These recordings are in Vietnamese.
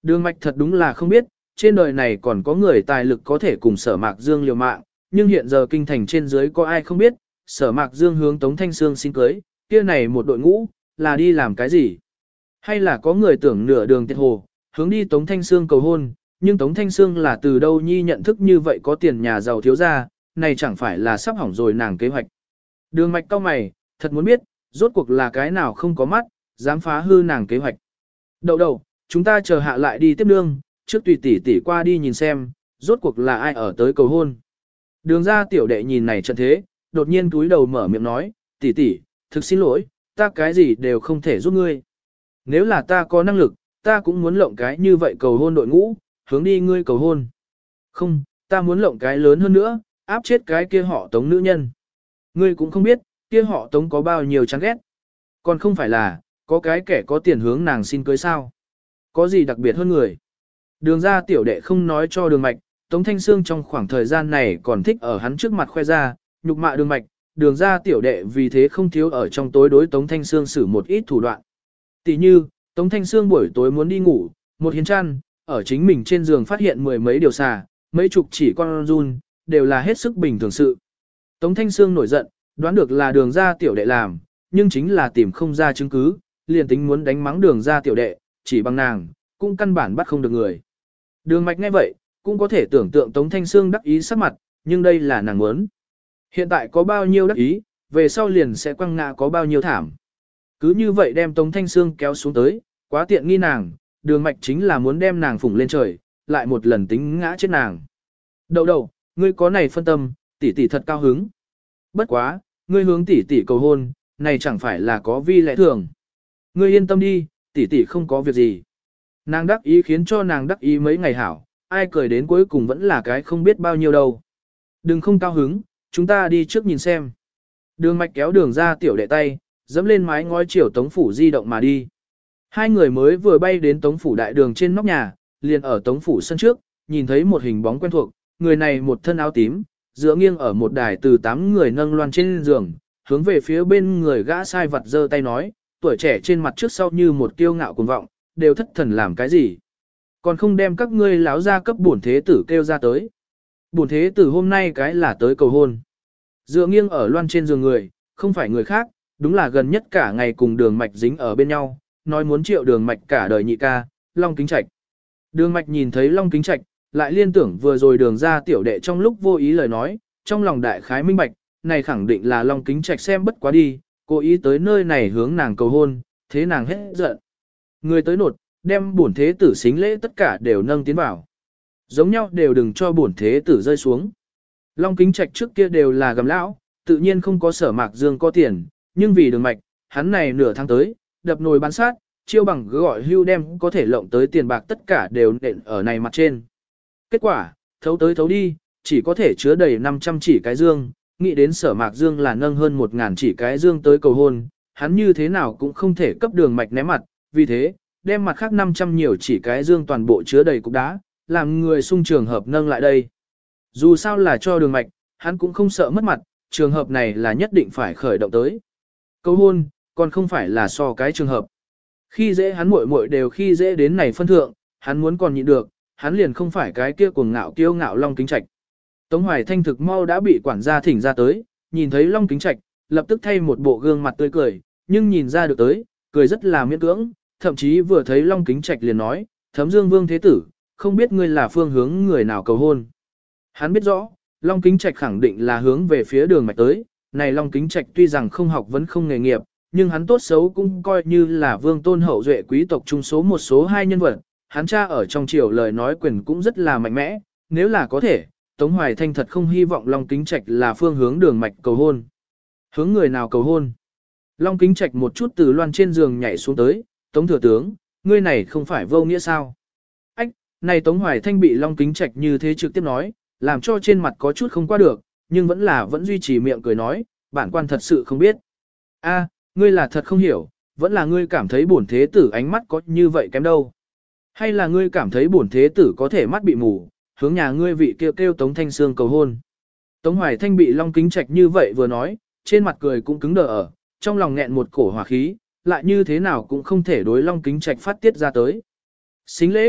Đường Mạch thật đúng là không biết, trên đời này còn có người tài lực có thể cùng Sở Mạc Dương liều mạng, nhưng hiện giờ kinh thành trên dưới có ai không biết, Sở Mạc Dương hướng Tống Thanh Sương xin cưới, kia này một đội ngũ, là đi làm cái gì? Hay là có người tưởng nửa đường tiệt hồ, hướng đi Tống Thanh Sương cầu hôn, nhưng Tống Thanh Sương là từ đâu nhi nhận thức như vậy có tiền nhà giàu thiếu gia, này chẳng phải là sắp hỏng rồi nàng kế hoạch. Đường Mạch cau mày, thật muốn biết, rốt cuộc là cái nào không có mắt, dám phá hư nàng kế hoạch. Đậu đậu, chúng ta chờ hạ lại đi tiếp nương, trước tùy tỷ tỷ qua đi nhìn xem, rốt cuộc là ai ở tới cầu hôn. Đường ra tiểu đệ nhìn này trận thế, đột nhiên túi đầu mở miệng nói, tỷ tỷ, thực xin lỗi, ta cái gì đều không thể giúp ngươi. Nếu là ta có năng lực, ta cũng muốn lộng cái như vậy cầu hôn đội ngũ, hướng đi ngươi cầu hôn. Không, ta muốn lộng cái lớn hơn nữa, áp chết cái kia họ Tống nữ nhân. Ngươi cũng không biết, kia họ Tống có bao nhiêu chán ghét. Còn không phải là, có cái kẻ có tiền hướng nàng xin cưới sao. Có gì đặc biệt hơn người. Đường ra tiểu đệ không nói cho đường mạch, Tống Thanh Sương trong khoảng thời gian này còn thích ở hắn trước mặt khoe ra, nhục mạ đường mạch, đường ra tiểu đệ vì thế không thiếu ở trong tối đối Tống Thanh Sương sử một ít thủ đoạn. Tỷ như, Tống Thanh Sương buổi tối muốn đi ngủ, một hiến chăn, ở chính mình trên giường phát hiện mười mấy điều xà, mấy chục chỉ con run, đều là hết sức bình thường sự. Tống Thanh Sương nổi giận, đoán được là đường ra tiểu đệ làm, nhưng chính là tìm không ra chứng cứ, liền tính muốn đánh mắng đường ra tiểu đệ, chỉ bằng nàng, cũng căn bản bắt không được người. Đường mạch nghe vậy, cũng có thể tưởng tượng Tống Thanh Sương đắc ý sắc mặt, nhưng đây là nàng muốn. Hiện tại có bao nhiêu đắc ý, về sau liền sẽ quăng ngã có bao nhiêu thảm. Cứ như vậy đem Tống Thanh Sương kéo xuống tới, quá tiện nghi nàng, đường mạch chính là muốn đem nàng phủng lên trời, lại một lần tính ngã chết nàng. Đậu đậu, ngươi có này phân tâm, tỷ tỷ thật cao hứng. Bất quá, ngươi hướng tỷ tỷ cầu hôn, này chẳng phải là có vi lẽ thường. Ngươi yên tâm đi, tỷ tỷ không có việc gì. Nàng đắc ý khiến cho nàng đắc ý mấy ngày hảo, ai cười đến cuối cùng vẫn là cái không biết bao nhiêu đâu. Đừng không cao hứng, chúng ta đi trước nhìn xem. Đường mạch kéo đường ra tiểu đệ tay, dẫm lên mái ngói chiều Tống phủ di động mà đi. Hai người mới vừa bay đến Tống phủ đại đường trên nóc nhà, liền ở Tống phủ sân trước, nhìn thấy một hình bóng quen thuộc, người này một thân áo tím, dựa nghiêng ở một đài từ 8 người nâng loan trên giường, hướng về phía bên người gã sai vật giơ tay nói, tuổi trẻ trên mặt trước sau như một kiêu ngạo cuồng vọng, đều thất thần làm cái gì? Còn không đem các ngươi láo ra cấp bổn thế tử kêu ra tới. Bổn thế tử hôm nay cái là tới cầu hôn. Dựa nghiêng ở loan trên giường người, không phải người khác, đúng là gần nhất cả ngày cùng đường mạch dính ở bên nhau, nói muốn triệu đường mạch cả đời nhị ca, Long Kính Trạch. Đường mạch nhìn thấy Long Kính Trạch, lại liên tưởng vừa rồi đường ra tiểu đệ trong lúc vô ý lời nói, trong lòng đại khái minh bạch, này khẳng định là Long Kính Trạch xem bất quá đi, cố ý tới nơi này hướng nàng cầu hôn, thế nàng hết giận. Người tới nột, đem bổn thế tử xính lễ tất cả đều nâng tiến vào. Giống nhau đều đừng cho bổn thế tử rơi xuống. Long Kính Trạch trước kia đều là gầm lão, tự nhiên không có Sở Mạc Dương có tiền, nhưng vì đường mạch, hắn này nửa tháng tới, đập nồi bán sát, chiêu bằng gọi hưu đem có thể lộng tới tiền bạc tất cả đều nện ở này mặt trên. Kết quả, thấu tới thấu đi, chỉ có thể chứa đầy 500 chỉ cái dương, nghĩ đến Sở Mạc Dương là nâng hơn 1000 chỉ cái dương tới cầu hôn, hắn như thế nào cũng không thể cấp đường mạch ném mặt, vì thế, đem mặt khác 500 nhiều chỉ cái dương toàn bộ chứa đầy cục đá, làm người xung trường hợp nâng lại đây. Dù sao là cho đường mạch, hắn cũng không sợ mất mặt, trường hợp này là nhất định phải khởi động tới. Cầu hôn, còn không phải là so cái trường hợp. Khi dễ hắn muội muội đều khi dễ đến này phân thượng, hắn muốn còn nhịn được, hắn liền không phải cái kia cuồng ngạo kiêu ngạo Long Kính Trạch. Tống Hoài Thanh thực mau đã bị quản gia thỉnh ra tới, nhìn thấy Long Kính Trạch, lập tức thay một bộ gương mặt tươi cười, nhưng nhìn ra được tới, cười rất là miễn cưỡng, thậm chí vừa thấy Long Kính Trạch liền nói, Thấm Dương Vương Thế Tử, không biết ngươi là phương hướng người nào cầu hôn. Hắn biết rõ, Long Kính Trạch khẳng định là hướng về phía đường mạch tới, này Long Kính Trạch tuy rằng không học vẫn không nghề nghiệp, nhưng hắn tốt xấu cũng coi như là vương tôn hậu duệ quý tộc trung số một số hai nhân vật, hắn cha ở trong triều lời nói quyền cũng rất là mạnh mẽ, nếu là có thể, Tống Hoài Thanh thật không hy vọng Long Kính Trạch là phương hướng đường mạch cầu hôn. Hướng người nào cầu hôn? Long Kính Trạch một chút từ loan trên giường nhảy xuống tới, Tống thừa tướng, ngươi này không phải vô nghĩa sao? Ách, này Tống Hoài Thanh bị Long Kính Trạch như thế trực tiếp nói, làm cho trên mặt có chút không qua được, nhưng vẫn duy trì miệng cười nói, bản quan thật sự không biết. A, ngươi là thật không hiểu, vẫn là ngươi cảm thấy bổn thế tử ánh mắt có như vậy kém đâu. Hay là ngươi cảm thấy bổn thế tử có thể mắt bị mù, hướng nhà ngươi vị kêu Tống Thanh Sương cầu hôn. Tống Hoài Thanh bị Long Kính Trạch như vậy vừa nói, trên mặt cười cũng cứng đờ ở, trong lòng nghẹn một cổ hỏa khí, lại như thế nào cũng không thể đối Long Kính Trạch phát tiết ra tới. Xính lễ,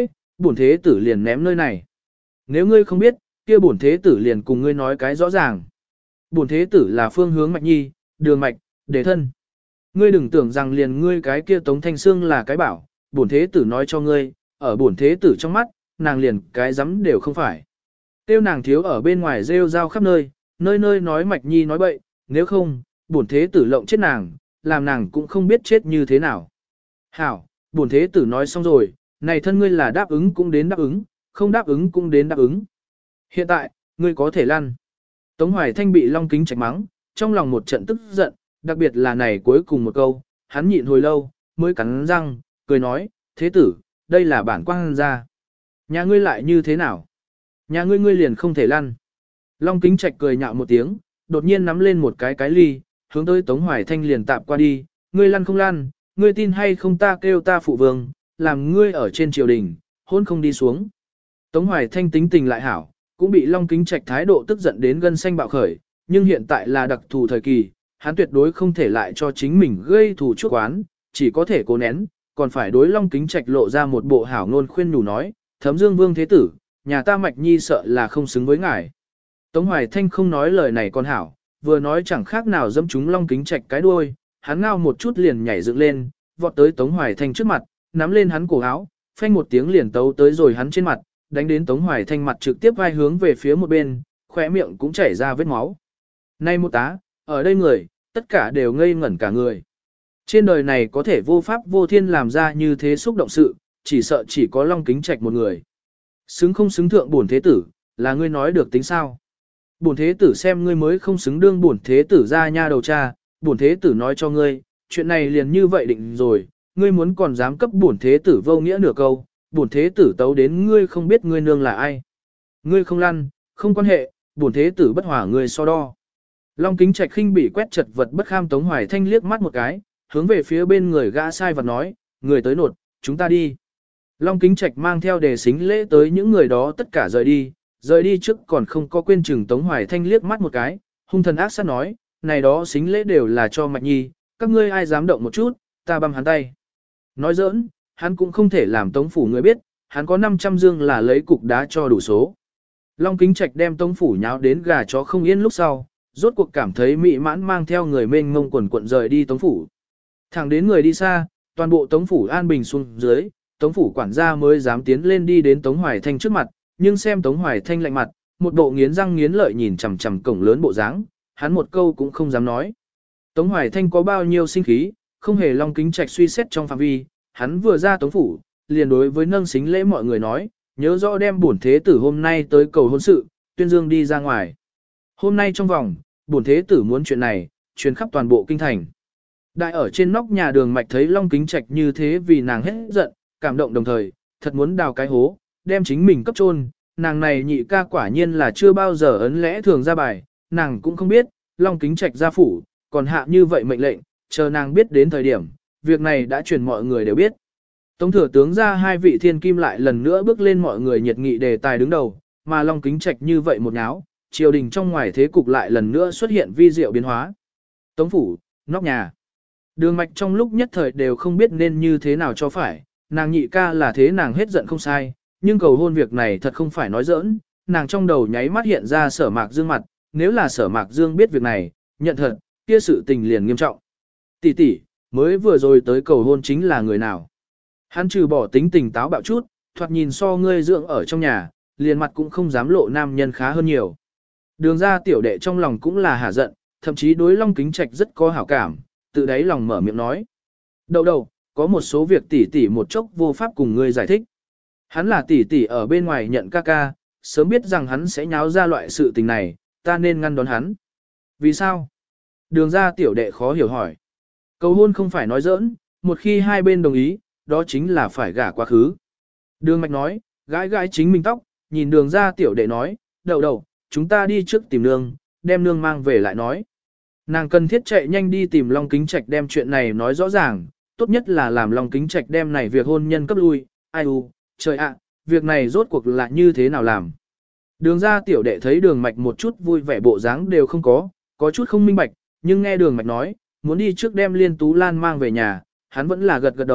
bổn thế tử liền ném nơi này. Nếu ngươi không biết, kia bổn thế tử liền cùng ngươi nói cái rõ ràng. Bổn thế tử là phương hướng mạch nhi, đường mạch, đề thân. Ngươi đừng tưởng rằng liền ngươi cái kia Tống Thanh Sương là cái bảo, bổn thế tử nói cho ngươi, ở bổn thế tử trong mắt, nàng liền cái dám đều không phải. Tiêu nàng thiếu ở bên ngoài rêu rao khắp nơi, nơi nơi nói mạch nhi nói bậy, nếu không, bổn thế tử lộng chết nàng, làm nàng cũng không biết chết như thế nào. Hảo, bổn thế tử nói xong rồi, này thân ngươi là đáp ứng cũng đến đáp ứng, không đáp ứng cũng đến đáp ứng. Hiện tại, ngươi có thể lăn. Tống Hoài Thanh bị Long Kính Trạch mắng, trong lòng một trận tức giận, đặc biệt là này cuối cùng một câu, hắn nhịn hồi lâu, mới cắn răng, cười nói, thế tử, đây là bản quang gia. Nhà ngươi lại như thế nào? Nhà ngươi liền không thể lăn. Long Kính Trạch cười nhạo một tiếng, đột nhiên nắm lên một cái ly, hướng tới Tống Hoài Thanh liền tạp qua đi, ngươi lăn không lăn, ngươi tin hay không ta kêu ta phụ vương, làm ngươi ở trên triều đình, hôn không đi xuống. Tống Hoài Thanh tính tình lại hảo, cũng bị Long Kính Trạch thái độ tức giận đến gân xanh bạo khởi, nhưng hiện tại là đặc thù thời kỳ, hắn tuyệt đối không thể lại cho chính mình gây thù chuốc oán, chỉ có thể cố nén, còn phải đối Long Kính Trạch lộ ra một bộ hảo ngôn khuyên nhủ nói, Thấm Dương Vương thế tử, nhà ta Mạch Nhi sợ là không xứng với ngài. Tống Hoài Thanh không nói lời này còn hảo, vừa nói chẳng khác nào dẫm trúng Long Kính Trạch cái đuôi, hắn ngao một chút liền nhảy dựng lên, vọt tới Tống Hoài Thanh trước mặt, nắm lên hắn cổ áo, phanh một tiếng liền tấu tới rồi hắn trên mặt, đánh đến Tống Hoài Thanh mặt trực tiếp vai hướng về phía một bên, khóe miệng cũng chảy ra vết máu. Nay một tá, ở đây người, tất cả đều ngây ngẩn cả người. Trên đời này có thể vô pháp vô thiên làm ra như thế xúc động sự, chỉ sợ chỉ có Long Kính Trạch một người. Xứng không xứng thượng bổn thế tử, là ngươi nói được tính sao? Bổn thế tử xem ngươi mới không xứng đương bổn thế tử ra nha đầu cha, bổn thế tử nói cho ngươi, chuyện này liền như vậy định rồi, ngươi muốn còn dám cấp bổn thế tử vô nghĩa nửa câu, bổn thế tử tấu đến ngươi không biết ngươi nương là ai. Ngươi không lăn, không quan hệ, bổn thế tử bất hỏa ngươi so đo. Long Kính Trạch khinh bị quét chật vật bất kham Tống Hoài Thanh liếc mắt một cái, hướng về phía bên người gã sai vật nói, người tới nột, chúng ta đi. Long Kính Trạch mang theo đề xính lễ tới những người đó tất cả rời đi trước còn không có quên chừng Tống Hoài Thanh liếc mắt một cái, hung thần ác sát nói, này đó xính lễ đều là cho Mạch Nhi, các ngươi ai dám động một chút, ta băm hắn tay. Nói giỡn, hắn cũng không thể làm Tống phủ người biết, hắn có 500 dương là lấy cục đá cho đủ số. Long Kính Trạch đem Tống phủ nháo đến gà chó không yên lúc sau, rốt cuộc cảm thấy mị mãn mang theo người mênh mông quần quận rời đi Tống phủ. Thẳng đến người đi xa, toàn bộ Tống phủ an bình xuống dưới, Tống phủ quản gia mới dám tiến lên đi đến Tống Hoài Thanh trước mặt, nhưng xem Tống Hoài Thanh lạnh mặt, một bộ nghiến răng nghiến lợi nhìn chằm chằm cổng lớn bộ dáng, hắn một câu cũng không dám nói. Tống Hoài Thanh có bao nhiêu sinh khí, không hề Long Kính Trạch suy xét trong phạm vi, hắn vừa ra Tống phủ, liền đối với nâng xính lễ mọi người nói, nhớ rõ đem bổn thế tử hôm nay tới cầu hôn sự, tuyên dương đi ra ngoài. Hôm nay trong vòng, bổn thế tử muốn chuyện này, truyền khắp toàn bộ kinh thành. Đại ở trên nóc nhà Đường Mạch thấy Long Kính Trạch như thế vì nàng hết giận, cảm động đồng thời, thật muốn đào cái hố, đem chính mình cấp chôn. Nàng này nhị ca quả nhiên là chưa bao giờ ấn lẽ thường ra bài, nàng cũng không biết, Long Kính Trạch ra phủ, còn hạ như vậy mệnh lệnh, chờ nàng biết đến thời điểm, việc này đã truyền mọi người đều biết. Tống thừa tướng ra hai vị thiên kim lại lần nữa bước lên mọi người nhiệt nghị đề tài đứng đầu, mà Long Kính Trạch như vậy một náo, triều đình trong ngoài thế cục lại lần nữa xuất hiện vi diệu biến hóa. Tống phủ, nóc nhà. Đường Mạch trong lúc nhất thời đều không biết nên như thế nào cho phải, nàng nhị ca là thế nàng hết giận không sai, nhưng cầu hôn việc này thật không phải nói giỡn, nàng trong đầu nháy mắt hiện ra Sở Mạc Dương mặt, nếu là Sở Mạc Dương biết việc này, nhận thật, kia sự tình liền nghiêm trọng. Tỷ tỷ, mới vừa rồi tới cầu hôn chính là người nào? Hắn trừ bỏ tính tình táo bạo chút, thoạt nhìn so ngươi dưỡng ở trong nhà, liền mặt cũng không dám lộ nam nhân khá hơn nhiều. Đường ra tiểu đệ trong lòng cũng là hả giận, thậm chí đối Long Kính Trạch rất có hảo cảm, tự đáy lòng mở miệng nói. Đầu, có một số việc tỷ tỷ một chốc vô pháp cùng ngươi giải thích. Hắn là tỷ tỷ ở bên ngoài nhận ca ca, sớm biết rằng hắn sẽ nháo ra loại sự tình này, ta nên ngăn đón hắn. Vì sao? Đường ra tiểu đệ khó hiểu hỏi. Cầu hôn không phải nói giỡn, một khi hai bên đồng ý, đó chính là phải gả quá khứ. Đường Mạch nói, gãi gãi chính mình tóc, nhìn đường ra tiểu đệ nói, đầu, chúng ta đi trước tìm nương, đem nương mang về lại nói. Nàng cần thiết chạy nhanh đi tìm Long Kính Trạch đem chuyện này nói rõ ràng, tốt nhất là làm Long Kính Trạch đem này việc hôn nhân cấp lui, ai trời ạ, việc này rốt cuộc là như thế nào làm. Đường ra tiểu đệ thấy Đường Mạch một chút vui vẻ bộ dáng đều không có chút không minh bạch, nhưng nghe Đường Mạch nói, muốn đi trước đem Liên Tú Lan mang về nhà, hắn vẫn là gật gật đầu,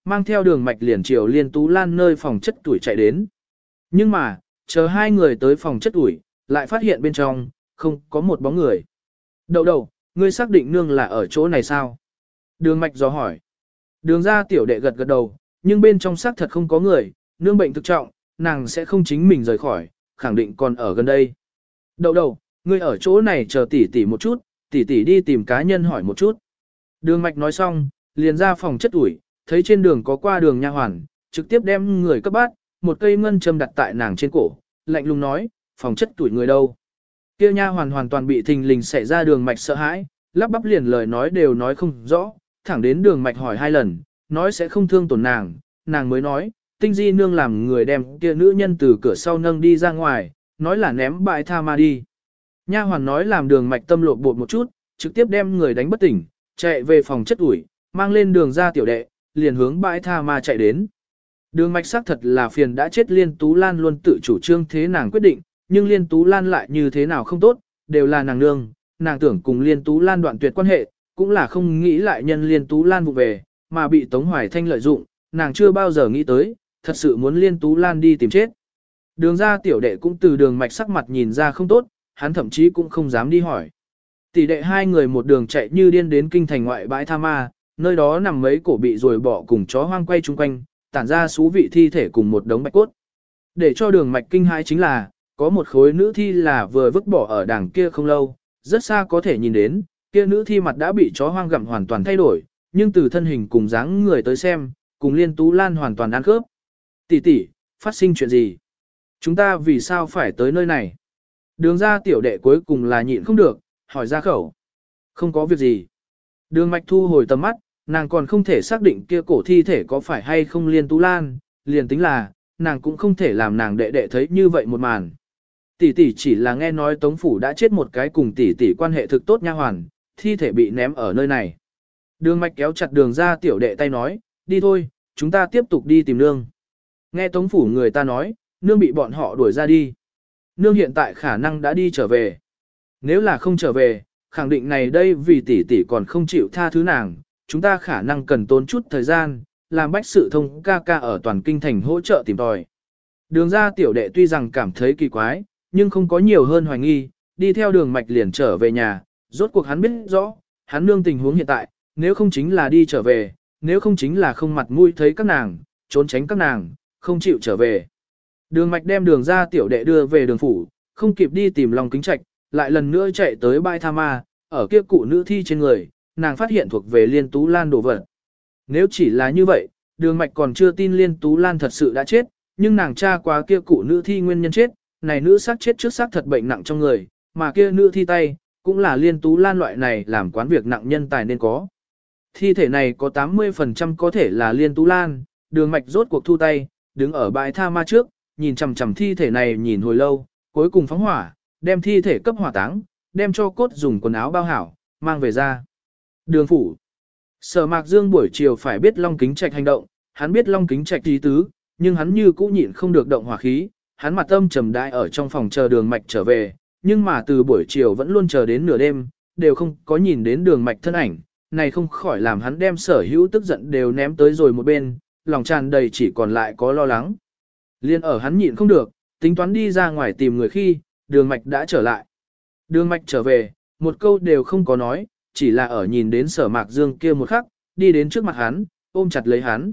mang theo đường mạch liền chiều Liên Tú Lan nơi phòng chất tuổi chạy đến. Nhưng mà, chờ hai người tới phòng chất tuổi, lại phát hiện bên trong, không có một bóng người. Đậu đậu, ngươi xác định nương là ở chỗ này sao? Đường mạch dò hỏi. Đường ra tiểu đệ gật gật đầu, nhưng bên trong xác thật không có người, nương bệnh thực trọng, nàng sẽ không chính mình rời khỏi, khẳng định còn ở gần đây. Đậu đậu, ngươi ở chỗ này chờ tỷ tỷ một chút, tỷ tỷ đi tìm cá nhân hỏi một chút. Đường mạch nói xong, liền ra phòng chất ủi, thấy trên đường có qua đường nha hoàn, trực tiếp đem người cấp bát, một cây ngân châm đặt tại nàng trên cổ, lạnh lùng nói, phòng chất tuổi người đâu. Kia nha hoàn hoàn toàn bị thình lình xảy ra đường mạch sợ hãi, lắp bắp liền lời nói đều nói không rõ, thẳng đến đường mạch hỏi hai lần, nói sẽ không thương tổn nàng, nàng mới nói, tinh di nương làm người đem kia nữ nhân từ cửa sau nâng đi ra ngoài, nói là ném bại tha ma đi. Nha hoàn nói làm đường mạch tâm lộ bột một chút, trực tiếp đem người đánh bất tỉnh, chạy về phòng chất ủi, mang lên đường ra tiểu đệ, liền hướng bãi tha ma chạy đến. Đường mạch xác thật là phiền đã chết Liên Tú Lan luôn tự chủ trương thế nàng quyết định, nhưng Liên Tú Lan lại như thế nào không tốt, đều là nàng nương, nàng tưởng cùng Liên Tú Lan đoạn tuyệt quan hệ, cũng là không nghĩ lại nhân Liên Tú Lan vụ về, mà bị Tống Hoài Thanh lợi dụng, nàng chưa bao giờ nghĩ tới, thật sự muốn Liên Tú Lan đi tìm chết. Đường ra tiểu đệ cũng từ đường mạch sắc mặt nhìn ra không tốt, hắn thậm chí cũng không dám đi hỏi. Tỷ đệ hai người một đường chạy như điên đến kinh thành ngoại bãi tha ma, nơi đó nằm mấy cổ bị rồi bỏ cùng chó hoang quay chung quanh, tản ra xú vị thi thể cùng một đống bạch cốt. Để cho đường mạch kinh hãi chính là, có một khối nữ thi là vừa vứt bỏ ở đằng kia không lâu, rất xa có thể nhìn đến, kia nữ thi mặt đã bị chó hoang gặm hoàn toàn thay đổi, nhưng từ thân hình cùng dáng người tới xem, cùng Liên Tú Lan hoàn toàn ăn khớp. Tỷ tỷ, phát sinh chuyện gì? Chúng ta vì sao phải tới nơi này? Đường ra tiểu đệ cuối cùng là nhịn không được, hỏi ra khẩu. Không có việc gì. Đường mạch thu hồi tầm mắt, nàng còn không thể xác định kia cổ thi thể có phải hay không Liên Tú Lan, liền tính là, nàng cũng không thể làm nàng đệ đệ thấy như vậy một màn. Tỷ tỷ chỉ là nghe nói Tống Phủ đã chết một cái cùng tỷ tỷ quan hệ thực tốt nha hoàn, thi thể bị ném ở nơi này. Đường mạch kéo chặt đường ra tiểu đệ tay nói, đi thôi, chúng ta tiếp tục đi tìm nương. Nghe Tống Phủ người ta nói, nương bị bọn họ đuổi ra đi. Nương hiện tại khả năng đã đi trở về. Nếu là không trở về, khẳng định này đây vì tỷ tỷ còn không chịu tha thứ nàng, chúng ta khả năng cần tốn chút thời gian, làm bách sự thông ca ca ở toàn kinh thành hỗ trợ tìm tòi. Đường ra tiểu đệ tuy rằng cảm thấy kỳ quái, nhưng không có nhiều hơn hoài nghi, đi theo đường mạch liền trở về nhà, rốt cuộc hắn biết rõ, hắn nương tình huống hiện tại, nếu không chính là đi trở về, nếu không chính là không mặt mũi thấy các nàng, trốn tránh các nàng, không chịu trở về. Đường mạch đem đường ra tiểu đệ đưa về đường phủ, không kịp đi tìm Long Kính Trạch, lại lần nữa chạy tới bãi tha ma, ở kia cụ nữ thi trên người, nàng phát hiện thuộc về Liên Tú Lan đồ vật. Nếu chỉ là như vậy, đường mạch còn chưa tin Liên Tú Lan thật sự đã chết, nhưng nàng tra qua kia cụ nữ thi nguyên nhân chết, này nữ xác chết trước xác thật bệnh nặng trong người, mà kia nữ thi tay, cũng là Liên Tú Lan loại này làm quán việc nặng nhân tài nên có. Thi thể này có 80% có thể là Liên Tú Lan, đường mạch rốt cuộc thu tay, đứng ở bãi tha ma trước, nhìn chằm chằm thi thể này nhìn hồi lâu, cuối cùng phóng hỏa, đem thi thể cấp hỏa táng, đem cho cốt dùng quần áo bao hảo, mang về ra. Đường phủ. Sở Mạc Dương buổi chiều phải biết Long Kính Trạch hành động, hắn biết Long Kính Trạch ý tứ, nhưng hắn như cũ nhịn không được động hỏa khí, hắn mặt âm trầm đại ở trong phòng chờ đường mạch trở về, nhưng mà từ buổi chiều vẫn luôn chờ đến nửa đêm, đều không có nhìn đến đường mạch thân ảnh, này không khỏi làm hắn đem sở hữu tức giận đều ném tới rồi một bên, lòng tràn đầy chỉ còn lại có lo lắng. Liên ở hắn nhịn không được, tính toán đi ra ngoài tìm người khi, đường mạch đã trở lại. Đường mạch trở về, một câu đều không có nói, chỉ là ở nhìn đến sở Mạc Dương kia một khắc, đi đến trước mặt hắn, ôm chặt lấy hắn.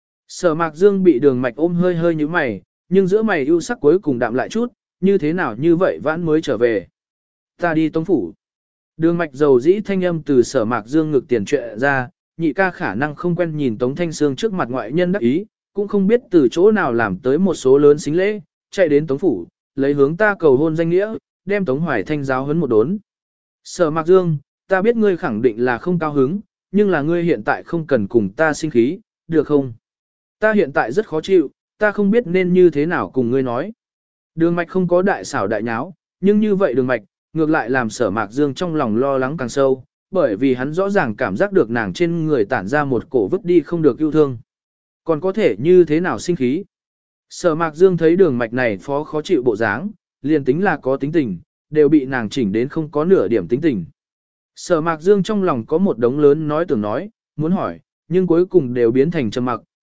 Sở Mạc Dương bị đường mạch ôm hơi hơi như mày, nhưng giữa mày ưu sắc cuối cùng đạm lại chút, như thế nào như vậy vãn mới trở về. Ta đi Tống Phủ. Đường mạch dầu dĩ thanh âm từ sở Mạc Dương ngực tiền trệ ra, nhị ca khả năng không quen nhìn Tống Thanh Sương trước mặt ngoại nhân đắc ý, cũng không biết từ chỗ nào làm tới một số lớn xính lễ, chạy đến Tống Phủ, lấy hướng ta cầu hôn danh nghĩa, đem Tống Hoài Thanh giáo huấn một đốn. Sở Mạc Dương, ta biết ngươi khẳng định là không cao hứng, nhưng là ngươi hiện tại không cần cùng ta sinh khí, được không? Ta hiện tại rất khó chịu, ta không biết nên như thế nào cùng ngươi nói. Đường mạch không có đại xảo đại nháo, nhưng như vậy đường mạch, ngược lại làm sở Mạc Dương trong lòng lo lắng càng sâu, bởi vì hắn rõ ràng cảm giác được nàng trên người tản ra một cổ vứt đi không được yêu thương. Còn có thể như thế nào sinh khí? Sở Mạc Dương thấy đường mạch này phó khó chịu bộ dáng, liền tính là có tính tình, đều bị nàng chỉnh đến không có nửa điểm tính tình. Sở Mạc Dương trong lòng có một đống lớn nói tưởng nói, muốn hỏi, nhưng cuối cùng đều biến thành trầm mặc,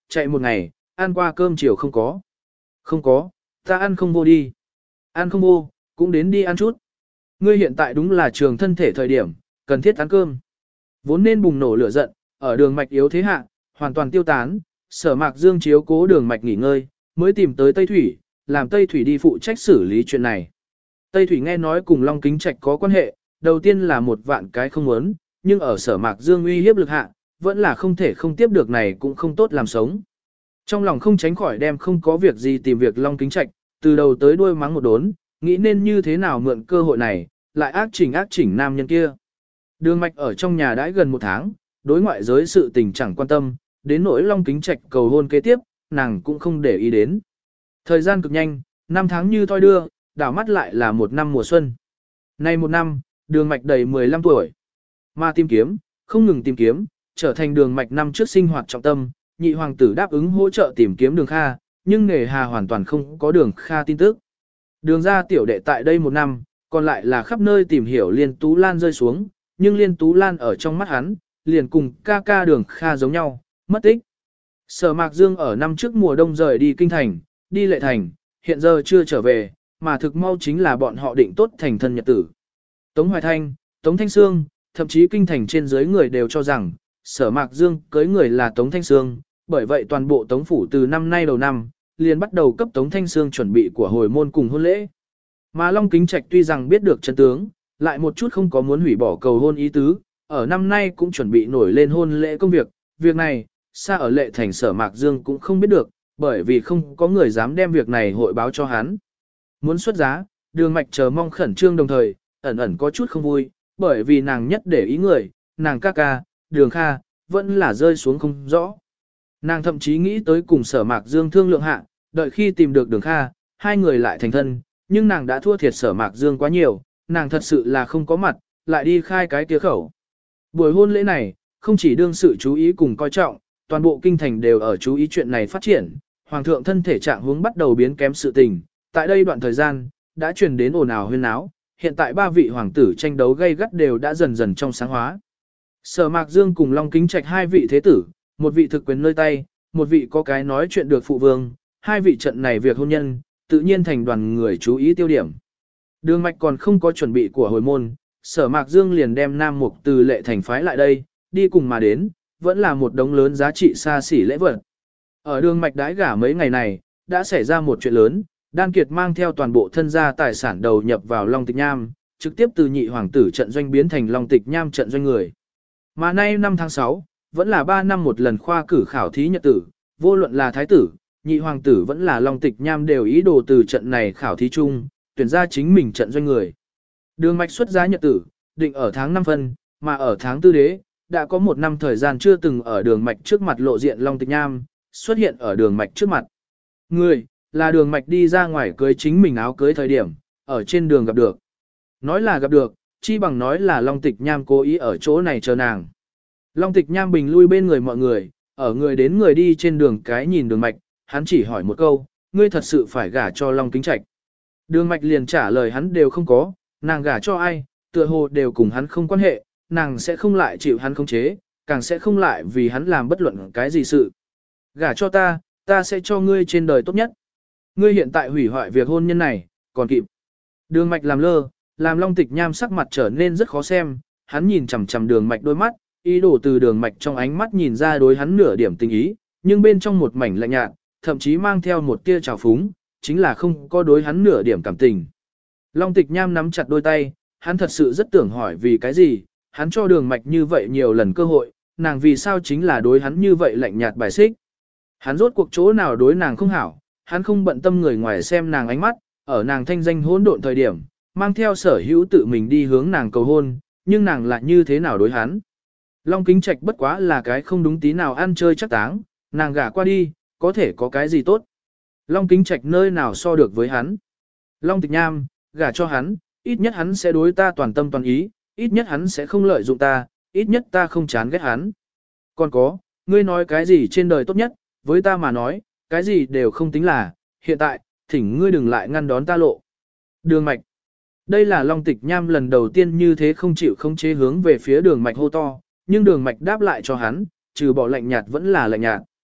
chạy một ngày, ăn qua cơm chiều không có. Không có, ta ăn không vô đi. Ăn không vô, cũng đến đi ăn chút. Ngươi hiện tại đúng là trường thân thể thời điểm, cần thiết ăn cơm. Vốn nên bùng nổ lửa giận, ở đường mạch yếu thế hạ, hoàn toàn tiêu tán, Sở Mạc Dương chiếu cố đường mạch nghỉ ngơi, mới tìm tới Tây Thủy, làm Tây Thủy đi phụ trách xử lý chuyện này. Tây Thủy nghe nói cùng Long Kính Trạch có quan hệ, đầu tiên là một vạn cái không muốn, nhưng ở Sở Mạc Dương uy hiếp lực hạ, vẫn là không thể không tiếp được này cũng không tốt làm sống. Trong lòng không tránh khỏi đem không có việc gì tìm việc Long Kính Trạch, từ đầu tới đuôi mắng một đốn, nghĩ nên như thế nào mượn cơ hội này, lại ác chỉnh nam nhân kia. Đường Mạch ở trong nhà đãi gần một tháng, đối ngoại giới sự tình chẳng quan tâm, đến nỗi Long Kính Trạch cầu hôn kế tiếp, nàng cũng không để ý đến. Thời gian cực nhanh, 5 tháng như thoi đưa, đảo mắt lại là một năm mùa xuân. Nay một năm, đường Mạch đầy 15 tuổi. Mà tìm kiếm, không ngừng tìm kiếm, trở thành đường Mạch năm trước sinh hoạt trọng tâm, nhị hoàng tử đáp ứng hỗ trợ tìm kiếm đường Kha, nhưng nghề hà hoàn toàn không có đường Kha tin tức. Đường ra tiểu đệ tại đây một năm, còn lại là khắp nơi tìm hiểu Liên Tú Lan rơi xuống, nhưng Liên Tú Lan ở trong mắt hắn, liền cùng ca ca đường Kha giống nhau, mất tích. Sở Mạc Dương ở năm trước mùa đông rời đi Kinh Thành, đi Lệ Thành, hiện giờ chưa trở về, mà thực mau chính là bọn họ định tốt thành thân nhật tử. Tống Hoài Thanh, Tống Thanh Sương, thậm chí Kinh Thành trên dưới người đều cho rằng, Sở Mạc Dương cưới người là Tống Thanh Sương, bởi vậy toàn bộ Tống Phủ từ năm nay đầu năm, liền bắt đầu cấp Tống Thanh Sương chuẩn bị của hồi môn cùng hôn lễ. Mà Long Kính Trạch tuy rằng biết được chân tướng, lại một chút không có muốn hủy bỏ cầu hôn ý tứ, ở năm nay cũng chuẩn bị nổi lên hôn lễ công việc. Việc này, xa ở Lệ Thành Sở Mạc Dương cũng không biết được, bởi vì không có người dám đem việc này hội báo cho hắn. Muốn xuất giá, đường Mạch chờ mong khẩn trương đồng thời, ẩn ẩn có chút không vui, bởi vì nàng nhất để ý người, nàng ca ca, đường Kha, vẫn là rơi xuống không rõ. Nàng thậm chí nghĩ tới cùng Sở Mạc Dương thương lượng hạ, đợi khi tìm được đường Kha, hai người lại thành thân, nhưng nàng đã thua thiệt Sở Mạc Dương quá nhiều, nàng thật sự là không có mặt, lại đi khai cái tía khẩu. Buổi hôn lễ này, không chỉ đương sự chú ý cùng coi trọng, toàn bộ kinh thành đều ở chú ý chuyện này phát triển, hoàng thượng thân thể trạng huống bắt đầu biến kém sự tình, tại đây đoạn thời gian, đã truyền đến ồn ào huyên náo, hiện tại ba vị hoàng tử tranh đấu gay gắt đều đã dần dần trong sáng hóa. Sở Mạc Dương cùng Long Kính Trạch hai vị thế tử, một vị thực quyền nơi tay, một vị có cái nói chuyện được phụ vương, hai vị trận này việc hôn nhân, tự nhiên thành đoàn người chú ý tiêu điểm. Đường Mạch còn không có chuẩn bị của hồi môn, Sở Mạc Dương liền đem Nam Mục từ Lệ Thành phái lại đây, đi cùng mà đến, vẫn là một đống lớn giá trị xa xỉ lễ vật. Ở Đường Mạch đãi gả mấy ngày này, đã xảy ra một chuyện lớn, Đan Kiệt mang theo toàn bộ thân gia tài sản đầu nhập vào Long Tịch Nham, trực tiếp từ nhị hoàng tử trận doanh biến thành Long Tịch Nham trận doanh người. Mà nay năm tháng 6, vẫn là 3 năm một lần khoa cử khảo thí nhật tử, vô luận là thái tử, nhị hoàng tử vẫn là Long Tịch Nham đều ý đồ từ trận này khảo thí chung, tuyển ra chính mình trận doanh người. Đường Mạch xuất giá nhật tử, định ở tháng 5 phân, mà ở tháng 4 đế, đã có một năm thời gian chưa từng ở Đường Mạch trước mặt lộ diện Long Tịch Nham, xuất hiện ở Đường Mạch trước mặt. Người, là Đường Mạch đi ra ngoài cưới chính mình áo cưới thời điểm, ở trên đường gặp được. Nói là gặp được, chi bằng nói là Long Tịch Nham cố ý ở chỗ này chờ nàng. Long Tịch Nham bình lui bên người mọi người, ở người đến người đi trên đường cái nhìn Đường Mạch, hắn chỉ hỏi một câu, ngươi thật sự phải gả cho Long Kính Trạch. Đường Mạch liền trả lời hắn đều không có, nàng gả cho ai, tựa hồ đều cùng hắn không quan hệ, nàng sẽ không lại chịu hắn khống chế, càng sẽ không lại vì hắn làm bất luận cái gì sự. Gả cho ta, ta sẽ cho ngươi trên đời tốt nhất. Ngươi hiện tại hủy hoại việc hôn nhân này, còn kịp. Đường Mạch làm lơ, làm Long Tịch Nham sắc mặt trở nên rất khó xem, hắn nhìn chằm chằm Đường Mạch đôi mắt, ý đồ từ Đường Mạch trong ánh mắt nhìn ra đối hắn nửa điểm tình ý, nhưng bên trong một mảnh lạnh nhạt, thậm chí mang theo một tia trào phúng, chính là không có đối hắn nửa điểm cảm tình. Long Tịch Nham nắm chặt đôi tay, hắn thật sự rất tưởng hỏi vì cái gì, hắn cho Đường Mạch như vậy nhiều lần cơ hội, nàng vì sao chính là đối hắn như vậy lạnh nhạt bài xích. Hắn rốt cuộc chỗ nào đối nàng không hảo, hắn không bận tâm người ngoài xem nàng ánh mắt, ở nàng thanh danh hỗn độn thời điểm, mang theo sở hữu tự mình đi hướng nàng cầu hôn, nhưng nàng lại như thế nào đối hắn. Long Kính Trạch bất quá là cái không đúng tí nào ăn chơi chắc táng, nàng gả qua đi, có thể có cái gì tốt. Long Kính Trạch nơi nào so được với hắn. Long Tịch Nham, gả cho hắn, ít nhất hắn sẽ đối ta toàn tâm toàn ý, ít nhất hắn sẽ không lợi dụng ta, ít nhất ta không chán ghét hắn. Còn có, ngươi nói cái gì trên đời tốt nhất, với ta mà nói, cái gì đều không tính là, hiện tại, thỉnh ngươi đừng lại ngăn đón ta lộ. Đường Mạch. Đây là Long Tịch Nham lần đầu tiên như thế không chịu không chế hướng về phía Đường Mạch hô to, nhưng Đường Mạch đáp lại cho hắn, trừ bỏ lạnh nhạt vẫn là lạnh nhạt.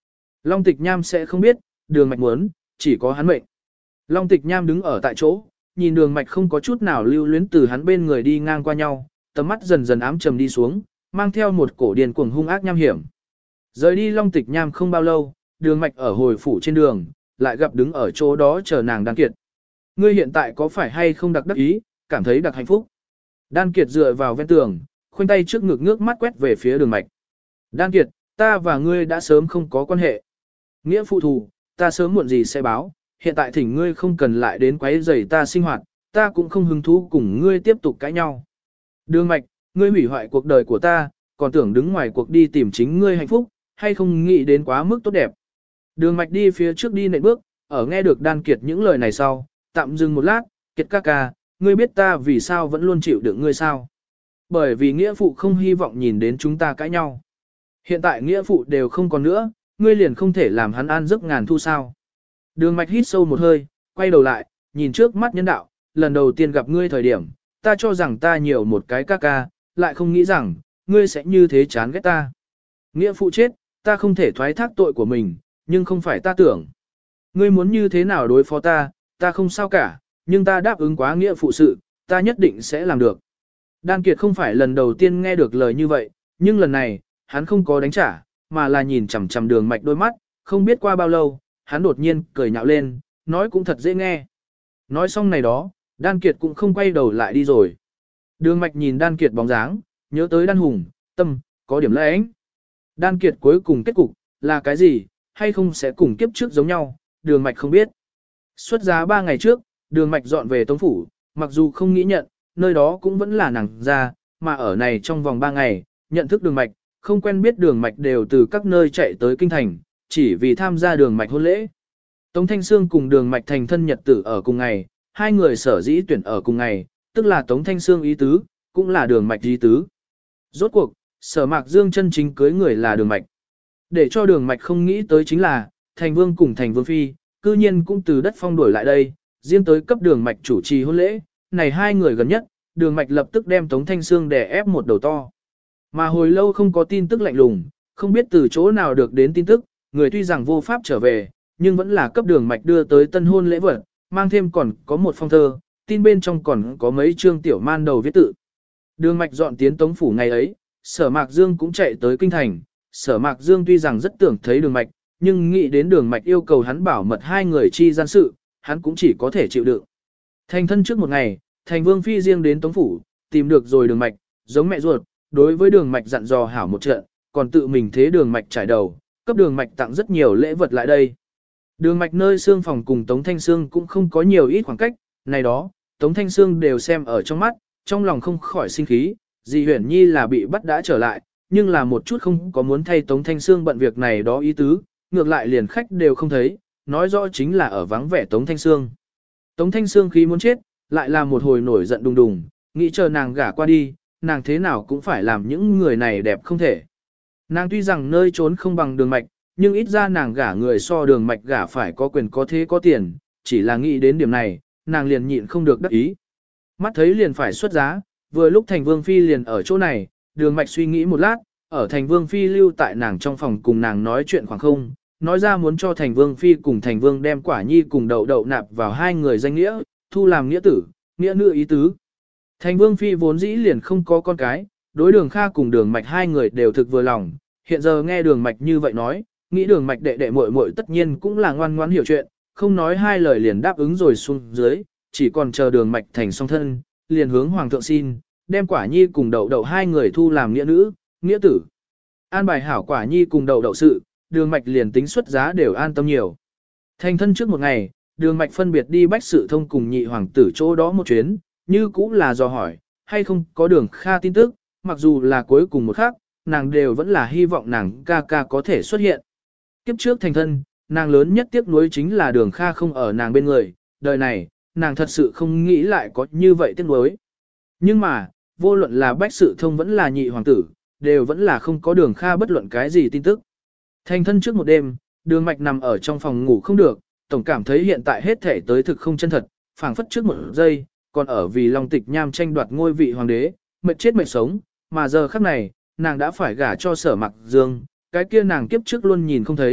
Long Tịch Nham sẽ không biết, đường mạch muốn, chỉ có hắn mệnh. Long Tịch Nham đứng ở tại chỗ, nhìn đường mạch không có chút nào lưu luyến từ hắn bên người đi ngang qua nhau, tầm mắt dần dần ám trầm đi xuống, mang theo một cổ điên cuồng hung ác nham hiểm. Rời đi Long Tịch Nham không bao lâu, đường mạch ở hồi phủ trên đường, lại gặp đứng ở chỗ đó chờ nàng Đan Kiệt. Ngươi hiện tại có phải hay không đặc đắc ý, cảm thấy đặc hạnh phúc? Đan Kiệt dựa vào ven tường, khoanh tay trước ngực ngước mắt quét về phía đường mạch. Đan Kiệt, ta và ngươi đã sớm không có quan hệ. Nghĩa phụ thù, ta sớm muộn gì sẽ báo, hiện tại thỉnh ngươi không cần lại đến quấy rầy ta sinh hoạt, ta cũng không hứng thú cùng ngươi tiếp tục cãi nhau. Đường mạch, ngươi hủy hoại cuộc đời của ta, còn tưởng đứng ngoài cuộc đi tìm chính ngươi hạnh phúc, hay không nghĩ đến quá mức tốt đẹp. Đường mạch đi phía trước đi nệm bước, ở nghe được Đan Kiệt những lời này sau, tạm dừng một lát, Kiệt ca ca, ngươi biết ta vì sao vẫn luôn chịu đựng ngươi sao? Bởi vì nghĩa phụ không hy vọng nhìn đến chúng ta cãi nhau. Hiện tại nghĩa phụ đều không còn nữa, ngươi liền không thể làm hắn an giấc ngàn thu sao? Đường mạch hít sâu một hơi, quay đầu lại, nhìn trước mắt nhân đạo, lần đầu tiên gặp ngươi thời điểm, ta cho rằng ta nhiều một cái ca ca, lại không nghĩ rằng, ngươi sẽ như thế chán ghét ta. Nghĩa phụ chết, ta không thể thoái thác tội của mình, nhưng không phải ta tưởng. Ngươi muốn như thế nào đối phó ta, ta không sao cả, nhưng ta đáp ứng quá nghĩa phụ sự, ta nhất định sẽ làm được. Đan Kiệt không phải lần đầu tiên nghe được lời như vậy, nhưng lần này, hắn không có đánh trả, mà là nhìn chằm chằm đường mạch đôi mắt, không biết qua bao lâu, hắn đột nhiên cười nhạo lên, nói cũng thật dễ nghe. Nói xong này đó, Đan Kiệt cũng không quay đầu lại đi rồi. Đường mạch nhìn Đan Kiệt bóng dáng, nhớ tới Đan Hùng, tâm, có điểm lẽ ánh. Đan Kiệt cuối cùng kết cục, là cái gì, hay không sẽ cùng kiếp trước giống nhau, đường mạch không biết. Xuất giá 3 ngày trước, đường mạch dọn về Tống Phủ, mặc dù không nghĩ nhận, nơi đó cũng vẫn là nàng ra, mà ở này trong vòng 3 ngày, nhận thức đường mạch, không quen biết đường mạch đều từ các nơi chạy tới kinh thành, chỉ vì tham gia đường mạch hôn lễ. Tống Thanh Sương cùng đường mạch thành thân nhật tử ở cùng ngày, hai người sở dĩ tuyển ở cùng ngày, tức là Tống Thanh Sương ý tứ, cũng là đường mạch ý tứ. Rốt cuộc, Sở Mạc Dương chân chính cưới người là đường mạch. Để cho đường mạch không nghĩ tới chính là, thành vương cùng thành vương phi, cư nhiên cũng từ đất phong đuổi lại đây, riêng tới cấp đường mạch chủ trì hôn lễ, này hai người gần nhất, đường mạch lập tức đem Tống Thanh Sương đè ép một đầu to. Mà hồi lâu không có tin tức lạnh lùng, không biết từ chỗ nào được đến tin tức, người tuy rằng vô pháp trở về, nhưng vẫn là cấp đường mạch đưa tới tân hôn lễ vật, mang thêm còn có một phong thơ, tin bên trong còn có mấy chương tiểu man đầu viết tự. Đường mạch dọn tiến Tống Phủ ngày ấy, Sở Mạc Dương cũng chạy tới kinh thành, Sở Mạc Dương tuy rằng rất tưởng thấy đường mạch, nhưng nghĩ đến đường mạch yêu cầu hắn bảo mật hai người chi gian sự, hắn cũng chỉ có thể chịu đựng. Thành thân trước một ngày, thành vương phi riêng đến Tống Phủ, tìm được rồi đường mạch, giống mẹ ruột, đối với đường mạch dặn dò hảo một trận, còn tự mình thế đường mạch trải đầu, cấp đường mạch tặng rất nhiều lễ vật lại đây. Đường mạch nơi xương phòng cùng Tống Thanh Sương cũng không có nhiều ít khoảng cách, này đó, Tống Thanh Sương đều xem ở trong mắt, trong lòng không khỏi sinh khí, dì Huyển Nhi là bị bắt đã trở lại, nhưng là một chút không có muốn thay Tống Thanh Sương bận việc này đó ý tứ, ngược lại liền khách đều không thấy, nói rõ chính là ở vắng vẻ Tống Thanh Sương. Tống Thanh Sương khí muốn chết, lại là một hồi nổi giận đùng đùng, nghĩ chờ nàng gả qua đi, nàng thế nào cũng phải làm những người này đẹp không thể. Nàng tuy rằng nơi trốn không bằng đường mạch, nhưng ít ra nàng gả người so đường mạch gả phải có quyền có thế có tiền, chỉ là nghĩ đến điểm này, nàng liền nhịn không được đắc ý. Mắt thấy liền phải xuất giá, vừa lúc thành vương phi liền ở chỗ này, đường mạch suy nghĩ một lát, ở thành vương phi lưu tại nàng trong phòng cùng nàng nói chuyện khoảng không, nói ra muốn cho thành vương phi cùng thành vương đem quả nhi cùng đậu đậu nạp vào hai người danh nghĩa, thu làm nghĩa tử, nghĩa nữ ý tứ. Thành vương phi vốn dĩ liền không có con cái, đối đường Kha cùng đường mạch hai người đều thực vừa lòng, hiện giờ nghe đường mạch như vậy nói, nghĩ đường mạch đệ đệ muội muội tất nhiên cũng là ngoan ngoãn hiểu chuyện, không nói hai lời liền đáp ứng rồi xuống dưới, chỉ còn chờ đường mạch thành song thân, liền hướng hoàng thượng xin, đem quả nhi cùng đậu đậu hai người thu làm nghĩa nữ, nghĩa tử. An bài hảo quả nhi cùng đậu đậu sự, đường mạch liền tính xuất giá đều an tâm nhiều. Thành thân trước một ngày, đường mạch phân biệt đi bách sự thông cùng nhị hoàng tử chỗ đó một chuyến, như cũng là do hỏi, hay không có đường Kha tin tức, mặc dù là cuối cùng một khắc, nàng đều vẫn là hy vọng nàng ca ca có thể xuất hiện. Kiếp trước thành thân, nàng lớn nhất tiếc nuối chính là đường Kha không ở nàng bên người, đời này, nàng thật sự không nghĩ lại có như vậy tiếc nuối. Nhưng mà, vô luận là bách sự thông vẫn là nhị hoàng tử, đều vẫn là không có đường Kha bất luận cái gì tin tức. Thành thân trước một đêm, đường mạch nằm ở trong phòng ngủ không được, tổng cảm thấy hiện tại hết thể tới thực không chân thật, phảng phất trước một giây, còn ở vì Long Tịch Nham tranh đoạt ngôi vị hoàng đế, mệt chết mệt sống, mà giờ khắc này, nàng đã phải gả cho Sở Mạc Dương, cái kia nàng kiếp trước luôn nhìn không thấy,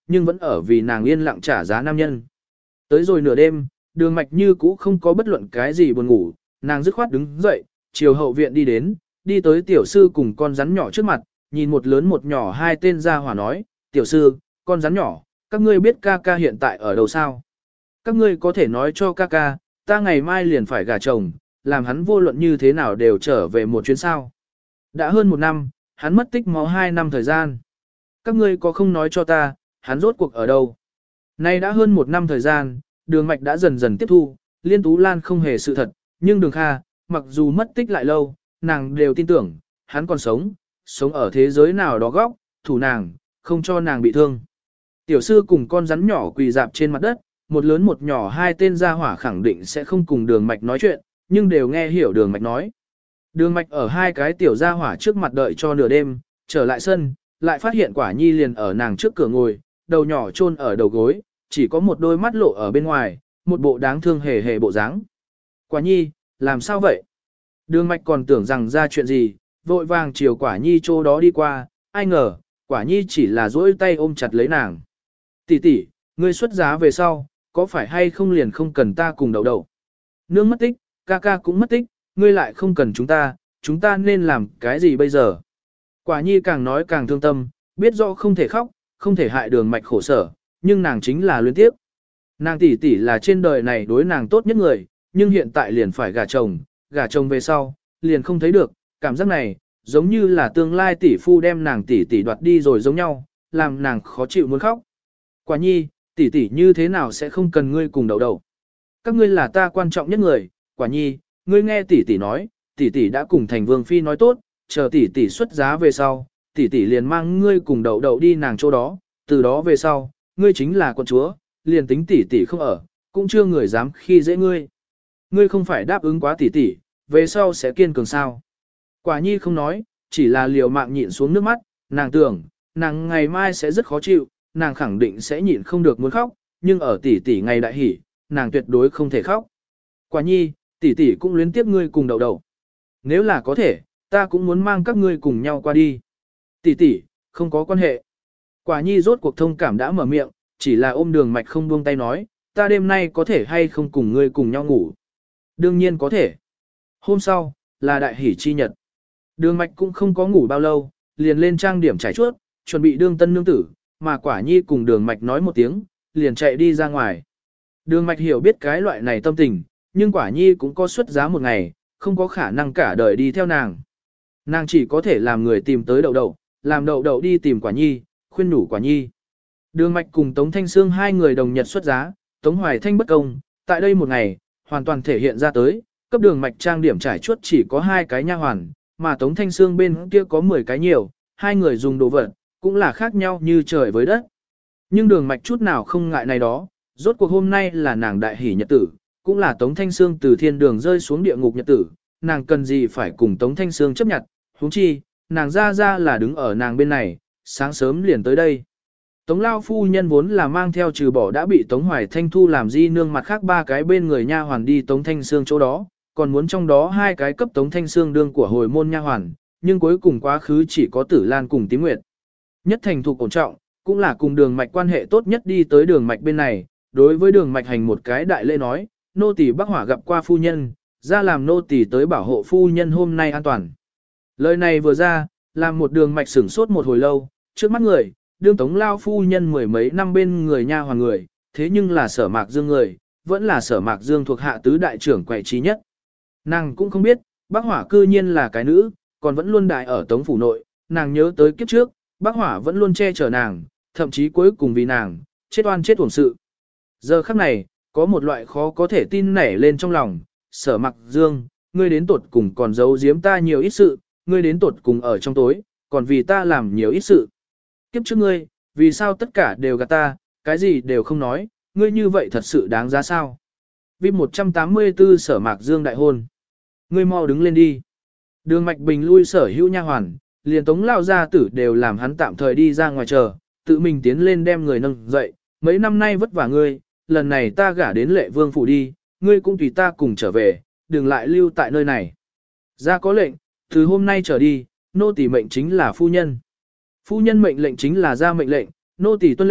nhưng vẫn ở vì nàng yên lặng trả giá nam nhân. Tới rồi nửa đêm, Đường Mạch như cũ không có bất luận cái gì buồn ngủ, nàng dứt khoát đứng dậy, chiều hậu viện đi đến, đi tới tiểu sư cùng con rắn nhỏ trước mặt, nhìn một lớn một nhỏ hai tên gia hỏa nói, tiểu sư, con rắn nhỏ, các ngươi biết ca ca hiện tại ở đâu sao? Các ngươi có thể nói cho ca ca, ta ngày mai liền phải gả chồng, làm hắn vô luận như thế nào đều trở về một chuyến sao. Đã hơn 1 năm, hắn mất tích máu 2 năm thời gian. Các ngươi có không nói cho ta, hắn rốt cuộc ở đâu? Nay đã hơn 1 năm thời gian, Đường Mạch đã dần dần tiếp thu, Liên Tú Lan không hề sự thật, nhưng Đường Kha, mặc dù mất tích lại lâu, nàng đều tin tưởng, hắn còn sống, sống ở thế giới nào đó góc, thủ nàng, không cho nàng bị thương. Tiểu sư cùng con rắn nhỏ quỳ dạp trên mặt đất, một lớn một nhỏ hai tên gia hỏa khẳng định sẽ không cùng Đường Mạch nói chuyện, nhưng đều nghe hiểu Đường Mạch nói. Đường Mạch ở hai cái tiểu gia hỏa trước mặt đợi cho nửa đêm, trở lại sân, lại phát hiện Quả Nhi liền ở nàng trước cửa ngồi, đầu nhỏ chôn ở đầu gối, chỉ có một đôi mắt lộ ở bên ngoài, một bộ đáng thương hề hề bộ dáng. Quả Nhi, làm sao vậy? Đường Mạch còn tưởng rằng ra chuyện gì, vội vàng chiều Quả Nhi chỗ đó đi qua, ai ngờ, Quả Nhi chỉ là duỗi tay ôm chặt lấy nàng. Tỷ tỷ, ngươi xuất giá về sau, có phải hay không liền không cần ta cùng đậu đậu? Nương mất tích, ca ca cũng mất tích, ngươi lại không cần chúng ta nên làm cái gì bây giờ? Quả Nhi càng nói càng thương tâm, biết rõ không thể khóc, không thể hại Đường Mạch khổ sở, nhưng nàng chính là luyến tiếc. Nàng tỷ tỷ là trên đời này đối nàng tốt nhất người, nhưng hiện tại liền phải gả chồng về sau, liền không thấy được, cảm giác này, giống như là tương lai tỷ phu đem nàng tỷ tỷ đoạt đi rồi giống nhau, làm nàng khó chịu muốn khóc. Quả Nhi, tỷ tỷ như thế nào sẽ không cần ngươi cùng đậu đậu? Các ngươi là ta quan trọng nhất người, Quả Nhi, ngươi nghe tỷ tỷ nói, tỷ tỷ đã cùng thành vương phi nói tốt, chờ tỷ tỷ xuất giá về sau, tỷ tỷ liền mang ngươi cùng đậu đậu đi nàng chỗ đó, từ đó về sau, ngươi chính là con chúa, liền tính tỷ tỷ không ở, cũng chưa người dám khi dễ ngươi. Ngươi không phải đáp ứng quá tỷ tỷ, về sau sẽ kiên cường sao? Quả Nhi không nói, chỉ là liều mạng nhịn xuống nước mắt, nàng tưởng, nàng ngày mai sẽ rất khó chịu, nàng khẳng định sẽ nhịn không được muốn khóc, nhưng ở tỷ tỷ ngày đại hỉ, nàng tuyệt đối không thể khóc. Quả Nhi, tỷ tỷ cũng luyến tiếc ngươi cùng đậu đậu. Nếu là có thể, ta cũng muốn mang các ngươi cùng nhau qua đi. Tỷ tỷ, không có quan hệ. Quả Nhi rốt cuộc thông cảm đã mở miệng, chỉ là ôm Đường Mạch không buông tay nói, ta đêm nay có thể hay không cùng ngươi cùng nhau ngủ. Đương nhiên có thể. Hôm sau, là đại hỷ chi nhật. Đường Mạch cũng không có ngủ bao lâu, liền lên trang điểm trải chuốt, chuẩn bị đương tân nương tử, mà Quả Nhi cùng Đường Mạch nói một tiếng, liền chạy đi ra ngoài. Đường Mạch hiểu biết cái loại này tâm tình, nhưng Quả Nhi cũng có xuất giá một ngày, không có khả năng cả đời đi theo nàng. Nàng chỉ có thể làm người tìm tới đậu đậu, làm đậu đậu đi tìm Quả Nhi, khuyên nhủ Quả Nhi. Đường Mạch cùng Tống Thanh Sương hai người đồng nhật xuất giá, Tống Hoài Thanh bất công, tại đây một ngày, hoàn toàn thể hiện ra tới, cấp Đường Mạch trang điểm trải chuốt chỉ có 2 cái nha hoàn, mà Tống Thanh Sương bên kia có 10 cái nhiều, hai người dùng đồ vật, cũng là khác nhau như trời với đất. Nhưng Đường Mạch chút nào không ngại này đó, rốt cuộc hôm nay là nàng đại hỷ nhật tử, cũng là Tống Thanh Sương từ thiên đường rơi xuống địa ngục nhật tử, nàng cần gì phải cùng Tống Thanh Sương chấp nhận, huống chi, nàng ra là đứng ở nàng bên này, sáng sớm liền tới đây. Tống Lao phu nhân vốn là mang theo trừ bỏ đã bị Tống Hoài Thanh thu làm di nương mặt khác 3 cái bên người nha hoàn đi Tống Thanh Sương chỗ đó, còn muốn trong đó 2 cái cấp Tống Thanh Sương đương của hồi môn nha hoàn, nhưng cuối cùng quá khứ chỉ có Tử Lan cùng Tím Nguyệt. Nhất thành thục ổn trọng, cũng là cùng Đường Mạch quan hệ tốt nhất đi tới Đường Mạch bên này, đối với Đường Mạch hành một cái đại lễ nói, nô tỳ Bắc Hỏa gặp qua phu nhân, ra làm nô tỳ tới bảo hộ phu nhân hôm nay an toàn. Lời này vừa ra, làm một Đường Mạch sửng sốt một hồi lâu, trước mắt người, đương Tống Lao phu nhân 10 mấy năm bên người nha hoàn người, thế nhưng là Sở Mạc Dương người, vẫn là Sở Mạc Dương thuộc hạ tứ đại trưởng quầy trí nhất. Nàng cũng không biết, Bắc Hỏa cư nhiên là cái nữ, còn vẫn luôn đại ở Tống phủ nội, nàng nhớ tới kiếp trước, Bắc Hỏa vẫn luôn che chở nàng, thậm chí cuối cùng vì nàng, chết oan chết uổng sự. Giờ khắc này, có một loại khó có thể tin nảy lên trong lòng, Sở Mạc Dương, ngươi đến tột cùng còn giấu giếm ta nhiều ít sự, ngươi đến tột cùng ở trong tối, còn vì ta làm nhiều ít sự. Kiếp trước ngươi, vì sao tất cả đều gạt ta, cái gì đều không nói, ngươi như vậy thật sự đáng giá sao? Vip 184 Sở Mạc Dương đại hôn. Ngươi mau đứng lên đi. Đường Mạch Bình lui sở hữu nha hoàn, liền Tống Lao gia tử đều làm hắn tạm thời đi ra ngoài chờ, tự mình tiến lên đem người nâng dậy. Mấy năm nay vất vả ngươi, lần này ta gả đến Lệ Vương phủ đi, ngươi cũng tùy ta cùng trở về, đừng lại lưu tại nơi này. Ra có lệnh, từ hôm nay trở đi, nô tỳ mệnh chính là phu nhân. Phu nhân mệnh lệnh chính là ra mệnh lệnh, nô tỳ tuân lệnh,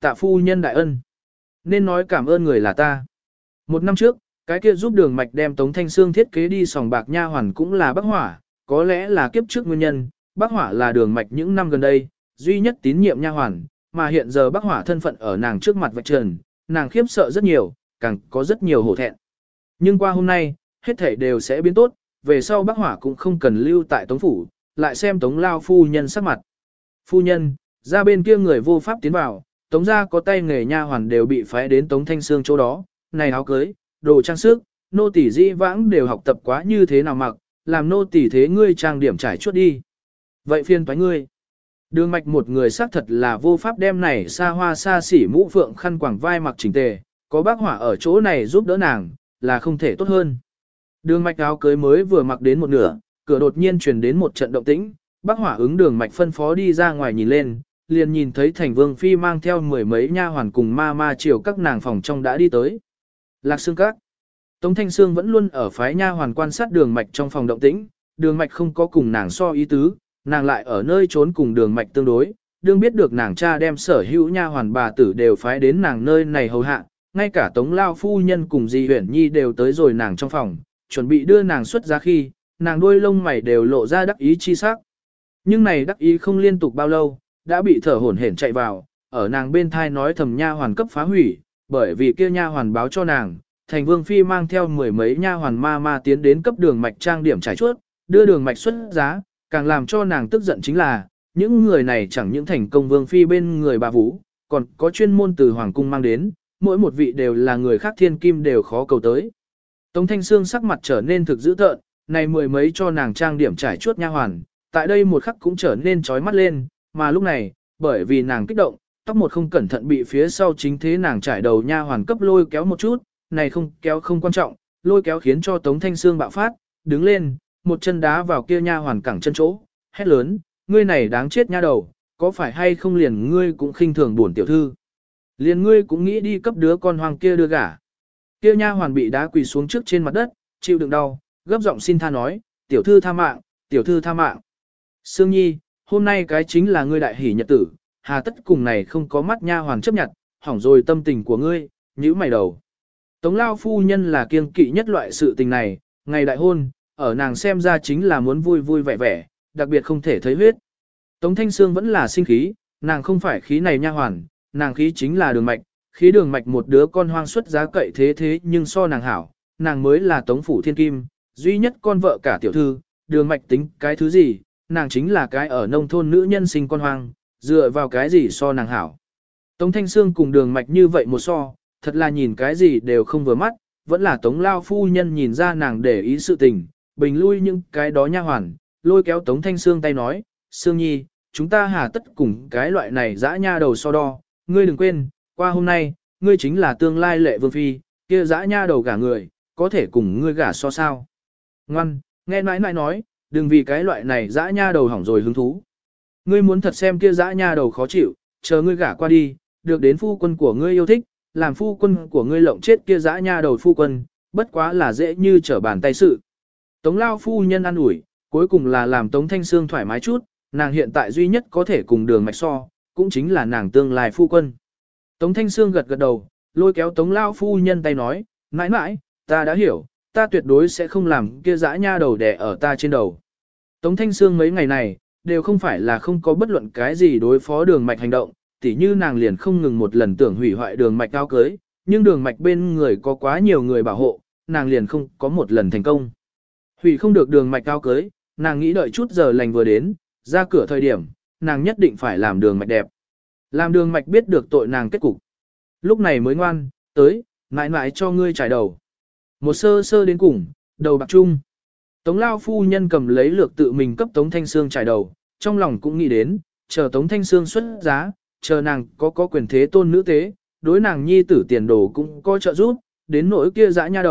tạ phu nhân đại ân. Nên nói cảm ơn người là ta. Một năm trước, cái kia giúp Đường Mạch đem Tống Thanh Sương thiết kế đi sòng bạc nha hoàn cũng là Bác Hỏa, có lẽ là kiếp trước nguyên nhân, Bác Hỏa là Đường Mạch những năm gần đây, duy nhất tín nhiệm nha hoàn, mà hiện giờ Bác Hỏa thân phận ở nàng trước mặt vạch trần, nàng khiếp sợ rất nhiều, càng có rất nhiều hổ thẹn. Nhưng qua hôm nay, hết thảy đều sẽ biến tốt, về sau Bác Hỏa cũng không cần lưu tại Tống phủ, lại xem Tống lao phu nhân sắc mặt. Phu nhân, ra bên kia người vô pháp tiến vào, Tống gia có tay nghề nha hoàn đều bị phái đến Tống Thanh Sương chỗ đó, này áo cưới, đồ trang sức, nô tỳ dĩ vãng đều học tập quá như thế nào mặc, làm nô tỳ thế ngươi trang điểm trải chuốt đi. Vậy phiền toái ngươi. Đường Mạch một người xác thật là vô pháp đem này xa hoa xa xỉ mũ phượng khăn quàng vai mặc chỉnh tề, có Bác Hỏa ở chỗ này giúp đỡ nàng, là không thể tốt hơn. Đường Mạch áo cưới mới vừa mặc đến một nửa, cửa đột nhiên truyền đến một trận động tĩnh, Bác Hỏa ứng Đường Mạch phân phó đi ra ngoài nhìn lên, liền nhìn thấy Thành Vương phi mang theo mười mấy nha hoàn cùng ma chiều các nàng phòng trong đã đi tới. Lạc Xương Các. Tống Thanh Sương vẫn luôn ở phái nha hoàn quan sát Đường Mạch trong phòng động tĩnh, Đường Mạch không có cùng nàng so ý tứ, nàng lại ở nơi trốn cùng Đường Mạch tương đối, đương biết được nàng cha đem sở hữu nha hoàn bà tử đều phái đến nàng nơi này hầu hạ, ngay cả Tống lao phu nhân cùng Di Uyển Nhi đều tới rồi nàng trong phòng, chuẩn bị đưa nàng xuất ra khi, nàng đuôi lông mày đều lộ ra đắc ý chi sắc. Nhưng này đắc ý không liên tục bao lâu, đã bị thở hổn hển chạy vào, ở nàng bên thai nói thầm nha hoàn cấp phá hủy, bởi vì kia nha hoàn báo cho nàng, Thành Vương phi mang theo mười mấy nha hoàn ma tiến đến cấp Đường Mạch trang điểm trải chuốt, đưa Đường Mạch xuất giá, càng làm cho nàng tức giận chính là, những người này chẳng những thành công Vương phi bên người bà vũ, còn có chuyên môn từ hoàng cung mang đến, mỗi một vị đều là người khác thiên kim đều khó cầu tới. Tống Thanh Sương sắc mặt trở nên thực dữ tợn, này mười mấy cho nàng trang điểm trải chuốt nha hoàn, tại đây một khắc cũng trở nên chói mắt lên, mà lúc này, bởi vì nàng kích động, tóc một không cẩn thận bị phía sau chính thế nàng trải đầu nha hoàn cấp lôi kéo một chút, này không kéo không quan trọng, lôi kéo khiến cho Tống Thanh Sương bạo phát, đứng lên, một chân đá vào kia nha hoàn cẳng chân chỗ, hét lớn, ngươi này đáng chết nha đầu, có phải hay không liền ngươi cũng khinh thường bổn tiểu thư. Liền ngươi cũng nghĩ đi cấp đứa con hoang kia đưa gả. Kia nha hoàn bị đá quỳ xuống trước trên mặt đất, chịu đựng đau, gấp giọng xin tha nói, tiểu thư tha mạng, tiểu thư tha mạng. Sương Nhi, hôm nay cái chính là ngươi đại hỷ nhật tử, hà tất cùng này không có mắt nha hoàn chấp nhận, hỏng rồi tâm tình của ngươi, nhíu mày đầu. Tống lao phu nhân là kiêng kỵ nhất loại sự tình này, ngày đại hôn, ở nàng xem ra chính là muốn vui vui vẻ vẻ, đặc biệt không thể thấy huyết. Tống Thanh Sương vẫn là sinh khí, nàng không phải khí này nha hoàn, nàng khí chính là Đường Mạch, khí Đường Mạch một đứa con hoang xuất giá cậy thế nhưng so nàng hảo, nàng mới là Tống phủ thiên kim, duy nhất con vợ cả tiểu thư, Đường Mạch tính cái thứ gì, nàng chính là cái ở nông thôn nữ nhân sinh con hoang, dựa vào cái gì so nàng hảo. Tống Thanh Sương cùng Đường Mạch như vậy một so, thật là nhìn cái gì đều không vừa mắt, vẫn là Tống lao phu nhân nhìn ra nàng để ý sự tình, bình lui những cái đó nha hoàn, lôi kéo Tống Thanh Sương tay nói, Sương Nhi, chúng ta hà tất cùng cái loại này dã nha đầu so đo, ngươi đừng quên, qua hôm nay, ngươi chính là tương lai lệ vương phi, kia dã nha đầu gả người, có thể cùng ngươi gả so sao. Ngoan, nghe nãi nãi nói, đừng vì cái loại này dã nha đầu hỏng rồi hứng thú. Ngươi muốn thật xem kia dã nha đầu khó chịu, chờ ngươi gả qua đi, được đến phu quân của ngươi yêu thích, làm phu quân của ngươi lộng chết kia dã nha đầu phu quân, bất quá là dễ như trở bàn tay sự. Tống lao phu nhân ăn ủi, cuối cùng là làm Tống Thanh Sương thoải mái chút, nàng hiện tại duy nhất có thể cùng Đường Mạch so, cũng chính là nàng tương lai phu quân. Tống Thanh Sương gật gật đầu, lôi kéo Tống lao phu nhân tay nói, mãi mãi, ta đã hiểu, ta tuyệt đối sẽ không làm kia dã nha đầu đè ở ta trên đầu. Tống Thanh Sương mấy ngày này, đều không phải là không có bất luận cái gì đối phó Đường Mạch hành động, tỉ như nàng liền không ngừng một lần tưởng hủy hoại Đường Mạch áo cưới, nhưng Đường Mạch bên người có quá nhiều người bảo hộ, nàng liền không có một lần thành công. Hủy không được Đường Mạch áo cưới, nàng nghĩ đợi chút giờ lành vừa đến, ra cửa thời điểm, nàng nhất định phải làm Đường Mạch đẹp. Làm Đường Mạch biết được tội nàng kết cục. Lúc này mới ngoan, tới, mãi mãi cho ngươi trải đầu. Một sơ sơ đến cùng, đầu bạc trung. Tống lao phu nhân cầm lấy lược tự mình cấp Tống Thanh Sương trải đầu, trong lòng cũng nghĩ đến, chờ Tống Thanh Sương xuất giá, chờ nàng có quyền thế tôn nữ tế, đối nàng nhi tử tiền đồ cũng có trợ giúp, đến nỗi kia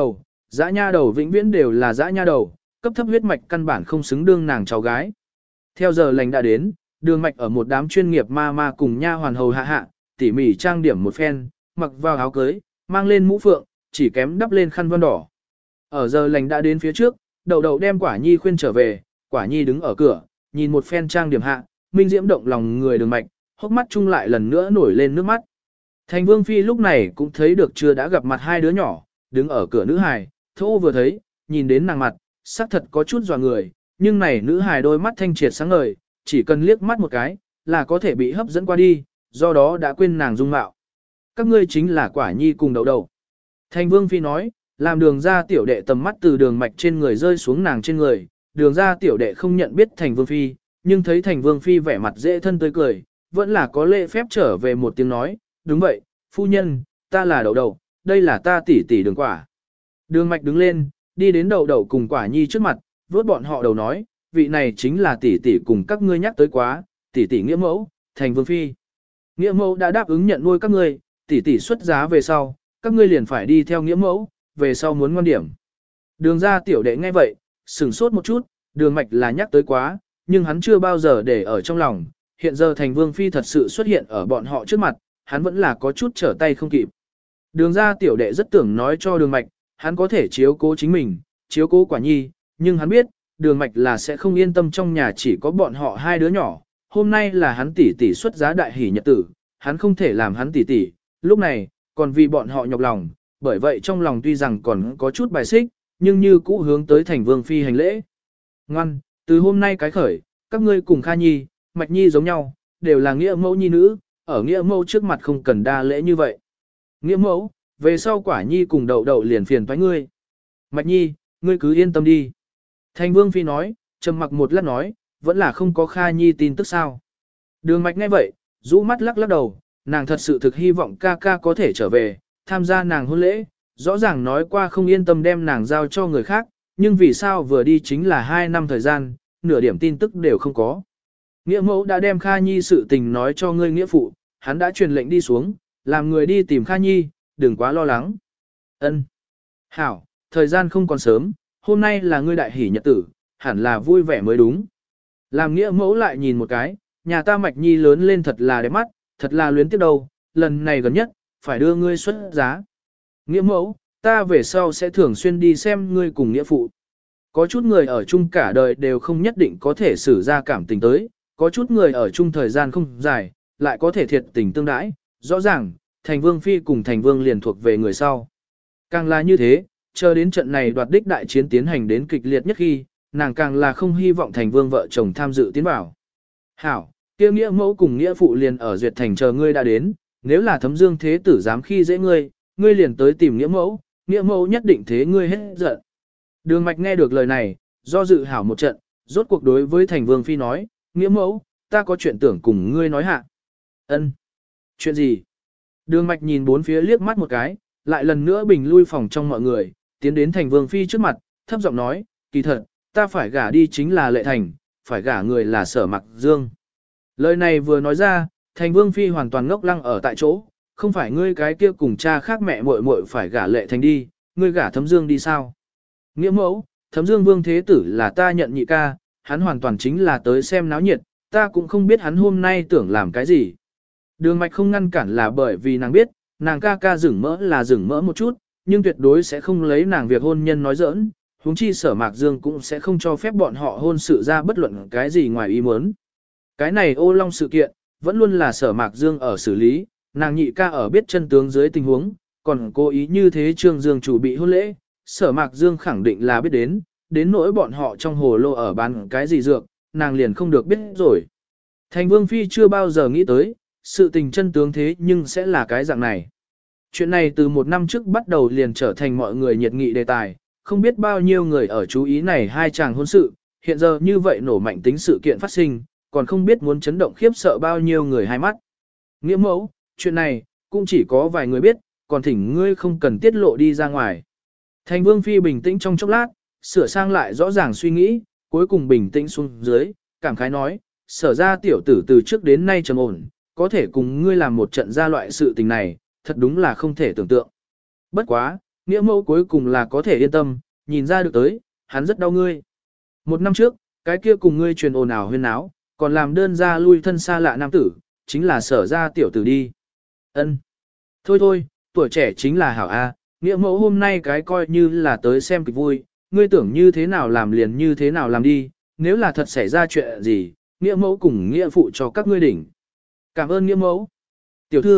dã nha đầu vĩnh viễn đều là dã nha đầu, cấp thấp huyết mạch căn bản không xứng đương nàng cháu gái. Theo giờ lành đã đến, Đường Mạch ở một đám chuyên nghiệp ma cùng nha hoàn hầu hạ, tỉ mỉ trang điểm một phen, mặc vào áo cưới, mang lên mũ phượng, chỉ kém đắp lên khăn voan đỏ. Ở giờ lành đã đến phía trước, Đậu Đậu đem Quả Nhi khuyên trở về, Quả Nhi đứng ở cửa, nhìn một phen trang điểm hạ, minh diễm động lòng người Đường Mạch, hốc mắt chung lại lần nữa nổi lên nước mắt. Thành Vương Phi lúc này cũng thấy được chưa đã gặp mặt hai đứa nhỏ, đứng ở cửa nữ hài, thô vừa thấy, nhìn đến nàng mặt, sắc thật có chút dò người, nhưng này nữ hài đôi mắt thanh triệt sáng ngời, chỉ cần liếc mắt một cái, là có thể bị hấp dẫn qua đi, do đó đã quên nàng dung mạo. Các ngươi chính là Quả Nhi cùng Đậu Đậu. Thành Vương Phi nói, làm Đường ra tiểu đệ tầm mắt từ đường mạch trên người rơi xuống nàng trên người, Đường ra tiểu đệ không nhận biết Thành Vương Phi, nhưng thấy Thành Vương Phi vẻ mặt dễ thân tươi cười, vẫn là có lễ phép trở về một tiếng nói, đúng vậy, phu nhân, ta là Đậu Đậu, đây là ta tỷ tỷ Đường Quả. Đường mạch đứng lên, đi đến Đậu Đậu cùng Quả Nhi trước mặt, vuốt bọn họ đầu nói, vị này chính là tỷ tỷ cùng các ngươi nhắc tới quá, tỷ tỷ nghĩa mẫu, Thành Vương Phi. Nghĩa mẫu đã đáp ứng nhận nuôi các ngươi, tỷ tỷ xuất giá về sau, các ngươi liền phải đi theo nghĩa mẫu, về sau muốn ngoan điểm. Đường ra tiểu đệ nghe vậy, sửng sốt một chút, đường mạch là nhắc tới quá, nhưng hắn chưa bao giờ để ở trong lòng, hiện giờ Thành Vương Phi thật sự xuất hiện ở bọn họ trước mặt, hắn vẫn là có chút trở tay không kịp. Đường ra tiểu đệ rất tưởng nói cho đường mạch, hắn có thể chiếu cố chính mình, chiếu cố Quả Nhi, nhưng hắn biết, đường mạch là sẽ không yên tâm trong nhà chỉ có bọn họ hai đứa nhỏ, hôm nay là hắn tỷ tỷ xuất giá đại hỷ nhật tử, hắn không thể làm hắn tỷ tỷ, lúc này, còn vì bọn họ nhọc lòng, bởi vậy trong lòng tuy rằng còn có chút bài xích, nhưng như cũ hướng tới Thành Vương Phi hành lễ. Ngoan, từ hôm nay cái khởi, các ngươi cùng Kha Nhi, Mạch Nhi giống nhau, đều là nghĩa mẫu nhi nữ, ở nghĩa mẫu trước mặt không cần đa lễ như vậy. Nghĩa mẫu, về sau Quả Nhi cùng Đậu Đậu liền phiền toái ngươi. Mạch Nhi, ngươi cứ yên tâm đi. Thành Vương Phi nói, trầm mặc một lát nói, vẫn là không có Kha Nhi tin tức sao. Đường Mạch nghe vậy, rũ mắt lắc lắc đầu, nàng thật sự thực hy vọng ca ca có thể trở về, tham gia nàng hôn lễ, rõ ràng nói qua không yên tâm đem nàng giao cho người khác, nhưng vì sao vừa đi chính là 2 năm thời gian, nửa điểm tin tức đều không có. Nghĩa mẫu đã đem Kha Nhi sự tình nói cho ngươi nghĩa phụ, hắn đã truyền lệnh đi xuống, làm người đi tìm Kha Nhi, đừng quá lo lắng. Ân. Hảo, thời gian không còn sớm, hôm nay là ngươi đại hỷ nhật tử, hẳn là vui vẻ mới đúng. Làm nghĩa mẫu lại nhìn một cái, nhà ta Mạch Nhi lớn lên thật là đẹp mắt, thật là luyến tiếc đâu, lần này gần nhất, phải đưa ngươi xuất giá. Nghĩa mẫu, ta về sau sẽ thường xuyên đi xem ngươi cùng nghĩa phụ. Có chút người ở chung cả đời đều không nhất định có thể xử ra cảm tình tới, có chút người ở chung thời gian không dài, lại có thể thiệt tình tương đãi. Rõ ràng, Thành Vương Phi cùng Thành Vương liền thuộc về người sau. Càng là như thế, chờ đến trận này đoạt đích đại chiến tiến hành đến kịch liệt nhất khi, nàng càng là không hy vọng Thành Vương vợ chồng tham dự tiến vào. Hảo, kia nghĩa mẫu cùng nghĩa phụ liền ở Duyệt Thành chờ ngươi đã đến, nếu là Thấm Dương thế tử dám khi dễ ngươi, ngươi liền tới tìm nghĩa mẫu nhất định thế ngươi hết giận. Đường Mạch nghe được lời này, do dự hảo một trận, rốt cuộc đối với Thành Vương Phi nói, nghĩa mẫu, ta có chuyện tưởng cùng ngươi nói hạ. Ân. Chuyện gì? Đường Mạch nhìn bốn phía liếc mắt một cái, lại lần nữa bình lui phòng trong mọi người, tiến đến Thành Vương Phi trước mặt, thấp giọng nói, kỳ thật, ta phải gả đi chính là Lệ Thành, phải gả người là Sở Mặc Dương. Lời này vừa nói ra, Thành Vương Phi hoàn toàn ngốc lăng ở tại chỗ, không phải ngươi cái kia cùng cha khác mẹ muội muội phải gả Lệ Thành đi, ngươi gả Thấm Dương đi sao? Nghĩa mẫu, Thấm Dương Vương Thế Tử là ta nhận nhị ca, hắn hoàn toàn chính là tới xem náo nhiệt, ta cũng không biết hắn hôm nay tưởng làm cái gì. Đường Mạch không ngăn cản là bởi vì nàng biết, nàng ca ca rửng mỡ là rửng mỡ một chút, nhưng tuyệt đối sẽ không lấy nàng việc hôn nhân nói giỡn, huống chi Sở Mạc Dương cũng sẽ không cho phép bọn họ hôn sự ra bất luận cái gì ngoài ý muốn. Cái này ô long sự kiện, vẫn luôn là Sở Mạc Dương ở xử lý, nàng nhị ca ở biết chân tướng dưới tình huống, còn cố ý như thế Trương Dương chủ bị hôn lễ, Sở Mạc Dương khẳng định là biết đến nỗi bọn họ trong hồ lô ở bán cái gì dược, nàng liền không được biết rồi. Thành Vương Phi chưa bao giờ nghĩ tới, sự tình chân tướng thế nhưng sẽ là cái dạng này. Chuyện này từ 1 năm trước bắt đầu liền trở thành mọi người nhiệt nghị đề tài, không biết bao nhiêu người ở chú ý này hai chàng hôn sự, hiện giờ như vậy nổ mạnh tính sự kiện phát sinh, còn không biết muốn chấn động khiếp sợ bao nhiêu người hai mắt. Nghĩa mẫu, chuyện này, cũng chỉ có vài người biết, còn thỉnh ngươi không cần tiết lộ đi ra ngoài. Thành Vương Phi bình tĩnh trong chốc lát, sửa sang lại rõ ràng suy nghĩ, cuối cùng bình tĩnh xuống dưới, cảm khái nói, Sở ra tiểu tử từ trước đến nay trầm ổn, có thể cùng ngươi làm một trận ra loại sự tình này, thật đúng là không thể tưởng tượng. Bất quá, nghĩa mẫu cuối cùng là có thể yên tâm, nhìn ra được tới, hắn rất đau ngươi. 1 năm trước, cái kia cùng ngươi truyền ồn ào huyên náo, còn làm đơn ra lui thân xa lạ nam tử, chính là Sở ra tiểu tử đi. Ân. Thôi thôi, tuổi trẻ chính là hảo A, nghĩa mẫu hôm nay cái coi như là tới xem kịch vui, ngươi tưởng như thế nào làm liền như thế nào làm đi, nếu là thật xảy ra chuyện gì, nghĩa mẫu cùng nghĩa phụ cho các ngươi đỉnh. Cảm ơn nghĩa mẫu. Tiểu thư,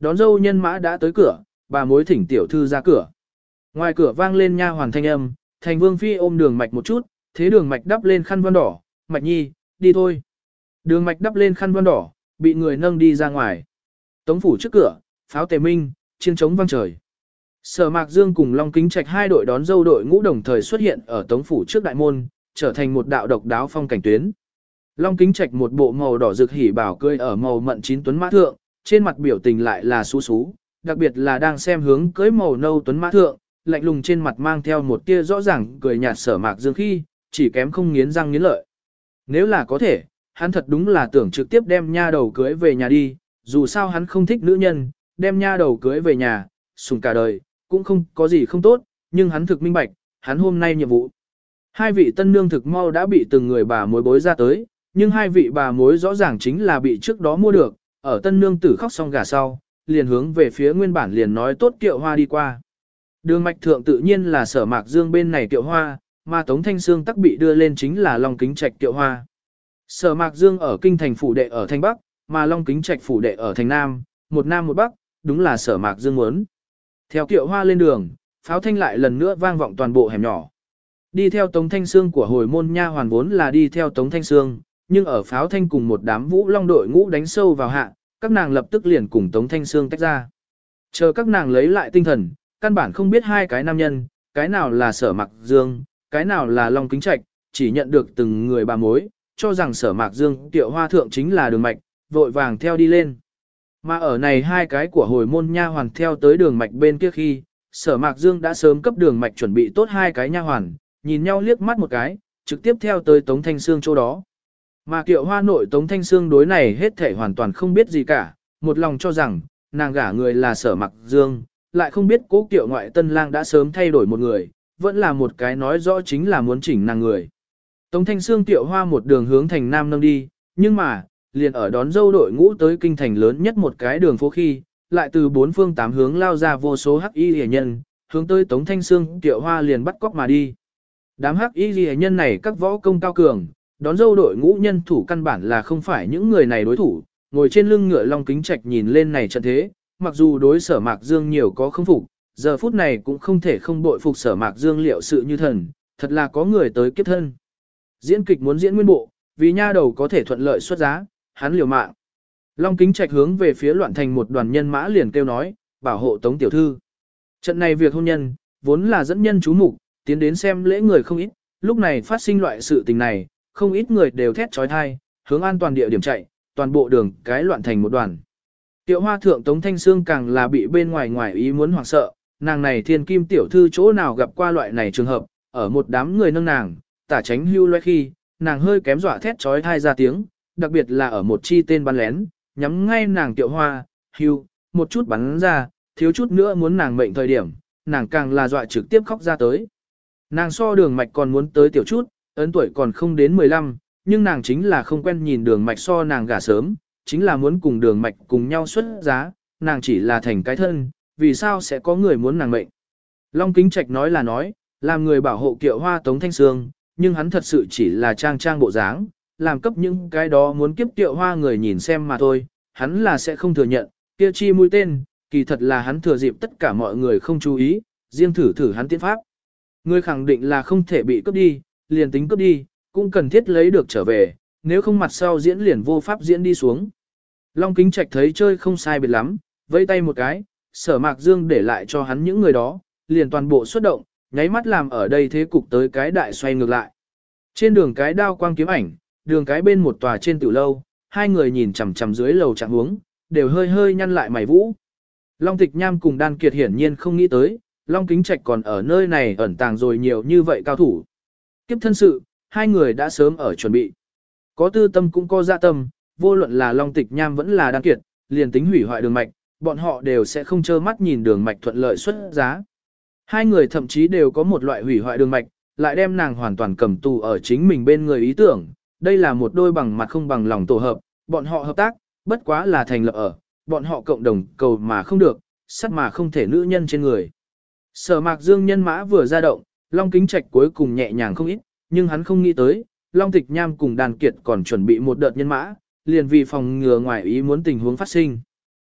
đón dâu nhân mã đã tới cửa, bà mối thỉnh tiểu thư ra cửa. Ngoài cửa vang lên nha hoàn thanh âm, Thành Vương phi ôm Đường Mạch một chút, thế Đường Mạch đắp lên khăn voan đỏ, "Mạch nhi, đi thôi." Đường Mạch đắp lên khăn voan đỏ, bị người nâng đi ra ngoài. Tống phủ trước cửa, pháo tề minh, chiêng trống vang trời. Sở Mạc Dương cùng Long Kính Trạch hai đội đón dâu đội ngũ đồng thời xuất hiện ở Tống phủ trước đại môn, trở thành một đạo độc đáo phong cảnh tuyến. Long Kính Trạch một bộ màu đỏ rực hỉ bảo cưỡi ở màu mận chín tuấn mã thượng, trên mặt biểu tình lại là xú xú, đặc biệt là đang xem hướng cưỡi màu nâu tuấn mã thượng, lạnh lùng trên mặt mang theo một tia rõ ràng cười nhạt Sở Mạc Dương khi, chỉ kém không nghiến răng nghiến lợi. Nếu là có thể, hắn thật đúng là tưởng trực tiếp đem nha đầu cưới về nhà đi, dù sao hắn không thích nữ nhân, đem nha đầu cưới về nhà, sủng cả đời, cũng không có gì không tốt, nhưng hắn thực minh bạch, hắn hôm nay nhiệm vụ. Hai vị tân nương thực mau đã bị từng người bà mối bối ra tới, nhưng hai vị bà mối rõ ràng chính là bị trước đó mua được, ở tân nương tử khóc xong gà sau, liền hướng về phía nguyên bản liền nói tốt Kiệu Hoa đi qua. Đường mạch thượng tự nhiên là Sở Mạc Dương bên này Kiệu Hoa, mà Tống Thanh Sương tắc bị đưa lên chính là Long Kính Trạch Kiệu Hoa. Sở Mạc Dương ở kinh thành phủ đệ ở thành Bắc, mà Long Kính Trạch phủ đệ ở thành Nam, một Nam một Bắc, đúng là Sở Mạc Dương muốn. Theo Kiệu Hoa lên đường, pháo thanh lại lần nữa vang vọng toàn bộ hẻm nhỏ. Đi theo Tống Thanh Sương của hồi môn nha hoàn vốn là đi theo Tống Thanh Sương, nhưng ở pháo thanh cùng một đám Vũ Long đội ngũ đánh sâu vào hạ, các nàng lập tức liền cùng Tống Thanh Sương tách ra. Chờ các nàng lấy lại tinh thần, căn bản không biết hai cái nam nhân, cái nào là Sở Mạc Dương, cái nào là Long Kính Trạch, chỉ nhận được từng người bà mối, cho rằng Sở Mạc Dương Kiệu Hoa thượng chính là Đường Mạch, vội vàng theo đi lên. Mà ở này hai cái của hồi môn nha hoàn theo tới Đường Mạch bên kia khi, Sở Mạc Dương đã sớm cấp Đường Mạch chuẩn bị tốt hai cái nha hoàn, nhìn nhau liếc mắt một cái, trực tiếp theo tới Tống Thanh Sương chỗ đó. Mà Kiệu Hoa nội Tống Thanh Sương đối này hết thể hoàn toàn không biết gì cả, một lòng cho rằng, nàng gả người là Sở Mạc Dương, lại không biết cố Kiệu ngoại tân lang đã sớm thay đổi một người, vẫn là một cái nói rõ chính là muốn chỉnh nàng người. Tống Thanh Sương Kiệu Hoa một đường hướng thành Nam nâng đi, nhưng mà, liền ở đón dâu đội ngũ tới kinh thành lớn nhất một cái đường phố khi, lại từ bốn phương tám hướng lao ra vô số hắc y rìa nhân, hướng tới Tống Thanh Sương Kiệu Hoa liền bắt cóc mà đi. Đám hắc y rìa nhân này các võ công cao cường, đón dâu đội ngũ nhân thủ căn bản là không phải những người này đối thủ, ngồi trên lưng ngựa Long Kính Trạch nhìn lên này trận thế, mặc dù đối Sở Mạc Dương nhiều có không phục, giờ phút này cũng không thể không bội phục Sở Mạc Dương liệu sự như thần, thật là có người tới kiếp thân. Diễn kịch muốn diễn nguyên bộ, vì nha đầu có thể thuận lợi xuất giá, hắn liều mạng. Long Kính Trạch hướng về phía loạn thành một đoàn nhân mã liền kêu nói, bảo hộ Tống tiểu thư. Trận này việc hôn nhân, vốn là dẫn nhân chú mục, tiến đến xem lễ người không ít, lúc này phát sinh loại sự tình này, không ít người đều thét trói thai, hướng an toàn địa điểm chạy, toàn bộ đường cái loạn thành một đoàn. Kiệu Hoa thượng Tống Thanh Sương càng là bị bên ngoài ý muốn hoảng sợ, nàng này thiên kim tiểu thư chỗ nào gặp qua loại này trường hợp, ở một đám người nâng nàng, tả tránh hưu loe khi, nàng hơi kém dọa thét trói thai ra tiếng, đặc biệt là ở một chi tên bắn lén, nhắm ngay nàng Kiệu Hoa, hưu, một chút bắn ra, thiếu chút nữa muốn nàng mệnh thời điểm, nàng càng là dọa trực tiếp khóc ra tới. Nàng so Đường Mạch còn muốn tới tiểu chút, ấn tuổi còn không đến 15, nhưng nàng chính là không quen nhìn Đường Mạch so nàng gả sớm, chính là muốn cùng Đường Mạch cùng nhau xuất giá, nàng chỉ là thành cái thân, vì sao sẽ có người muốn nàng mệnh. Long Kính Trạch nói là nói, làm người bảo hộ Kiệu Hoa Tống Thanh Sương, nhưng hắn thật sự chỉ là trang bộ dáng, làm cấp những cái đó muốn kiếp Kiệu Hoa người nhìn xem mà thôi, hắn là sẽ không thừa nhận, kia chi mũi tên, kỳ thật là hắn thừa dịp tất cả mọi người không chú ý, riêng thử hắn tiến pháp. Người khẳng định là không thể bị cướp đi, liền tính cướp đi, cũng cần thiết lấy được trở về, nếu không mặt sau diễn liền vô pháp diễn đi xuống. Long Kính Trạch thấy chơi không sai biệt lắm, vẫy tay một cái, Sở Mạc Dương để lại cho hắn những người đó, liền toàn bộ xuất động, nháy mắt làm ở đây thế cục tới cái đại xoay ngược lại. Trên đường cái đao quang kiếm ảnh, đường cái bên một tòa trên tiểu lâu, hai người nhìn chằm chằm dưới lầu trạng huống, đều hơi nhăn lại mày vũ. Long Tịch Nham cùng Đan Kiệt hiển nhiên không nghĩ tới, Long Kính Trạch còn ở nơi này ẩn tàng rồi nhiều như vậy cao thủ. Kiếp thân sự, hai người đã sớm ở chuẩn bị. Có tư tâm cũng có dạ tâm, vô luận là Long Tịch Nham vẫn là Đan Kiệt, liền tính hủy hoại Đường Mạch, bọn họ đều sẽ không trơ mắt nhìn Đường Mạch thuận lợi xuất giá. Hai người thậm chí đều có một loại hủy hoại Đường Mạch, lại đem nàng hoàn toàn cầm tù ở chính mình bên người ý tưởng. Đây là một đôi bằng mặt không bằng lòng tổ hợp, bọn họ hợp tác, bất quá là thành lập ở, bọn họ cộng đồng cầu mà không được, sắt mà không thể nữ nhân trên người. Sở Mạc Dương nhân mã vừa ra động, Long Kính Trạch cuối cùng nhẹ nhàng không ít, nhưng hắn không nghĩ tới, Long Tịch Nham cùng Đàn Kiệt còn chuẩn bị một đợt nhân mã, liền vì phòng ngừa ngoài ý muốn tình huống phát sinh.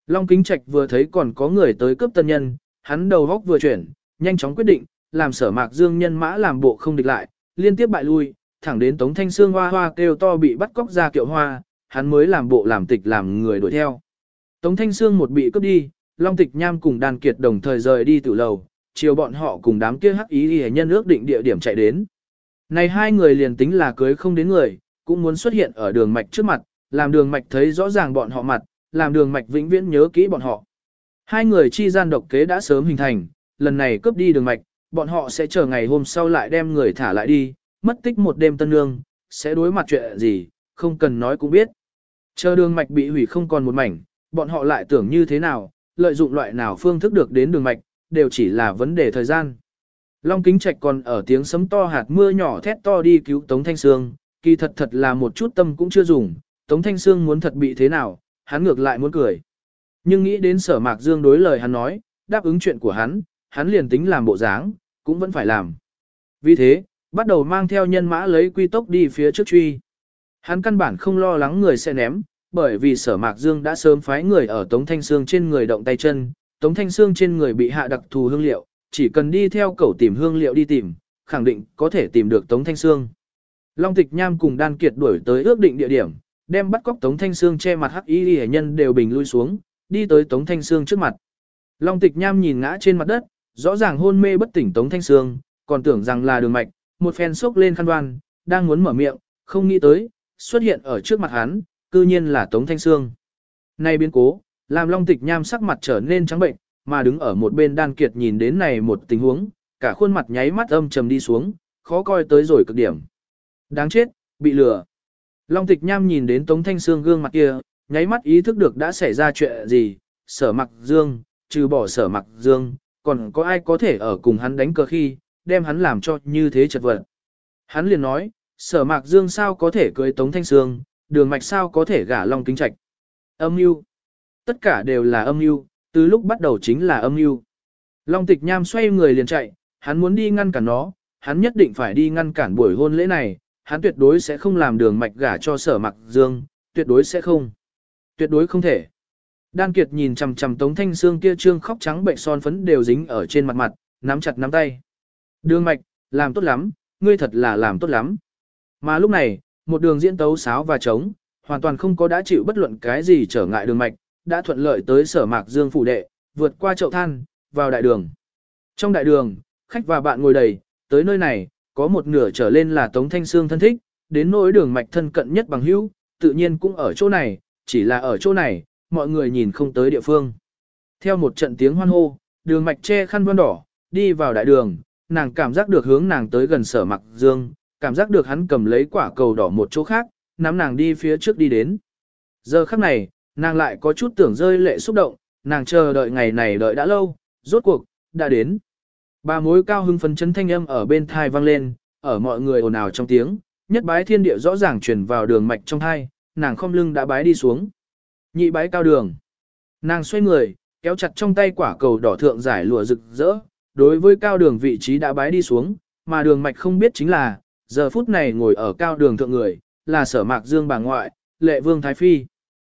Long Kính Trạch vừa thấy còn có người tới cướp tân nhân, hắn đầu góc vừa chuyển, nhanh chóng quyết định, làm Sở Mạc Dương nhân mã làm bộ không địch lại, liên tiếp bại lui, thẳng đến Tống Thanh Sương hoa hoa kêu to bị bắt cóc ra Kiệu Hoa, hắn mới làm bộ làm tịch làm người đuổi theo. Tống Thanh Sương một bị cướp đi, Long Tịch Nham cùng Đan Kiệt đồng thời rời đi tử lầu, chiều bọn họ cùng đám kia hắc ý y nhân ước định địa điểm chạy đến. Này hai người liền tính là cưới không đến người, cũng muốn xuất hiện ở Đường Mạch trước mặt, làm Đường Mạch thấy rõ ràng bọn họ mặt, làm Đường Mạch vĩnh viễn nhớ kỹ bọn họ. Hai người chi gian độc kế đã sớm hình thành, lần này cướp đi Đường Mạch, bọn họ sẽ chờ ngày hôm sau lại đem người thả lại đi, mất tích một đêm tân nương, sẽ đối mặt chuyện gì, không cần nói cũng biết. Chờ Đường Mạch bị hủy không còn một mảnh, bọn họ lại tưởng như thế nào, lợi dụng loại nào phương thức được đến Đường Mạch, đều chỉ là vấn đề thời gian. Long Kính Trạch còn ở tiếng sấm to hạt mưa nhỏ thét to đi cứu Tống Thanh Sương, kỳ thật là một chút tâm cũng chưa dùng, Tống Thanh Sương muốn thật bị thế nào, hắn ngược lại muốn cười. Nhưng nghĩ đến Sở Mạc Dương đối lời hắn nói, đáp ứng chuyện của hắn liền tính làm bộ dáng, cũng vẫn phải làm. Vì thế, bắt đầu mang theo nhân mã lấy quy tốc đi phía trước truy. Hắn căn bản không lo lắng người sẽ ném, bởi vì Sở Mạc Dương đã sớm phái người ở Tống Thanh Sương trên người động tay chân, Tống Thanh Sương trên người bị hạ đặc thù hương liệu, chỉ cần đi theo cẩu tìm hương liệu đi tìm, khẳng định có thể tìm được Tống Thanh Sương. Long Tịch Nham cùng Đan Kiệt đuổi tới ước định địa điểm, đem bắt cóc Tống Thanh Sương che mặt hắc y hệ nhân đều bình lui xuống, đi tới Tống Thanh Sương trước mặt. Long Tịch Nham nhìn ngã trên mặt đất, rõ ràng hôn mê bất tỉnh Tống Thanh Sương, còn tưởng rằng là Đường Mạch, một phen sốc lên khăn đoan, đang muốn mở miệng, không nghĩ tới, xuất hiện ở trước mặt hắn, cư nhiên là Tống Thanh Sương. Này biến cố, làm Long Tịch Nham sắc mặt trở nên trắng bệnh, mà đứng ở một bên Đan Kiệt nhìn đến này một tình huống, cả khuôn mặt nháy mắt âm trầm đi xuống, khó coi tới rồi cực điểm. Đáng chết, bị lừa. Long Tịch Nham nhìn đến Tống Thanh Sương gương mặt kia, nháy mắt ý thức được đã xảy ra chuyện gì, Sở Mạc Dương, trừ bỏ Sở Mạc Dương, còn có ai có thể ở cùng hắn đánh cờ khi, đem hắn làm cho như thế chật vật. Hắn liền nói, Sở Mạc Dương sao có thể cưới Tống Thanh Sương, Đường Mạch sao có thể gả Long Kính Trạch. Âm mưu. Tất cả đều là âm mưu, từ lúc bắt đầu chính là âm mưu. Long Tịch Nham xoay người liền chạy, hắn muốn đi ngăn cản nó, hắn nhất định phải đi ngăn cản buổi hôn lễ này, hắn tuyệt đối sẽ không làm Đường Mạch gả cho Sở Mạc Dương, tuyệt đối sẽ không. Tuyệt đối không thể. Đan Kiệt nhìn chằm chằm Tống Thanh Sương kia trương khóc trắng bệnh son phấn đều dính ở trên mặt, nắm chặt nắm tay. Đường Mạch, làm tốt lắm, ngươi thật là làm tốt lắm. Mà lúc này, một đường diễn tấu sáo và trống, hoàn toàn không có đã chịu bất luận cái gì trở ngại Đường Mạch, đã thuận lợi tới Sở Mạc Dương phủ đệ, vượt qua chậu than, vào đại đường. Trong đại đường, khách và bạn ngồi đầy, tới nơi này, có một nửa trở lên là Tống Thanh Sương thân thích, đến nỗi Đường Mạch thân cận nhất bằng hữu, tự nhiên cũng ở chỗ này, chỉ là ở chỗ này, mọi người nhìn không tới địa phương. Theo một trận tiếng hoan hô, Đường Mạch che khăn voan đỏ, đi vào đại đường, nàng cảm giác được hướng nàng tới gần Sở Mạc Dương, cảm giác được hắn cầm lấy quả cầu đỏ một chỗ khác, nắm nàng đi phía trước đi đến. Giờ khắc này, nàng lại có chút tưởng rơi lệ xúc động, nàng chờ đợi ngày này đợi đã lâu, rốt cuộc, đã đến. Ba mối cao hưng phấn chấn thanh âm ở bên thai vang lên, ở mọi người ồn ào trong tiếng, nhất bái thiên địa rõ ràng truyền vào Đường Mạch trong thai, nàng khom lưng đã bái đi xuống. Nhị bái cao đường. Nàng xoay người, kéo chặt trong tay quả cầu đỏ thượng giải lụa rực rỡ, đối với cao đường vị trí đã bái đi xuống, mà Đường Mạch không biết chính là, giờ phút này ngồi ở cao đường thượng người, là Sở Mạc Dương bà ngoại, Lệ Vương Thái Phi.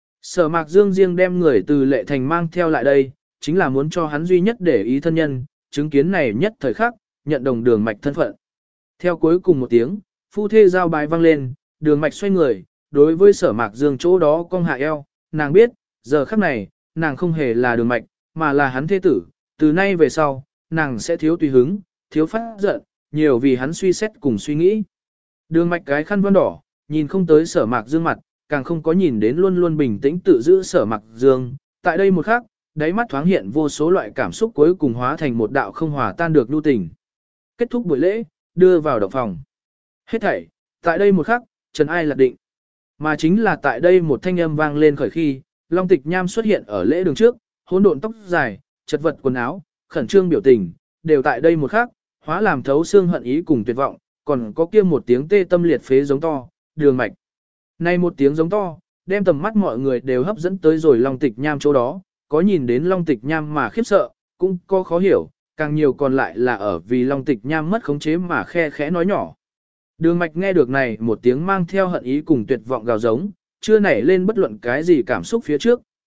Sở Mạc Dương riêng đem người từ Lệ Thành mang theo lại đây, chính là muốn cho hắn duy nhất để ý thân nhân, chứng kiến này nhất thời khắc, nhận đồng Đường Mạch thân phận. Theo cuối cùng một tiếng, phu thê giao bái vang lên, Đường Mạch xoay người, đối với Sở Mạc Dương chỗ đó cong hạ eo, nàng biết, giờ khắc này, nàng không hề là Đường Mạch, mà là hắn thế tử, từ nay về sau, nàng sẽ thiếu tùy hứng, thiếu phát giận, nhiều vì hắn suy xét cùng suy nghĩ. Đường Mạch cái khăn voan đỏ, nhìn không tới Sở Mạc Dương mặt, càng không có nhìn đến luôn luôn bình tĩnh tự giữ Sở Mạc Dương, tại đây một khắc, đáy mắt thoáng hiện vô số loại cảm xúc cuối cùng hóa thành một đạo không hòa tan được nhu tình. Kết thúc buổi lễ, đưa vào động phòng. Hết thảy, tại đây một khắc, trần ai lạc định. Mà chính là tại đây một thanh âm vang lên khởi khi, Long Tịch Nham xuất hiện ở lễ đường trước, hỗn độn tóc dài, chật vật quần áo, khẩn trương biểu tình, đều tại đây một khắc, hóa làm thấu xương hận ý cùng tuyệt vọng, còn có kia một tiếng tê tâm liệt phế giống to, Đường Mạch. Này một tiếng giống to, đem tầm mắt mọi người đều hấp dẫn tới rồi Long Tịch Nham chỗ đó, có nhìn đến Long Tịch Nham mà khiếp sợ, cũng có khó hiểu, càng nhiều còn lại là ở vì Long Tịch Nham mất khống chế mà khe khẽ nói nhỏ. Đường Mạch nghe được này một tiếng mang theo hận ý cùng tuyệt vọng gào giống, chưa nảy lên bất luận cái gì cảm xúc phía trước,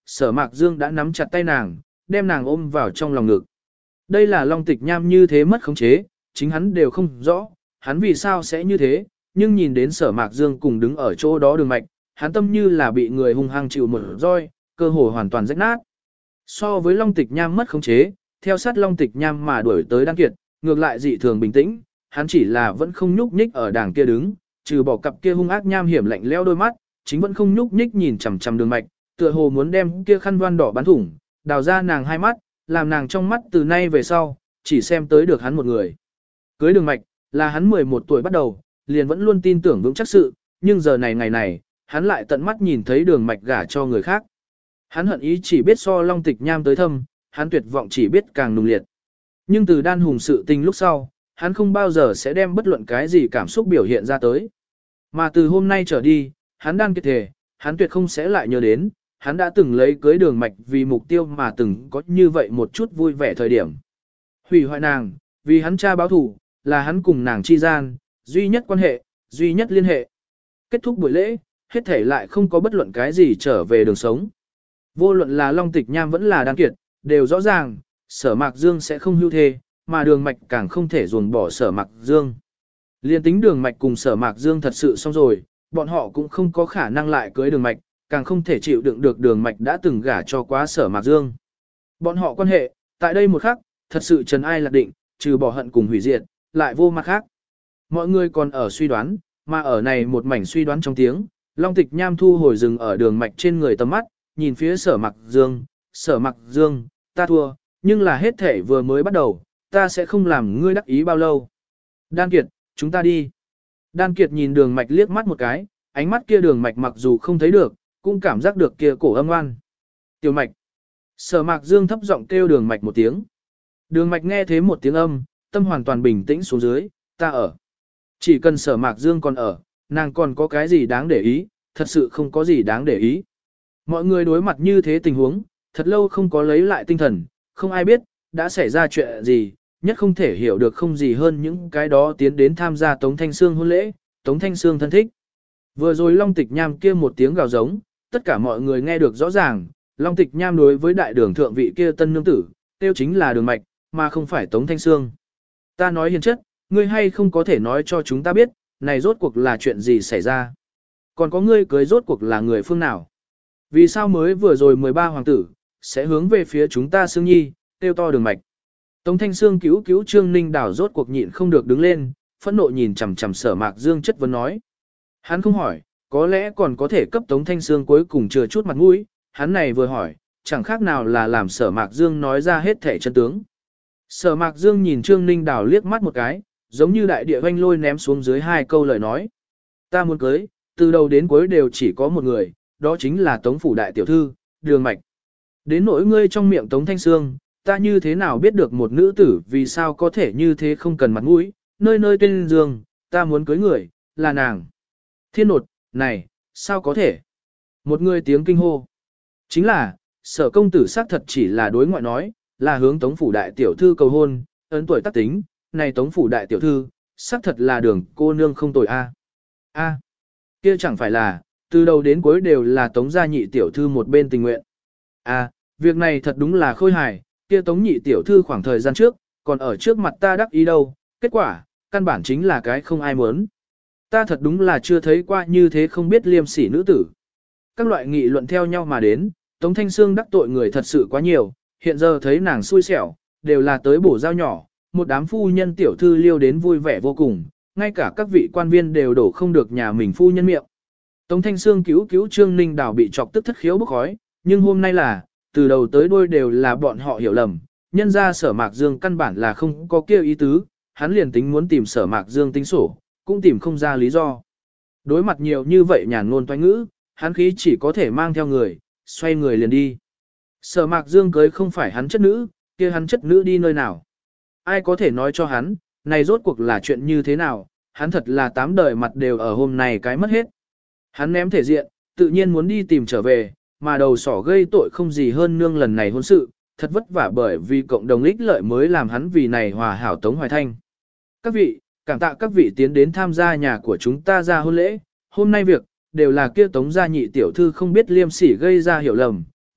Sở Mạc Dương đã nắm chặt tay nàng, đem nàng ôm vào trong lòng ngực. Đây là Long Tịch Nham như thế mất khống chế, chính hắn đều không rõ, hắn vì sao sẽ như thế, nhưng nhìn đến Sở Mạc Dương cùng đứng ở chỗ đó Đường Mạch, hắn tâm như là bị người hung hăng chịu một roi, cơ hồ hoàn toàn rách nát. So với Long Tịch Nham mất khống chế, theo sát Long Tịch Nham mà đuổi tới Đan Kiệt, ngược lại dị thường bình tĩnh, hắn chỉ là vẫn không nhúc nhích ở đàng kia đứng, trừ bỏ cặp kia hung ác nham hiểm lạnh lẽo đôi mắt, chính vẫn không nhúc nhích nhìn chằm chằm Đường Mạch, tựa hồ muốn đem kia khăn voan đỏ bắn thủng, đào ra nàng hai mắt, làm nàng trong mắt từ nay về sau, chỉ xem tới được hắn một người. Cưới Đường Mạch, là hắn 11 tuổi bắt đầu, liền vẫn luôn tin tưởng vững chắc sự, nhưng giờ này ngày này, hắn lại tận mắt nhìn thấy Đường Mạch gả cho người khác. Hắn hận ý chỉ biết so Long Tịch Nham tới thâm, hắn tuyệt vọng chỉ biết càng nung liệt. Nhưng từ Đan Hùng sự tình lúc sau, hắn không bao giờ sẽ đem bất luận cái gì cảm xúc biểu hiện ra tới. Mà từ hôm nay trở đi, hắn Đan Kiệt thề, hắn tuyệt không sẽ lại nhớ đến, hắn đã từng lấy cưới Đường Mạch vì mục tiêu mà từng có như vậy một chút vui vẻ thời điểm. Hủy hoại nàng, vì hắn cha báo thù, là hắn cùng nàng chi gian, duy nhất quan hệ, duy nhất liên hệ. Kết thúc buổi lễ, hết thể lại không có bất luận cái gì trở về đường sống. Vô luận là Long Tịch Nham vẫn là Đan Kiệt, đều rõ ràng, Sở Mạc Dương sẽ không hưu thê, mà Đường Mạch càng không thể ruồng bỏ Sở Mạc Dương. Liên tính Đường Mạch cùng Sở Mạc Dương thật sự xong rồi, bọn họ cũng không có khả năng lại cưới Đường Mạch, càng không thể chịu đựng được Đường Mạch đã từng gả cho quá Sở Mạc Dương. Bọn họ quan hệ, tại đây một khắc, thật sự trần ai lạc định, trừ bỏ hận cùng hủy diệt, lại vô mặt khác. Mọi người còn ở suy đoán, mà ở này một mảnh suy đoán trong tiếng, Long Tịch Nham thu hồi dừng ở Đường Mạch trên người tầm mắt, nhìn phía Sở Mạc Dương, Sở Mạc Dương, ta thua, nhưng là hết thể vừa mới bắt đầu, ta sẽ không làm ngươi đắc ý bao lâu. Đan Kiệt, chúng ta đi. Đan Kiệt nhìn Đường Mạch liếc mắt một cái, ánh mắt kia Đường Mạch mặc dù không thấy được, cũng cảm giác được kia cổ âm ngoan. Tiểu Mạch. Sở Mạc Dương thấp giọng kêu Đường Mạch một tiếng. Đường Mạch nghe thế một tiếng âm, tâm hoàn toàn bình tĩnh xuống dưới, ta ở. Chỉ cần Sở Mạc Dương còn ở, nàng còn có cái gì đáng để ý, thật sự không có gì đáng để ý. Mọi người đối mặt như thế tình huống, thật lâu không có lấy lại tinh thần, không ai biết, đã xảy ra chuyện gì, nhất không thể hiểu được không gì hơn những cái đó tiến đến tham gia Tống Thanh Sương hôn lễ, Tống Thanh Sương thân thích. Vừa rồi Long Tịch Nham kia một tiếng gào giống, tất cả mọi người nghe được rõ ràng, Long Tịch Nham đối với đại đường thượng vị kia tân nương tử, tiêu chính là Đường Mạch, mà không phải Tống Thanh Sương. Ta nói hiền chất, ngươi hay không có thể nói cho chúng ta biết, này rốt cuộc là chuyện gì xảy ra. Còn có ngươi cưới rốt cuộc là người phương nào. Vì sao mới vừa rồi 13 hoàng tử, sẽ hướng về phía chúng ta Sương Nhi, tiêu to Đường Mạch. Tống Thanh Sương cứu cứu Trương Ninh Đảo rốt cuộc nhịn không được đứng lên, phẫn nộ nhìn chằm chằm Sở Mạc Dương chất vấn nói. Hắn không hỏi, có lẽ còn có thể cấp Tống Thanh Sương cuối cùng chừa chút mặt mũi, hắn này vừa hỏi, chẳng khác nào là làm Sở Mạc Dương nói ra hết thể chân tướng. Sở Mạc Dương nhìn Trương Ninh Đảo liếc mắt một cái, giống như đại địa hoanh lôi ném xuống dưới hai câu lời nói. Ta muốn cưới, từ đầu đến cuối đều chỉ có một người, đó chính là Tống phủ đại tiểu thư, Đường Mạch. Đến nỗi ngươi trong miệng Tống Thanh Sương, ta như thế nào biết được một nữ tử vì sao có thể như thế không cần mặt mũi, nơi nơi tên giường, ta muốn cưới người, là nàng. Thiên nột, này, sao có thể? Một người tiếng kinh hô. Chính là, Sở công tử xác thật chỉ là đối ngoại nói, là hướng Tống phủ đại tiểu thư cầu hôn, ấn tuổi tác tính, này Tống phủ đại tiểu thư, xác thật là Đường cô nương không tồi a. A, kia chẳng phải là, từ đầu đến cuối đều là Tống gia nhị tiểu thư một bên tình nguyện. A, việc này thật đúng là khôi hài, kia Tống nhị tiểu thư khoảng thời gian trước, còn ở trước mặt ta đắc ý đâu, kết quả, căn bản chính là cái không ai muốn. Ta thật đúng là chưa thấy qua như thế không biết liêm sỉ nữ tử. Các loại nghị luận theo nhau mà đến, Tống Thanh Sương đắc tội người thật sự quá nhiều, hiện giờ thấy nàng xui xẻo, đều là tới bổ dao nhỏ, một đám phu nhân tiểu thư liêu đến vui vẻ vô cùng, ngay cả các vị quan viên đều đổ không được nhà mình phu nhân miệng. Tống Thanh Sương cứu cứu Trương Ninh Đảo bị chọc tức thất khiếu bốc khói, nhưng hôm nay là, từ đầu tới đuôi đều là bọn họ hiểu lầm, nhân ra Sở Mạc Dương căn bản là không có kêu ý tứ, hắn liền tính muốn tìm Sở Mạc Dương tính sổ, cũng tìm không ra lý do. Đối mặt nhiều như vậy nhàn ngôn toanh ngữ, hắn khí chỉ có thể mang theo người, xoay người liền đi. Sở Mạc Dương cưới không phải hắn chất nữ, kia hắn chất nữ đi nơi nào. Ai có thể nói cho hắn, này rốt cuộc là chuyện như thế nào, hắn thật là 8 đời mặt đều ở hôm nay cái mất hết. Hắn ném thể diện, tự nhiên muốn đi tìm trở về, mà đầu sỏ gây tội không gì hơn nương lần này hôn sự, thật vất vả bởi vì cộng đồng ích lợi mới làm hắn vì này hòa hảo Tống Hoài Thanh. Các vị, cảm tạ các vị tiến đến tham gia nhà của chúng ta ra hôn lễ, hôm nay việc, đều là kia Tống gia nhị tiểu thư không biết liêm sỉ gây ra hiểu lầm,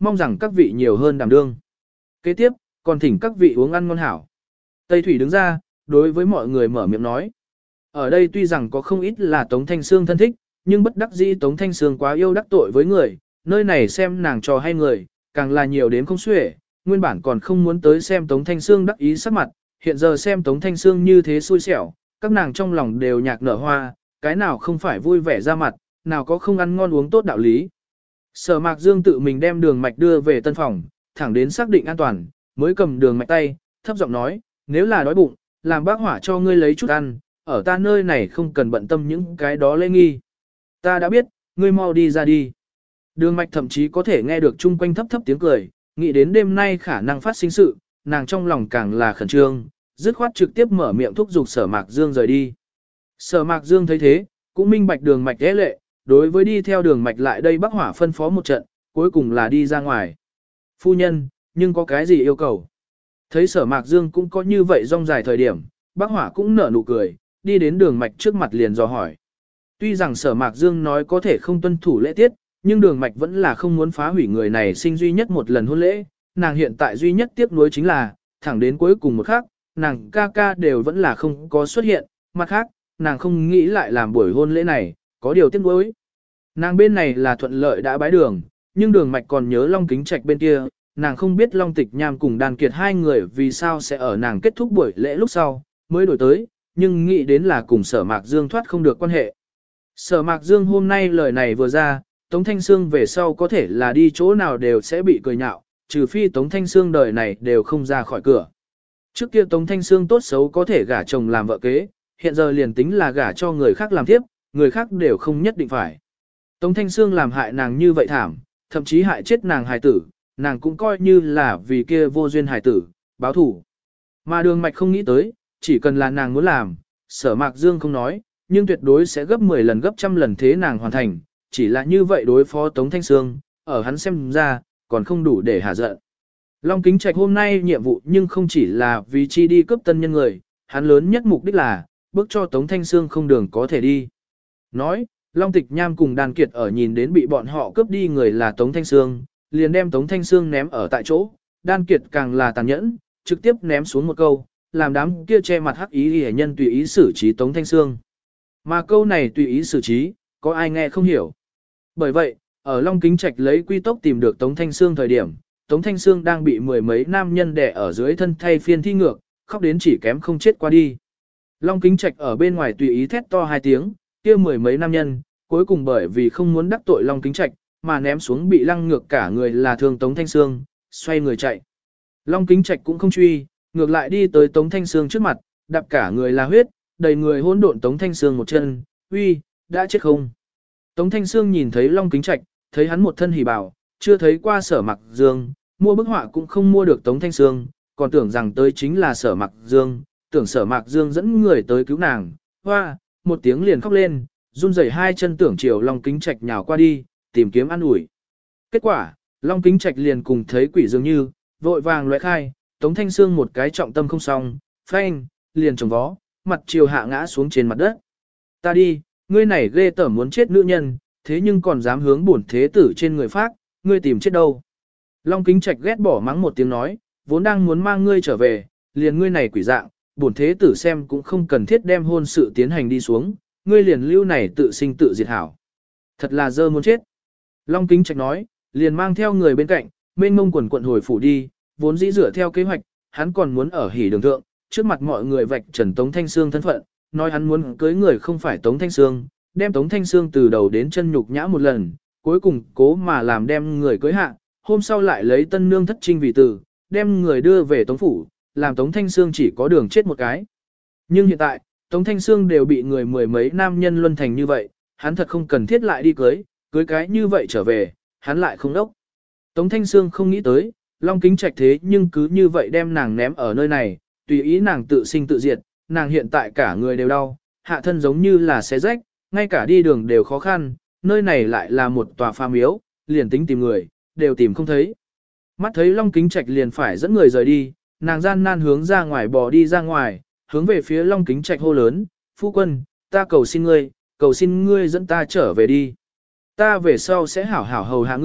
mong rằng các vị nhiều hơn đảm đương. Kế tiếp, còn thỉnh các vị uống ăn ngon hảo. Tây Thủy đứng ra, đối với mọi người mở miệng nói. Ở đây tuy rằng có không ít là Tống Thanh Sương thân thích, nhưng bất đắc dĩ Tống Thanh Sương quá yêu đắc tội với người, nơi này xem nàng trò hay người, càng là nhiều đến không xuể, nguyên bản còn không muốn tới xem Tống Thanh Sương đắc ý sắc mặt, hiện giờ xem Tống Thanh Sương như thế xui xẻo, các nàng trong lòng đều nhạc nở hoa, cái nào không phải vui vẻ ra mặt, nào có không ăn ngon uống tốt đạo lý. Sở Mạc Dương tự mình đem Đường Mạch đưa về tân phòng, thẳng đến xác định an toàn, mới cầm Đường Mạch tay, thấp giọng nói, nếu là đói bụng, làm bác hỏa cho ngươi lấy chút ăn, ở ta nơi này không cần bận tâm những cái đó lễ nghi. Ta đã biết, ngươi mau đi ra đi. Đường Mạch thậm chí có thể nghe được chung quanh thấp thấp tiếng cười, nghĩ đến đêm nay khả năng phát sinh sự, nàng trong lòng càng là khẩn trương, dứt khoát trực tiếp mở miệng thúc giục Sở Mạc Dương rời đi. Sở Mạc Dương thấy thế, cũng minh bạch Đường Mạch đế lệ, đối với đi theo Đường Mạch lại đây bác hỏa phân phó một trận, cuối cùng là đi ra ngoài. Phu nhân, nhưng có cái gì yêu cầu? Thấy Sở Mạc Dương cũng có như vậy rong dài thời điểm, bác hỏa cũng nở nụ cười, đi đến Đường Mạch trước mặt liền dò hỏi. Tuy rằng Sở Mạc Dương nói có thể không tuân thủ lễ tiết, nhưng Đường Mạch vẫn là không muốn phá hủy người này sinh duy nhất một lần hôn lễ, nàng hiện tại duy nhất tiếc nuối chính là, thẳng đến cuối cùng một khắc, nàng ca ca đều vẫn là không có xuất hiện, mặt khác, nàng không nghĩ lại làm buổi hôn lễ này, có điều tiếc nuối. Nàng bên này là thuận lợi đã bái đường, nhưng Đường Mạch còn nhớ Long Kính Trạch bên kia, nàng không biết Long Tịch Nham cùng Đan Kiệt hai người vì sao sẽ ở nàng kết thúc buổi lễ lúc sau, mới đổi tới, nhưng nghĩ đến là cùng Sở Mạc Dương thoát không được quan hệ. Sở Mạc Dương hôm nay lời này vừa ra, Tống Thanh Sương về sau có thể là đi chỗ nào đều sẽ bị cười nhạo, trừ phi Tống Thanh Sương đời này đều không ra khỏi cửa. Trước kia Tống Thanh Sương tốt xấu có thể gả chồng làm vợ kế, hiện giờ liền tính là gả cho người khác làm tiếp, người khác đều không nhất định phải. Tống Thanh Sương làm hại nàng như vậy thảm, thậm chí hại chết nàng hài tử, nàng cũng coi như là vì kia vô duyên hài tử, báo thủ. Mà Đường Mạch không nghĩ tới, chỉ cần là nàng muốn làm, Sở Mạc Dương không nói, nhưng tuyệt đối sẽ gấp 10 lần gấp trăm lần thế nàng hoàn thành, chỉ là như vậy đối phó Tống Thanh Sương, ở hắn xem ra, còn không đủ để hạ giận. Long Kính Trạch hôm nay nhiệm vụ nhưng không chỉ là vì chi đi cướp tân nhân người, hắn lớn nhất mục đích là, bước cho Tống Thanh Sương không đường có thể đi. Nói, Long Tịch Nham cùng Đàn Kiệt ở nhìn đến bị bọn họ cướp đi người là Tống Thanh Sương, liền đem Tống Thanh Sương ném ở tại chỗ, Đan Kiệt càng là tàn nhẫn, trực tiếp ném xuống một câu, làm đám kia che mặt hắc ý hề nhân tùy ý xử trí Tống Thanh Sương. Mà câu này tùy ý xử trí, có ai nghe không hiểu. Bởi vậy, ở Long Kính Trạch lấy quy tốc tìm được Tống Thanh Sương thời điểm, Tống Thanh Sương đang bị mười mấy nam nhân đè ở dưới thân thay phiên thi ngược, khóc đến chỉ kém không chết qua đi. Long Kính Trạch ở bên ngoài tùy ý thét to hai tiếng, kia mười mấy nam nhân, cuối cùng bởi vì không muốn đắc tội Long Kính Trạch, mà ném xuống bị lăng ngược cả người là thương Tống Thanh Sương, xoay người chạy. Long Kính Trạch cũng không truy, ngược lại đi tới Tống Thanh Sương trước mặt, đạp cả người là huyết, đầy người hỗn độn Tống Thanh Sương một chân, uy, đã chết không? Tống Thanh Sương nhìn thấy Long Kính Trạch, thấy hắn một thân hỉ bảo, chưa thấy qua Sở Mạc Dương, mua bức họa cũng không mua được Tống Thanh Sương, còn tưởng rằng tới chính là Sở Mạc Dương, tưởng Sở Mạc Dương dẫn người tới cứu nàng, hoa, một tiếng liền khóc lên, run rẩy hai chân tưởng chiều Long Kính Trạch nhào qua đi, tìm kiếm an ủi. Kết quả, Long Kính Trạch liền cùng thấy quỷ dường như, vội vàng loại khai, Tống Thanh Sương một cái trọng tâm không xong, phanh, liền trồng vó, mặt chiều hạ ngã xuống trên mặt đất. Ta đi, ngươi này ghê tởm muốn chết nữ nhân, thế nhưng còn dám hướng bổn thế tử trên người phát, ngươi tìm chết đâu. Long Kính Trạch ghét bỏ mắng một tiếng nói, vốn đang muốn mang ngươi trở về, liền ngươi này quỷ dạng, bổn thế tử xem cũng không cần thiết đem hôn sự tiến hành đi xuống, ngươi liền lưu này tự sinh tự diệt hảo. Thật là dơ muốn chết. Long Kính Trạch nói, liền mang theo người bên cạnh, mênh mông quần quận hồi phủ đi, vốn dĩ dựa theo kế hoạch, hắn còn muốn ở hỉ đường thượng, trước mặt mọi người vạch trần Tống Thanh Sương thân phận, nói hắn muốn cưới người không phải Tống Thanh Sương, đem Tống Thanh Sương từ đầu đến chân nhục nhã một lần, cuối cùng cố mà làm đem người cưới hạ, hôm sau lại lấy tân nương thất trinh vì tử, đem người đưa về Tống phủ, làm Tống Thanh Sương chỉ có đường chết một cái. Nhưng hiện tại, Tống Thanh Sương đều bị người mười mấy nam nhân luân thành như vậy, hắn thật không cần thiết lại đi cưới cái như vậy trở về, hắn lại không đốc. Tống Thanh Sương không nghĩ tới, Long Kính Trạch thế nhưng cứ như vậy đem nàng ném ở nơi này, tùy ý nàng tự sinh tự diệt, nàng hiện tại cả người đều đau, hạ thân giống như là xé rách, ngay cả đi đường đều khó khăn, nơi này lại là một tòa pha miếu, liền tính tìm người, đều tìm không thấy. Mắt thấy Long Kính Trạch liền phải dẫn người rời đi, nàng gian nan hướng ra ngoài bò đi ra ngoài, hướng về phía Long Kính Trạch hô lớn, phu quân, ta cầu xin ngươi dẫn ta trở về đi. Ta về sau sẽ hảo hảo hầu hạ ngươi,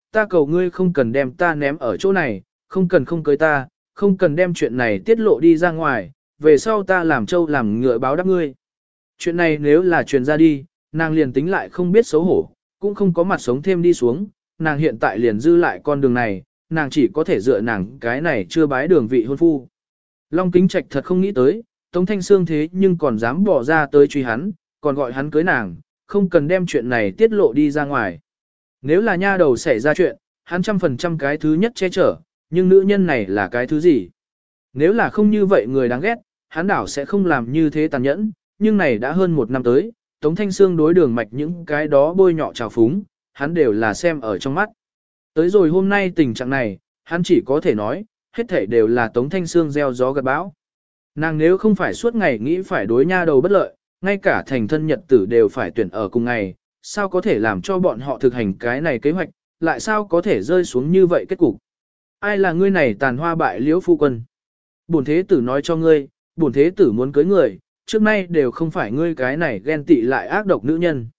ta cầu ngươi không cần đem ta ném ở chỗ này, không cần không cưới ta, không cần đem chuyện này tiết lộ đi ra ngoài, về sau ta làm trâu làm ngựa báo đáp ngươi. Chuyện này nếu là truyền ra đi, nàng liền tính lại không biết xấu hổ, cũng không có mặt sống thêm đi xuống, nàng hiện tại liền dư lại con đường này, nàng chỉ có thể dựa nàng cái này chưa bái đường vị hôn phu. Long Kính Trạch thật không nghĩ tới, Tống Thanh Sương thế nhưng còn dám bỏ ra tới truy hắn, còn gọi hắn cưới nàng, không cần đem chuyện này tiết lộ đi ra ngoài. Nếu là nha đầu xảy ra chuyện, hắn 100% cái thứ nhất che chở, nhưng nữ nhân này là cái thứ gì? Nếu là không như vậy người đáng ghét, hắn đảo sẽ không làm như thế tàn nhẫn, nhưng này đã hơn một năm tới, Tống Thanh Sương đối đường mạch những cái đó bôi nhọ trào phúng, hắn đều là xem ở trong mắt. Tới rồi hôm nay tình trạng này, hắn chỉ có thể nói, hết thảy đều là Tống Thanh Sương gieo gió gặt bão. Nàng nếu không phải suốt ngày nghĩ phải đối nha đầu bất lợi, ngay cả thành thân nhật tử đều phải tuyển ở cùng ngày, sao có thể làm cho bọn họ thực hành cái này kế hoạch, lại sao có thể rơi xuống như vậy kết cục. Ai là ngươi này tàn hoa bại liễu phu quân? Bổn thế tử nói cho ngươi, bổn thế tử muốn cưới người, trước nay đều không phải ngươi cái này ghen tị lại ác độc nữ nhân.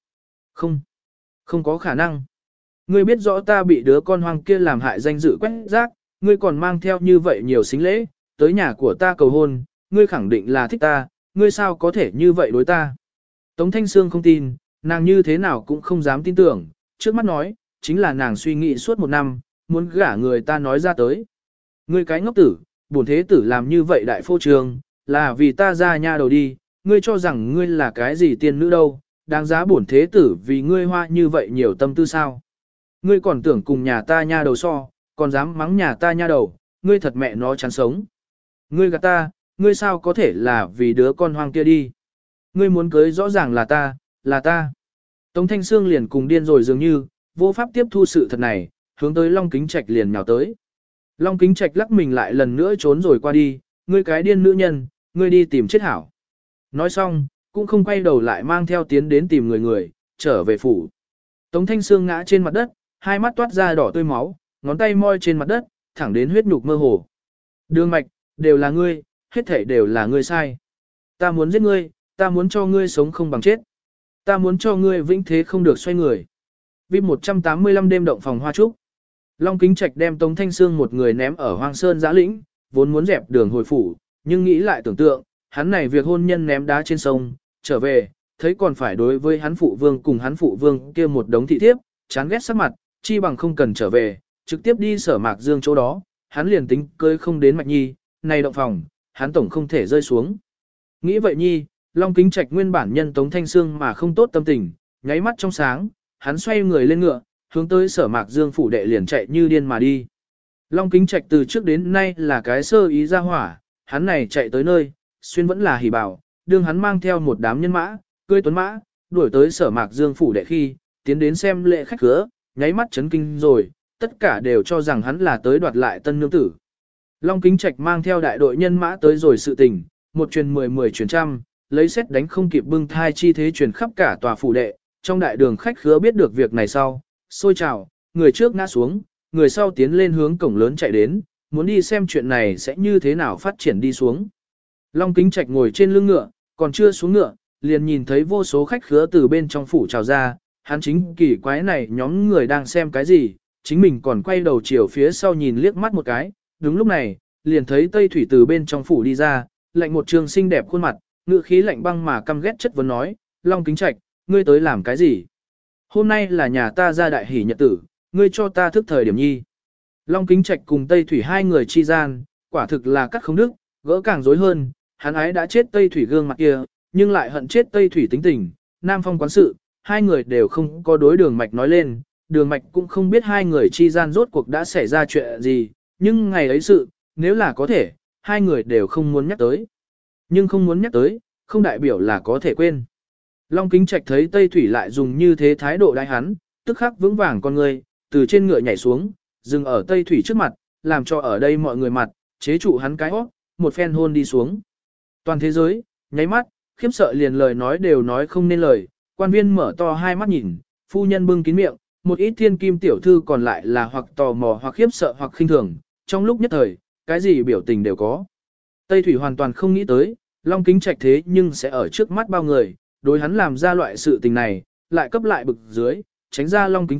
Không có khả năng. Ngươi biết rõ ta bị đứa con hoang kia làm hại danh dự quét rác, ngươi còn mang theo như vậy nhiều xính lễ, tới nhà của ta cầu hôn, ngươi khẳng định là thích ta, ngươi sao có thể như vậy đối ta. Tống Thanh Sương không tin, nàng như thế nào cũng không dám tin tưởng, trước mắt nói, chính là nàng suy nghĩ suốt một năm, muốn gả người ta nói ra tới. Ngươi cái ngốc tử, bổn thế tử làm như vậy đại phô trường, là vì ta ra nha đầu đi, ngươi cho rằng ngươi là cái gì tiên nữ đâu, đáng giá bổn thế tử vì ngươi hoa như vậy nhiều tâm tư sao. Ngươi còn tưởng cùng nhà ta nha đầu so, còn dám mắng nhà ta nha đầu, ngươi thật mẹ nó chán sống. Ngươi gạt ta, ngươi sao có thể là vì đứa con hoang kia đi. Ngươi muốn cưới rõ ràng là ta, là ta. Tống Thanh Sương liền cùng điên rồi dường như, vô pháp tiếp thu sự thật này, hướng tới Long Kính Trạch liền nhào tới. Long Kính Trạch lắc mình lại lần nữa trốn rồi qua đi, ngươi cái điên nữ nhân, ngươi đi tìm chết hảo. Nói xong, cũng không quay đầu lại mang theo tiến đến tìm người, trở về phủ. Tống Thanh Sương ngã trên mặt đất, hai mắt toát ra đỏ tươi máu, ngón tay moi trên mặt đất, thẳng đến huyết nhục mơ hồ. Đường mạch, đều là ngươi, hết thảy đều là ngươi sai. Ta muốn giết ngươi, ta muốn cho ngươi sống không bằng chết. Ta muốn cho ngươi vĩnh thế không được xoay người. Vip 185 đêm động phòng hoa trúc. Long Kính Trạch đem Tống Thanh Sương một người ném ở Hoang Sơn Giã Lĩnh, vốn muốn dẹp đường hồi phủ, nhưng nghĩ lại tưởng tượng, hắn này việc hôn nhân ném đá trên sông, trở về, thấy còn phải đối với hắn phụ vương cùng hắn phụ vương kia một đống thị thiếp, chán ghét sắc mặt, chi bằng không cần trở về, trực tiếp đi Sở Mạc Dương chỗ đó, hắn liền tính cưới không đến Mạch Nhi, này động phòng, hắn tổng không thể rơi xuống. Nghĩ vậy Nhi, Long Kính Trạch nguyên bản nhân Tống Thanh Sương mà không tốt tâm tình, nháy mắt trong sáng, hắn xoay người lên ngựa, hướng tới Sở Mạc Dương phủ đệ liền chạy như điên mà đi. Long Kính Trạch từ trước đến nay là cái sơ ý ra hỏa, hắn này chạy tới nơi, xuyên vẫn là hỉ bảo, đương hắn mang theo một đám nhân mã, cưỡi tuấn mã, đuổi tới Sở Mạc Dương phủ đệ khi, tiến đến xem lễ khách khứa, nháy mắt chấn kinh rồi, tất cả đều cho rằng hắn là tới đoạt lại tân nương tử. Long Kính Trạch mang theo đại đội nhân mã tới rồi sự tình, một truyền 10 truyền trăm, lấy xét đánh không kịp bưng thai chi thế truyền khắp cả tòa phủ đệ, trong đại đường khách khứa biết được việc này sau, xôi trào, người trước ngã xuống, người sau tiến lên hướng cổng lớn chạy đến, muốn đi xem chuyện này sẽ như thế nào phát triển đi xuống. Long Kính Trạch ngồi trên lưng ngựa, còn chưa xuống ngựa, liền nhìn thấy vô số khách khứa từ bên trong phủ trào ra, hắn chính kỳ quái này nhóm người đang xem cái gì, chính mình còn quay đầu chiều phía sau nhìn liếc mắt một cái, đúng lúc này, liền thấy Tây Thủy từ bên trong phủ đi ra, lạnh một trường xinh đẹp khuôn mặt, ngữ khí lạnh băng mà căm ghét chất vấn nói, Long Kính Trạch, ngươi tới làm cái gì? Hôm nay là nhà ta ra đại hỷ nhật tử, ngươi cho ta thức thời điểm nhi. Long Kính Trạch cùng Tây Thủy hai người chi gian, quả thực là cắt không đức, gỡ càng rối hơn, hắn ái đã chết Tây Thủy gương mặt kia, nhưng lại hận chết Tây Thủy tính tình, Nam Phong quán sự, hai người đều không có đối Đường Mạch nói lên, Đường Mạch cũng không biết hai người chi gian rốt cuộc đã xảy ra chuyện gì, nhưng ngày ấy sự, nếu là có thể, hai người đều không muốn nhắc tới. Nhưng không muốn nhắc tới, không đại biểu là có thể quên. Long Kính Trạch thấy Tây Thủy lại dùng như thế thái độ đãi hắn, tức khắc vững vàng con người, từ trên ngựa nhảy xuống, dừng ở Tây Thủy trước mặt, làm cho ở đây mọi người mặt, chế trụ hắn cái hót, một phen hôn đi xuống. Toàn thế giới, nháy mắt, khiếp sợ liền lời nói đều nói không nên lời, quan viên mở to hai mắt nhìn, phu nhân bưng kín miệng, một ít thiên kim tiểu thư còn lại là hoặc tò mò hoặc khiếp sợ hoặc khinh thường, trong lúc nhất thời, cái gì biểu tình đều có. Tây Thủy hoàn toàn không nghĩ tới, Long Kính Trạch thế nhưng sẽ ở trước mắt bao người, đối hắn làm ra loại sự tình này, lại cấp lại bực dưới, tránh ra Long Kính Trạch,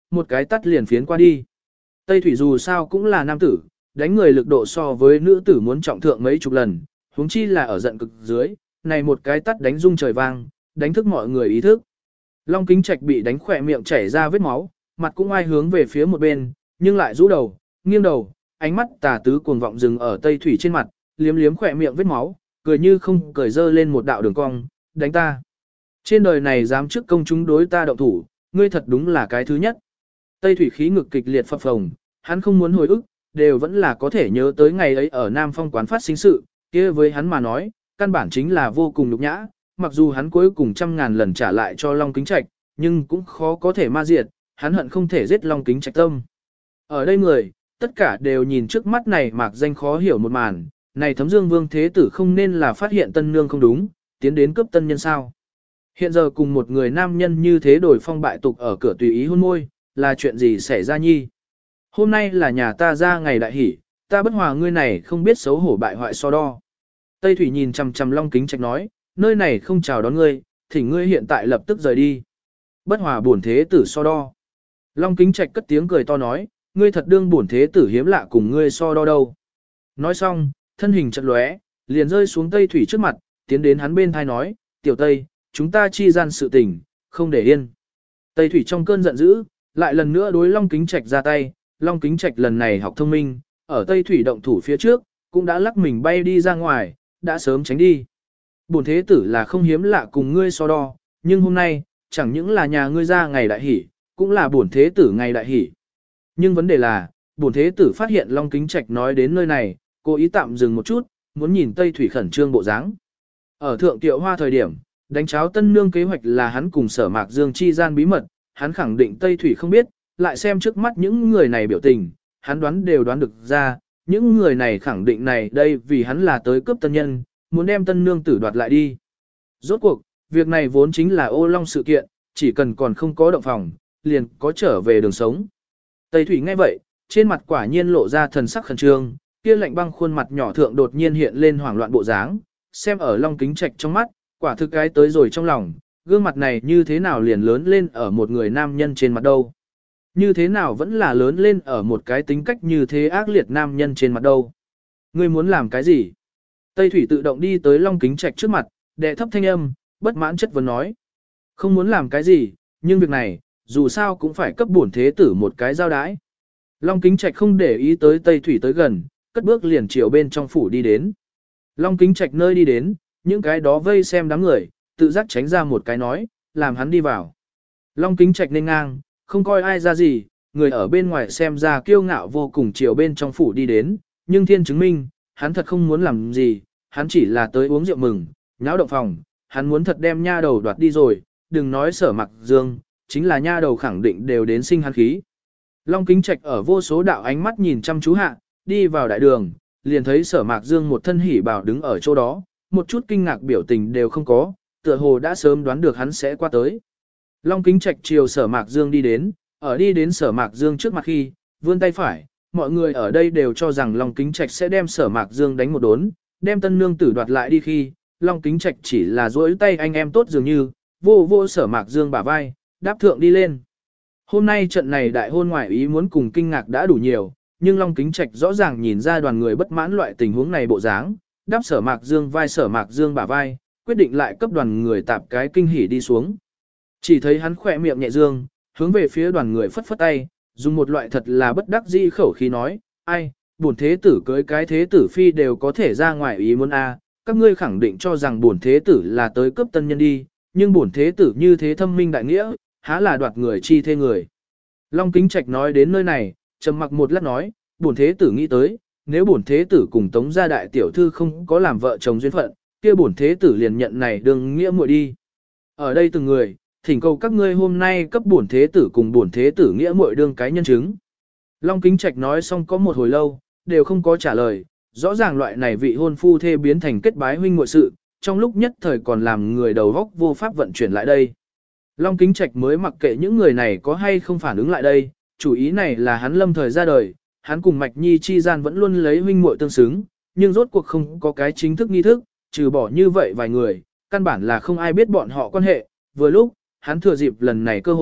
một cái tắt liền phiến qua đi. Tây Thủy dù sao cũng là nam tử, đánh người lực độ so với nữ tử muốn trọng thượng mấy chục lần, huống chi là ở giận cực dưới, này một cái tắt đánh rung trời vang, đánh thức mọi người ý thức. Long Kính Trạch bị đánh khỏe miệng chảy ra vết máu, mặt cũng ai hướng về phía một bên, nhưng lại rũ đầu, nghiêng đầu, ánh mắt tà tứ cuồng vọng dừng ở Tây Thủy trên mặt, liếm liếm khỏe miệng vết máu, cười như không cười dơ lên một đạo đường cong, đánh ta. Trên đời này dám trước công chúng đối ta động thủ, ngươi thật đúng là cái thứ nhất. Tây Thủy khí ngực kịch liệt phập phồng, hắn không muốn hồi ức, đều vẫn là có thể nhớ tới ngày ấy ở Nam Phong quán phát sinh sự, kia với hắn mà nói, căn bản chính là vô cùng nhục nhã, mặc dù hắn cuối cùng 100.000 lần trả lại cho Long Kính Trạch, nhưng cũng khó có thể ma diệt, hắn hận không thể giết Long Kính Trạch tâm. Ở đây người, tất cả đều nhìn trước mắt này mạc danh khó hiểu một màn, này Thấm Dương Vương Thế Tử không nên là phát hiện tân nương không đúng, tiến đến cướp tân nhân sao. Hiện giờ cùng một người nam nhân như thế đổi phong bại tục ở cửa tùy ý hôn môi, là chuyện gì xảy ra nhi? Hôm nay là nhà ta ra ngày đại hỷ, ta bất hòa ngươi này không biết xấu hổ bại hoại so đo. Tây Thủy nhìn chằm chằm Long Kính Trạch nói, nơi này không chào đón ngươi, thỉnh ngươi hiện tại lập tức rời đi. Bất hòa bổn thế tử so đo. Long Kính Trạch cất tiếng cười to nói, ngươi thật đương bổn thế tử hiếm lạ cùng ngươi so đo đâu. Nói xong, thân hình chật lóe, liền rơi xuống Tây Thủy trước mặt, tiến đến hắn bên thai nói, tiểu Tây, chúng ta chi gian sự tình, không để yên. Tây Thủy trong cơn giận dữ, lại lần nữa đối Long Kính Trạch ra tay, Long Kính Trạch lần này học thông minh, ở Tây Thủy động thủ phía trước, cũng đã lắc mình bay đi ra ngoài, đã sớm tránh đi. Bổn thế tử là không hiếm lạ cùng ngươi so đo, nhưng hôm nay, chẳng những là nhà ngươi ra ngày đại hỷ, cũng là bổn thế tử ngày đại hỷ. Nhưng vấn đề là, bổn thế tử phát hiện Long Kính Trạch nói đến nơi này, cố ý tạm dừng một chút, muốn nhìn Tây Thủy khẩn trương bộ dáng. Ở Thượng Tiệu Hoa thời điểm, đánh cháo tân nương kế hoạch là hắn cùng Sở Mạc Dương chi gian bí mật, hắn khẳng định Tây Thủy không biết, lại xem trước mắt những người này biểu tình, hắn đoán đều đoán được ra, những người này khẳng định này đây vì hắn là tới cướp tân nhân, muốn đem tân nương tử đoạt lại đi. Rốt cuộc, việc này vốn chính là ô long sự kiện, chỉ cần còn không có động phòng, liền có trở về đường sống. Tây Thủy nghe vậy, trên mặt quả nhiên lộ ra thần sắc khẩn trương, kia lạnh băng khuôn mặt nhỏ thượng đột nhiên hiện lên hoảng loạn bộ dáng, xem ở Long Kính Trạch trong mắt, quả thực cái tới rồi trong lòng, gương mặt này như thế nào liền lớn lên ở một người nam nhân trên mặt đâu. Như thế nào vẫn là lớn lên ở một cái tính cách như thế ác liệt nam nhân trên mặt đâu. Ngươi muốn làm cái gì? Tây Thủy tự động đi tới Long Kính Trạch trước mặt, đệ thấp thanh âm, bất mãn chất vấn nói. Không muốn làm cái gì, nhưng việc này, dù sao cũng phải cấp bổn thế tử một cái giao đái. Long Kính Trạch không để ý tới Tây Thủy tới gần, cất bước liền chiều bên trong phủ đi đến. Long Kính Trạch nơi đi đến, những cái đó vây xem đám người, tự giác tránh ra một cái nói, làm hắn đi vào. Long Kính Trạch nên ngang, không coi ai ra gì, người ở bên ngoài xem ra kiêu ngạo vô cùng chiều bên trong phủ đi đến, nhưng thiên chứng minh, hắn thật không muốn làm gì, hắn chỉ là tới uống rượu mừng, nháo động phòng, hắn muốn thật đem nha đầu đoạt đi rồi, đừng nói Sở Mạc Dương, chính là nha đầu khẳng định đều đến sinh hắn khí. Long Kính Trạch ở vô số đạo ánh mắt nhìn chăm chú hạ, đi vào đại đường, liền thấy Sở Mạc Dương một thân hỉ bảo đứng ở chỗ đó, một chút kinh ngạc biểu tình đều không có, tựa hồ đã sớm đoán được hắn sẽ qua tới. Long Kính Trạch chiều Sở Mạc Dương đi đến, ở đi đến Sở Mạc Dương trước mặt khi, vươn tay phải, mọi người ở đây đều cho rằng Long Kính Trạch sẽ đem Sở Mạc Dương đánh một đốn, đem tân nương tử đoạt lại đi khi, Long Kính Trạch chỉ là duỗi tay anh em tốt dường như, vô vô Sở Mạc Dương bả vai, đáp thượng đi lên. Hôm nay trận này đại hôn ngoại ý muốn cùng kinh ngạc đã đủ nhiều, nhưng Long Kính Trạch rõ ràng nhìn ra đoàn người bất mãn loại tình huống này bộ dáng, đáp Sở Mạc Dương vai Sở Mạc Dương bả vai, quyết định lại cấp đoàn người tạp cái kinh hỉ đi xuống. Chỉ thấy hắn khỏe miệng nhẹ dương, hướng về phía đoàn người phất phất tay, dùng một loại thật là bất đắc dĩ khẩu khí nói, ai, bổn thế tử cưới cái thế tử phi đều có thể ra ngoài ý muốn a, các ngươi khẳng định cho rằng bổn thế tử là tới cướp tân nhân đi, nhưng bổn thế tử như thế thâm minh đại nghĩa, há là đoạt người chi thê người. Long Kính Trạch nói đến nơi này, trầm mặc một lát nói, bổn thế tử nghĩ tới, nếu bổn thế tử cùng Tống gia đại tiểu thư không có làm vợ chồng duyên phận, kia bổn thế tử liền nhận này đừng nghĩa muội đi. Ở đây từng người, thỉnh cầu các ngươi hôm nay cấp bổn thế tử cùng bổn thế tử nghĩa muội đương cái nhân chứng. Long Kính Trạch nói xong có một hồi lâu, đều không có trả lời, rõ ràng loại này vị hôn phu thê biến thành kết bái huynh muội sự, trong lúc nhất thời còn làm người đầu góc vô pháp vận chuyển lại đây. Long Kính Trạch mới mặc kệ những người này có hay không phản ứng lại đây, chủ ý này là hắn lâm thời ra đời, hắn cùng Mạch Nhi chi gian vẫn luôn lấy huynh muội tương xứng, nhưng rốt cuộc không có cái chính thức nghi thức, trừ bỏ như vậy vài người, căn bản là không ai biết bọn họ quan hệ, vừa lúc, hắn thừa dịp lần này cơ hội,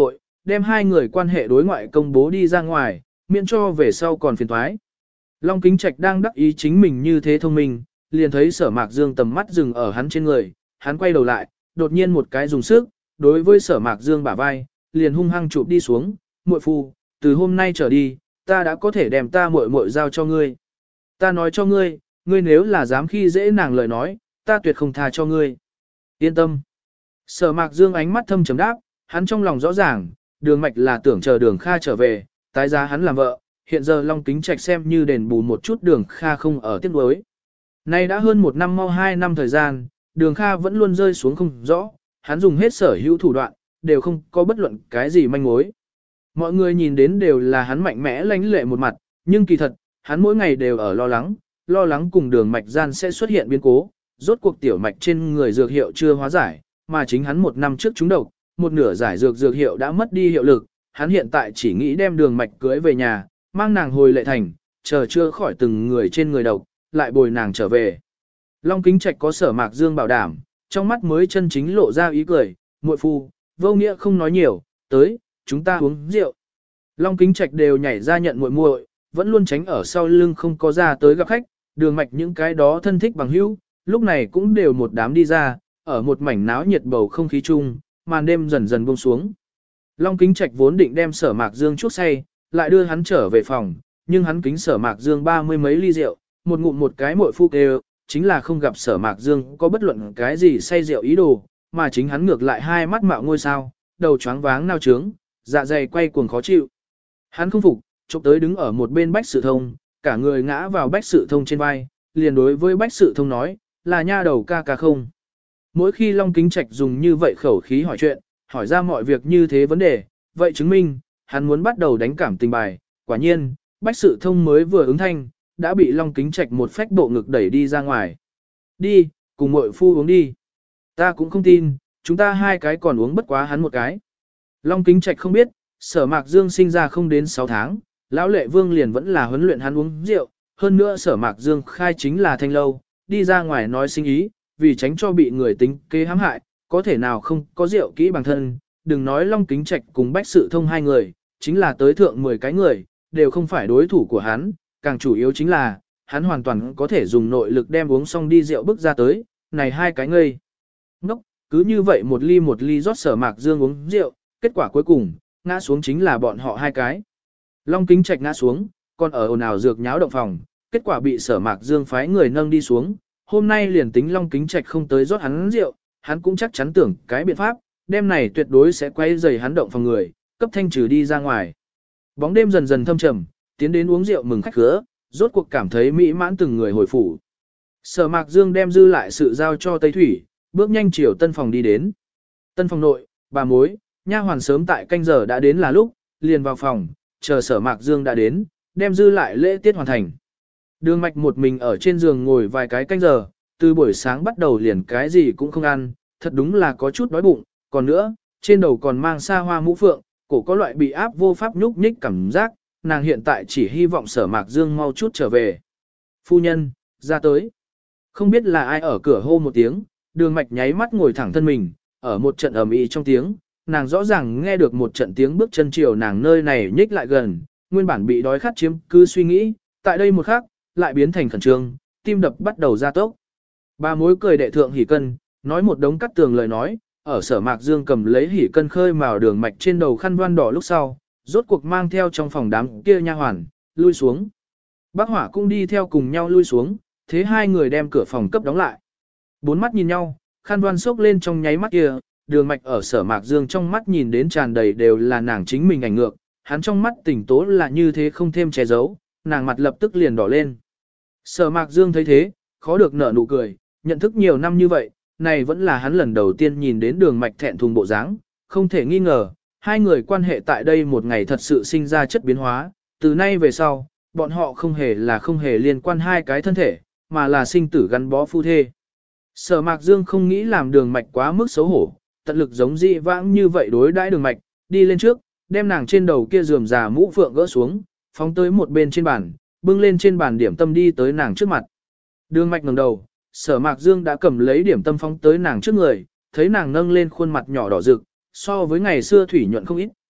đem hai người quan hệ đối ngoại công bố đi ra ngoài, miễn cho về sau còn phiền toái. Long Kính Trạch đang đắc ý chính mình như thế thông minh, liền thấy Sở Mạc Dương tầm mắt dừng ở hắn trên người, hắn quay đầu lại, đột nhiên một cái dùng sức, đối với Sở Mạc Dương bả vai, liền hung hăng chụp đi xuống, "Muội phu, từ hôm nay trở đi, ta đã có thể đem ta muội muội giao cho ngươi. Ta nói cho ngươi, ngươi nếu là dám khi dễ nàng lời nói, ta tuyệt không tha cho ngươi." "Yên tâm." Sở Mạc Dương ánh mắt thâm trầm đáp, hắn trong lòng rõ ràng, Đường Mạch là tưởng chờ Đường Kha trở về, tái giá hắn làm vợ, hiện giờ Long Kính Trạch xem như đền bù một chút Đường Kha không ở tiếc nuối. Nay đã hơn 1 năm mau 2 năm thời gian, Đường Kha vẫn luôn rơi xuống không rõ, hắn dùng hết sở hữu thủ đoạn, đều không có bất luận cái gì manh mối. Mọi người nhìn đến đều là hắn mạnh mẽ lãnh lệ một mặt, nhưng kỳ thật, hắn mỗi ngày đều ở lo lắng cùng Đường Mạch gian sẽ xuất hiện biến cố, rốt cuộc tiểu mạch trên người dược hiệu chưa hóa giải, mà chính hắn 1 năm trước trúng độc, một nửa giải dược hiệu đã mất đi hiệu lực, hắn hiện tại chỉ nghĩ đem Đường Mạch cưới về nhà, mang nàng hồi Lệ Thành, chờ chưa khỏi từng người trên người độc, lại bồi nàng trở về. Long Kính Trạch có Sở Mạc Dương bảo đảm, trong mắt mới chân chính lộ ra ý cười, "Muội phu, vô nghĩa không nói nhiều, tới, chúng ta uống rượu." Long Kính Trạch đều nhảy ra nhận muội muội, vẫn luôn tránh ở sau lưng không có ra tới gặp khách, Đường Mạch những cái đó thân thích bằng hữu, lúc này cũng đều một đám đi ra, ở một mảnh náo nhiệt bầu không khí chung, màn đêm dần dần buông xuống. Long Kính Trạch vốn định đem Sở Mạc Dương chuốc say, lại đưa hắn trở về phòng, nhưng hắn kính Sở Mạc Dương 30 mấy ly rượu, một ngụm một cái muội phu kêu, chính là không gặp Sở Mạc Dương có bất luận cái gì say rượu ý đồ, mà chính hắn ngược lại hai mắt mạo ngôi sao, đầu choáng váng nao trướng, dạ dày quay cuồng khó chịu. Hắn không phục, chụp tới đứng ở một bên Bách Sự Thông, cả người ngã vào Bách Sự Thông trên vai, liền đối với Bách Sự Thông nói, "Là nha đầu ca ca không?" Mỗi khi Long Kính Trạch dùng như vậy khẩu khí hỏi chuyện, hỏi ra mọi việc như thế vấn đề, vậy chứng minh, hắn muốn bắt đầu đánh cảm tình bài. Quả nhiên, Bách Sự Thông mới vừa ứng thanh, đã bị Long Kính Trạch một phách bộ ngực đẩy đi ra ngoài. "Đi, cùng muội phu uống đi." "Ta cũng không tin, chúng ta hai cái còn uống bất quá hắn một cái." Long Kính Trạch không biết, Sở Mạc Dương sinh ra không đến 6 tháng, lão Lệ Vương liền vẫn là huấn luyện hắn uống rượu, hơn nữa Sở Mạc Dương khai chính là thanh lâu, đi ra ngoài nói sinh ý, vì tránh cho bị người tính kế hãm hại, có thể nào không có rượu kỹ bằng thân, đừng nói Long Kính Trạch cùng Bách Sự Thông hai người, chính là tới thượng 10 cái người, đều không phải đối thủ của hắn, càng chủ yếu chính là, hắn hoàn toàn có thể dùng nội lực đem uống xong đi rượu bức ra tới, này hai cái ngây ngốc, cứ như vậy một ly rót Sở Mạc Dương uống rượu, kết quả cuối cùng, ngã xuống chính là bọn họ hai cái. Long Kính Trạch ngã xuống, còn ở ồn ào dược nháo động phòng, kết quả bị Sở Mạc Dương phái người nâng đi xuống, hôm nay liền tính Long Kính Trạch không tới rót hắn rượu, hắn cũng chắc chắn tưởng cái biện pháp, đêm này tuyệt đối sẽ quay rầy hắn động phòng người, cấp thanh trừ đi ra ngoài. Bóng đêm dần dần thâm trầm, tiến đến uống rượu mừng khách khứa, rốt cuộc cảm thấy mỹ mãn từng người hồi phủ. Sở Mạc Dương đem dư lại sự giao cho Tây Thủy, bước nhanh chiều tân phòng đi đến. Tân phòng nội, bà mối, nha hoàn sớm tại canh giờ đã đến là lúc, liền vào phòng, chờ Sở Mạc Dương đã đến, đem dư lại lễ tiết hoàn thành. Đường Mạch một mình ở trên giường ngồi vài cái canh giờ, từ buổi sáng bắt đầu liền cái gì cũng không ăn, thật đúng là có chút đói bụng, còn nữa, trên đầu còn mang sa hoa mũ phượng, cổ có loại bị áp vô pháp nhúc nhích cảm giác, nàng hiện tại chỉ hy vọng Sở Mạc Dương mau chút trở về. "Phu nhân, ra tới." Không biết là ai ở cửa hô một tiếng, Đường Mạch nháy mắt ngồi thẳng thân mình, ở một trận ầm ĩ trong tiếng, nàng rõ ràng nghe được một trận tiếng bước chân chiều nàng nơi này nhích lại gần, nguyên bản bị đói khát chiếm cứ suy nghĩ, tại đây một khắc, lại biến thành khẩn trương, tim đập bắt đầu gia tốc. Bà mối cười đệ thượng hỉ cân, nói một đống cắt tường lời nói, ở Sở Mạc Dương cầm lấy hỉ cân khơi mào Đường Mạch trên đầu khăn voan đỏ lúc sau, rốt cuộc mang theo trong phòng đám kia nha hoàn, lui xuống. Bác Hỏa cũng đi theo cùng nhau lui xuống, thế hai người đem cửa phòng cấp đóng lại. Bốn mắt nhìn nhau, khăn voan sốc lên trong nháy mắt kia, Đường Mạch ở Sở Mạc Dương trong mắt nhìn đến tràn đầy đều là nàng chính mình ảnh ngược, hắn trong mắt tỉnh tố là như thế không thêm che giấu, nàng mặt lập tức liền đỏ lên. Sở Mạc Dương thấy thế, khó được nở nụ cười, nhận thức nhiều năm như vậy, này vẫn là hắn lần đầu tiên nhìn đến Đường Mạch thẹn thùng bộ dáng, không thể nghi ngờ, hai người quan hệ tại đây một ngày thật sự sinh ra chất biến hóa, từ nay về sau, bọn họ không hề liên quan hai cái thân thể, mà là sinh tử gắn bó phu thê. Sở Mạc Dương không nghĩ làm Đường Mạch quá mức xấu hổ, tận lực giống dị vãng như vậy đối đãi Đường Mạch, đi lên trước, đem nàng trên đầu kia rườm rà mũ phượng gỡ xuống, phóng tới một bên trên bàn, bưng lên trên bàn điểm tâm đi tới nàng trước mặt. Đường Mạch ngẩng đầu, Sở Mạc Dương đã cầm lấy điểm tâm phóng tới nàng trước người, thấy nàng nâng lên khuôn mặt nhỏ đỏ rực, so với ngày xưa thủy nhuận không ít,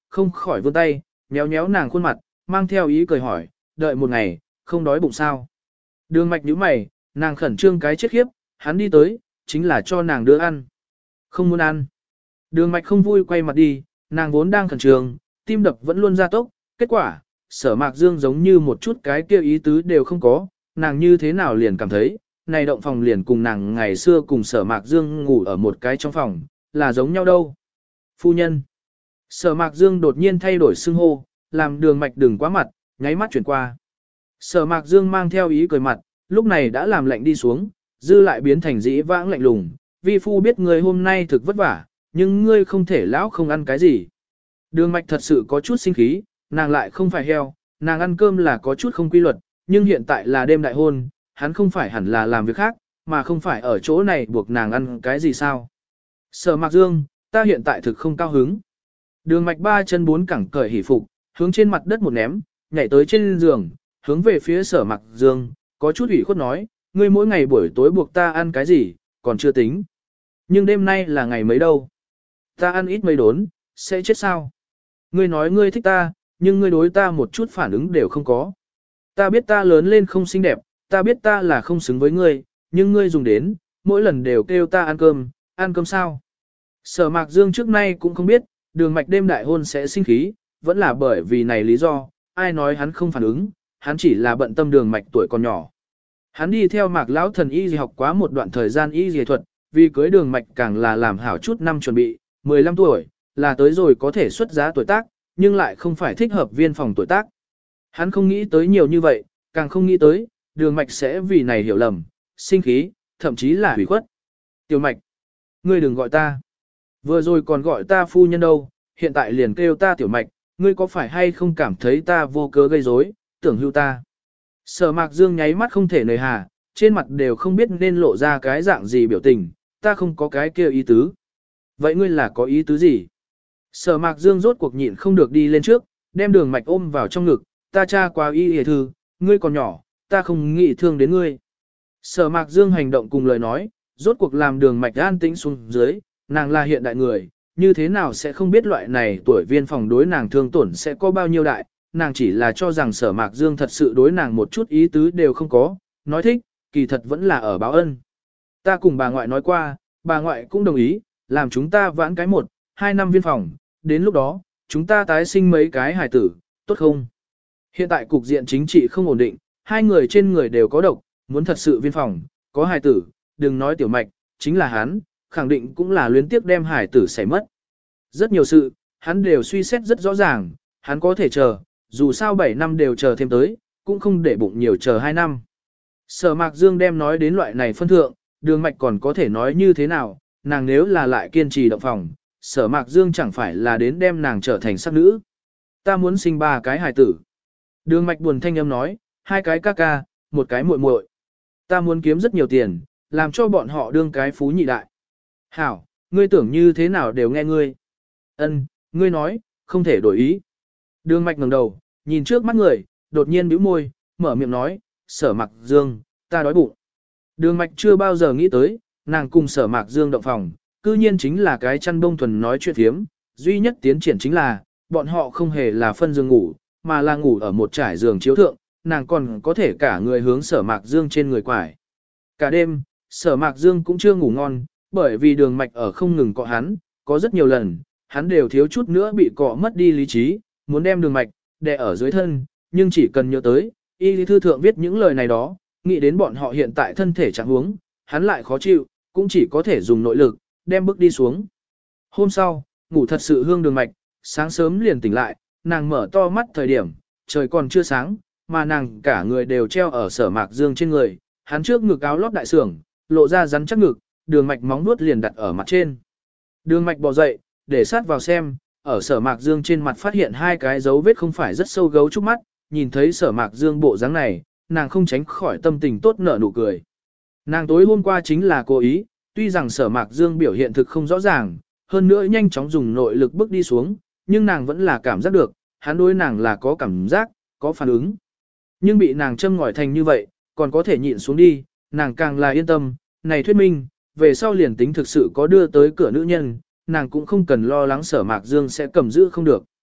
không khỏi vươn tay, nhéo nhéo nàng khuôn mặt, mang theo ý cười hỏi, đợi một ngày, không đói bụng sao. Đường mạch nhíu mày, nàng khẩn trương cái chết khiếp, hắn đi tới, chính là cho nàng đưa ăn. Không muốn ăn. Đường mạch không vui quay mặt đi, nàng vốn đang khẩn trương, tim đập vẫn luôn gia tốc, kết quả, Sở Mạc Dương giống như một chút cái kia ý tứ đều không có, nàng như thế nào liền cảm thấy, này động phòng liền cùng nàng ngày xưa cùng Sở Mạc Dương ngủ ở một cái trong phòng, là giống nhau đâu. Phu nhân. Sở Mạc Dương đột nhiên thay đổi xưng hô, làm đường mạch đừng quá mặt, nháy mắt chuyển qua. Sở Mạc Dương mang theo ý cười mặt, lúc này đã làm lạnh đi xuống, dư lại biến thành dĩ vãng lạnh lùng, vi phu biết ngươi hôm nay thực vất vả, nhưng ngươi không thể lão không ăn cái gì. Đường mạch thật sự có chút sinh khí, nàng lại không phải heo, nàng ăn cơm là có chút không quy luật, nhưng hiện tại là đêm đại hôn, hắn không phải hẳn là làm việc khác, mà không phải ở chỗ này buộc nàng ăn cái gì sao. Sở Mạc Dương, ta hiện tại thực không cao hứng. Đường mạch ba chân bốn cẳng cởi hỉ phục, hướng trên mặt đất một ném, nhảy tới trên giường, hướng về phía Sở Mạc Dương, có chút ủy khuất nói, ngươi mỗi ngày buổi tối buộc ta ăn cái gì, còn chưa tính. Nhưng đêm nay là ngày mấy đâu. Ta ăn ít mấy đốn, sẽ chết sao. Ngươi nói ngươi thích ta, nhưng ngươi đối ta một chút phản ứng đều không có. Ta biết ta lớn lên không xinh đẹp, ta biết ta là không xứng với ngươi, nhưng ngươi dùng đến, mỗi lần đều kêu ta ăn cơm sao. Sở Mạc Dương trước nay cũng không biết, đường mạch đêm đại hôn sẽ sinh khí, vẫn là bởi vì này lý do, ai nói hắn không phản ứng, hắn chỉ là bận tâm đường mạch tuổi còn nhỏ. Hắn đi theo Mạc lão thần y học quá một đoạn thời gian y y thuật, vì cưới đường mạch càng là làm hảo chút năm chuẩn bị, 15 tuổi, là tới rồi có thể xuất giá tuổi tác, nhưng lại không phải thích hợp viên phòng tuổi tác. Hắn không nghĩ tới nhiều như vậy, càng không nghĩ tới, đường mạch sẽ vì này hiểu lầm, sinh khí, thậm chí là hủy khuất. Tiểu mạch, ngươi đừng gọi ta. Vừa rồi còn gọi ta phu nhân đâu, hiện tại liền kêu ta tiểu mạch, ngươi có phải hay không cảm thấy ta vô cớ gây rối, tưởng hưu ta. Sở Mạc Dương nháy mắt không thể nời hà, trên mặt đều không biết nên lộ ra cái dạng gì biểu tình, ta không có cái kia ý tứ. Vậy ngươi là có ý tứ gì? Sở Mạc Dương rốt cuộc nhịn không được đi lên trước, đem đường mạch ôm vào trong ngực, ta tra qua y y thư, ngươi còn nhỏ, ta không nghĩ thương đến ngươi. Sở Mạc Dương hành động cùng lời nói, rốt cuộc làm đường mạch an tĩnh xuống dưới, nàng là hiện đại người, như thế nào sẽ không biết loại này tuổi viên phòng đối nàng thương tổn sẽ có bao nhiêu đại, nàng chỉ là cho rằng Sở Mạc Dương thật sự đối nàng một chút ý tứ đều không có, nói thích, kỳ thật vẫn là ở báo ân. Ta cùng bà ngoại nói qua, bà ngoại cũng đồng ý, làm chúng ta vãn cái 1-2 năm viên phòng, đến lúc đó, chúng ta tái sinh mấy cái hài tử, tốt không? Hiện tại cục diện chính trị không ổn định, hai người trên người đều có độc, muốn thật sự viên phòng, có hài tử, đừng nói tiểu mạch, chính là hắn, khẳng định cũng là luyến tiếc đem hài tử xảy mất. Rất nhiều sự, hắn đều suy xét rất rõ ràng, hắn có thể chờ, dù sao 7 năm đều chờ thêm tới, cũng không để bụng nhiều chờ 2 năm. Sở Mạc Dương đem nói đến loại này phân thượng, đường mạch còn có thể nói như thế nào, nàng nếu là lại kiên trì động phòng, Sở Mạc Dương chẳng phải là đến đem nàng trở thành sắc nữ. Ta muốn sinh 3 cái hài tử. Đường mạch buồn thanh âm nói, 2 cái ca ca, 1 cái muội muội. Ta muốn kiếm rất nhiều tiền, làm cho bọn họ đương cái phú nhị đại. Hảo, ngươi tưởng như thế nào đều nghe ngươi. Ân, ngươi nói, không thể đổi ý. Đường mạch ngẩng đầu, nhìn trước mắt người, đột nhiên bĩu môi, mở miệng nói, Sở Mạc Dương, ta đói bụng. Đường mạch chưa bao giờ nghĩ tới, nàng cùng Sở Mạc Dương động phòng, cư nhiên chính là cái chăn bông thuần nói chuyện thiếm, duy nhất tiến triển chính là, bọn họ không hề là phân giường ngủ, mà là ngủ ở một trải giường chiếu thượng, nàng còn có thể cả người hướng Sở Mạc Dương trên người quải. Cả đêm, Sở Mạc Dương cũng chưa ngủ ngon, bởi vì đường mạch ở không ngừng cọ hắn, có rất nhiều lần, hắn đều thiếu chút nữa bị cọ mất đi lý trí, muốn đem đường mạch, đè ở dưới thân, nhưng chỉ cần nhớ tới, y lý thư thượng viết những lời này đó, nghĩ đến bọn họ hiện tại thân thể trạng huống, hắn lại khó chịu, cũng chỉ có thể dùng nội lực, đem bước đi xuống. Hôm sau, ngủ thật sự hương đường mạch, sáng sớm liền tỉnh lại, nàng mở to mắt thời điểm, trời còn chưa sáng, mà nàng cả người đều treo ở Sở Mạc Dương trên người, hắn trước ngực áo lót đại sưởng, lộ ra rắn chắc ngực, đường mạch móng nuốt liền đặt ở mặt trên. Đường mạch bò dậy, để sát vào xem, ở Sở Mạc Dương trên mặt phát hiện 2 cái dấu vết không phải rất sâu gấu trúc mắt, nhìn thấy Sở Mạc Dương bộ dáng này, nàng không tránh khỏi tâm tình tốt nở nụ cười. Nàng tối hôm qua chính là cố ý, tuy rằng Sở Mạc Dương biểu hiện thực không rõ ràng, hơn nữa nhanh chóng dùng nội lực bước đi xuống, nhưng nàng vẫn là cảm giác được, hắn đối nàng là có cảm giác, có phản ứng. Nhưng bị nàng châm ngòi thành như vậy, còn có thể nhịn xuống đi, nàng càng là yên tâm, này thuyết minh, về sau liền tính thực sự có đưa tới cửa nữ nhân, nàng cũng không cần lo lắng Sở Mạc Dương sẽ cầm giữ không được.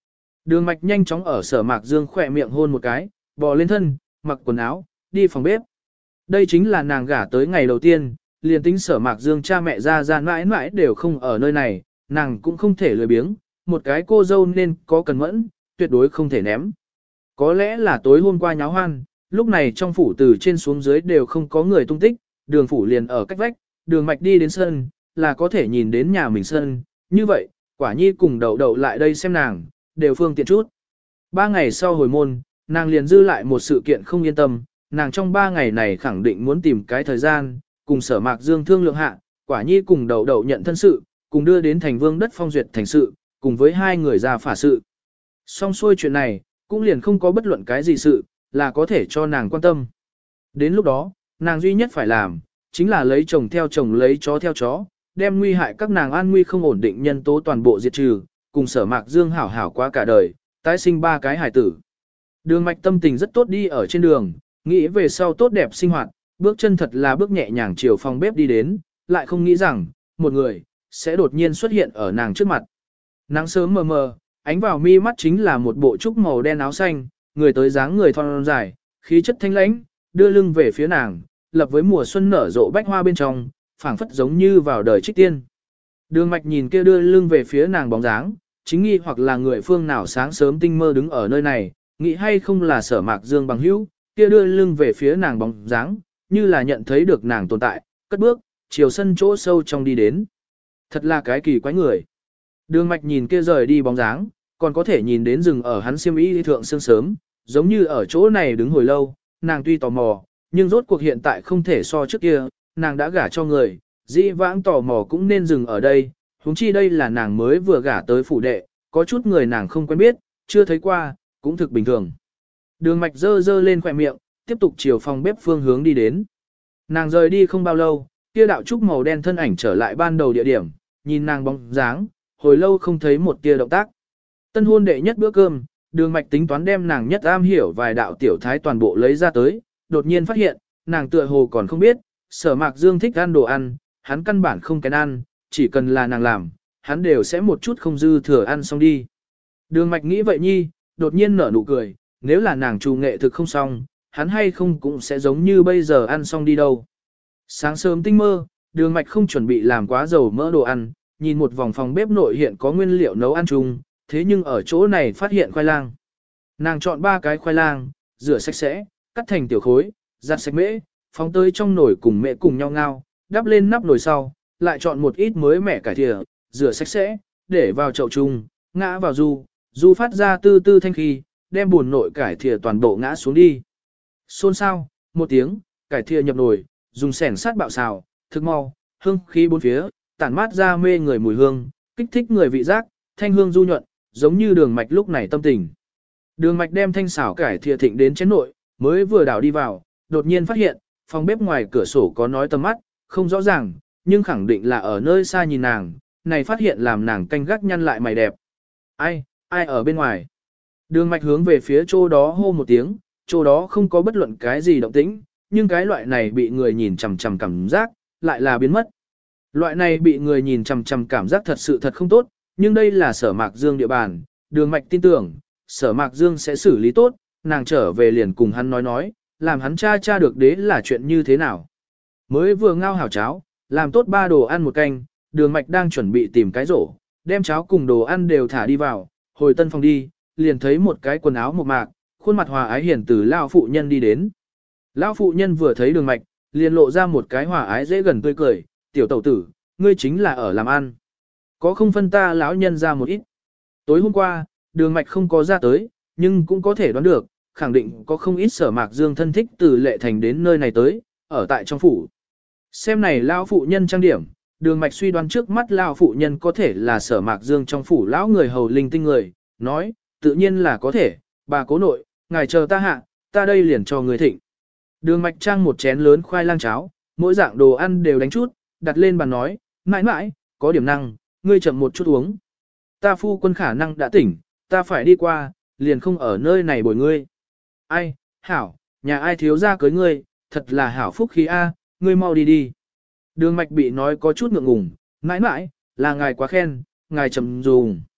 Đường mạch nhanh chóng ở Sở Mạc Dương khỏe miệng hôn một cái, bò lên thân, mặc quần áo, đi phòng bếp. Đây chính là nàng gả tới ngày đầu tiên, liền tính Sở Mạc Dương cha mẹ ra mãi mãi đều không ở nơi này, nàng cũng không thể lười biếng, một cái cô dâu nên có cần mẫn, tuyệt đối không thể ném. Có lẽ là tối hôm qua nháo hoan, lúc này trong phủ từ trên xuống dưới đều không có người tung tích, đường phủ liền ở cách vách, đường mạch đi đến sân, là có thể nhìn đến nhà mình sân, như vậy, quả nhi cùng đậu đậu lại đây xem nàng, đều phương tiện chút. 3 ngày sau hồi môn, nàng liền dư lại một sự kiện không yên tâm, nàng trong 3 ngày này khẳng định muốn tìm cái thời gian, cùng Sở Mạc Dương thương lượng hạ, quả nhi cùng đậu đậu nhận thân sự, cùng đưa đến thành vương đất phong duyệt thành sự, cùng với 2 người ra phả sự. Xong xuôi chuyện này, cũng liền không có bất luận cái gì sự, là có thể cho nàng quan tâm. Đến lúc đó, nàng duy nhất phải làm, chính là lấy chồng theo chồng lấy chó theo chó, đem nguy hại các nàng an nguy không ổn định nhân tố toàn bộ diệt trừ, cùng Sở Mạc Dương hảo hảo qua cả đời, tái sinh 3 cái hải tử. Đường mạch tâm tình rất tốt đi ở trên đường, nghĩ về sau tốt đẹp sinh hoạt, bước chân thật là bước nhẹ nhàng chiều phòng bếp đi đến, lại không nghĩ rằng, một người, sẽ đột nhiên xuất hiện ở nàng trước mặt. Nắng sớm mờ mờ, ánh vào mi mắt chính là một bộ trúc màu đen áo xanh, người tới dáng người thon dài, khí chất thanh lãnh, đưa lưng về phía nàng, lập với mùa xuân nở rộ bách hoa bên trong, phảng phất giống như vào đời trích tiên. Đường mạch nhìn kia đưa lưng về phía nàng bóng dáng, chính nghi hoặc là người phương nào sáng sớm tinh mơ đứng ở nơi này, nghĩ hay không là Sở Mạc Dương bằng hữu, kia đưa lưng về phía nàng bóng dáng, như là nhận thấy được nàng tồn tại, cất bước, chiều sân chỗ sâu trong đi đến. Thật là cái kỳ quái người. Đường mạch nhìn kia rời đi bóng dáng, còn có thể nhìn đến rừng ở hắn xiêm y thượng sương sớm, giống như ở chỗ này đứng hồi lâu, nàng tuy tò mò, nhưng rốt cuộc hiện tại không thể so trước kia, nàng đã gả cho người, dĩ vãng tò mò cũng nên dừng ở đây, huống chi đây là nàng mới vừa gả tới phủ đệ, có chút người nàng không quen biết, chưa thấy qua, cũng thực bình thường. Đường mạch dơ dơ lên khỏe miệng, tiếp tục chiều phòng bếp phương hướng đi đến. Nàng rời đi không bao lâu, kia đạo trúc màu đen thân ảnh trở lại ban đầu địa điểm, nhìn nàng bóng dáng, hồi lâu không thấy một tia động tác. Tân hôn đệ nhất bữa cơm, đường mạch tính toán đem nàng nhất am hiểu vài đạo tiểu thái toàn bộ lấy ra tới, đột nhiên phát hiện, nàng tựa hồ còn không biết, Sở Mạc Dương thích ăn đồ ăn, hắn căn bản không kén ăn, chỉ cần là nàng làm, hắn đều sẽ một chút không dư thừa ăn xong đi. Đường mạch nghĩ vậy nhi, đột nhiên nở nụ cười, nếu là nàng trù nghệ thực không xong, hắn hay không cũng sẽ giống như bây giờ ăn xong đi đâu. Sáng sớm tinh mơ, đường mạch không chuẩn bị làm quá dầu mỡ đồ ăn, nhìn một vòng phòng bếp nội hiện có nguyên liệu nấu ăn chung, thế nhưng ở chỗ này phát hiện khoai lang. Nàng chọn 3 cái khoai lang, rửa sạch sẽ, cắt thành tiểu khối, giặt sạch mễ, phóng tới trong nồi cùng mễ cùng nhau ngao, đắp lên nắp nồi sau, lại chọn một ít mới mẻ cải thìa, rửa sạch sẽ, để vào chậu chung, ngã vào du phát ra tư tư thanh khi, đem buồn nội cải thìa toàn bộ ngã xuống đi. Xôn xao, một tiếng, cải thìa nhập nồi, dùng sẻn sát bạo xào, thực mau, hương khí bốn phía, tản mát ra mê người mùi hương, kích thích người vị giác, thanh hương du nhuận, giống như đường mạch lúc này tâm tình. Đường mạch đem thanh xảo cải thìa thịnh đến chén nội, mới vừa đảo đi vào, đột nhiên phát hiện, phòng bếp ngoài cửa sổ có nói tầm mắt, không rõ ràng, nhưng khẳng định là ở nơi xa nhìn nàng, này phát hiện làm nàng canh gác nhăn lại mày đẹp. Ai ở bên ngoài? Đường mạch hướng về phía chỗ đó hô một tiếng, chỗ đó không có bất luận cái gì động tĩnh, nhưng cái loại này bị người nhìn chằm chằm cảm giác, lại là biến mất. Loại này bị người nhìn chằm chằm cảm giác thật sự thật không tốt, nhưng đây là Sở Mạc Dương địa bàn, đường mạch tin tưởng, Sở Mạc Dương sẽ xử lý tốt, nàng trở về liền cùng hắn nói, làm hắn tra được đế là chuyện như thế nào. Mới vừa ngao hảo cháo, làm tốt 3 đồ ăn một canh, đường mạch đang chuẩn bị tìm cái rổ, đem cháo cùng đồ ăn đều thả đi vào, hồi tân phòng đi, liền thấy một cái quần áo mộc mạc, khuôn mặt hòa ái hiền từ lão phụ nhân đi đến. Lão phụ nhân vừa thấy đường mạch, liền lộ ra một cái hòa ái dễ gần tươi cười, tiểu tẩu tử, ngươi chính là ở làm ăn. Có không phân ta lão nhân ra một ít. Tối hôm qua, đường mạch không có ra tới, nhưng cũng có thể đoán được, khẳng định có không ít Sở Mạc Dương thân thích từ Lệ Thành đến nơi này tới, ở tại trong phủ. Xem này lão phụ nhân trang điểm, đường mạch suy đoán trước mắt lão phụ nhân có thể là Sở Mạc Dương trong phủ lão người hầu linh tinh người, nói, tự nhiên là có thể, bà cố nội, ngài chờ ta hạ, ta đây liền cho người thịnh. Đường mạch trang một chén lớn khoai lang cháo, mỗi dạng đồ ăn đều đánh chút, đặt lên bàn nói, mãi mãi, có điểm năng, ngươi chậm một chút uống. Ta phu quân khả năng đã tỉnh, ta phải đi qua, liền không ở nơi này bồi ngươi. Ai, hảo, nhà ai thiếu ra cưới ngươi, thật là hảo phúc khí a, ngươi mau đi đi. Đường mạch bị nói có chút ngượng ngùng, mãi mãi, là ngài quá khen, ngài chậm dùng.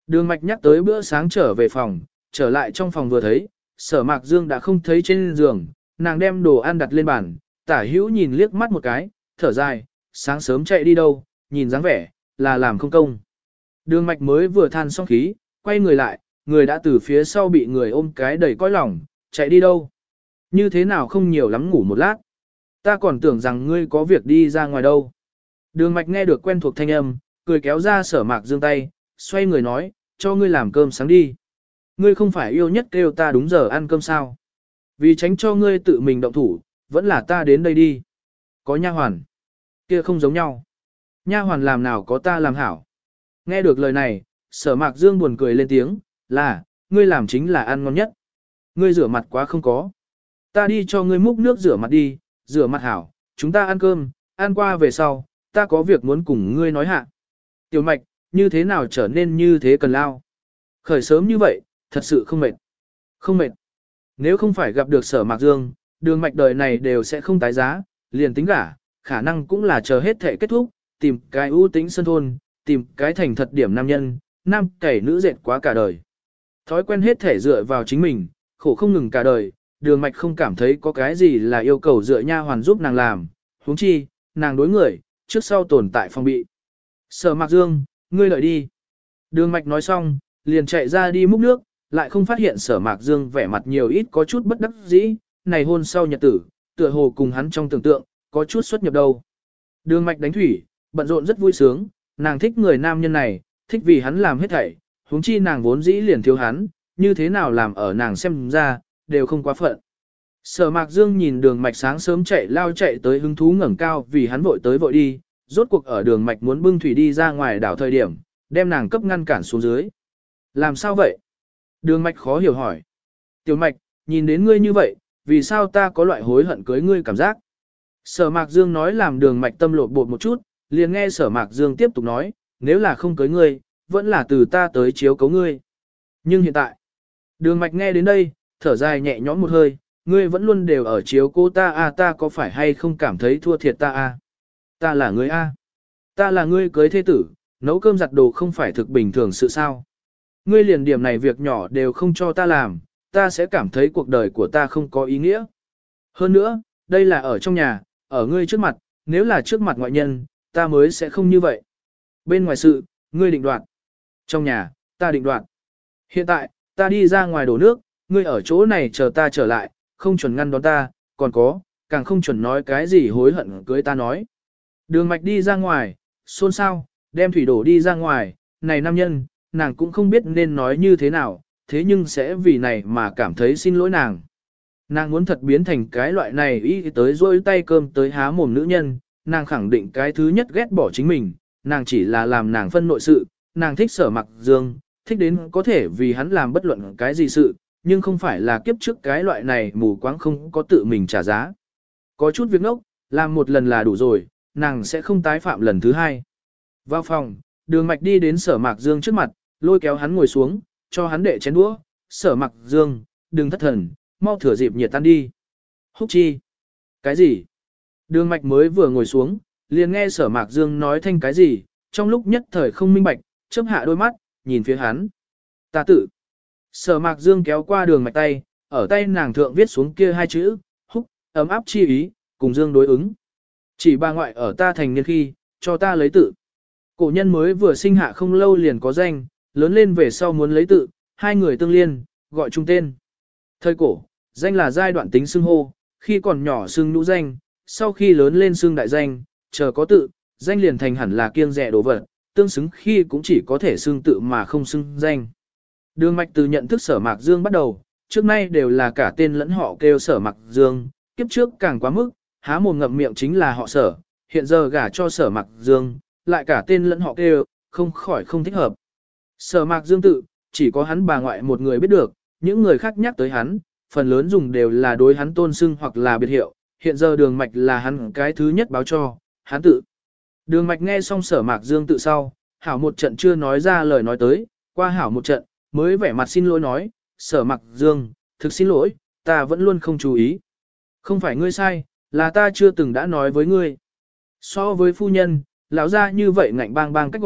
Đường mạch nhắc tới bữa sáng trở về phòng, trở lại trong phòng vừa thấy, Sở Mạc Dương đã không thấy trên giường, nàng đem đồ ăn đặt lên bàn, tả hữu nhìn liếc mắt một cái, thở dài, sáng sớm chạy đi đâu, nhìn dáng vẻ, là làm không công. Đường mạch mới vừa than xong khí, quay người lại, người đã từ phía sau bị người ôm cái đầy cõi lòng, chạy đi đâu. Như thế nào không nhiều lắm ngủ một lát. Ta còn tưởng rằng ngươi có việc đi ra ngoài đâu. Đường mạch nghe được quen thuộc thanh âm, cười kéo ra Sở Mạc Dương tay, xoay người nói, cho ngươi làm cơm sáng đi. Ngươi không phải yêu nhất kêu ta đúng giờ ăn cơm sao. Vì tránh cho ngươi tự mình động thủ, vẫn là ta đến đây đi. Có nha hoàn. Kia không giống nhau. Nha hoàn làm nào có ta làm hảo. Nghe được lời này, Sở Mạc Dương buồn cười lên tiếng, là, ngươi làm chính là ăn ngon nhất. Ngươi rửa mặt quá không có. Ta đi cho ngươi múc nước rửa mặt đi, rửa mặt hảo, chúng ta ăn cơm, ăn qua về sau, ta có việc muốn cùng ngươi nói hạ. Tiểu Mạch, như thế nào trở nên như thế cần lao? Khởi sớm như vậy, thật sự không mệt. Không mệt. Nếu không phải gặp được Sở Mạc Dương, Đường Mạch đời này đều sẽ không tái giá, liền tính gả, khả năng cũng là chờ hết thể kết thúc, tìm cái ưu tính sân thôn, tìm cái thành thật điểm nam nhân, nam cày nữ dệt quá cả đời. Thói quen hết thể dựa vào chính mình, khổ không ngừng cả đời, Đường Mạch không cảm thấy có cái gì là yêu cầu dựa nha hoàn giúp nàng làm, huống chi, nàng đối người, trước sau tồn tại phong bị. Sở Mạc Dương, ngươi lợi đi. Đường Mạch nói xong, liền chạy ra đi múc nước, lại không phát hiện Sở Mạc Dương vẻ mặt nhiều ít có chút bất đắc dĩ, này hôn sau nhật tử, tựa hồ cùng hắn trong tưởng tượng, có chút xuất nhập đâu. Đường Mạch đánh thủy, bận rộn rất vui sướng, nàng thích người nam nhân này, thích vì hắn làm hết thảy, huống chi nàng vốn dĩ liền thiếu hắn, như thế nào làm ở nàng xem ra, đều không quá phận. Sở Mạc Dương nhìn Đường Mạch sáng sớm chạy lao chạy tới hứng thú ngẩng cao vì hắn vội tới vội đi, rốt cuộc ở Đường Mạch muốn bưng thủy đi ra ngoài đảo thời điểm, đem nàng cấp ngăn cản xuống dưới. Làm sao vậy? Đường Mạch khó hiểu hỏi. Tiểu Mạch, nhìn đến ngươi như vậy, vì sao ta có loại hối hận cưới ngươi cảm giác? Sở Mạc Dương nói làm Đường Mạch tâm lột bột một chút, liền nghe Sở Mạc Dương tiếp tục nói, nếu là không cưới ngươi, vẫn là từ ta tới chiếu cấu ngươi. Nhưng hiện tại, Đường Mạch nghe đến đây, thở dài nhẹ nhõm một hơi, ngươi vẫn luôn đều ở chiếu cố ta à, ta có phải hay không cảm thấy thua thiệt ta à? Ta là ngươi à? Ta là ngươi cưới thế tử, nấu cơm giặt đồ không phải thực bình thường sự sao? Ngươi liền điểm này việc nhỏ đều không cho ta làm, ta sẽ cảm thấy cuộc đời của ta không có ý nghĩa. Hơn nữa, đây là ở trong nhà, ở ngươi trước mặt, nếu là trước mặt ngoại nhân, ta mới sẽ không như vậy. Bên ngoài sự, ngươi định đoạt. Trong nhà, ta định đoạt. Hiện tại, ta đi ra ngoài đổ nước, ngươi ở chỗ này chờ ta trở lại, không chuẩn ngăn đón ta, còn có, càng không chuẩn nói cái gì hối hận cưới ta nói. Đường Mạch đi ra ngoài, xôn xao, đem thủy đổ đi ra ngoài, này nam nhân, nàng cũng không biết nên nói như thế nào, thế nhưng sẽ vì này mà cảm thấy xin lỗi nàng. Nàng muốn thật biến thành cái loại này ý tới rôi tay cơm tới há mồm nữ nhân, nàng khẳng định cái thứ nhất ghét bỏ chính mình, nàng chỉ là làm nàng phân nội sự, nàng thích Sở Mạc Dương, thích đến có thể vì hắn làm bất luận cái gì sự, nhưng không phải là kiếp trước cái loại này mù quáng không có tự mình trả giá. Có chút việc ngốc, làm một lần là đủ rồi, nàng sẽ không tái phạm lần thứ hai. Vào phòng, Đường Mạch đi đến Sở Mạc Dương trước mặt, lôi kéo hắn ngồi xuống, cho hắn đệ chén đũa. Sở Mạc Dương, đừng thất thần, mau thừa dịp nhiệt tan đi. Húc chi? Cái gì? Đường Mạch mới vừa ngồi xuống, liền nghe Sở Mạc Dương nói thanh cái gì, trong lúc nhất thời không minh bạch, chớp hạ đôi mắt, nhìn phía hắn. Ta tự. Sở Mạc Dương kéo qua Đường Mạch tay, ở tay nàng thượng viết xuống kia hai chữ, húc, ấm áp chi ý, cùng Dương đối ứng. Chỉ bà ngoại ở ta thành niên khi, cho ta lấy tự. Cổ nhân mới vừa sinh hạ không lâu liền có danh, lớn lên về sau muốn lấy tự, hai người tương liên, gọi chung tên. Thời cổ, danh là giai đoạn tính xưng hô, khi còn nhỏ xưng nhũ danh, sau khi lớn lên xưng đại danh, chờ có tự, danh liền thành hẳn là kiêng dè đồ vật, tương xứng khi cũng chỉ có thể xưng tự mà không xưng danh. Đường Mạch từ nhận thức Sở Mạc Dương bắt đầu, trước nay đều là cả tên lẫn họ kêu Sở Mạc Dương, kiếp trước càng quá mức, há mồm ngậm miệng chính là họ Sở, hiện giờ gả cho Sở Mạc Dương, lại cả tên lẫn họ kêu, không khỏi không thích hợp. Sở Mạc Dương tự, chỉ có hắn bà ngoại một người biết được, những người khác nhắc tới hắn, phần lớn dùng đều là đối hắn tôn xưng hoặc là biệt hiệu, hiện giờ Đường Mạch là hắn cái thứ nhất báo cho, hắn tự. Đường Mạch nghe xong Sở Mạc Dương tự sau, hảo một trận chưa nói ra lời nói tới, qua hảo một trận, mới vẻ mặt xin lỗi nói, Sở Mạc Dương, thực xin lỗi, ta vẫn luôn không chú ý. Không phải ngươi sai, là ta chưa từng đã nói với ngươi. So với phu nhân, lão gia như vậy ngạnh bang bang cách gọi,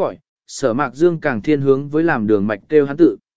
Sở Mạc Dương càng thiên hướng với làm Đường Mạch kêu hắn tự.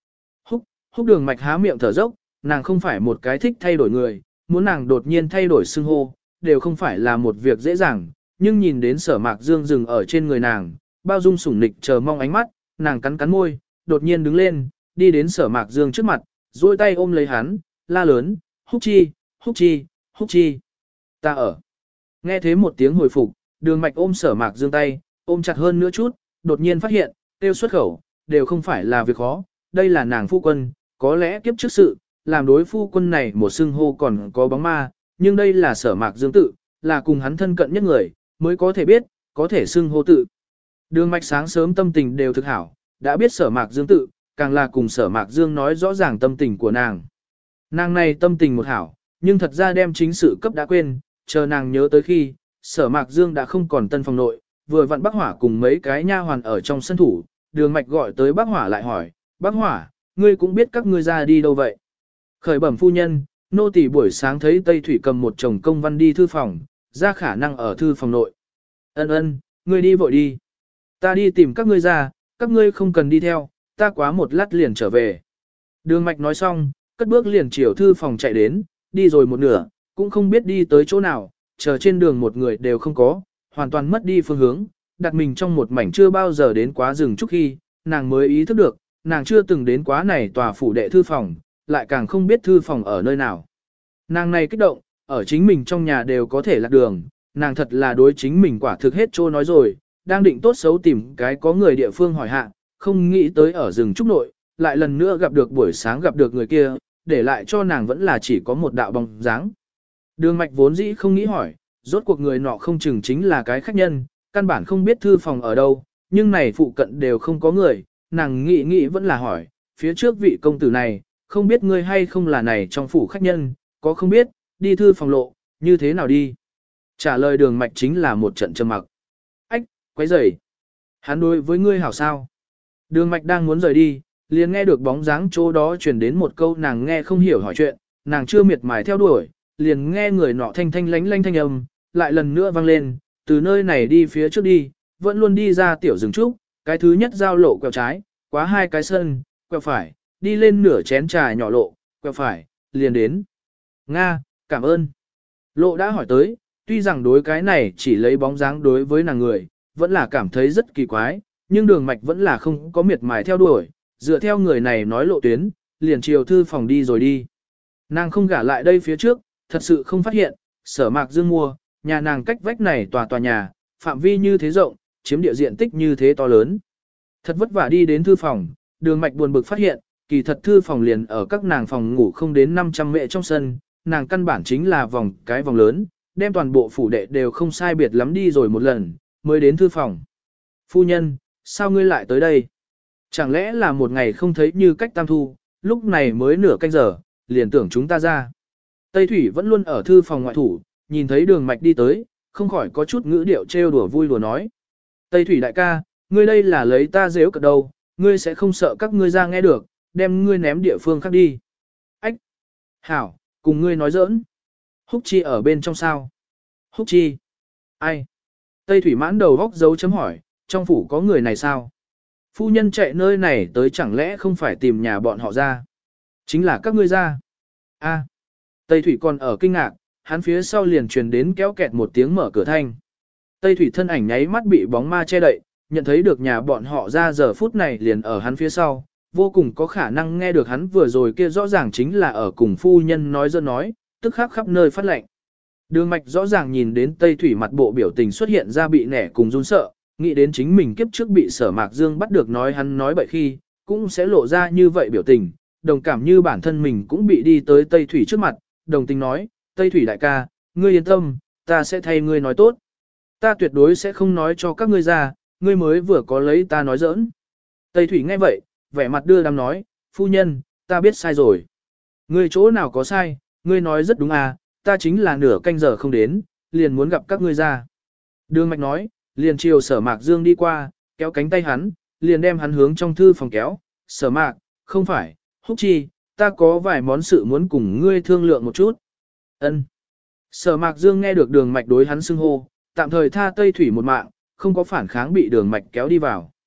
Húc Đường Mạch há miệng thở dốc, nàng không phải một cái thích thay đổi người, muốn nàng đột nhiên thay đổi xưng hô, đều không phải là một việc dễ dàng, nhưng nhìn đến Sở Mạc Dương dừng ở trên người nàng, bao dung sủng nịch chờ mong ánh mắt, nàng cắn cắn môi, đột nhiên đứng lên, đi đến Sở Mạc Dương trước mặt, duỗi tay ôm lấy hắn, la lớn, Húc Chi, Húc Chi, Húc Chi. Ta ở. Nghe thế một tiếng hồi phục, Đường Mạch ôm Sở Mạc Dương tay, ôm chặt hơn nữa chút, đột nhiên phát hiện, tiêu xuất khẩu, đều không phải là việc khó, đây là nàng phu quân, có lẽ kiếp trước sự, làm đối phu quân này một xưng hô còn có bóng ma, nhưng đây là Sở Mạc Dương tự, là cùng hắn thân cận nhất người, mới có thể biết, có thể xưng hô tự. Đường Mạch sáng sớm tâm tình đều thực hảo, đã biết Sở Mạc Dương tự, càng là cùng Sở Mạc Dương nói rõ ràng tâm tình của nàng. Nàng này tâm tình một hảo, nhưng thật ra đem chính sự cấp đã quên, chờ nàng nhớ tới khi, Sở Mạc Dương đã không còn tân phòng nội, vừa vặn Bác Hỏa cùng mấy cái nha hoàn ở trong sân thủ, Đường Mạch gọi tới Bác Hỏa lại hỏi, Bác Hỏa, ngươi cũng biết các ngươi ra đi đâu vậy? Khởi bẩm phu nhân, nô tỳ buổi sáng thấy Tây Thủy cầm một chồng công văn đi thư phòng, ra khả năng ở thư phòng nội. Ân, ngươi đi vội đi. Ta đi tìm các ngươi ra, các ngươi không cần đi theo, ta quá một lát liền trở về. Đường Mạch nói xong, cất bước liền chiều thư phòng chạy đến, đi rồi một nửa, cũng không biết đi tới chỗ nào, chờ trên đường một người đều không có, hoàn toàn mất đi phương hướng, đặt mình trong một mảnh chưa bao giờ đến quá rừng trúc khi, nàng mới ý thức được, nàng chưa từng đến quá này tòa phủ đệ thư phòng, lại càng không biết thư phòng ở nơi nào. Nàng này kích động, ở chính mình trong nhà đều có thể lạc đường, nàng thật là đối chính mình quả thực hết trô nói rồi, đang định tốt xấu tìm cái có người địa phương hỏi hạ, không nghĩ tới ở rừng trúc nội, lại lần nữa gặp được buổi sáng gặp được người kia, để lại cho nàng vẫn là chỉ có một đạo bóng dáng. Đường Mạch vốn dĩ không nghĩ hỏi, rốt cuộc người nọ không chừng chính là cái khách nhân, căn bản không biết thư phòng ở đâu, nhưng này phụ cận đều không có người, nàng nghĩ vẫn là hỏi, phía trước vị công tử này, không biết ngươi hay không là này trong phủ khách nhân, có không biết, đi thư phòng lộ, như thế nào đi. Trả lời Đường Mạch chính là một trận trầm mặc. Ách, quấy rầy. Hắn đối với ngươi hảo sao? Đường Mạch đang muốn rời đi, liền nghe được bóng dáng chỗ đó truyền đến một câu nàng nghe không hiểu hỏi chuyện, nàng chưa miệt mài theo đuổi, liền nghe người nọ thanh thanh lánh lánh thanh âm, lại lần nữa vang lên, từ nơi này đi phía trước đi, vẫn luôn đi ra tiểu rừng trúc, cái thứ nhất giao lộ quẹo trái, quá hai cái sân, quẹo phải, đi lên nửa chén trà nhỏ lộ, quẹo phải, liền đến. Nga, cảm ơn. Lộ đã hỏi tới, tuy rằng đối cái này chỉ lấy bóng dáng đối với nàng người, vẫn là cảm thấy rất kỳ quái, nhưng Đường Mạch vẫn là không có miệt mài theo đuổi, dựa theo người này nói lộ tuyến, liền chiều thư phòng đi rồi đi. Nàng không gả lại đây phía trước, thật sự không phát hiện, Sở Mạc Dương mua, nhà nàng cách vách này tòa nhà, phạm vi như thế rộng, chiếm địa diện tích như thế to lớn. Thật vất vả đi đến thư phòng, Đường Mạch buồn bực phát hiện, kỳ thật thư phòng liền ở các nàng phòng ngủ không đến 500 mệ trong sân, nàng căn bản chính là cái vòng lớn, đem toàn bộ phủ đệ đều không sai biệt lắm đi rồi một lần, mới đến thư phòng. Phu nhân, sao ngươi lại tới đây? Chẳng lẽ là một ngày không thấy Như Cách Tam thu, lúc này mới nửa canh giờ, liền tưởng chúng ta ra. Tây Thủy vẫn luôn ở thư phòng ngoại thủ, nhìn thấy Đường Mạch đi tới, không khỏi có chút ngữ điệu trêu đùa vui đùa nói. Tây Thủy đại ca, ngươi đây là lấy ta dễu cợt đâu, ngươi sẽ không sợ các ngươi ra nghe được, đem ngươi ném địa phương khác đi. Ách! Hảo, cùng ngươi nói giỡn. Húc Chi ở bên trong sao? Húc Chi? Ai? Tây Thủy mãn đầu góc dấu chấm hỏi, trong phủ có người này sao? Phu nhân chạy nơi này tới chẳng lẽ không phải tìm nhà bọn họ ra? Chính là các ngươi ra. A. Tây Thủy còn ở kinh ngạc, hắn phía sau liền truyền đến kéo kẹt một tiếng mở cửa thanh. Tây Thủy thân ảnh nháy mắt bị bóng ma che đậy, nhận thấy được nhà bọn họ ra giờ phút này liền ở hắn phía sau, vô cùng có khả năng nghe được hắn vừa rồi kia rõ ràng chính là ở cùng phu nhân nói dân nói, tức khắc khắp nơi phát lệnh. Đường Mạch rõ ràng nhìn đến Tây Thủy mặt bộ biểu tình xuất hiện ra bị nẻ cùng run sợ, nghĩ đến chính mình kiếp trước bị Sở Mạc Dương bắt được nói hắn nói bậy khi, cũng sẽ lộ ra như vậy biểu tình, đồng cảm như bản thân mình cũng bị đi tới Tây Thủy trước mặt, đồng tình nói, Tây Thủy đại ca, ngươi yên tâm, ta sẽ thay ngươi nói tốt. Ta tuyệt đối sẽ không nói cho các ngươi ra, ngươi mới vừa có lấy ta nói giỡn. Tây Thủy nghe vậy, vẻ mặt đưa đám nói, phu nhân, ta biết sai rồi. Ngươi chỗ nào có sai, ngươi nói rất đúng à, ta chính là nửa canh giờ không đến, liền muốn gặp các ngươi ra. Đường Mạch nói, liền chiều Sở Mạc Dương đi qua, kéo cánh tay hắn, liền đem hắn hướng trong thư phòng kéo. Sở Mạc, không phải, Húc Chi, ta có vài món sự muốn cùng ngươi thương lượng một chút. Ân. Sở Mạc Dương nghe được Đường Mạch đối hắn xưng hô, tạm thời tha Tây Thủy một mạng, không có phản kháng bị Đường Mạch kéo đi vào.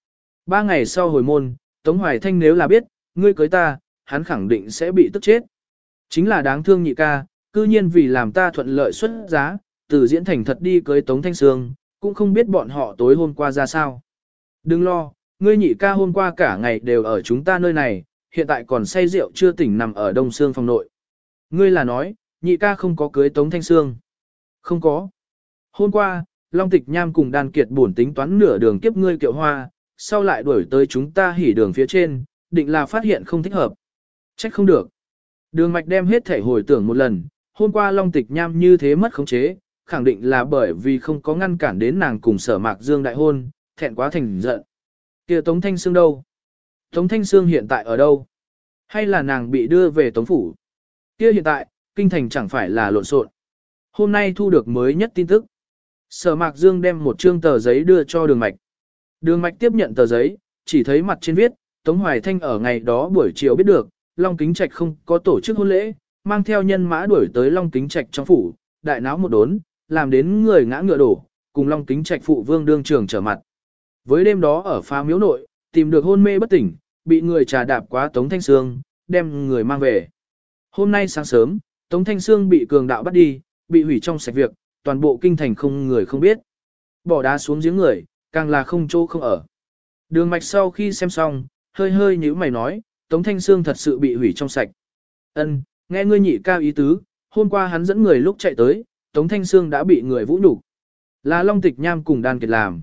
3 ngày sau hồi môn, Tống Hoài Thanh nếu là biết, ngươi cưới ta, hắn khẳng định sẽ bị tức chết. Chính là đáng thương nhị ca, cư nhiên vì làm ta thuận lợi xuất giá, từ diễn thành thật đi cưới Tống Thanh Sương, cũng không biết bọn họ tối hôm qua ra sao. Đừng lo, ngươi nhị ca hôm qua cả ngày đều ở chúng ta nơi này, hiện tại còn say rượu chưa tỉnh nằm ở Đông Sương phòng nội. Ngươi là nói, nhị ca không có cưới Tống Thanh Sương. Không có. Hôm qua, Long Tịch Nham cùng Đan Kiệt buồn tính toán nửa đường kiếp ngươi Kiệu Hoa, sau lại đuổi tới chúng ta hỉ đường phía trên, định là phát hiện không thích hợp. Trách không được. Đường Mạch đem hết thể hồi tưởng một lần, hôm qua Long Tịch Nham như thế mất khống chế, khẳng định là bởi vì không có ngăn cản đến nàng cùng Sở Mạc Dương đại hôn, thẹn quá thành giận. Kia Tống Thanh Sương đâu? Tống Thanh Sương hiện tại ở đâu? Hay là nàng bị đưa về Tống phủ? Kia hiện tại, kinh thành chẳng phải là lộn xộn. Hôm nay thu được mới nhất tin tức. Sở Mạc Dương đem một trương tờ giấy đưa cho Đường Mạch. Đường Mạch tiếp nhận tờ giấy, chỉ thấy mặt trên viết, Tống Hoài Thanh ở ngày đó buổi chiều biết được, Long Kính Trạch không có tổ chức hôn lễ, mang theo nhân mã đuổi tới Long Kính Trạch trong phủ, đại náo một đốn, làm đến người ngã ngựa đổ, cùng Long Kính Trạch phụ vương đương trường trở mặt. Với đêm đó ở Phá Miếu nội, tìm được hôn mê bất tỉnh, bị người trà đạp quá Tống Thanh Sương, đem người mang về. Hôm nay sáng sớm, Tống Thanh Sương bị cường đạo bắt đi, bị hủy trong sạch việc, toàn bộ kinh thành không người không biết. Bỏ đá xuống giếng người, càng là không chỗ không ở. Đường Mạch sau khi xem xong, hơi hơi nhíu mày nói, Tống Thanh Sương thật sự bị hủy trong sạch. Ân, nghe ngươi nhị ca ý tứ, hôm qua hắn dẫn người lúc chạy tới, Tống Thanh Sương đã bị người vũ nhục. Là Long Tịch Nham cùng Đan Kiệt làm.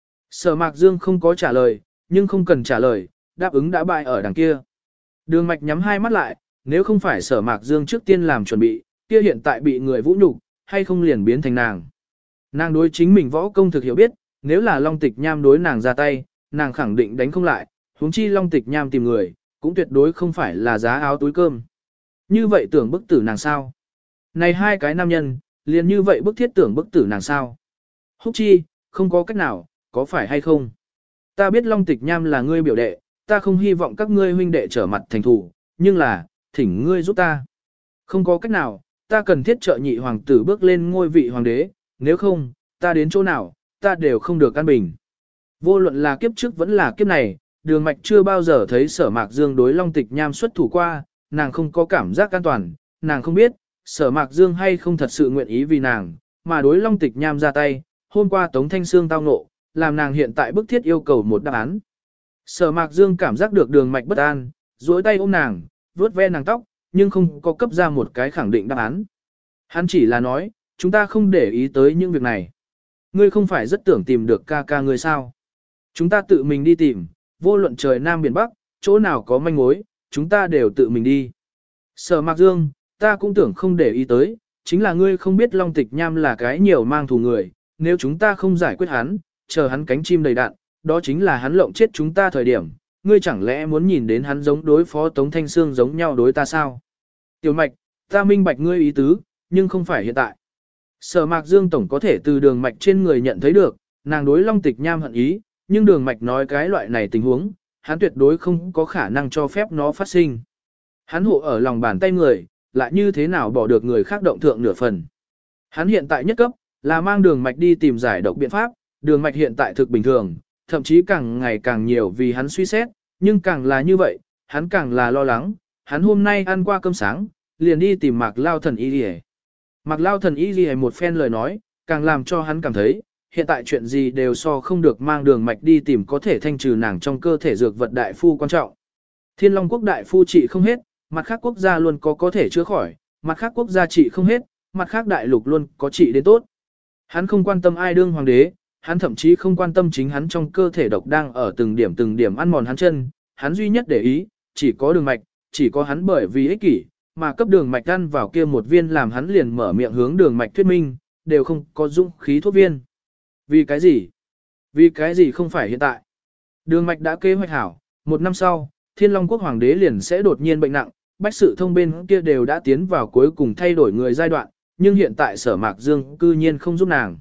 Sở Mạc Dương không có trả lời, nhưng không cần trả lời, đáp ứng đã bại ở đằng kia. Đường Mạch nhắm hai mắt lại, nếu không phải Sở Mạc Dương trước tiên làm chuẩn bị, kia hiện tại bị người vũ nhục, hay không liền biến thành nàng. Nàng đối chính mình võ công thực hiểu biết, nếu là Long Tịch Nham đối nàng ra tay, nàng khẳng định đánh không lại, huống chi Long Tịch Nham tìm người, cũng tuyệt đối không phải là giá áo túi cơm. Như vậy tưởng bức tử nàng sao? Này hai cái nam nhân, liền như vậy bức thiết tưởng bức tử nàng sao? Húc chi, không có cách nào, có phải hay không? Ta biết Long Tịch Nham là ngươi biểu đệ, ta không hy vọng các ngươi huynh đệ trở mặt thành thủ, nhưng là, thỉnh ngươi giúp ta. Không có cách nào, ta cần thiết trợ nhị hoàng tử bước lên ngôi vị hoàng đế, nếu không, ta đến chỗ nào, ta đều không được an bình. Vô luận là kiếp trước vẫn là kiếp này, Đường Mạch chưa bao giờ thấy Sở Mạc Dương đối Long Tịch Nham xuất thủ qua, nàng không có cảm giác an toàn, nàng không biết, Sở Mạc Dương hay không thật sự nguyện ý vì nàng, mà đối Long Tịch Nham ra tay, hôm qua Tống Thanh Sương tao ngộ, làm nàng hiện tại bức thiết yêu cầu một đáp án. Sở Mạc Dương cảm giác được Đường Mạch bất an, duỗi tay ôm nàng, vuốt ve nàng tóc, nhưng không có cấp ra một cái khẳng định đáp án. Hắn chỉ là nói, chúng ta không để ý tới những việc này. Ngươi không phải rất tưởng tìm được ca ca ngươi sao? Chúng ta tự mình đi tìm, vô luận trời Nam Biển Bắc, chỗ nào có manh mối, chúng ta đều tự mình đi. Sở Mạc Dương, ta cũng tưởng không để ý tới, chính là ngươi không biết Long Tịch Nham là cái nhiều mang thù người, nếu chúng ta không giải quyết hắn, chờ hắn cánh chim đầy đạn, đó chính là hắn lộng chết chúng ta thời điểm, ngươi chẳng lẽ muốn nhìn đến hắn giống đối phó Tống Thanh Sương giống nhau đối ta sao? Tiểu Mạch, ta minh bạch ngươi ý tứ, nhưng không phải hiện tại. Sở Mạc Dương tổng có thể từ Đường Mạch trên người nhận thấy được, nàng đối Long Tịch Nham hận ý, nhưng Đường Mạch nói cái loại này tình huống, hắn tuyệt đối không có khả năng cho phép nó phát sinh. Hắn hộ ở lòng bàn tay người, lại như thế nào bỏ được người khác động thượng nửa phần. Hắn hiện tại nhất cấp, là mang Đường Mạch đi tìm giải độc biện pháp, Đường Mạch hiện tại thực bình thường, thậm chí càng ngày càng nhiều vì hắn suy xét, nhưng càng là như vậy, hắn càng là lo lắng, hắn hôm nay ăn qua cơm sáng, liền đi tìm Mạc Lao Thần Y Lìa. Mạc Lao Thần Y Lìa một phen lời nói, càng làm cho hắn cảm thấy, hiện tại chuyện gì đều so không được mang Đường Mạch đi tìm có thể thanh trừ nàng trong cơ thể dược vật đại phu quan trọng. Thiên Long quốc đại phu trị không hết, mặt khác quốc gia luôn có thể chữa khỏi, mặt khác quốc gia trị không hết, mặt khác đại lục luôn có trị đến tốt. Hắn không quan tâm ai đương hoàng đế, hắn thậm chí không quan tâm chính hắn trong cơ thể độc đang ở từng điểm ăn mòn hắn chân, hắn duy nhất để ý, chỉ có Đường Mạch, chỉ có hắn bởi vì ích kỷ, mà cấp Đường Mạch ăn vào kia một viên làm hắn liền mở miệng hướng Đường Mạch thuyết minh, đều không có dũng khí thuốc viên. Vì cái gì? Vì cái gì không phải hiện tại? Đường Mạch đã kế hoạch hảo, một năm sau, Thiên Long quốc hoàng đế liền sẽ đột nhiên bệnh nặng, bách sự thông bên kia đều đã tiến vào cuối cùng thay đổi người giai đoạn, nhưng hiện tại Sở Mạc Dương cư nhiên không giúp nàng.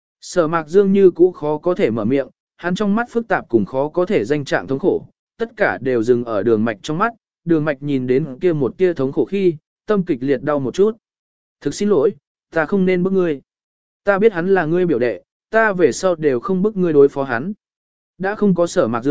Sở Mạc Dương như cũ khó có thể mở miệng, hắn trong mắt phức tạp cùng khó có thể danh trạng thống khổ, tất cả đều dừng ở Đường Mạch trong mắt, Đường Mạch nhìn đến kia một tia thống khổ khi, tâm kịch liệt đau một chút. Thực xin lỗi, ta không nên bức ngươi. Ta biết hắn là ngươi biểu đệ, ta về sau đều không bức ngươi đối phó hắn. Đã không có Sở Mạc Dương,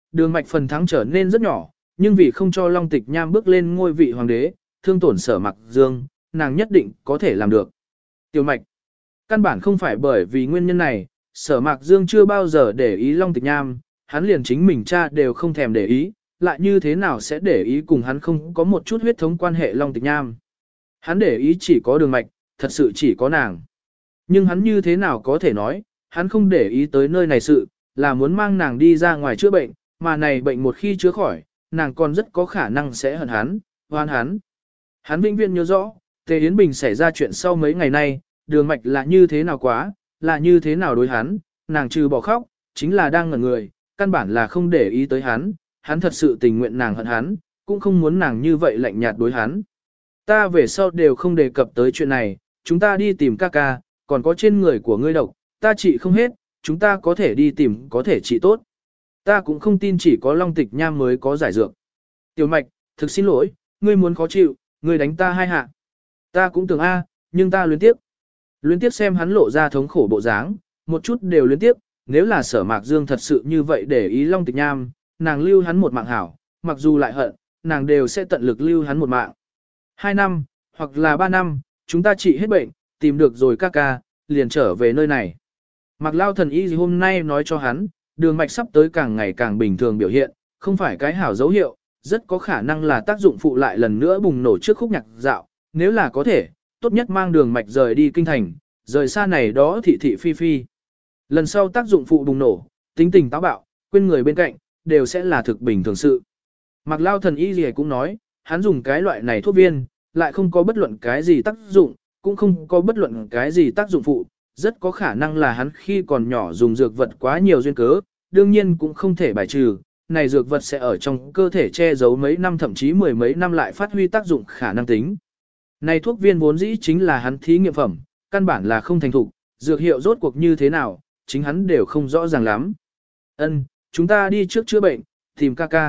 Đường Mạch phần thắng trở nên rất nhỏ, nhưng vì không cho Long Tịch Nham bước lên ngôi vị hoàng đế, thương tổn Sở Mạc Dương, nàng nhất định có thể làm được. Tiểu Mạch, căn bản không phải bởi vì nguyên nhân này, Sở Mạc Dương chưa bao giờ để ý Long Tịch Nham, hắn liền chính mình cha đều không thèm để ý, lại như thế nào sẽ để ý cùng hắn không có một chút huyết thống quan hệ Long Tịch Nham. Hắn để ý chỉ có Đường Mạch, thật sự chỉ có nàng. Nhưng hắn như thế nào có thể nói, hắn không để ý tới nơi này sự, là muốn mang nàng đi ra ngoài chữa bệnh, mà này bệnh một khi chữa khỏi, nàng còn rất có khả năng sẽ hận hắn, oan hắn. Hắn vĩnh viễn nhớ rõ, Tề Yến Bình xảy ra chuyện sau mấy ngày nay, Đường Mạch là như thế nào quá, là như thế nào đối hắn, nàng trừ bỏ khóc, chính là đang ngẩn người, căn bản là không để ý tới hắn, hắn thật sự tình nguyện nàng hận hắn, cũng không muốn nàng như vậy lạnh nhạt đối hắn. Ta về sau đều không đề cập tới chuyện này, chúng ta đi tìm ca ca, còn có trên người của ngươi độc, ta trị không hết, chúng ta có thể đi tìm có thể trị tốt. Ta cũng không tin chỉ có Long Tịch Nham mới có giải dược. Tiểu Mạch, thực xin lỗi, ngươi muốn khó chịu, ngươi đánh ta 2 hạ. Ta cũng tưởng nhưng ta luyến tiếp. Luyến tiếp xem hắn lộ ra thống khổ bộ dáng, một chút đều luyến tiếp, nếu là Sở Mạc Dương thật sự như vậy để ý Long Tịch Nham, nàng lưu hắn một mạng hảo, mặc dù lại hận, nàng đều sẽ tận lực lưu hắn một mạng. 2 năm, hoặc là 3 năm, chúng ta trị hết bệnh, tìm được rồi ca ca, liền trở về nơi này. Mạc Lao thần y hôm nay nói cho hắn, Đường Mạch sắp tới càng ngày càng bình thường biểu hiện, không phải cái hảo dấu hiệu, rất có khả năng là tác dụng phụ lại lần nữa bùng nổ trước khúc nhạc dạo, nếu là có thể, tốt nhất mang Đường Mạch rời đi kinh thành, rời xa này đó thị thị phi phi. Lần sau tác dụng phụ bùng nổ, tính tình táo bạo, quên người bên cạnh, đều sẽ là thực bình thường sự. Mạc Lao thần y gì cũng nói, hắn dùng cái loại này thuốc viên, lại không có bất luận cái gì tác dụng, cũng không có bất luận cái gì tác dụng phụ, rất có khả năng là hắn khi còn nhỏ dùng dược vật quá nhiều duyên cớ, đương nhiên cũng không thể bài trừ, này dược vật sẽ ở trong cơ thể che giấu mấy năm thậm chí 10 mấy năm lại phát huy tác dụng khả năng tính. Này thuốc viên vốn dĩ chính là hắn thí nghiệm phẩm, căn bản là không thành thục, dược hiệu rốt cuộc như thế nào, chính hắn đều không rõ ràng lắm. Ân, chúng ta đi trước chữa bệnh, tìm ca ca.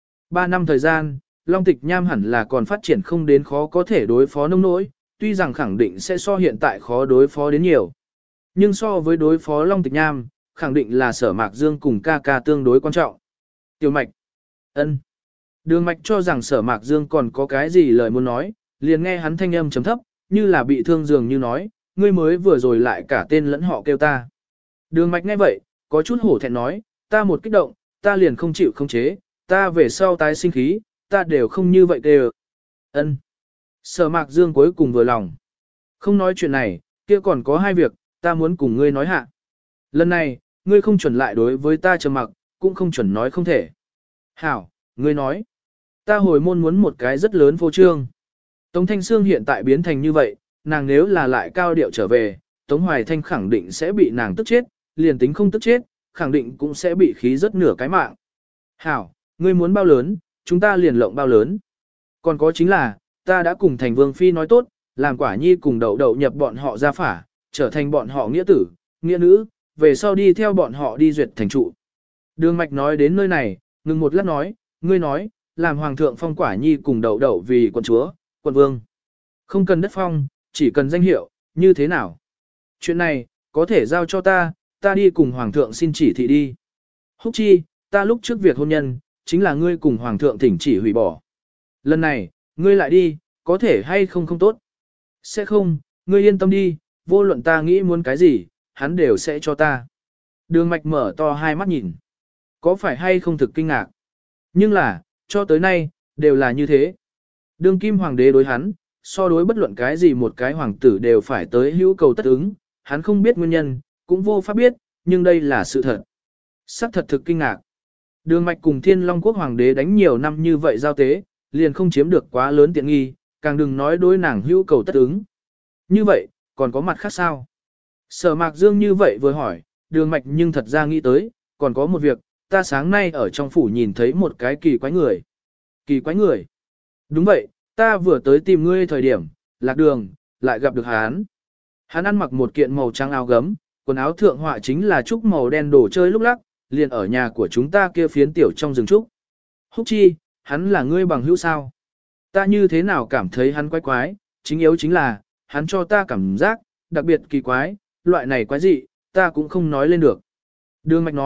3 năm thời gian, Long Tịch Nham hẳn là còn phát triển không đến khó có thể đối phó nông nỗi, tuy rằng khẳng định sẽ so hiện tại khó đối phó đến nhiều. Nhưng so với đối phó Long Tịch Nham, khẳng định là Sở Mạc Dương cùng ca ca tương đối quan trọng. Tiểu Mạch. Ân. Đường Mạch cho rằng Sở Mạc Dương còn có cái gì lời muốn nói, liền nghe hắn thanh âm chấm thấp, như là bị thương dường như nói, ngươi mới vừa rồi lại cả tên lẫn họ kêu ta. Đường Mạch nghe vậy, có chút hổ thẹn nói, ta một kích động, ta liền không chịu khống chế, ta về sau tái sinh khí, ta đều không như vậy đều. Ân. Sở Mạc Dương cuối cùng vừa lòng. Không nói chuyện này, kia còn có 2 việc, ta muốn cùng ngươi nói hạ. Lần này, ngươi không chuẩn lại đối với ta trầm mặc, cũng không chuẩn nói không thể. Hảo, ngươi nói. Ta hồi môn muốn một cái rất lớn phô trương. Tống Thanh Sương hiện tại biến thành như vậy, nàng nếu là lại cao điệu trở về, Tống Hoài Thanh khẳng định sẽ bị nàng tức chết, liền tính không tức chết, khẳng định cũng sẽ bị khí rất nửa cái mạng. Hảo, ngươi muốn bao lớn, chúng ta liền lộng bao lớn. Còn có chính là, ta đã cùng Thành Vương Phi nói tốt, làm Quả Nhi cùng Đậu Đậu nhập bọn họ ra phả, trở thành bọn họ nghĩa tử, nghĩa nữ, về sau đi theo bọn họ đi duyệt thành trụ. Đường Mạch nói đến nơi này, ngừng một lát nói, ngươi nói, làm Hoàng thượng phong Quả Nhi cùng Đậu Đậu vì quận chúa, quận vương. Không cần đất phong, chỉ cần danh hiệu, như thế nào? Chuyện này, có thể giao cho ta, ta đi cùng Hoàng thượng xin chỉ thị đi. Húc chi, ta lúc trước việc hôn nhân, chính là ngươi cùng Hoàng thượng thỉnh chỉ hủy bỏ. Lần này, ngươi lại đi, có thể hay không không tốt? Sẽ không, ngươi yên tâm đi, vô luận ta nghĩ muốn cái gì, hắn đều sẽ cho ta. Đường Mạch mở to hai mắt nhìn. Có phải hay không thực kinh ngạc? Nhưng là, cho tới nay, đều là như thế. Đương kim hoàng đế đối hắn, so đối bất luận cái gì một cái hoàng tử đều phải tới hữu cầu tất ứng, hắn không biết nguyên nhân, cũng vô pháp biết, nhưng đây là sự thật. Sắc thật thực kinh ngạc. Đường Mạch cùng Thiên Long quốc hoàng đế đánh nhiều năm như vậy giao tế, liền không chiếm được quá lớn tiện nghi, càng đừng nói đối nàng hữu cầu tất ứng. Như vậy, còn có mặt khác sao? Sở Mạc Dương như vậy vừa hỏi, Đường Mạch nhưng thật ra nghĩ tới, còn có một việc, ta sáng nay ở trong phủ nhìn thấy một cái kỳ quái người. Kỳ quái người? Đúng vậy, ta vừa tới tìm ngươi thời điểm, lạc đường, lại gặp được hắn. Hắn ăn mặc một kiện màu trắng áo gấm, quần áo thượng họa chính là trúc màu đen đồ chơi lúc lắc, liền ở nhà của chúng ta kia phiến tiểu trong rừng trúc. Húc chi, hắn là ngươi bằng hữu sao? Ta như thế nào cảm thấy hắn quái quái, chính yếu chính là, hắn cho ta cảm giác, đặc biệt kỳ quái, loại này quái gì, ta cũng không nói lên được. Đường Mạch nói,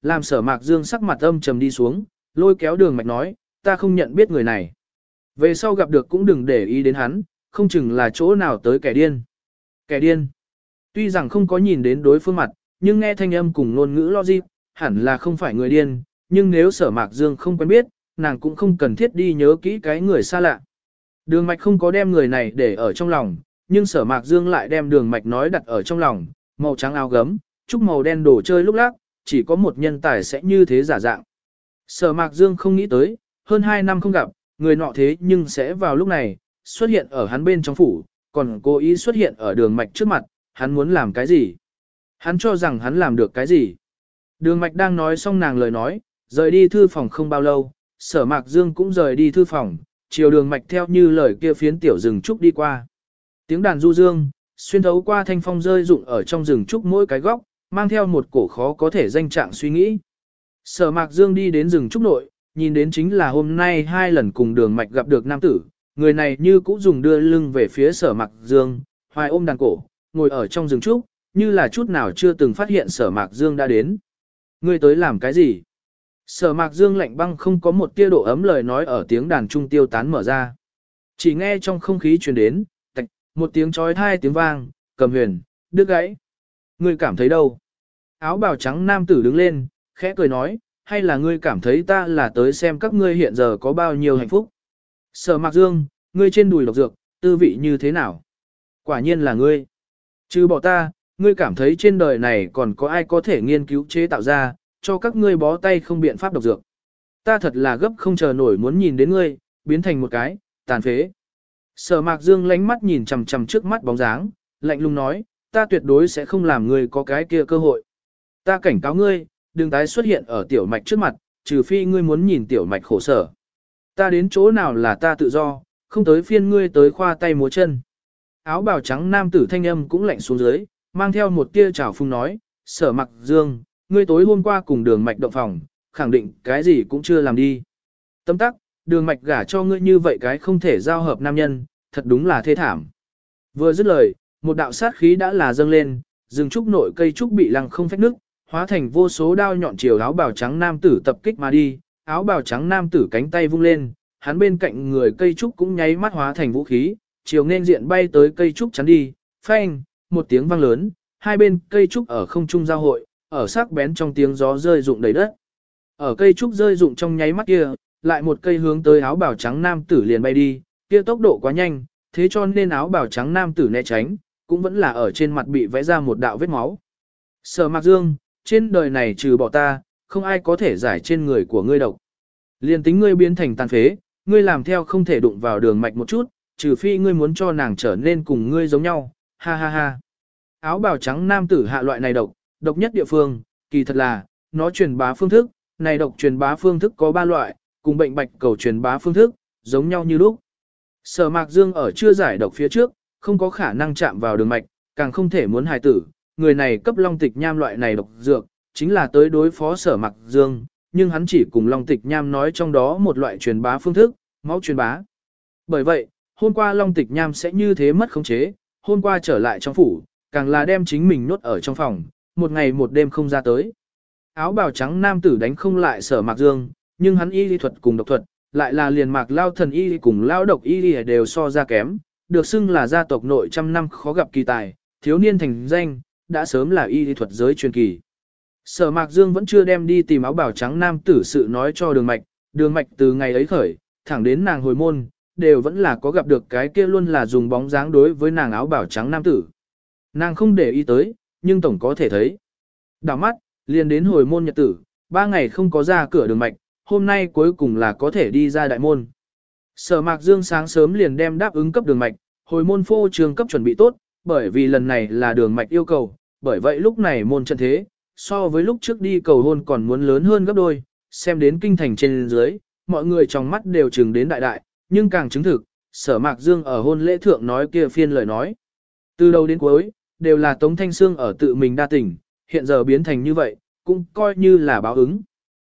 làm Sở Mạc Dương sắc mặt âm trầm đi xuống, lôi kéo Đường Mạch nói, ta không nhận biết người này. Về sau gặp được cũng đừng để ý đến hắn, không chừng là chỗ nào tới kẻ điên. Kẻ điên. Tuy rằng không có nhìn đến đối phương mặt, nhưng nghe thanh âm cùng ngôn ngữ logic, hẳn là không phải người điên, nhưng nếu Sở Mạc Dương không quen biết, nàng cũng không cần thiết đi nhớ kỹ cái người xa lạ. Đường Mạch không có đem người này để ở trong lòng, nhưng Sở Mạc Dương lại đem Đường Mạch nói đặt ở trong lòng, màu trắng áo gấm, trúc màu đen đồ chơi lúc lắc, chỉ có một nhân tài sẽ như thế giả dạng. Sở Mạc Dương không nghĩ tới, hơn 2 năm không gặp, người nọ thế nhưng sẽ vào lúc này, xuất hiện ở hắn bên trong phủ, còn cố ý xuất hiện ở Đường Mạch trước mặt, hắn muốn làm cái gì? Hắn cho rằng hắn làm được cái gì? Đường Mạch đang nói xong nàng lời nói, rời đi thư phòng không bao lâu, Sở Mạc Dương cũng rời đi thư phòng, chiều Đường Mạch theo như lời kia phiến tiểu rừng trúc đi qua. Tiếng đàn du dương, xuyên thấu qua thanh phong rơi rụng ở trong rừng trúc mỗi cái góc, mang theo một cổ khó có thể danh trạng suy nghĩ. Sở Mạc Dương đi đến rừng trúc nội, nhìn đến chính là hôm nay 2 lần cùng Đường Mạch gặp được nam tử, người này như cũ dùng đưa lưng về phía Sở Mạc Dương, hoài ôm đàn cổ, ngồi ở trong rừng trúc, như là chút nào chưa từng phát hiện Sở Mạc Dương đã đến. Ngươi tới làm cái gì? Sở Mạc Dương lạnh băng không có một tia độ ấm lời nói ở tiếng đàn trung tiêu tán mở ra. Chỉ nghe trong không khí truyền đến, tạch, một tiếng chói tai tiếng vang, cầm huyền, đứt gãy. Ngươi cảm thấy đâu? Áo bào trắng nam tử đứng lên, khẽ cười nói, hay là ngươi cảm thấy ta là tới xem các ngươi hiện giờ có bao nhiêu hạnh phúc? Sở Mạc Dương, ngươi trên đùi độc dược, tư vị như thế nào? Quả nhiên là ngươi. Trừ bỏ ta, ngươi cảm thấy trên đời này còn có ai có thể nghiên cứu chế tạo ra, cho các ngươi bó tay không biện pháp độc dược. Ta thật là gấp không chờ nổi muốn nhìn đến ngươi, biến thành một cái, tàn phế. Sở Mạc Dương lánh mắt nhìn chằm chằm trước mắt bóng dáng, lạnh lùng nói, ta tuyệt đối sẽ không làm ngươi có cái kia cơ hội. Ta cảnh cáo ngươi, đừng tái xuất hiện ở tiểu mạch trước mặt, trừ phi ngươi muốn nhìn tiểu mạch khổ sở. Ta đến chỗ nào là ta tự do, không tới phiên ngươi tới khoa tay múa chân. Áo bào trắng nam tử thanh âm cũng lạnh xuống dưới, mang theo một tia trào phung nói, Sở Mạc Dương, ngươi tối hôm qua cùng Đường Mạch động phòng, khẳng định cái gì cũng chưa làm đi. Tấm tắc, Đường Mạch gả cho ngươi như vậy cái không thể giao hợp nam nhân, thật đúng là thê thảm. Vừa dứt lời, một đạo sát khí đã là dâng lên, rừng trúc nội cây trúc bị lăng không phách nước, hóa thành vô số đao nhọn chiều áo bào trắng nam tử tập kích mà đi, áo bào trắng nam tử cánh tay vung lên, hắn bên cạnh người cây trúc cũng nháy mắt hóa thành vũ khí, chiều nên diện bay tới cây trúc chắn đi, phanh, một tiếng vang lớn, hai bên cây trúc ở không trung giao hội, ở sắc bén trong tiếng gió rơi rụng đầy đất. Ở cây trúc rơi rụng trong nháy mắt kia, lại một cây hướng tới áo bào trắng nam tử liền bay đi, kia tốc độ quá nhanh, thế cho nên áo bào trắng nam tử né tránh, cũng vẫn là ở trên mặt bị vẽ ra một đạo vết máu. Sở Mạc Dương, trên đời này trừ bỏ ta, không ai có thể giải trên người của ngươi độc. Liên tính ngươi biến thành tàn phế, ngươi làm theo không thể đụng vào Đường Mạch một chút, trừ phi ngươi muốn cho nàng trở nên cùng ngươi giống nhau, ha ha ha. Áo bào trắng nam tử hạ loại này độc nhất địa phương, kỳ thật là, nó truyền bá phương thức, này độc truyền bá phương thức có 3 loại, cùng bệnh bạch cầu truyền bá phương thức, giống nhau như lúc. Sở Mạc Dương ở chưa giải độc phía trước, không có khả năng chạm vào Đường Mạch, càng không thể muốn hài tử, người này cấp Long Tịch Nham loại này độc dược, chính là tới đối phó Sở Mạc Dương, nhưng hắn chỉ cùng Long Tịch Nham nói trong đó một loại truyền bá phương thức, máu truyền bá. Bởi vậy, hôm qua Long Tịch Nham sẽ như thế mất khống chế, hôm qua trở lại trong phủ, càng là đem chính mình nhốt ở trong phòng, một ngày một đêm không ra tới. Áo bào trắng nam tử đánh không lại Sở Mạc Dương, nhưng hắn y lý thuật cùng độc thuật, lại là liền mạc lao thần y cùng lao độc y đều so ra kém, được xưng là gia tộc nội trăm năm khó gặp kỳ tài, thiếu niên thành danh, đã sớm là y lý thuật giới truyền kỳ. Sở Mạc Dương vẫn chưa đem đi tìm áo bào trắng nam tử sự nói cho Đường Mạch từ ngày ấy khởi, thẳng đến nàng hồi môn, đều vẫn là có gặp được cái kia luôn là dùng bóng dáng đối với nàng áo bào trắng nam tử. Nàng không để ý tới, nhưng tổng có thể thấy. Đảo mắt, liền đến hồi môn nhật tử, 3 ngày không có ra cửa Đường Mạch, hôm nay cuối cùng là có thể đi ra đại môn. Sở Mạc Dương sáng sớm liền đem đáp ứng cấp Đường Mạch, hồi môn phô trường cấp chuẩn bị tốt, bởi vì lần này là Đường Mạch yêu cầu, bởi vậy lúc này môn trận thế, so với lúc trước đi cầu hôn còn muốn lớn hơn gấp đôi, xem đến kinh thành trên dưới, mọi người trong mắt đều trừng đến đại đại, nhưng càng chứng thực, Sở Mạc Dương ở hôn lễ thượng nói kia phiên lời nói. Từ đầu đến cuối, đều là Tống Thanh Sương ở tự mình đa tình, hiện giờ biến thành như vậy, cũng coi như là báo ứng.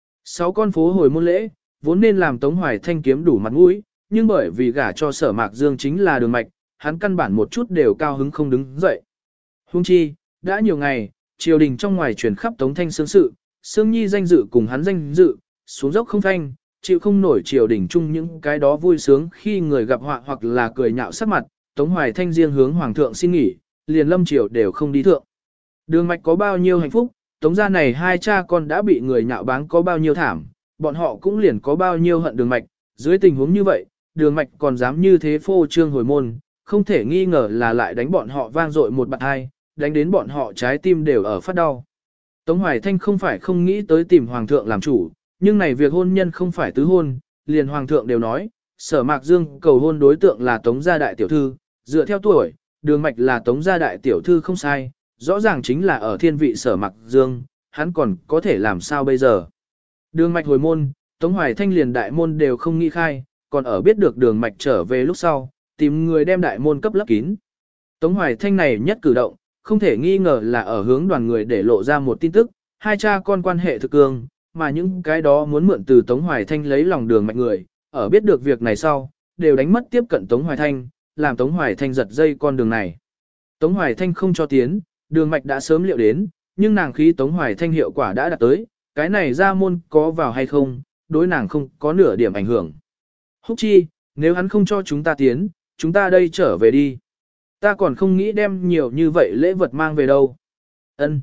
6 con phố hồi môn lễ, vốn nên làm Tống Hoài Thanh kiếm đủ mặt mũi, nhưng bởi vì gả cho Sở Mạc Dương chính là Đường Mạch, hắn căn bản một chút đều cao hứng không đứng dậy. Huống chi, đã nhiều ngày, triều đình trong ngoài truyền khắp Tống Thanh Sương sự, Sương Nhi danh dự cùng hắn danh dự, xuống dốc không phanh, chịu không nổi triều đỉnh chung những cái đó vui sướng khi người gặp họa hoặc là cười nhạo sắc mặt, Tống Hoài Thanh riêng hướng hoàng thượng xin nghỉ, liền lâm triều đều không đi thượng. Đường Mạch có bao nhiêu hạnh phúc, Tống gia này hai cha con đã bị người nhạo báng có bao nhiêu thảm, bọn họ cũng liền có bao nhiêu hận Đường Mạch, dưới tình huống như vậy, Đường Mạch còn dám như thế phô trương hồi môn, không thể nghi ngờ là lại đánh bọn họ vang dội một bạt hai, đánh đến bọn họ trái tim đều ở phát đau. Tống Hoài Thanh không phải không nghĩ tới tìm hoàng thượng làm chủ, nhưng này việc hôn nhân không phải tứ hôn, liền hoàng thượng đều nói, Sở Mạc Dương cầu hôn đối tượng là Tống gia đại tiểu thư, dựa theo tuổi, Đường Mạch là Tống gia đại tiểu thư không sai, rõ ràng chính là ở thiên vị Sở Mạc Dương, hắn còn có thể làm sao bây giờ. Đường Mạch hồi môn, Tống Hoài Thanh liền đại môn đều không nghĩ khai, còn ở biết được Đường Mạch trở về lúc sau, tìm người đem đại môn cấp lấp kín. Tống Hoài Thanh này nhất cử động, không thể nghi ngờ là ở hướng đoàn người để lộ ra một tin tức, hai cha con quan hệ thực cương, mà những cái đó muốn mượn từ Tống Hoài Thanh lấy lòng Đường Mạch người, ở biết được việc này sau, đều đánh mất tiếp cận Tống Hoài Thanh, làm Tống Hoài Thanh giật dây con đường này. Tống Hoài Thanh không cho tiến, Đường Mạch đã sớm liệu đến, nhưng nàng khí Tống Hoài Thanh hiệu quả đã đạt tới, cái này ra môn có vào hay không, đối nàng không có nửa điểm ảnh hưởng. Húc chi, nếu hắn không cho chúng ta tiến, chúng ta đây trở về đi. Ta còn không nghĩ đem nhiều như vậy lễ vật mang về đâu. Ân.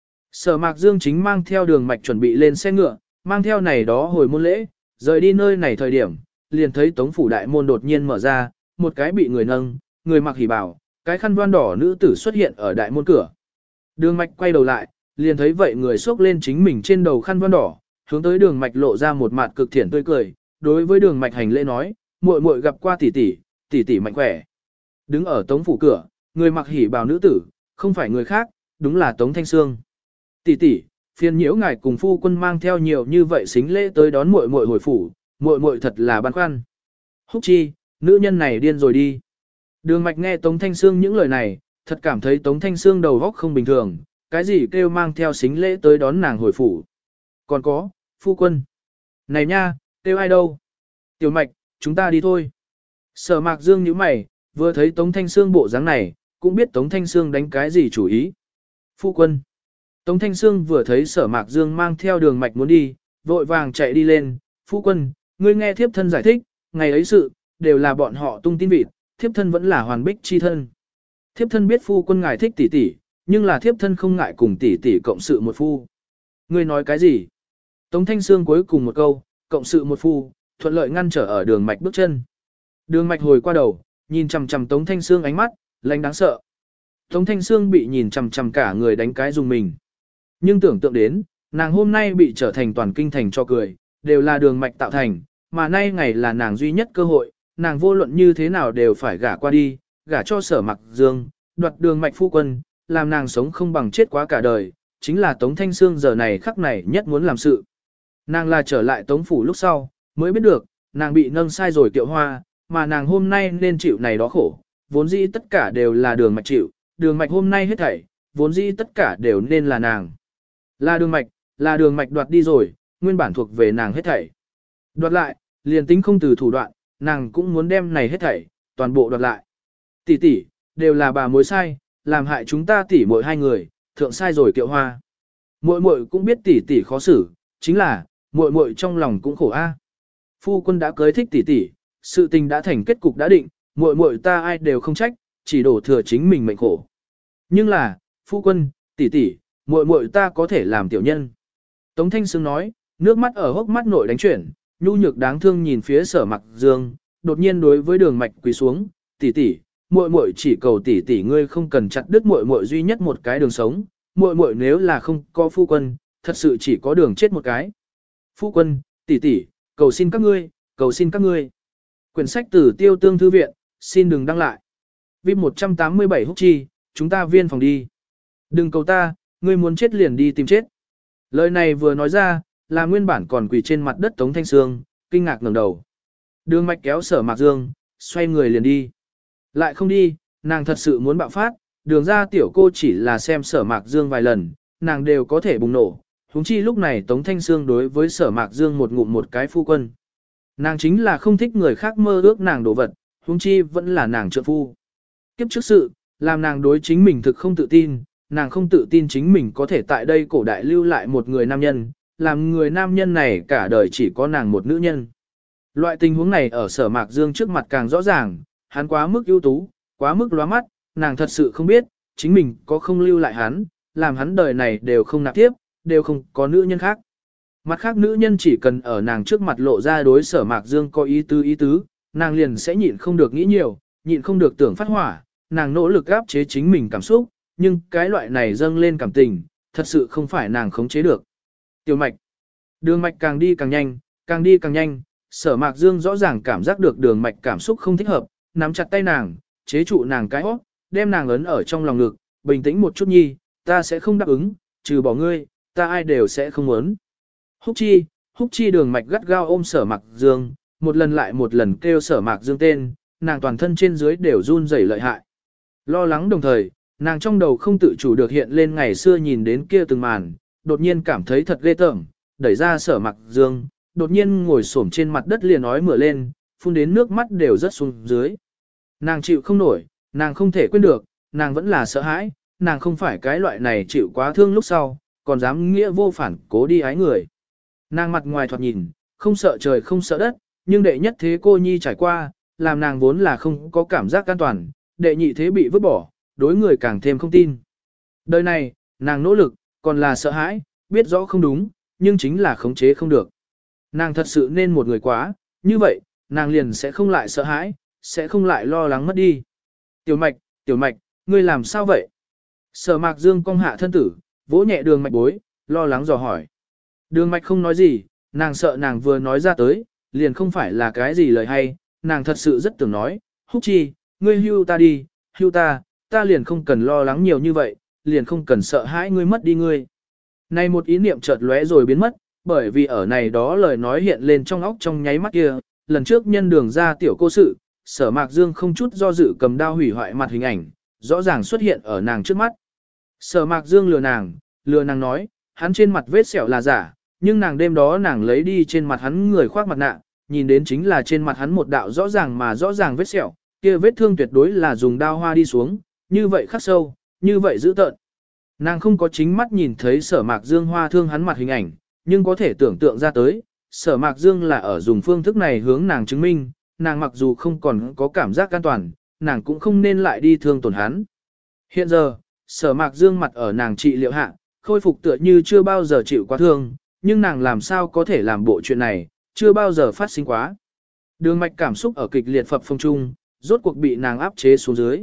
Sở Mạc Dương chính mang theo Đường Mạch chuẩn bị lên xe ngựa, mang theo này đó hồi môn lễ, rời đi nơi này thời điểm, liền thấy Tống phủ đại môn đột nhiên mở ra, một cái bị người nâng, người mặc hỉ bảo, cái khăn voan đỏ nữ tử xuất hiện ở đại môn cửa. Đường Mạch quay đầu lại, liền thấy vậy người xốc lên chính mình trên đầu khăn voan đỏ, hướng tới Đường Mạch lộ ra một mặt cực thiện tươi cười, đối với Đường Mạch hành lễ nói, muội muội gặp qua tỷ tỷ, tỷ tỷ mạnh khỏe. Đứng ở Tống phủ cửa, người mặc hỉ bào nữ tử, không phải người khác, đúng là Tống Thanh Sương. Tỷ tỷ, phiền nhiễu ngài cùng phu quân mang theo nhiều như vậy xính lễ tới đón muội muội hồi phủ, muội muội thật là băn khoăn. Húc chi, nữ nhân này điên rồi đi. Đường Mạch nghe Tống Thanh Sương những lời này, thật cảm thấy Tống Thanh Sương đầu óc không bình thường, cái gì kêu mang theo xính lễ tới đón nàng hồi phủ. Còn có, phu quân. Này nha, kêu ai đâu? Tiểu Mạch, chúng ta đi thôi. Sở Mạc Dương nhíu mày, vừa thấy Tống Thanh Sương bộ dáng này, cũng biết Tống Thanh Sương đánh cái gì chủ ý. Phu quân. Tống Thanh Sương vừa thấy Sở Mạc Dương mang theo Đường Mạch muốn đi, vội vàng chạy đi lên. Phu quân, ngươi nghe thiếp thân giải thích, ngày ấy sự, đều là bọn họ tung tin vịt, thiếp thân vẫn là hoàn bích chi thân. Thiếp thân biết phu quân ngài thích tỷ tỷ, nhưng là thiếp thân không ngại cùng tỷ tỷ cộng sự một phu. Ngươi nói cái gì? Tống Thanh Sương cuối cùng một câu, cộng sự một phu, thuận lợi ngăn trở ở Đường Mạch bước chân. Đường Mạch hồi qua đầu, nhìn chằm chằm Tống Thanh Sương ánh mắt, lạnh đáng sợ. Tống Thanh Sương bị nhìn chằm chằm cả người đánh cái dùng mình. Nhưng tưởng tượng đến, nàng hôm nay bị trở thành toàn kinh thành cho cười, đều là Đường Mạch tạo thành, mà nay ngày là nàng duy nhất cơ hội, nàng vô luận như thế nào đều phải gả qua đi, gả cho Sở Mạc Dương, đoạt Đường Mạch phu quân, làm nàng sống không bằng chết quá cả đời, chính là Tống Thanh Sương giờ này khắc này nhất muốn làm sự. Nàng là trở lại Tống phủ lúc sau, mới biết được, nàng bị nâng sai rồi Kiệu Hoa, mà nàng hôm nay nên chịu này đó khổ, vốn dĩ tất cả đều là Đường Mạch chịu, Đường Mạch hôm nay hết thảy, vốn dĩ tất cả đều nên là nàng. Là Đường Mạch đoạt đi rồi, nguyên bản thuộc về nàng hết thảy. Đoạt lại, liền tính không từ thủ đoạn, nàng cũng muốn đem này hết thảy, toàn bộ đoạt lại. Tỷ tỷ, đều là bà mối sai, làm hại chúng ta tỷ muội hai người, thượng sai rồi Kiệu Hoa. Muội muội cũng biết tỷ tỷ khó xử, chính là, muội muội trong lòng cũng khổ a. Phu quân đã cưới thích tỷ tỷ, sự tình đã thành kết cục đã định, muội muội ta ai đều không trách, chỉ đổ thừa chính mình mệnh khổ. Nhưng là, phu quân, tỷ tỷ, muội muội ta có thể làm tiểu nhân. Tống Thanh Sương nói, nước mắt ở hốc mắt nội đánh chuyển, nhu nhược đáng thương nhìn phía Sở Mạc Dương, đột nhiên đối với Đường Mạch quỳ xuống, tỷ tỷ, muội muội chỉ cầu tỷ tỷ ngươi không cần chặt đứt muội muội duy nhất một cái đường sống, muội muội nếu là không có phu quân, thật sự chỉ có đường chết một cái. Phu quân, tỷ tỷ, cầu xin các ngươi, cầu xin các ngươi. Quyển sách từ Tiêu Tương thư viện, xin đừng đăng lại. VIP 187 Húc Chi, chúng ta viên phòng đi. Đừng cầu ta, ngươi muốn chết liền đi tìm chết. Lời này vừa nói ra, là nguyên bản còn quỳ trên mặt đất Tống Thanh Sương, kinh ngạc ngẩng đầu. Đường Mạch kéo Sở Mạc Dương, xoay người liền đi. Lại không đi, nàng thật sự muốn bạo phát, đường ra tiểu cô chỉ là xem Sở Mạc Dương vài lần, nàng đều có thể bùng nổ. Huống chi lúc này Tống Thanh Sương đối với Sở Mạc Dương một ngụm một cái phu quân. Nàng chính là không thích người khác mơ ước nàng đồ vật, huống chi vẫn là nàng trợ phu. Kiếp trước sự, làm nàng đối chính mình thực không tự tin, nàng không tự tin chính mình có thể tại đây cổ đại lưu lại một người nam nhân, làm người nam nhân này cả đời chỉ có nàng một nữ nhân. Loại tình huống này ở Sở Mạc Dương trước mặt càng rõ ràng, hắn quá mức ưu tú, quá mức lóa mắt, nàng thật sự không biết, chính mình có không lưu lại hắn, làm hắn đời này đều không nạp tiếp, đều không có nữ nhân khác. Mặt khác nữ nhân chỉ cần ở nàng trước mặt lộ ra đối Sở Mạc Dương có ý tứ, nàng liền sẽ nhịn không được nghĩ nhiều, nhịn không được tưởng phát hỏa, nàng nỗ lực áp chế chính mình cảm xúc, nhưng cái loại này dâng lên cảm tình, thật sự không phải nàng khống chế được. Tiểu mạch. Đường mạch càng đi càng nhanh, càng đi càng nhanh, Sở Mạc Dương rõ ràng cảm giác được đường mạch cảm xúc không thích hợp, nắm chặt tay nàng, chế trụ nàng cái óc, đem nàng ấn ở trong lòng ngực, bình tĩnh một chút nhi, ta sẽ không đáp ứng, trừ bỏ ngươi, ta ai đều sẽ không muốn. Húc chi đường mạch gắt gao ôm Sở Mạc Dương, một lần lại một lần kêu Sở Mạc Dương tên, nàng toàn thân trên dưới đều run rẩy lợi hại. Lo lắng đồng thời, nàng trong đầu không tự chủ được hiện lên ngày xưa nhìn đến kia từng màn, đột nhiên cảm thấy thật ghê tởm, đẩy ra Sở Mạc Dương, đột nhiên ngồi xổm trên mặt đất liền nói mửa lên, phun đến nước mắt đều rớt xuống dưới. Nàng chịu không nổi, nàng không thể quên được, nàng vẫn là sợ hãi, nàng không phải cái loại này chịu quá thương lúc sau, còn dám nghĩa vô phản cố đi ái người. Nàng mặt ngoài thoạt nhìn, không sợ trời không sợ đất, nhưng đệ nhất thế cô nhi trải qua, làm nàng vốn là không có cảm giác an toàn, đệ nhị thế bị vứt bỏ, đối người càng thêm không tin. Đời này, nàng nỗ lực, còn là sợ hãi, biết rõ không đúng, nhưng chính là khống chế không được. Nàng thật sự nên một người quá, như vậy, nàng liền sẽ không lại sợ hãi, sẽ không lại lo lắng mất đi. Tiểu mạch, ngươi làm sao vậy? Sở Mạc Dương cong hạ thân tử, vỗ nhẹ đường mạch bối, lo lắng dò hỏi. Đường mạch không nói gì, nàng sợ nàng vừa nói ra tới, liền không phải là cái gì lời hay, nàng thật sự rất tưởng nói, Húc Chi, ngươi hưu ta đi, hưu ta liền không cần lo lắng nhiều như vậy, liền không cần sợ hãi ngươi mất đi ngươi. Này một ý niệm chợt lóe rồi biến mất, bởi vì ở này đó lời nói hiện lên trong óc trong nháy mắt kia, lần trước nhân đường ra tiểu cô sự, Sở Mạc Dương không chút do dự cầm đao hủy hoại mặt hình ảnh, rõ ràng xuất hiện ở nàng trước mắt. Sở Mạc Dương lừa nàng nói, hắn trên mặt vết sẹo là giả, nhưng nàng đêm đó nàng lấy đi trên mặt hắn người khoác mặt nạ, nhìn đến chính là trên mặt hắn một đạo rõ ràng vết sẹo, kia vết thương tuyệt đối là dùng đao hoa đi xuống, như vậy khắc sâu, như vậy dữ tợn. Nàng không có chính mắt nhìn thấy Sở Mạc Dương hoa thương hắn mặt hình ảnh, nhưng có thể tưởng tượng ra tới, Sở Mạc Dương là ở dùng phương thức này hướng nàng chứng minh, nàng mặc dù không còn có cảm giác an toàn, nàng cũng không nên lại đi thương tổn hắn. Hiện giờ, Sở Mạc Dương mặt ở nàng trị liệu hạ, khôi phục tựa như chưa bao giờ chịu quá thương, nhưng nàng làm sao có thể làm bộ chuyện này, chưa bao giờ phát sinh quá. Đường mạch cảm xúc ở kịch liệt phập phồng chung, rốt cuộc bị nàng áp chế xuống dưới.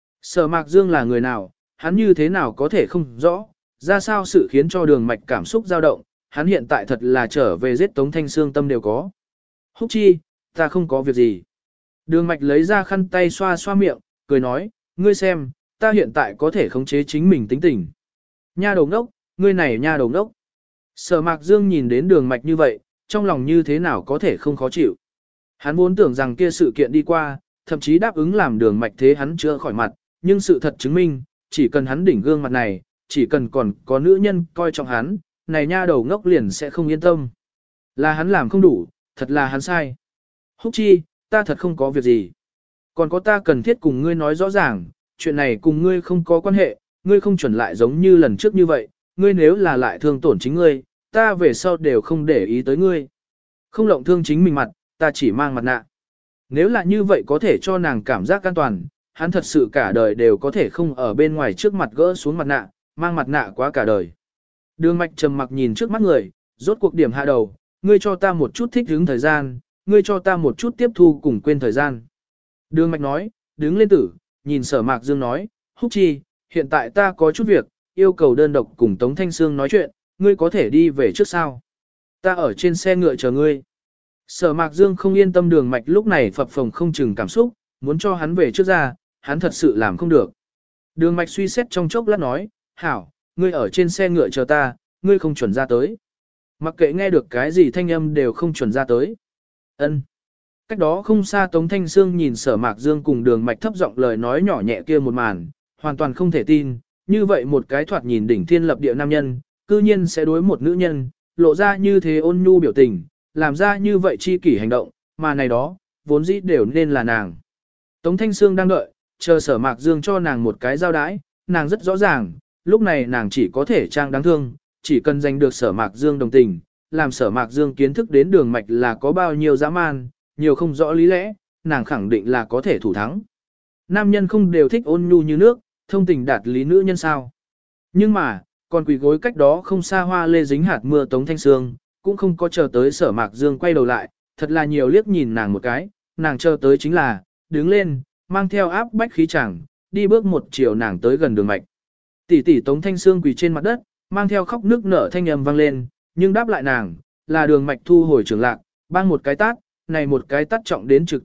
Sở Mạc Dương là người nào, hắn như thế nào có thể không rõ, ra sao sự khiến cho đường mạch cảm xúc dao động, hắn hiện tại thật là trở về giết Tống Thanh Sương tâm đều có. Húc Chi, ta không có việc gì. Đường mạch lấy ra khăn tay xoa xoa miệng, cười nói, ngươi xem, ta hiện tại có thể khống chế chính mình tính tình. Nha đầu ngốc, ngươi này nha đầu ngốc. Sở Mạc Dương nhìn đến đường mạch như vậy, trong lòng như thế nào có thể không khó chịu. Hắn vốn tưởng rằng kia sự kiện đi qua, thậm chí đáp ứng làm đường mạch thế hắn chữa khỏi mặt, nhưng sự thật chứng minh, chỉ cần hắn đỉnh gương mặt này, chỉ cần còn có nữ nhân coi trọng hắn, này nha đầu ngốc liền sẽ không yên tâm. Là hắn làm không đủ, thật là hắn sai. Húc Chi, ta thật không có việc gì. Còn có ta cần thiết cùng ngươi nói rõ ràng, chuyện này cùng ngươi không có quan hệ, ngươi không chuẩn lại giống như lần trước như vậy, ngươi nếu là lại thương tổn chính ngươi, ta về sau đều không để ý tới ngươi. Không lộng thương chính mình mặt, ta chỉ mang mặt nạ. Nếu là như vậy có thể cho nàng cảm giác an toàn, hắn thật sự cả đời đều có thể không ở bên ngoài trước mặt gỡ xuống mặt nạ, mang mặt nạ quá cả đời. Đường mạch trầm mặc nhìn trước mắt người, rốt cuộc điểm hạ đầu, ngươi cho ta một chút thích hứng thời gian, ngươi cho ta một chút tiếp thu cùng quên thời gian. Đường mạch nói, đứng lên tử, nhìn Sở Mạc Dương nói, Húc Chi, hiện tại ta có chút việc, yêu cầu đơn độc cùng Tống Thanh Sương nói chuyện, ngươi có thể đi về trước sao? Ta ở trên xe ngựa chờ ngươi. Sở Mạc Dương không yên tâm đường mạch lúc này phập phồng không chừng cảm xúc, muốn cho hắn về trước ra, hắn thật sự làm không được. Đường mạch suy xét trong chốc lát nói, hảo, ngươi ở trên xe ngựa chờ ta, ngươi không chuẩn ra tới. Mặc kệ nghe được cái gì thanh âm đều không chuẩn ra tới. Ân. Cách đó không xa Tống Thanh Sương nhìn Sở Mạc Dương cùng đường mạch thấp giọng lời nói nhỏ nhẹ kia một màn, hoàn toàn không thể tin, như vậy một cái thoạt nhìn đỉnh thiên lập địa nam nhân, cư nhiên sẽ đối một nữ nhân, lộ ra như thế ôn nhu biểu tình, làm ra như vậy chi kỷ hành động, mà này đó, vốn dĩ đều nên là nàng. Tống Thanh Sương đang đợi, chờ Sở Mạc Dương cho nàng một cái giao đái, nàng rất rõ ràng, lúc này nàng chỉ có thể trang đáng thương, chỉ cần giành được Sở Mạc Dương đồng tình, làm Sở Mạc Dương kiến thức đến Đường Mạch là có bao nhiêu dã man, nhiều không rõ lý lẽ, nàng khẳng định là có thể thủ thắng. Nam nhân không đều thích ôn nhu như nước, thông tình đạt lý nữ nhân sao. Nhưng mà, còn quỳ gối cách đó không xa hoa lê dính hạt mưa Tống Thanh Sương, cũng không có chờ tới Sở Mạc Dương quay đầu lại, thật là nhiều liếc nhìn nàng một cái, nàng chờ tới chính là, đứng lên, mang theo áp bách khí chẳng, đi bước một chiều nàng tới gần Đường Mạch. Tỷ tỷ Tống Thanh Sương quỳ trên mặt đất, mang theo khóc nước nở thanh âm vang lên, nhưng đáp lại nàng, là Đường Mạch thu hồi trường lạc, bang một cái tát, này một cái tát trọng đến trực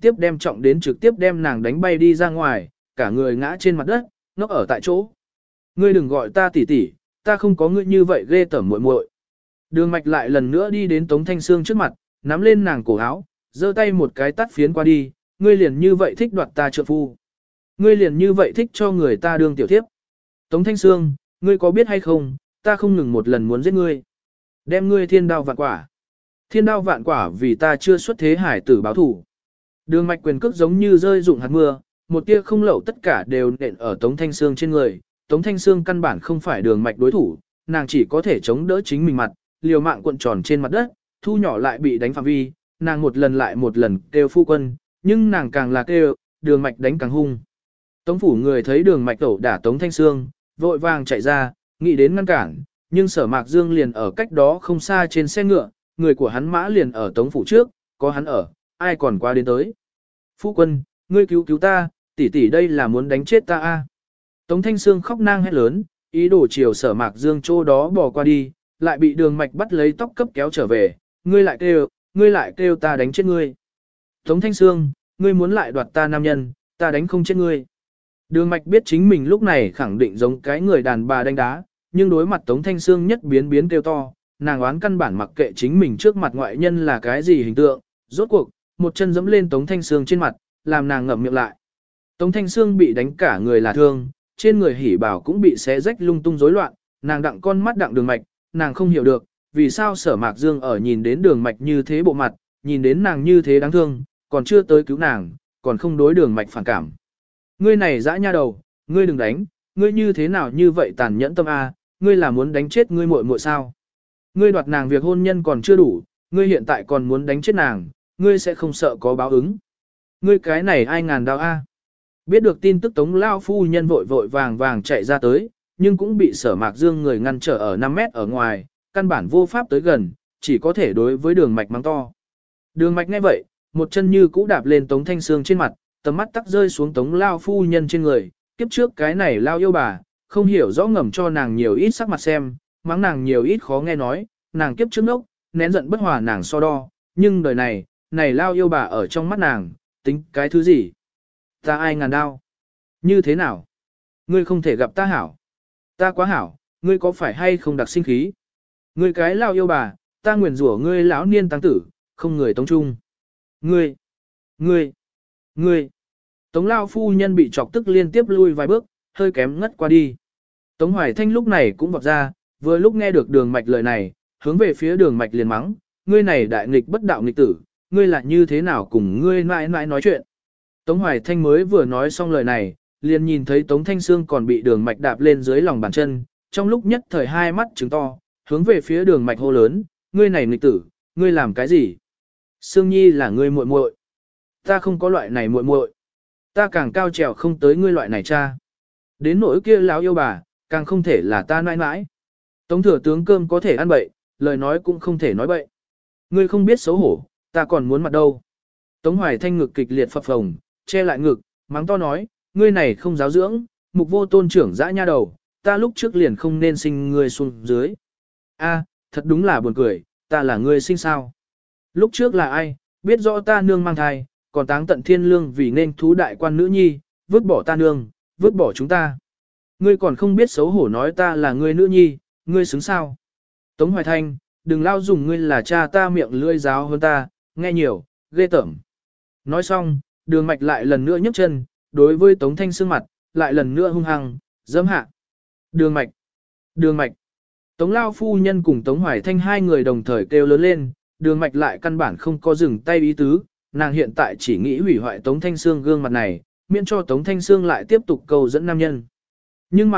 tiếp đem nàng đánh bay đi ra ngoài, cả người ngã trên mặt đất, ngốc ở tại chỗ. Ngươi đừng gọi ta tỷ tỷ, ta không có ngươi như vậy ghê tởm muội muội. Đường Mạch lại lần nữa đi đến Tống Thanh Sương trước mặt, nắm lên nàng cổ áo, giơ tay một cái tát phiến qua đi, ngươi liền như vậy thích đoạt ta trượng phu. Ngươi liền như vậy thích cho người ta đương tiểu thiếp. Tống Thanh Sương, ngươi có biết hay không, ta không ngừng một lần muốn giết ngươi. Đem ngươi thiên đao vạn quả. Thiên đao vạn quả vì ta chưa xuất thế hải tử báo thủ. Đường Mạch quyền cước giống như rơi rụng hạt mưa, một tia không lậu tất cả đều nện ở Tống Thanh Sương trên người. Tống Thanh Sương căn bản không phải Đường Mạch đối thủ, nàng chỉ có thể chống đỡ chính mình mặt, liều mạng cuộn tròn trên mặt đất, thu nhỏ lại bị đánh phạm vi, nàng một lần lại một lần kêu phu quân, nhưng nàng càng là kêu, Đường Mạch đánh càng hung. Tống phủ người thấy Đường Mạch tẩu đả Tống Thanh Sương, vội vàng chạy ra, nghĩ đến ngăn cản, nhưng Sở Mạc Dương liền ở cách đó không xa trên xe ngựa, người của hắn mã liền ở Tống phủ trước, có hắn ở, ai còn qua đến tới. Phu quân, ngươi cứu cứu ta, tỷ tỷ đây là muốn đánh chết ta a. Tống Thanh Sương khóc nang hét lớn, ý đồ chiều Sở Mạc Dương chỗ đó bỏ qua đi, lại bị Đường Mạch bắt lấy tóc cấp kéo trở về, ngươi lại kêu ta đánh chết ngươi. Tống Thanh Sương, ngươi muốn lại đoạt ta nam nhân, ta đánh không chết ngươi. Đường Mạch biết chính mình lúc này khẳng định giống cái người đàn bà đánh đá, nhưng đối mặt Tống Thanh Sương nhất biến kêu to, nàng oán căn bản mặc kệ chính mình trước mặt ngoại nhân là cái gì hình tượng, rốt cuộc, một chân giẫm lên Tống Thanh Sương trên mặt, làm nàng ngậm miệng lại. Tống Thanh Sương bị đánh cả người là thương, trên người hỉ bảo cũng bị xé rách lung tung rối loạn, nàng đặng con mắt đặng Đường Mạch, nàng không hiểu được, vì sao Sở Mạc Dương ở nhìn đến Đường Mạch như thế bộ mặt, nhìn đến nàng như thế đáng thương, còn chưa tới cứu nàng, còn không đối Đường Mạch phản cảm. Ngươi này dã nha đầu, ngươi đừng đánh, ngươi như thế nào như vậy tàn nhẫn tâm a, ngươi là muốn đánh chết ngươi muội muội sao? Ngươi đoạt nàng việc hôn nhân còn chưa đủ, ngươi hiện tại còn muốn đánh chết nàng, ngươi sẽ không sợ có báo ứng. Ngươi cái này ai ngàn đao a? Biết được tin tức Tống lao phu nhân vội vàng chạy ra tới, nhưng cũng bị Sở Mạc Dương người ngăn trở ở 5 mét ở ngoài, căn bản vô pháp tới gần, chỉ có thể đối với Đường Mạch mắng to. Đường Mạch nghe vậy, một chân như cũ đạp lên Tống Thanh Sương trên mặt, tầm mắt tắc rơi xuống Tống lao phu nhân trên người, kiếp trước cái này lao yêu bà, không hiểu rõ ngầm cho nàng nhiều ít sắc mặt xem, mắng nàng nhiều ít khó nghe nói, nàng kiếp trước nốc, nén giận bất hòa nàng so đo, nhưng đời này, này lao yêu bà ở trong mắt nàng, tính cái thứ gì? Ta ai ngàn đao? Như thế nào? Ngươi không thể gặp ta hảo. Ta quá hảo, ngươi có phải hay không đặc sinh khí? Ngươi cái lao yêu bà, ta nguyền rủa ngươi lão niên tăng tử, không người tống trung. Ngươi! Tống lao phu nhân bị chọc tức liên tiếp lui vài bước, hơi kém ngất qua đi. Tống Hoài Thanh lúc này cũng vọt ra, vừa lúc nghe được Đường Mạch lời này, hướng về phía Đường Mạch liền mắng, ngươi này đại nghịch bất đạo nghịch tử, ngươi là như thế nào cùng ngươi mãi mãi nói chuyện. Tống Hoài Thanh mới vừa nói xong lời này, liền nhìn thấy Tống Thanh Sương còn bị Đường Mạch đạp lên dưới lòng bàn chân, trong lúc nhất thời hai mắt trừng to, hướng về phía Đường Mạch hô lớn, ngươi này nghịch tử, ngươi làm cái gì? Sương Nhi là ngươi muội muội. Ta không có loại này muội muội. Ta càng cao trèo không tới ngươi loại này cha. Đến nỗi kia lão yêu bà, càng không thể là ta nãi nãi. Tống thừa tướng cơm có thể ăn bậy, lời nói cũng không thể nói bậy. Ngươi không biết xấu hổ, ta còn muốn mặt đâu. Tống Hoài Thanh ngực kịch liệt phập phồng, che lại ngực, mắng to nói, ngươi này không giáo dưỡng, mục vô tôn trưởng dã nha đầu, ta lúc trước liền không nên sinh ngươi xuống dưới. A, thật đúng là buồn cười, ta là ngươi sinh sao? Lúc trước là ai, biết rõ ta nương mang thai, còn táng tận thiên lương vì nên thú đại quan nữ nhi, vứt bỏ ta nương, vứt bỏ chúng ta. Ngươi còn không biết xấu hổ nói ta là ngươi nữ nhi, ngươi xứng sao? Tống Hoài Thanh, đừng lao dùng ngươi là cha ta miệng lưỡi giáo hơn ta, nghe nhiều, ghê tởm. Nói xong, Đường Mạch lại lần nữa nhấc chân, đối với Tống Thanh Sương mặt, lại lần nữa hung hăng, dẫm hạ. Đường Mạch. Tống lao phu nhân cùng Tống Hoài Thanh hai người đồng thời kêu lớn lên, Đường Mạch lại căn bản không có dừng tay ý tứ, nàng hiện tại chỉ nghĩ hủy hoại Tống Thanh Sương gương mặt này, miễn cho Tống Thanh Sương lại tiếp tục cầu dẫn nam nhân. Nhưng mà,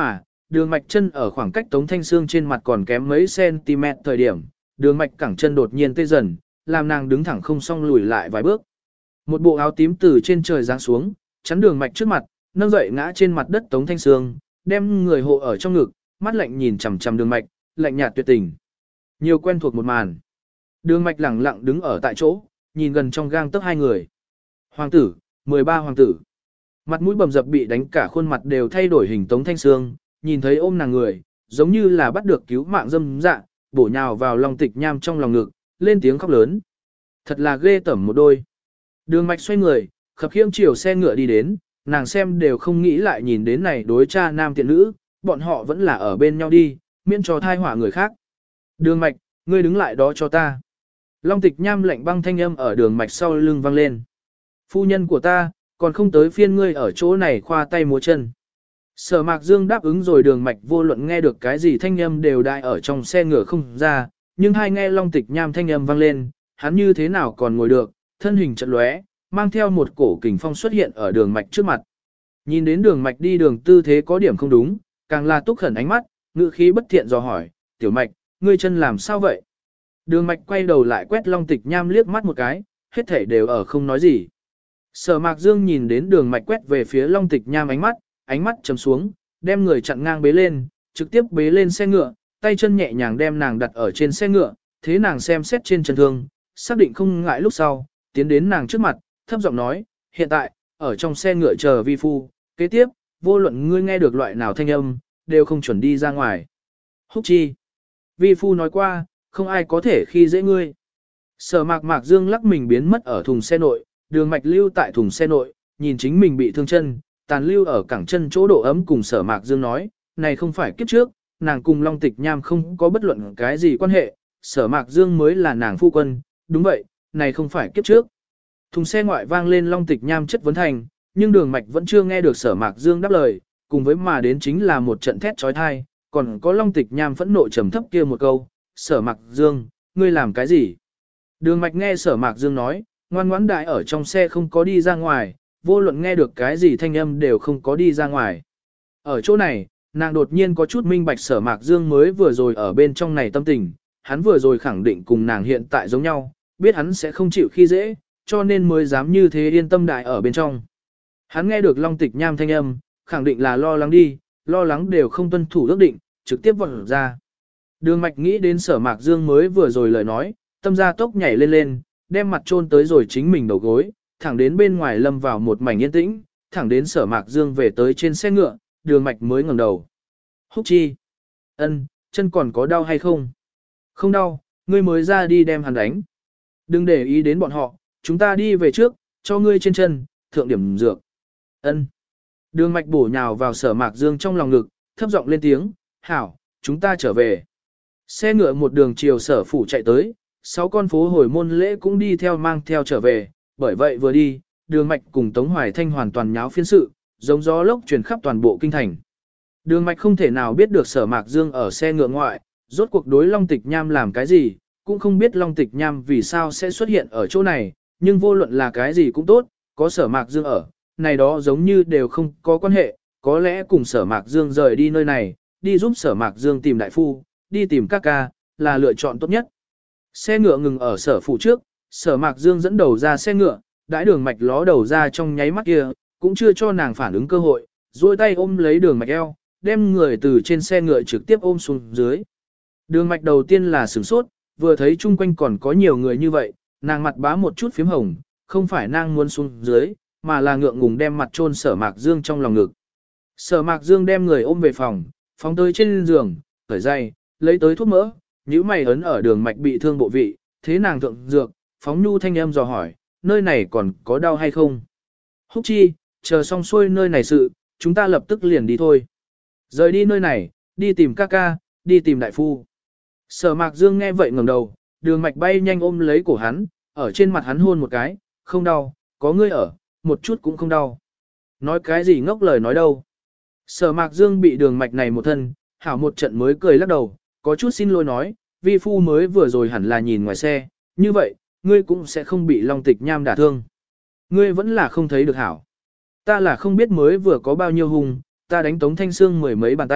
đường mạch chân ở khoảng cách Tống Thanh Sương trên mặt còn kém mấy cm thời điểm, đường mạch cẳng chân đột nhiên tê dần, làm nàng đứng thẳng không xong lùi lại vài bước. Một bộ áo tím từ trên trời giáng xuống, chắn đường mạch trước mặt, nâng dậy ngã trên mặt đất Tống Thanh Sương, đem người hộ ở trong ngực, mắt lạnh nhìn chằm chằm đường mạch, lạnh nhạt tuyệt tình. Nhiều quen thuộc một màn. Đường mạch lẳng lặng đứng ở tại chỗ, nhìn gần trong gang tấc hai người. Hoàng tử, 13 hoàng tử. Mặt mũi bầm dập bị đánh cả khuôn mặt đều thay đổi hình Tống Thanh Sương, nhìn thấy ôm nàng người, giống như là bắt được cứu mạng dâm dạ, bổ nhào vào Long Tịch Nham trong lòng ngực, lên tiếng khóc lớn. Thật là ghê tởm một đôi. Đường mạch xoay người, khập khiễng chiều xe ngựa đi đến, nàng xem đều không nghĩ lại nhìn đến này đối cha nam tiện nữ, bọn họ vẫn là ở bên nhau đi, miễn cho thai họa người khác. Đường mạch, ngươi đứng lại đó cho ta. Long Tịch Nham lạnh băng thanh âm ở đường mạch sau lưng vang lên. Phu nhân của ta, còn không tới phiên ngươi ở chỗ này khoa tay múa chân. Sở Mạc Dương đáp ứng rồi đường mạch vô luận nghe được cái gì thanh âm đều đại ở trong xe ngựa không ra, nhưng hai nghe Long Tịch Nham thanh âm vang lên, hắn như thế nào còn ngồi được, thân hình chợt lóe, mang theo một cổ kình phong xuất hiện ở đường mạch trước mặt. Nhìn đến đường mạch đi đường tư thế có điểm không đúng, càng là túc khẩn ánh mắt, ngữ khí bất thiện dò hỏi, tiểu mạch, ngươi chân làm sao vậy? Đường mạch quay đầu lại quét Long Tịch Nham liếc mắt một cái, hết thảy đều ở không nói gì. Sở Mạc Dương nhìn đến đường mạch quét về phía Long Tịch Nham ánh mắt trầm xuống, đem người chặn ngang bế lên, trực tiếp bế lên xe ngựa, tay chân nhẹ nhàng đem nàng đặt ở trên xe ngựa, thế nàng xem xét trên chân thương, xác định không ngại lúc sau, tiến đến nàng trước mặt, thấp giọng nói, hiện tại, ở trong xe ngựa chờ vi phu, kế tiếp, vô luận ngươi nghe được loại nào thanh âm, đều không chuẩn đi ra ngoài. Húc chi. Vi phu nói qua, không ai có thể khi dễ ngươi. Sở Mạc Dương lắc mình biến mất ở thùng xe nội, đường mạch lưu tại thùng xe nội, nhìn chính mình bị thương chân, tàn lưu ở cẳng chân chỗ độ ấm cùng Sở Mạc Dương nói, này không phải kiếp trước, nàng cùng Long Tịch Nham không có bất luận cái gì quan hệ, Sở Mạc Dương mới là nàng phu quân, đúng vậy, này không phải kiếp trước. Thùng xe ngoại vang lên Long Tịch Nham chất vấn thành, nhưng đường mạch vẫn chưa nghe được Sở Mạc Dương đáp lời, cùng với mà đến chính là một trận thét chói tai, còn có Long Tịch Nham phẫn nộ trầm thấp kia một câu, Sở Mạc Dương, ngươi làm cái gì? Đường mạch nghe Sở Mạc Dương nói, ngoan ngoãn đại ở trong xe không có đi ra ngoài, vô luận nghe được cái gì thanh âm đều không có đi ra ngoài. Ở chỗ này, nàng đột nhiên có chút minh bạch Sở Mạc Dương mới vừa rồi ở bên trong này tâm tình, hắn vừa rồi khẳng định cùng nàng hiện tại giống nhau, biết hắn sẽ không chịu khi dễ, cho nên mới dám như thế yên tâm đại ở bên trong. Hắn nghe được Long Tịch Nham thanh âm, khẳng định là lo lắng đi, lo lắng đều không tuân thủ ước định, trực tiếp vọt ra. Đường mạch nghĩ đến Sở Mạc Dương mới vừa rồi lời nói, tâm gia tốc nhảy lên lên, đem mặt chôn tới rồi chính mình đầu gối, thẳng đến bên ngoài lâm vào một mảnh yên tĩnh, thẳng đến Sở Mạc Dương về tới trên xe ngựa, đường mạch mới ngẩng đầu. Húc chi? Ân, chân còn có đau hay không? Không đau, ngươi mới ra đi đem hắn đánh. Đừng để ý đến bọn họ, chúng ta đi về trước, cho ngươi trên chân, thượng điểm dược. Ân. Đường mạch bổ nhào vào Sở Mạc Dương trong lòng ngực, thấp giọng lên tiếng, hảo, chúng ta trở về. Xe ngựa một đường chiều Sở phủ chạy tới, 6 con phố hồi môn lễ cũng đi theo mang theo trở về, bởi vậy vừa đi, đường mạch cùng Tống Hoài Thanh hoàn toàn nháo phiên sự, giống gió lốc truyền khắp toàn bộ kinh thành. Đường mạch không thể nào biết được Sở Mạc Dương ở xe ngựa ngoại, rốt cuộc đối Long Tịch Nham làm cái gì, cũng không biết Long Tịch Nham vì sao sẽ xuất hiện ở chỗ này, nhưng vô luận là cái gì cũng tốt, có Sở Mạc Dương ở, này đó giống như đều không có quan hệ, có lẽ cùng Sở Mạc Dương rời đi nơi này, đi giúp Sở Mạc Dương tìm đại phu, đi tìm các ca, là lựa chọn tốt nhất. Xe ngựa ngừng ở Sở phủ trước, Sở Mạc Dương dẫn đầu ra xe ngựa, đãi đường mạch ló đầu ra trong nháy mắt kia, cũng chưa cho nàng phản ứng cơ hội, duỗi tay ôm lấy đường mạch eo, đem người từ trên xe ngựa trực tiếp ôm xuống dưới. Đường mạch đầu tiên là sửng sốt, vừa thấy chung quanh còn có nhiều người như vậy, nàng mặt bá một chút phím hồng, không phải nàng muốn xuống dưới, mà là ngượng ngùng đem mặt chôn Sở Mạc Dương trong lòng ngực. Sở Mạc Dương đem người ôm về phòng, phóng tới trên giường, cởi giày, lấy tới thuốc mỡ, nhíu mày ấn ở đường mạch bị thương bộ vị, thế nàng thượng dược, phóng nhu thanh âm dò hỏi, nơi này còn có đau hay không? Húc chi, chờ xong xuôi nơi này sự, chúng ta lập tức liền đi thôi. Rời đi nơi này, đi tìm ca ca, đi tìm đại phu. Sở Mạc Dương nghe vậy ngẩng đầu, đường mạch bay nhanh ôm lấy cổ hắn, ở trên mặt hắn hôn một cái, không đau, có ngươi ở, một chút cũng không đau. Nói cái gì ngốc lời nói đâu. Sở Mạc Dương bị đường mạch này một thân, hảo một trận mới cười lắc đầu, có chút xin lỗi nói, vi phu mới vừa rồi hẳn là nhìn ngoài xe, như vậy, ngươi cũng sẽ không bị Long Tịch Nham đả thương. Ngươi vẫn là không thấy được hảo. Ta là không biết mới vừa có bao nhiêu hung, ta đánh Tống Thanh Sương mười mấy bàn tay,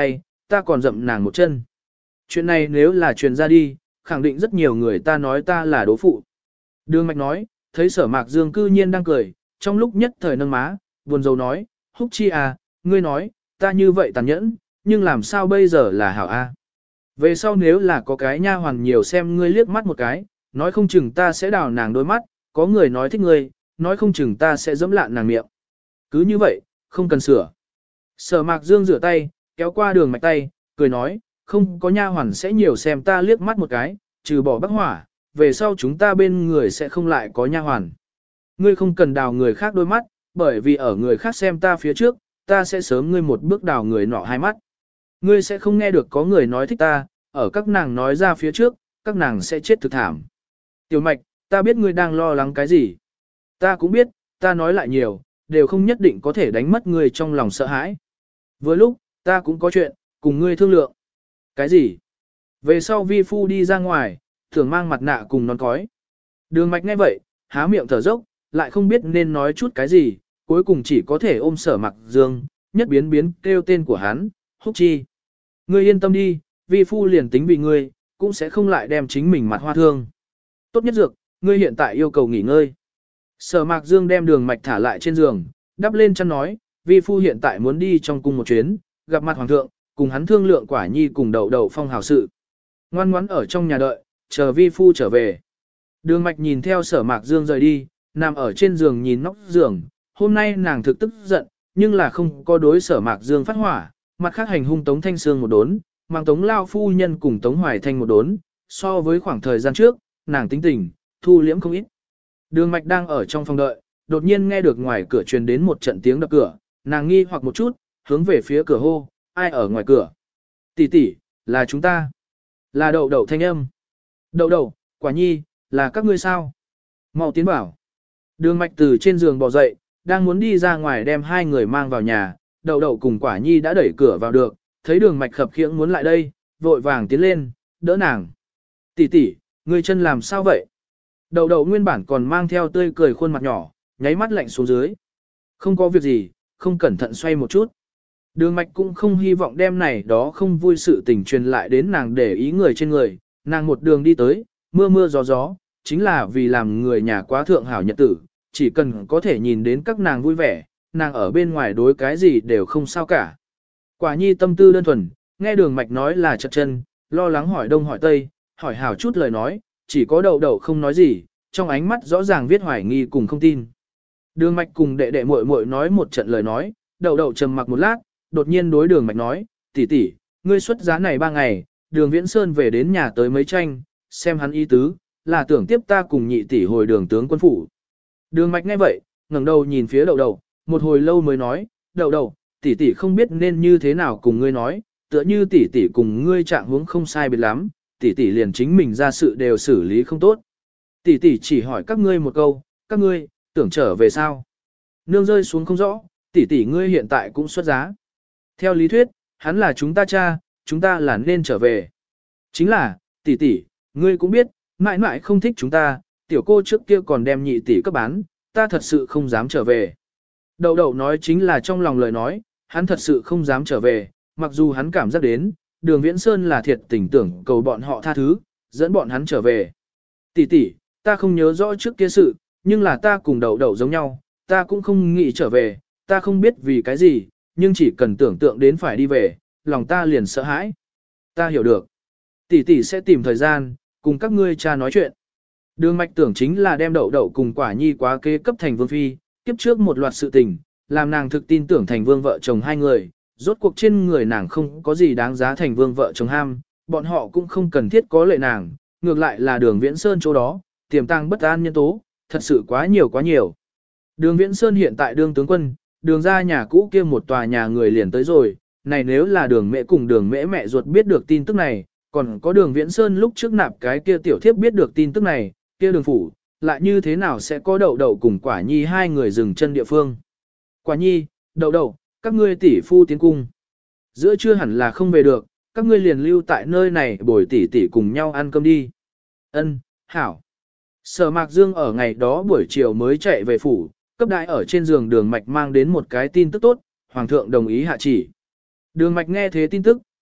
ta còn dậm nàng một chân. Chuyện này nếu là truyền ra đi, khẳng định rất nhiều người ta nói ta là đố phụ. Đường Mạch nói, thấy Sở Mạc Dương cư nhiên đang cười, trong lúc nhất thời nâng má, buồn rầu nói, Húc Chi à, ngươi nói, ta như vậy tàn nhẫn, nhưng làm sao bây giờ là hảo a? Về sau nếu là có cái nha hoàn nhiều xem ngươi liếc mắt một cái, nói không chừng ta sẽ đào nàng đôi mắt, có người nói thích ngươi, nói không chừng ta sẽ dẫm lạn nàng miệng. Cứ như vậy, không cần sửa. Sở Mạc Dương rửa tay, kéo qua Đường Mạch tay, cười nói, không có nha hoàn sẽ nhiều xem ta liếc mắt một cái, trừ bỏ Bắc Hỏa, về sau chúng ta bên người sẽ không lại có nha hoàn. Ngươi không cần đào người khác đôi mắt, bởi vì ở người khác xem ta phía trước, ta sẽ sớm ngươi một bước đào người nọ hai mắt. Ngươi sẽ không nghe được có người nói thích ta, ở các nàng nói ra phía trước, các nàng sẽ chết thực thảm. Tiểu Mạch, ta biết ngươi đang lo lắng cái gì. Ta cũng biết, ta nói lại nhiều, đều không nhất định có thể đánh mất ngươi trong lòng sợ hãi. Vừa lúc, ta cũng có chuyện, cùng ngươi thương lượng. Cái gì? Về sau vi phu đi ra ngoài, thường mang mặt nạ cùng nón cói. Đường Mạch nghe vậy, há miệng thở dốc, lại không biết nên nói chút cái gì, cuối cùng chỉ có thể ôm Sở Mạc Dương, nhất biến kêu tên của hắn, Húc Chi. Ngươi yên tâm đi, vi phu liền tính vì ngươi, cũng sẽ không lại đem chính mình mặt hoa thương. Tốt nhất dược, ngươi hiện tại yêu cầu nghỉ ngơi. Sở Mạc Dương đem Đường Mạch thả lại trên giường, đắp lên chăn nói, vi phu hiện tại muốn đi trong cung một chuyến, gặp mặt hoàng thượng, cùng hắn thương lượng Quả Nhi cùng Đậu Đậu phong hào sự. Ngoan ngoãn ở trong nhà đợi, chờ vi phu trở về. Đường Mạch nhìn theo Sở Mạc Dương rời đi, nằm ở trên giường nhìn nóc giường, hôm nay nàng thực tức giận, nhưng là không có đối Sở Mạc Dương phát hỏa, mặt khác hành hung Tống Thanh Sương một đốn, mang Tống Lao phu nhân cùng Tống Hoài Thanh một đốn, so với khoảng thời gian trước, nàng tính tình, thu liễm không ít. Đường Mạch đang ở trong phòng đợi, đột nhiên nghe được ngoài cửa truyền đến một trận tiếng đập cửa, nàng nghi hoặc một chút, hướng về phía cửa hô, ai ở ngoài cửa? Tỷ tỷ, là chúng ta. Là Đậu Đậu thanh âm. Đậu Đậu, Quả Nhi, là các ngươi sao? Mau tiến bảo. Đường Mạch từ trên giường bò dậy, đang muốn đi ra ngoài đem hai người mang vào nhà, Đậu Đậu cùng Quả Nhi đã đẩy cửa vào được, thấy Đường Mạch khập khiễng muốn lại đây, vội vàng tiến lên, đỡ nàng. Tỷ tỷ, ngươi chân làm sao vậy? Đậu Đậu nguyên bản còn mang theo tươi cười khuôn mặt nhỏ, nháy mắt lạnh xuống dưới. Không có việc gì, không cẩn thận xoay một chút. Đường Mạch cũng không hy vọng đem này đó không vui sự tình truyền lại đến nàng để ý người trên người, nàng một đường đi tới, mưa mưa gió gió, chính là vì làm người nhà quá thượng hảo nhật tử, chỉ cần có thể nhìn đến các nàng vui vẻ, nàng ở bên ngoài đối cái gì đều không sao cả. Quả Nhi tâm tư đơn thuần, nghe Đường Mạch nói là chật chân, lo lắng hỏi đông hỏi tây, hỏi hảo chút lời nói, chỉ có Đậu Đậu không nói gì, trong ánh mắt rõ ràng viết hoài nghi cùng không tin. Đường Mạch cùng đệ đệ muội muội nói một trận lời nói, Đậu Đậu trầm mặc một lát, đột nhiên đối Đường Mạch nói, tỷ tỷ, ngươi xuất giá này 3 ngày, Đường Viễn Sơn về đến nhà tới mấy tranh, xem hắn ý tứ, là tưởng tiếp ta cùng nhị tỷ hồi Đường tướng quân phủ. Đường Mạch nghe vậy, ngẩng đầu nhìn phía Đậu Đậu, một hồi lâu mới nói, Đậu Đậu, tỷ tỷ không biết nên như thế nào cùng ngươi nói, tựa như tỷ tỷ cùng ngươi trạng huống không sai biệt lắm, tỷ tỷ liền chính mình ra sự đều xử lý không tốt. Tỷ tỷ chỉ hỏi các ngươi một câu, các ngươi tưởng trở về sao? Nương rơi xuống không rõ, tỷ tỷ ngươi hiện tại cũng xuất giá. Theo lý thuyết, hắn là chúng ta cha, chúng ta là nên trở về. Chính là, tỷ tỷ, ngươi cũng biết, mãi mãi không thích chúng ta, tiểu cô trước kia còn đem nhị tỷ cấp bán, ta thật sự không dám trở về. Đậu Đậu nói chính là trong lòng lời nói, hắn thật sự không dám trở về, mặc dù hắn cảm giác đến, Đường Viễn Sơn là thiệt tình tưởng cầu bọn họ tha thứ, dẫn bọn hắn trở về. Tỷ tỷ, ta không nhớ rõ trước kia sự, nhưng là ta cùng Đậu Đậu giống nhau, ta cũng không nghĩ trở về, ta không biết vì cái gì, nhưng chỉ cần tưởng tượng đến phải đi về, lòng ta liền sợ hãi. Ta hiểu được. Tỷ tỷ sẽ tìm thời gian, cùng các ngươi cha nói chuyện. Đường Mạch tưởng chính là đem Đậu Đậu cùng Quả Nhi quá kế cấp thành vương phi, kiếp trước một loạt sự tình, làm nàng thực tin tưởng thành vương vợ chồng hai người, rốt cuộc trên người nàng không có gì đáng giá thành vương vợ chồng ham, bọn họ cũng không cần thiết có lệ nàng, ngược lại là Đường Viễn Sơn chỗ đó, tiềm tàng bất an nhân tố, thật sự quá nhiều quá nhiều. Đường Viễn Sơn hiện tại đương tướng quân, Đường ra nhà cũ kia một tòa nhà người liền tới rồi, này nếu là Đường mẹ cùng Đường mẹ mẹ ruột biết được tin tức này, còn có Đường Viễn Sơn lúc trước nạp cái kia tiểu thiếp biết được tin tức này, kia Đường phủ, lại như thế nào sẽ có Đậu Đậu cùng Quả Nhi hai người dừng chân địa phương. Quả Nhi, Đậu Đậu, các ngươi tỷ phu tiến cung. Giữa trưa hẳn là không về được, các ngươi liền lưu tại nơi này bồi tỷ tỷ cùng nhau ăn cơm đi. Ân, hảo. Sở Mạc Dương ở ngày đó buổi chiều mới chạy về phủ, cấp đại ở trên giường Đường Mạch mang đến một cái tin tức tốt, Hoàng thượng đồng ý hạ chỉ. Đường Mạch nghe thế tin tức,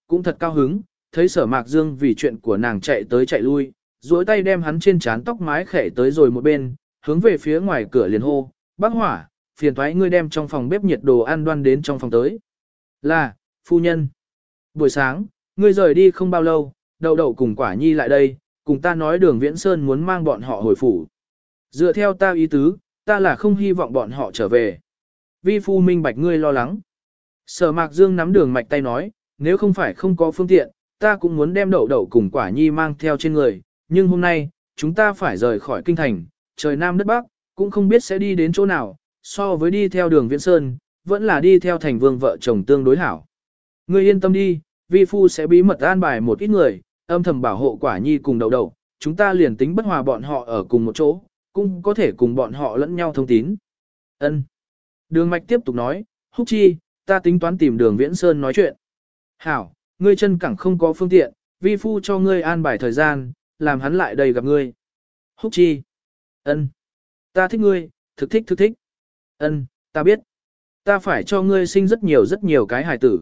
cũng thật cao hứng, thấy Sở Mạc Dương vì chuyện của nàng chạy tới chạy lui, duỗi tay đem hắn trên trán tóc mái khẽ tới rồi một bên, hướng về phía ngoài cửa liền hô, "Bác Hỏa, phiền thoái ngươi đem trong phòng bếp nhiệt đồ ăn đoan đến trong phòng tới." "Là, phu nhân." "Buổi sáng, ngươi rời đi không bao lâu, Đậu Đậu cùng Quả Nhi lại đây, cùng ta nói Đường Viễn Sơn muốn mang bọn họ hồi phủ. Dựa theo ta ý tứ, ta là không hy vọng bọn họ trở về. Vi phu minh bạch ngươi lo lắng." Sở Mạc Dương nắm Đường Mạch tay nói, "Nếu không phải không có phương tiện, ta cũng muốn đem Đậu Đậu cùng Quả Nhi mang theo trên người, nhưng hôm nay, chúng ta phải rời khỏi kinh thành, trời Nam đất Bắc, cũng không biết sẽ đi đến chỗ nào, so với đi theo Đường Viễn Sơn, vẫn là đi theo Thành Vương vợ chồng tương đối hảo. Ngươi yên tâm đi, vi phu sẽ bí mật an bài một ít người, âm thầm bảo hộ Quả Nhi cùng Đậu Đậu, chúng ta liền tính bất hòa bọn họ ở cùng một chỗ, cũng có thể cùng bọn họ lẫn nhau thông tín." Ân. Đường Mạch tiếp tục nói, "Húc Chi, ta tính toán tìm Đường Viễn Sơn nói chuyện." "Hảo, ngươi chân cẳng không có phương tiện, vi phu cho ngươi an bài thời gian, làm hắn lại đây gặp ngươi." "Húc Chi." "Ân. Ta thích ngươi, thực thích. Ân, ta biết. Ta phải cho ngươi sinh rất nhiều cái hài tử.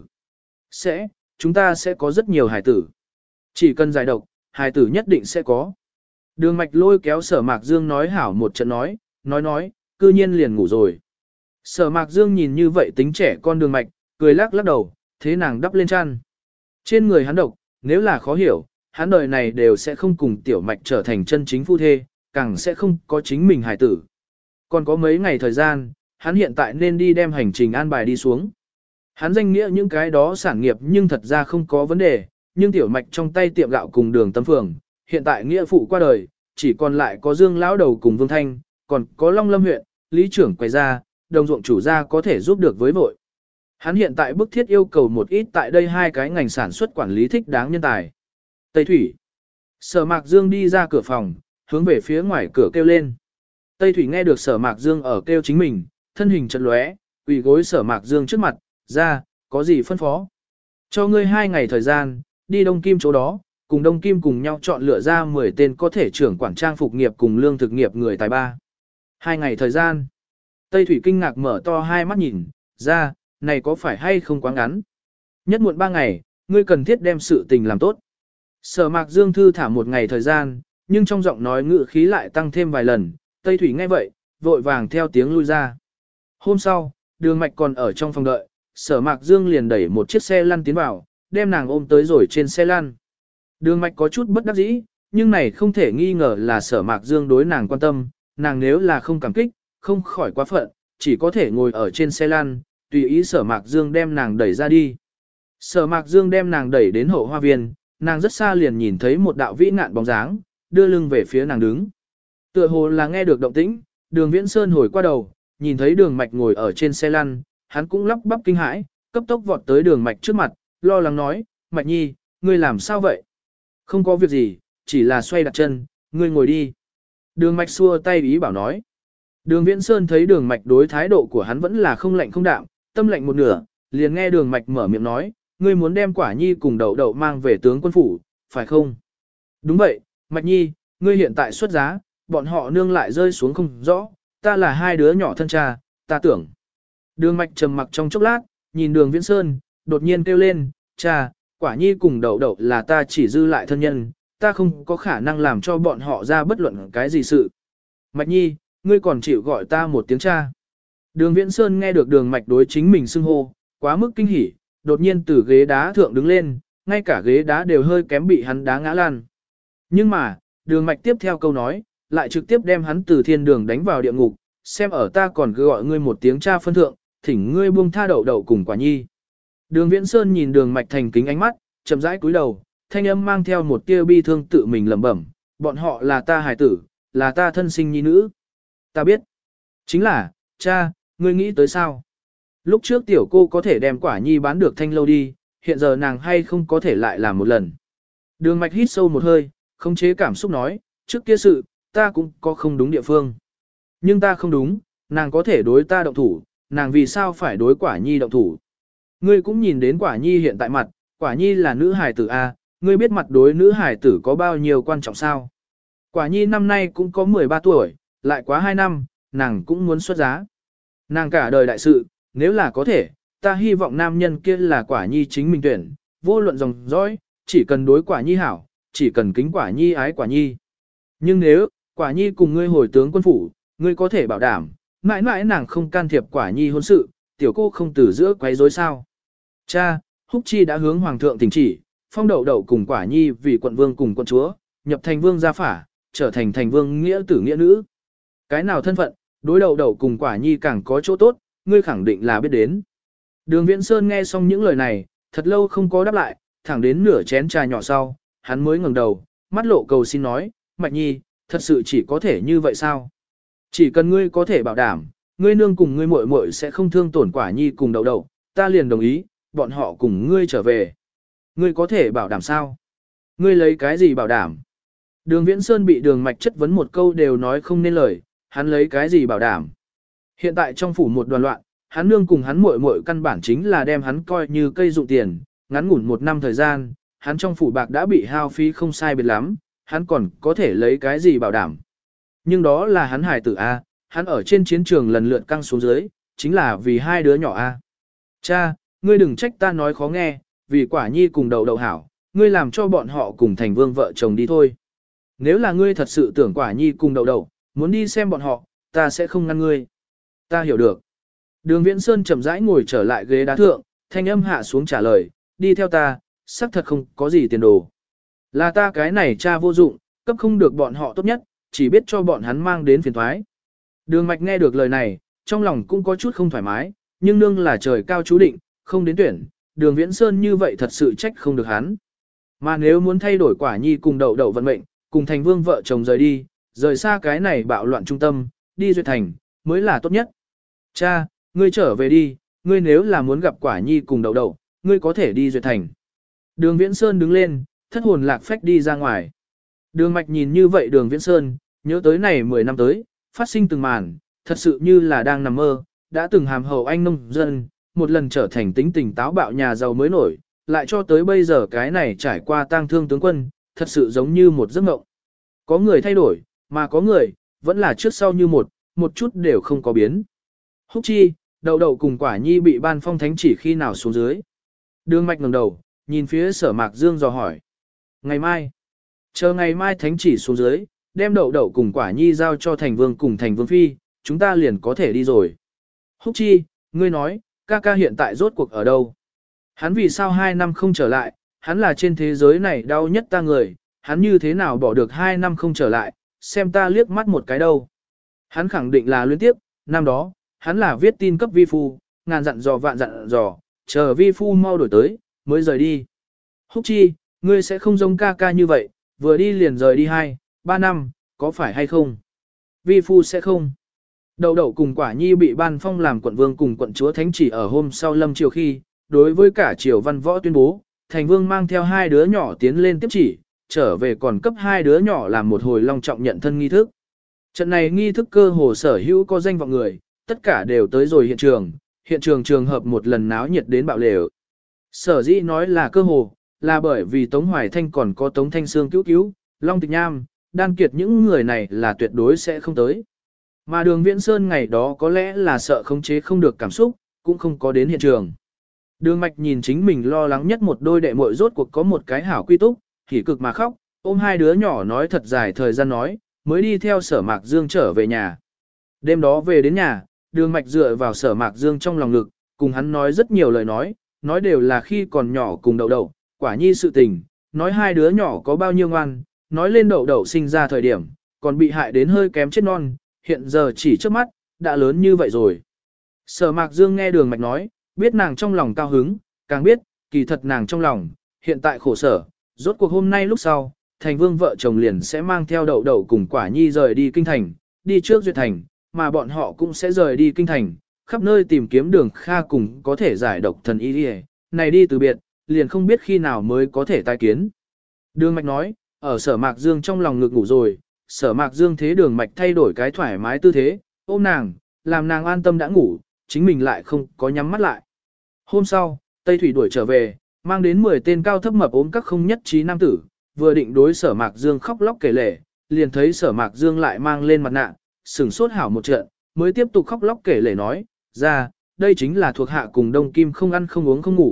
Chúng ta sẽ có rất nhiều hài tử. Chỉ cần giải độc, hài tử nhất định sẽ có." Đường Mạch lôi kéo Sở Mạc Dương nói hảo một trận nói, cư nhiên liền ngủ rồi. Sở Mạc Dương nhìn như vậy tính trẻ con Đường Mạch, cười lắc đầu, thế nàng đắp lên chăn. Trên người hắn độc, nếu là khó hiểu, hắn đời này đều sẽ không cùng Tiểu Mạch trở thành chân chính phu thê, càng sẽ không có chính mình hài tử. Còn có mấy ngày thời gian, hắn hiện tại nên đi đem hành trình an bài đi xuống. Hắn danh nghĩa những cái đó sản nghiệp nhưng thật ra không có vấn đề, nhưng Tiểu Mạch trong tay tiệm gạo cùng Đường Tâm Phường, hiện tại nghĩa phụ qua đời, chỉ còn lại có Dương lão đầu cùng Vương Thanh, còn có Long Lâm huyện, lý trưởng quay ra, đồng ruộng chủ gia có thể giúp được với vội. Hắn hiện tại bức thiết yêu cầu một ít tại đây hai cái ngành sản xuất quản lý thích đáng nhân tài. Tây Thủy. Sở Mạc Dương đi ra cửa phòng, hướng về phía ngoài cửa kêu lên. Tây Thủy nghe được Sở Mạc Dương ở kêu chính mình, thân hình chợt lóe, quỳ gối Sở Mạc Dương trước mặt, "Ra, có gì phân phó?" "Cho ngươi 2 ngày thời gian, đi Đông Kim chỗ đó, cùng Đông Kim cùng nhau chọn lựa ra 10 tên có thể trưởng quản trang phục nghiệp cùng lương thực nghiệp người tài ba." 2 ngày thời gian. Tây Thủy kinh ngạc mở to hai mắt nhìn, "Ra, này có phải hay không quá ngắn? Nhất muộn 3 ngày, ngươi cần thiết đem sự tình làm tốt." Sở Mạc Dương thư thả 1 ngày thời gian, nhưng trong giọng nói ngữ khí lại tăng thêm vài lần, Tây Thủy nghe vậy, vội vàng theo tiếng lui ra. Hôm sau, Đường Mạch còn ở trong phòng đợi, Sở Mạc Dương liền đẩy một chiếc xe lăn tiến vào, đem nàng ôm tới rồi trên xe lăn. Đường Mạch có chút bất đắc dĩ, nhưng này không thể nghi ngờ là Sở Mạc Dương đối nàng quan tâm, nàng nếu là không cảm kích, không khỏi quá phận, chỉ có thể ngồi ở trên xe lăn, tùy ý Sở Mạc Dương đem nàng đẩy ra đi. Sở Mạc Dương đem nàng đẩy đến hậu hoa viên, nàng rất xa liền nhìn thấy một đạo vĩ nạn bóng dáng, đưa lưng về phía nàng đứng. Tựa hồ là nghe được động tĩnh, Đường Viễn Sơn hồi qua đầu, nhìn thấy Đường Mạch ngồi ở trên xe lăn, hắn cũng lắp bắp kinh hãi, cấp tốc vọt tới Đường Mạch trước mặt, lo lắng nói, "Mạch Nhi, ngươi làm sao vậy?" "Không có việc gì, chỉ là xoay đặt chân, ngươi ngồi đi." Đường Mạch xua tay ý bảo nói. Đường Viễn Sơn thấy Đường Mạch đối thái độ của hắn vẫn là không lạnh không đạm, tâm lạnh một nửa, liền nghe Đường Mạch mở miệng nói, "Ngươi muốn đem Quả Nhi cùng Đậu Đậu mang về tướng quân phủ, phải không?" "Đúng vậy, Mạch Nhi, ngươi hiện tại xuất giá, bọn họ nương lại rơi xuống không rõ, ta là hai đứa nhỏ thân cha, ta tưởng." Đường Mạch trầm mặc trong chốc lát, nhìn Đường Viễn Sơn, đột nhiên kêu lên, "Cha, Quả Nhi cùng Đậu Đậu là ta chỉ dư lại thân nhân, ta không có khả năng làm cho bọn họ ra bất luận cái gì sự. Mạch Nhi, ngươi còn chịu gọi ta một tiếng cha." Đường Viễn Sơn nghe được Đường Mạch đối chính mình xưng hô, quá mức kinh hỉ, đột nhiên từ ghế đá thượng đứng lên, ngay cả ghế đá đều hơi kém bị hắn đá ngã lăn. Nhưng mà, Đường Mạch tiếp theo câu nói, lại trực tiếp đem hắn từ thiên đường đánh vào địa ngục, "Xem ở ta còn cứ gọi ngươi một tiếng cha phân thượng, thỉnh ngươi buông tha Đậu Đậu cùng Quả Nhi." Đường Viễn Sơn nhìn Đường Mạch thành kính ánh mắt, chậm rãi cúi đầu, thanh âm mang theo một tia bi thương tự mình lẩm bẩm, "Bọn họ là ta hài tử, là ta thân sinh nhi nữ." "Ta biết." "Chính là, cha, ngươi nghĩ tới sao? Lúc trước tiểu cô có thể đem Quả Nhi bán được Thanh lâu đi, hiện giờ nàng hay không có thể lại làm một lần." Đường Mạch hít sâu một hơi, khống chế cảm xúc nói, "Trước kia sự, ta cũng có không đúng địa phương. Nhưng ta không đúng, nàng có thể đối ta động thủ, nàng vì sao phải đối Quả Nhi động thủ? Ngươi cũng nhìn đến Quả Nhi hiện tại mặt, Quả Nhi là nữ hài tử A, ngươi biết mặt đối nữ hài tử có bao nhiêu quan trọng sao? Quả Nhi năm nay cũng có 13 tuổi, lại quá 2 năm, nàng cũng muốn xuất giá. Nàng cả đời đại sự, nếu là có thể, ta hy vọng nam nhân kia là Quả Nhi chính mình tuyển, vô luận dòng dõi, chỉ cần đối quả nhi hảo, chỉ cần kính quả nhi ái quả nhi. Nhưng nếu, quả nhi cùng ngươi hồi tướng quân phủ, ngươi có thể bảo đảm, mãi mãi nàng không can thiệp quả nhi hôn sự, tiểu cô không từ giữa quấy rối sao. Cha, Húc Chi đã hướng hoàng thượng thỉnh chỉ, phong đậu đậu cùng quả nhi vì quận vương cùng quận chúa, nhập thành vương gia phả, trở thành thành vương nghĩa tử nghĩa nữ. Cái nào thân phận, đối đậu đậu cùng quả nhi càng có chỗ tốt, ngươi khẳng định là biết đến. Đường Viễn Sơn nghe xong những lời này, thật lâu không có đáp lại, thẳng đến nửa chén trà nhỏ sau, hắn mới ngẩng đầu, mắt lộ cầu xin nói, Mạch Nhi, thật sự chỉ có thể như vậy sao? Chỉ cần ngươi có thể bảo đảm, ngươi nương cùng ngươi muội muội sẽ không thương tổn quả nhi cùng đậu đậu, ta liền đồng ý, bọn họ cùng ngươi trở về. Ngươi có thể bảo đảm sao? Ngươi lấy cái gì bảo đảm? Đường Viễn Sơn bị Đường Mạch chất vấn một câu đều nói không nên lời, hắn lấy cái gì bảo đảm? Hiện tại trong phủ một đoàn loạn, hắn nương cùng hắn muội muội căn bản chính là đem hắn coi như cây dụng tiền, ngắn ngủn một năm thời gian, hắn trong phủ bạc đã bị hao phí không sai biệt lắm, hắn còn có thể lấy cái gì bảo đảm? Nhưng đó là hắn hài tử A, hắn ở trên chiến trường lần lượt căng xuống dưới, chính là vì hai đứa nhỏ A. Cha, ngươi đừng trách ta nói khó nghe, vì quả nhi cùng đậu đậu hảo, ngươi làm cho bọn họ cùng thành vương vợ chồng đi thôi. Nếu là ngươi thật sự tưởng quả nhi cùng đậu đậu, muốn đi xem bọn họ, ta sẽ không ngăn ngươi. Ta hiểu được. Đường Viễn Sơn chậm rãi ngồi trở lại ghế đá thượng, thanh âm hạ xuống trả lời, đi theo ta, xác thật không có gì tiền đồ. Là ta cái này cha vô dụng, cấp không được bọn họ tốt nhất, chỉ biết cho bọn hắn mang đến phiền thoái. Đường Mạch nghe được lời này, trong lòng cũng có chút không thoải mái, nhưng nương là trời cao chú định, không đến tuyển, Đường Viễn Sơn như vậy thật sự trách không được hắn. Mà nếu muốn thay đổi quả nhi cùng đậu đậu vận mệnh, cùng thành vương vợ chồng rời đi, rời xa cái này bạo loạn trung tâm, đi duyệt thành, mới là tốt nhất. Cha, ngươi trở về đi, ngươi nếu là muốn gặp quả nhi cùng đậu đậu, ngươi có thể đi duyệt thành. Đường Viễn Sơn đứng lên, thất hồn lạc phách đi ra ngoài. Đường Mạch nhìn như vậy Đường Viễn Sơn, nhớ tới này 10 năm tới, phát sinh từng màn, thật sự như là đang nằm mơ, đã từng hàm hậu anh nông dân, một lần trở thành tính tình táo bạo nhà giàu mới nổi, lại cho tới bây giờ cái này trải qua tang thương tướng quân, thật sự giống như một giấc mộng. Có người thay đổi, mà có người, vẫn là trước sau như một chút đều không có biến. Húc Chi, đậu đậu cùng quả nhi bị ban phong thánh chỉ khi nào xuống dưới. Đường Mạch ngẩng đầu, nhìn phía Sở Mạc Dương dò hỏi. Ngày mai. Chờ ngày mai thánh chỉ xuống dưới, đem đậu đậu cùng quả nhi giao cho thành vương cùng thành vương phi, chúng ta liền có thể đi rồi. Húc Chi, ngươi nói, ca ca hiện tại rốt cuộc ở đâu? Hắn vì sao 2 năm không trở lại, hắn là trên thế giới này đau nhất ta người, hắn như thế nào bỏ được 2 năm không trở lại, xem ta liếc mắt một cái đâu. Hắn khẳng định là luyến tiếp, năm đó, hắn là viết tin cấp vi phu, ngàn dặn dò vạn dặn dò, chờ vi phu mau đổi tới, mới rời đi. Húc Chi, ngươi sẽ không giống ca ca như vậy, vừa đi liền rời đi 2, 3 năm, có phải hay không? Vi phu sẽ không. Đậu đậu cùng quả nhi bị ban phong làm quận vương cùng quận chúa thánh chỉ ở hôm sau lâm triều khi, đối với cả triều văn võ tuyên bố, thành vương mang theo 2 đứa nhỏ tiến lên tiếp chỉ, trở về còn cấp 2 đứa nhỏ làm một hồi long trọng nhận thân nghi thức. Trận này nghi thức cơ hồ sở hữu có danh vọng người, tất cả đều tới rồi hiện trường trường hợp một lần náo nhiệt đến bạo lều. Sở dĩ nói là cơ hồ, là bởi vì Tống Hoài Thanh còn có Tống Thanh Sương cứu, Long Tịch Nham, Đan Kiệt những người này là tuyệt đối sẽ không tới. Mà Đường Viễn Sơn ngày đó có lẽ là sợ khống chế không được cảm xúc, cũng không có đến hiện trường. Đường Mạch nhìn chính mình lo lắng nhất một đôi đệ muội rốt cuộc có một cái hảo quy túc, hỉ cực mà khóc, ôm 2 đứa nhỏ nói thật dài thời gian nói, mới đi theo Sở Mạc Dương trở về nhà. Đêm đó về đến nhà, Đường Mạch dựa vào Sở Mạc Dương trong lòng ngực, cùng hắn nói rất nhiều lời nói đều là khi còn nhỏ cùng đậu đậu, quả nhi sự tình, nói 2 đứa nhỏ có bao nhiêu ngoan, nói lên đậu đậu sinh ra thời điểm, còn bị hại đến hơi kém chết non, hiện giờ chỉ trước mắt, đã lớn như vậy rồi. Sở Mạc Dương nghe Đường Mạch nói, biết nàng trong lòng cao hứng, càng biết, kỳ thật nàng trong lòng, hiện tại khổ sở, rốt cuộc hôm nay lúc sau, thành vương vợ chồng liền sẽ mang theo đậu đậu cùng quả nhi rời đi kinh thành, đi trước duyệt thành, mà bọn họ cũng sẽ rời đi kinh thành, khắp nơi tìm kiếm Đường Kha cùng có thể giải độc thần y đi, này đi từ biệt, liền không biết khi nào mới có thể tái kiến. Đường Mạch nói, ở Sở Mạc Dương trong lòng ngực ngủ rồi, Sở Mạc Dương thế Đường Mạch thay đổi cái thoải mái tư thế, ôm nàng, làm nàng an tâm đã ngủ, chính mình lại không có nhắm mắt lại. Hôm sau, Tây Thủy đuổi trở về, mang đến 10 tên cao thấp mập ốm các không nhất trí nam tử, vừa định đối Sở Mạc Dương khóc lóc kể lể, liền thấy Sở Mạc Dương lại mang lên mặt nạ, sửng sốt hảo một trận, mới tiếp tục khóc lóc kể lể nói, ra, đây chính là thuộc hạ cùng Đông Kim không ăn không uống không ngủ,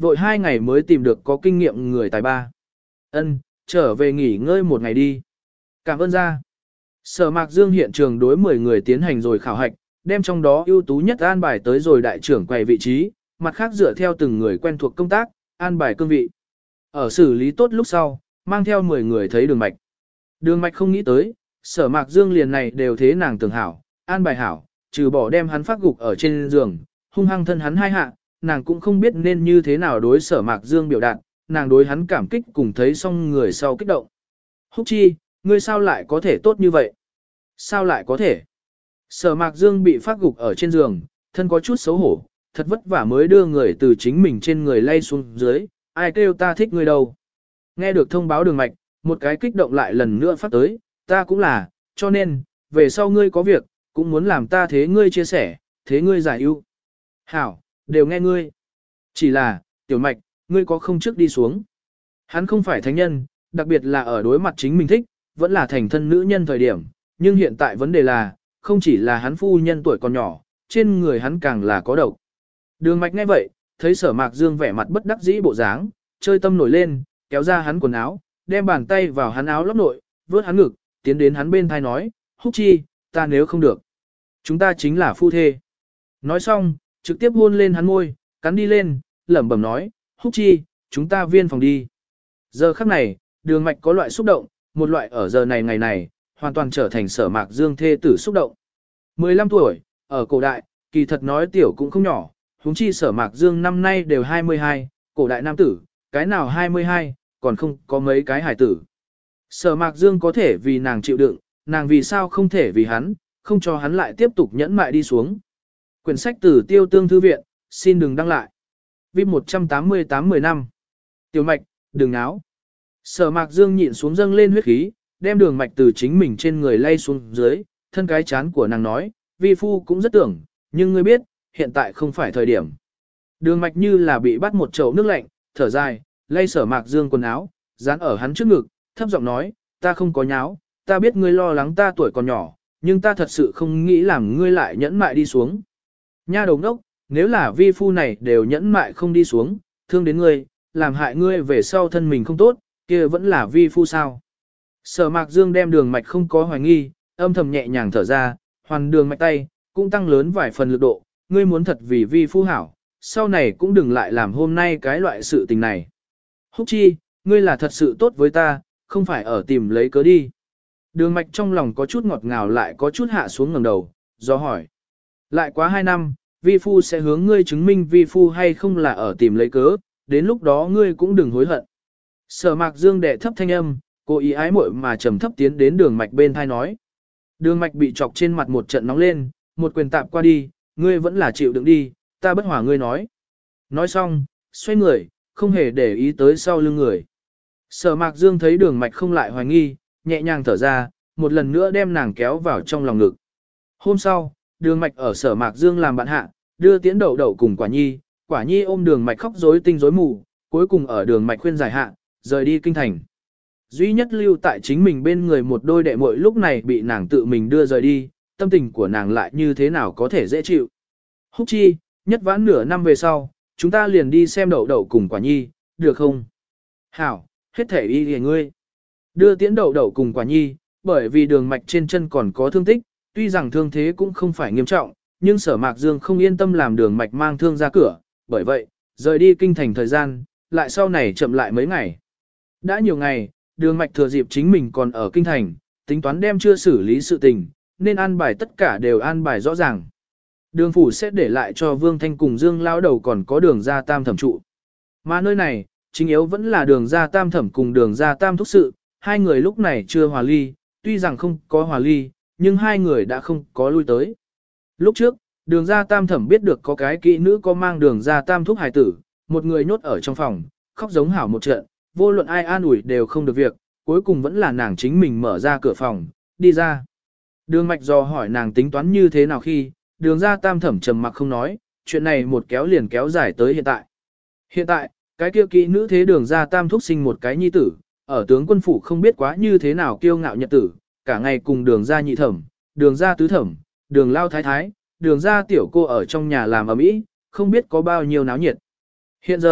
vội 2 ngày mới tìm được có kinh nghiệm người tài ba. Ân, trở về nghỉ ngơi một ngày đi. Cảm ơn ra. Sở Mạc Dương hiện trường đối 10 người tiến hành rồi khảo hạch, đem trong đó ưu tú nhất an bài tới rồi đại trưởng quầy vị trí, mặt khác dựa theo từng người quen thuộc công tác, an bài cương vị. Ở xử lý tốt lúc sau, mang theo 10 người thấy Đường Mạch. Đường Mạch không nghĩ tới, Sở Mạc Dương liền này đều thế nàng tưởng hảo, an bài hảo, trừ bỏ đem hắn phát gục ở trên giường, hung hăng thân hắn hai hạ, nàng cũng không biết nên như thế nào đối Sở Mạc Dương biểu đạt, nàng đối hắn cảm kích cùng thấy xong người sau kích động. Húc Chi, ngươi sao lại có thể tốt như vậy? Sao lại có thể? Sở Mạc Dương bị phát gục ở trên giường, thân có chút xấu hổ, thật vất vả mới đưa người từ chính mình trên người lay xuống dưới, ai kêu ta thích ngươi đâu. Nghe được thông báo Đường Mạch, một cái kích động lại lần nữa phát tới, ta cũng là, cho nên, về sau ngươi có việc, cũng muốn làm ta thế ngươi chia sẻ, thế ngươi giải ưu. Hảo, đều nghe ngươi. Chỉ là, Tiểu Mạch, ngươi có không trước đi xuống. Hắn không phải thánh nhân, đặc biệt là ở đối mặt chính mình thích, vẫn là thành thân nữ nhân thời điểm, nhưng hiện tại vấn đề là, không chỉ là hắn phu nhân tuổi còn nhỏ, trên người hắn càng là có độc. Đường Mạch nghe vậy, thấy Sở Mạc Dương vẻ mặt bất đắc dĩ bộ dáng, chơi tâm nổi lên, kéo ra hắn quần áo, đem bàn tay vào hắn áo lót nội, vớt hắn ngực, tiến đến hắn bên thai nói, Húc Chi, ta nếu không được, chúng ta chính là phu thê. Nói xong, trực tiếp hôn lên hắn môi, cắn đi lên, lẩm bẩm nói, Húc Chi, chúng ta viên phòng đi. Giờ khắc này, Đường Mạch có loại xúc động, một loại ở giờ này ngày này, hoàn toàn trở thành Sở Mạc Dương thê tử xúc động. 15 tuổi, ở cổ đại, kỳ thật nói tiểu cũng không nhỏ, huống chi Sở Mạc Dương năm nay đều 22, cổ đại nam tử, cái nào 22, còn không có mấy cái hải tử. Sở Mạc Dương có thể vì nàng chịu đựng, nàng vì sao không thể vì hắn, không cho hắn lại tiếp tục nhẫn mại đi xuống. Quyển sách từ Tiêu Tương Thư Viện, xin đừng đăng lại. VIP 188-10 năm. Tiểu Mạch, đừng náo. Sở Mạc Dương nhịn xuống dâng lên huyết khí, đem Đường Mạch từ chính mình trên người lay xuống dưới, thân cái chán của nàng nói, vi phu cũng rất tưởng, nhưng ngươi biết, hiện tại không phải thời điểm. Đường Mạch như là bị bắt một chậu nước lạnh, thở dài, lay Sở Mạc Dương quần áo, dán ở hắn trước ngực, thấp giọng nói, ta không có nháo, ta biết ngươi lo lắng ta tuổi còn nhỏ, nhưng ta thật sự không nghĩ làm ngươi lại nhẫn mại đi xuống. Nha đầu ngốc, nếu là vi phu này đều nhẫn mại không đi xuống, thương đến ngươi, làm hại ngươi về sau thân mình không tốt, kia vẫn là vi phu sao. Sở Mạc Dương đem Đường Mạch không có hoài nghi, âm thầm nhẹ nhàng thở ra, hoàn Đường Mạch tay, cũng tăng lớn vài phần lực độ, ngươi muốn thật vì vi phu hảo, sau này cũng đừng lại làm hôm nay cái loại sự tình này. Húc Chi, ngươi là thật sự tốt với ta, không phải ở tìm lấy cớ đi. Đường Mạch trong lòng có chút ngọt ngào lại có chút hạ xuống ngẩng đầu, do hỏi. Lại quá 2 năm, vi phu sẽ hướng ngươi chứng minh vi phu hay không là ở tìm lấy cớ, đến lúc đó ngươi cũng đừng hối hận. Sở Mạc Dương đệ thấp thanh âm, cố ý ái muội mà trầm thấp tiến đến Đường Mạch bên thai nói. Đường Mạch bị chọc trên mặt một trận nóng lên, một quyền tạp qua đi, ngươi vẫn là chịu đựng đi, ta bất hòa ngươi nói. Nói xong, xoay người, không hề để ý tới sau lưng người. Sở Mạc Dương thấy Đường Mạch không lại hoài nghi, nhẹ nhàng thở ra, một lần nữa đem nàng kéo vào trong lòng ngực. Hôm sau, Đường Mạch ở Sở Mạc Dương làm bạn hạ, đưa Tiễn Đậu Đậu cùng Quả Nhi ôm Đường Mạch khóc rối tinh rối mù, cuối cùng ở Đường Mạch khuyên giải hạ, rời đi kinh thành. Duy nhất lưu tại chính mình bên người một đôi đệ muội lúc này bị nàng tự mình đưa rời đi, tâm tình của nàng lại như thế nào có thể dễ chịu. Húc Chi, nhất vãn nửa năm về sau, chúng ta liền đi xem Đậu Đậu cùng Quả Nhi, được không? Hảo, hết thể y hề ngươi. Đưa Tiễn Đậu Đậu cùng Quả Nhi, bởi vì Đường Mạch trên chân còn có thương tích, tuy rằng thương thế cũng không phải nghiêm trọng, nhưng Sở Mạc Dương không yên tâm làm Đường Mạch mang thương ra cửa, bởi vậy, rời đi kinh thành thời gian, lại sau này chậm lại mấy ngày. Đã nhiều ngày, Đường Mạch thừa dịp chính mình còn ở kinh thành, tính toán đem chưa xử lý sự tình, nên an bài tất cả đều an bài rõ ràng. Đường phủ sẽ để lại cho Vương Thanh cùng Dương Lão Đầu còn có Đường gia Tam Thẩm trụ. Mà nơi này, chính yếu vẫn là Đường gia Tam Thẩm cùng Đường gia Tam Thúc sự, hai người lúc này chưa hòa ly, tuy rằng không có hòa ly, nhưng hai người đã không có lui tới. Lúc trước, Đường gia Tam Thẩm biết được có cái kỹ nữ có mang Đường gia Tam Thúc hài tử, một người nhốt ở trong phòng, khóc giống hảo một trận, vô luận ai an ủi đều không được việc, cuối cùng vẫn là nàng chính mình mở ra cửa phòng, đi ra. Đường Mạch dò hỏi nàng tính toán như thế nào khi, Đường gia Tam Thẩm trầm mặc không nói, chuyện này một kéo liền kéo dài tới hiện tại. Hiện tại, cái kia kỹ nữ thế Đường gia Tam Thúc sinh một cái nhi tử, ở tướng quân phủ không biết quá như thế nào kiêu ngạo nhật tử, cả ngày cùng Đường gia nhị thẩm, Đường gia tứ thẩm, Đường lao thái thái, Đường gia tiểu cô ở trong nhà làm ầm ĩ, không biết có bao nhiêu náo nhiệt. Hiện giờ,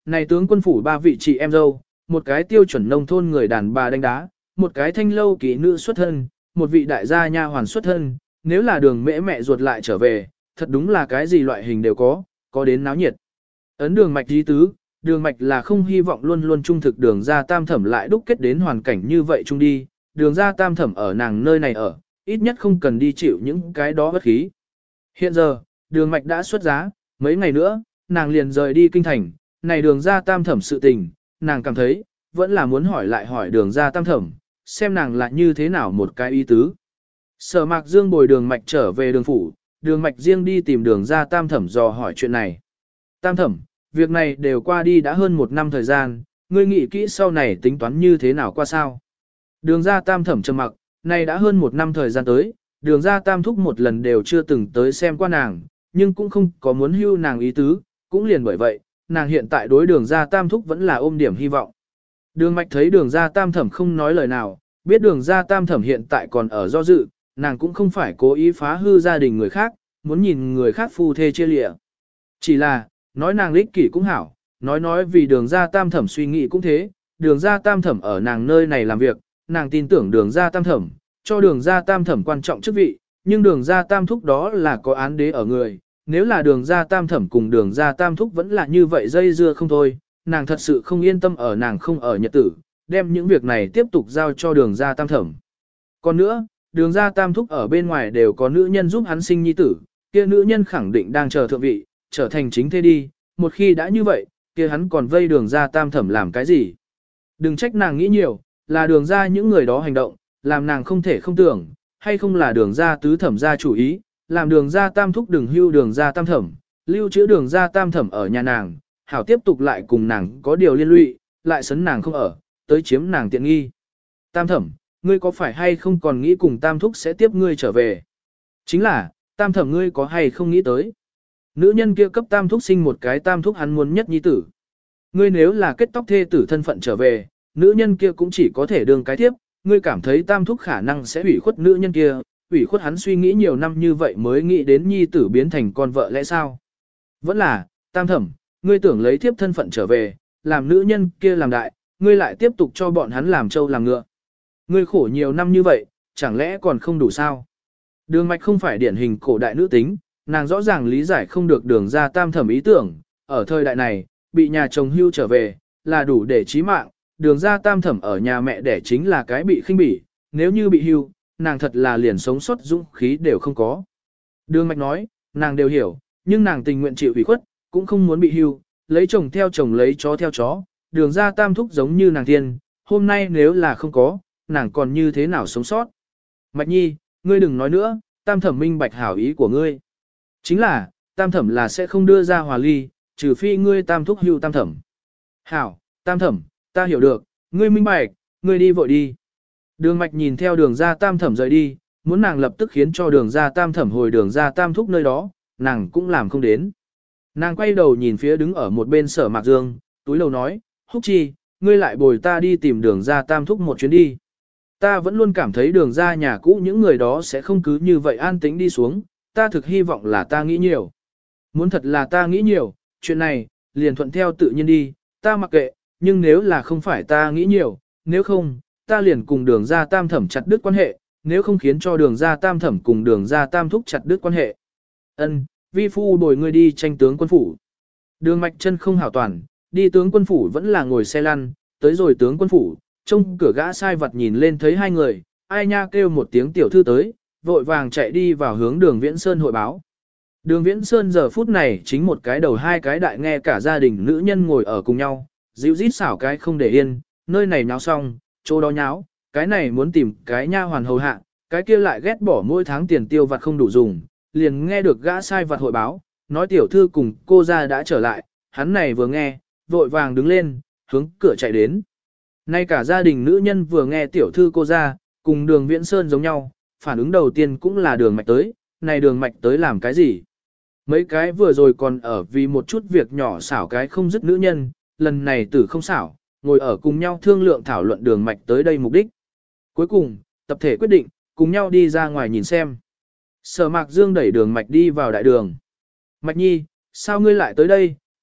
Này tướng quân phủ ba vị chị em dâu, một cái tiêu chuẩn nông thôn người đàn bà đánh đá, một cái thanh lâu kỹ nữ xuất thân, một vị đại gia nha hoàn xuất thân, nếu là đường mễ mẹ ruột lại trở về, thật đúng là cái gì loại hình đều có đến náo nhiệt. Ấn đường mạch di tứ, đường mạch là không hy vọng luôn luôn trung thực đường ra tam thẩm lại đúc kết đến hoàn cảnh như vậy chung đi, đường ra tam thẩm ở nàng nơi này ở, ít nhất không cần đi chịu những cái đó bất khí. Hiện giờ, đường mạch đã xuất giá, mấy ngày nữa, nàng liền rời đi kinh thành, này đường ra tam thẩm sự tình, nàng cảm thấy, vẫn là muốn hỏi lại hỏi đường ra tam thẩm, xem nàng là như thế nào một cái ý tứ. Sở Mạc Dương bồi đường mạch trở về đường phủ, đường mạch riêng đi tìm đường ra tam thẩm dò hỏi chuyện này. Tam thẩm, việc này đều qua đi đã hơn 1 năm thời gian, ngươi nghĩ kỹ sau này tính toán như thế nào qua sao? Đường ra tam thẩm trầm mặc, này đã hơn 1 năm thời gian tới, đường ra tam thúc một lần đều chưa từng tới xem qua nàng, nhưng cũng không có muốn hưu nàng ý tứ, cũng liền bởi vậy, nàng hiện tại đối đường ra tam thúc vẫn là ôm điểm hy vọng. Đường mạch thấy đường ra tam thẩm không nói lời nào, biết đường ra tam thẩm hiện tại còn ở do dự, nàng cũng không phải cố ý phá hư gia đình người khác, muốn nhìn người khác phu thê chia lịa. Chỉ là, nói nàng lích kỷ cũng hảo, nói vì đường ra tam thẩm suy nghĩ cũng thế, đường ra tam thẩm ở nàng nơi này làm việc, nàng tin tưởng đường ra tam thẩm, cho đường ra tam thẩm quan trọng chức vị, nhưng đường ra tam thúc đó là có án đế ở người, nếu là đường ra tam thẩm cùng đường ra tam thúc vẫn là như vậy dây dưa không thôi, nàng thật sự không yên tâm ở nàng không ở nhật tử, đem những việc này tiếp tục giao cho đường ra tam thẩm. Còn nữa, đường ra tam thúc ở bên ngoài đều có nữ nhân giúp hắn sinh nhi tử, kia nữ nhân khẳng định đang chờ thượng vị, trở thành chính thế đi, một khi đã như vậy, kia hắn còn vây đường ra tam thẩm làm cái gì. Đừng trách nàng nghĩ nhiều, là đường ra những người đó hành động, làm nàng không thể không tưởng, hay không là đường ra tứ thẩm ra chủ ý, làm đường ra tam thúc đừng hưu đường ra tam thẩm, lưu trữ đường ra tam thẩm ở nhà nàng, hảo tiếp tục lại cùng nàng có điều liên lụy, lại sấn nàng không ở, tới chiếm nàng tiện nghi. Tam thẩm, ngươi có phải hay không còn nghĩ cùng tam thúc sẽ tiếp ngươi trở về? Chính là, tam thẩm ngươi có hay không nghĩ tới? Nữ nhân kia cấp tam thúc sinh một cái tam thúc hắn muốn nhất nhi tử. Ngươi nếu là kết tóc thê tử thân phận trở về, nữ nhân kia cũng chỉ có thể đương cái tiếp, ngươi cảm thấy tam thúc khả năng sẽ ủy khuất nữ nhân kia, ủy khuất hắn suy nghĩ nhiều năm như vậy mới nghĩ đến nhi tử biến thành con vợ lẽ sao? Vẫn là, tam thẩm, ngươi tưởng lấy thiếp thân phận trở về, làm nữ nhân kia làm đại, ngươi lại tiếp tục cho bọn hắn làm trâu làm ngựa. Ngươi khổ nhiều năm như vậy, chẳng lẽ còn không đủ sao? Đường mạch không phải điển hình cổ đại nữ tính, nàng rõ ràng lý giải không được đường ra tam thẩm ý tưởng, ở thời đại này, bị nhà chồng hưu trở về, là đủ để chí mạng, đường ra tam thẩm ở nhà mẹ đẻ chính là cái bị khinh bỉ, nếu như bị hưu, nàng thật là liền sống sót dũng khí đều không có. Đường mạch nói, nàng đều hiểu, nhưng nàng tình nguyện chịu ủy khuất, cũng không muốn bị hưu, lấy chồng theo chồng lấy chó theo chó, đường ra tam thúc giống như nàng tiên, hôm nay nếu là không có, nàng còn như thế nào sống sót. Mạch nhi, ngươi đừng nói nữa, tam thẩm minh bạch hảo ý của ngươi. Chính là, tam thẩm là sẽ không đưa ra hòa ly, trừ phi ngươi tam thúc hưu tam thẩm. Hảo, tam thẩm, ta hiểu được, ngươi minh bạch, ngươi đi vội đi. Đường mạch nhìn theo đường ra tam thẩm rời đi, muốn nàng lập tức khiến cho đường ra tam thẩm hồi đường ra tam thúc nơi đó, nàng cũng làm không đến. Nàng quay đầu nhìn phía đứng ở một bên Sở Mạc Dương, túi lầu nói, Húc Chi, ngươi lại bồi ta đi tìm đường ra tam thúc một chuyến đi. Ta vẫn luôn cảm thấy đường ra nhà cũ những người đó sẽ không cứ như vậy an tĩnh đi xuống, ta thực hy vọng là ta nghĩ nhiều. Muốn thật là ta nghĩ nhiều, chuyện này, liền thuận theo tự nhiên đi, ta mặc kệ, nhưng nếu là không phải ta nghĩ nhiều, nếu không, ta liền cùng đường ra tam thẩm chặt đứt quan hệ, nếu không khiến cho đường ra tam thẩm cùng đường ra tam thúc chặt đứt quan hệ. Ân, vi phu bồi ngươi đi tranh tướng quân phủ. Đường mạch chân không hảo toàn, đi tướng quân phủ vẫn là ngồi xe lăn, tới rồi tướng quân phủ, trông cửa gã sai vật nhìn lên thấy hai người, ai nha kêu một tiếng tiểu thư tới, vội vàng chạy đi vào hướng đường Viễn Sơn hội báo. Đường Viễn Sơn giờ phút này chính một cái đầu hai cái đại nghe cả gia đình nữ nhân ngồi ở cùng nhau, dịu rít xảo cái không để yên, nơi này nháo xong, chỗ đó nháo, cái này muốn tìm cái nha hoàn hầu hạ, cái kia lại ghét bỏ mỗi tháng tiền tiêu vặt không đủ dùng, liền nghe được gã sai vặt hội báo, nói tiểu thư cùng cô ra đã trở lại, hắn này vừa nghe, vội vàng đứng lên, hướng cửa chạy đến. Nay cả gia đình nữ nhân vừa nghe tiểu thư cô ra, cùng đường Viễn Sơn giống nhau, phản ứng đầu tiên cũng là đường mạch tới, này đường mạch tới làm cái gì? Mấy cái vừa rồi còn ở vì một chút việc nhỏ xảo cái không dứt nữ nhân, lần này tử không xảo, ngồi ở cùng nhau thương lượng thảo luận đường mạch tới đây mục đích. Cuối cùng, tập thể quyết định, cùng nhau đi ra ngoài nhìn xem. Sở Mạc Dương đẩy đường mạch đi vào đại đường. Mạch nhi, sao ngươi lại tới đây,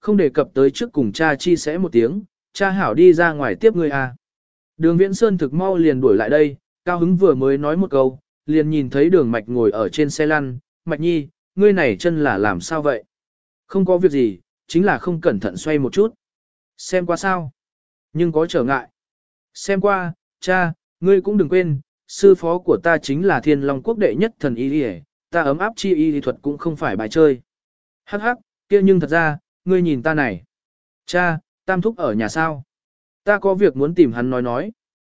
không đề cập tới trước cùng cha chi sẽ một tiếng, cha hảo đi ra ngoài tiếp ngươi à. Đường Viễn Sơn thực mau liền đuổi lại đây, cao hứng vừa mới nói một câu, liền nhìn thấy đường Mạch ngồi ở trên xe lăn, Mạch Nhi, ngươi này chân là làm sao vậy? Không có việc gì, chính là không cẩn thận xoay một chút. Xem qua sao? Nhưng có trở ngại. Xem qua, cha, ngươi cũng đừng quên, sư phó của ta chính là Thiên Long quốc đệ nhất thần y y, ta ấm áp chi y thuật cũng không phải bài chơi. Hắc hắc, kia nhưng thật ra, ngươi nhìn ta này. Cha, Tam thúc ở nhà sao? Ta có việc muốn tìm hắn nói.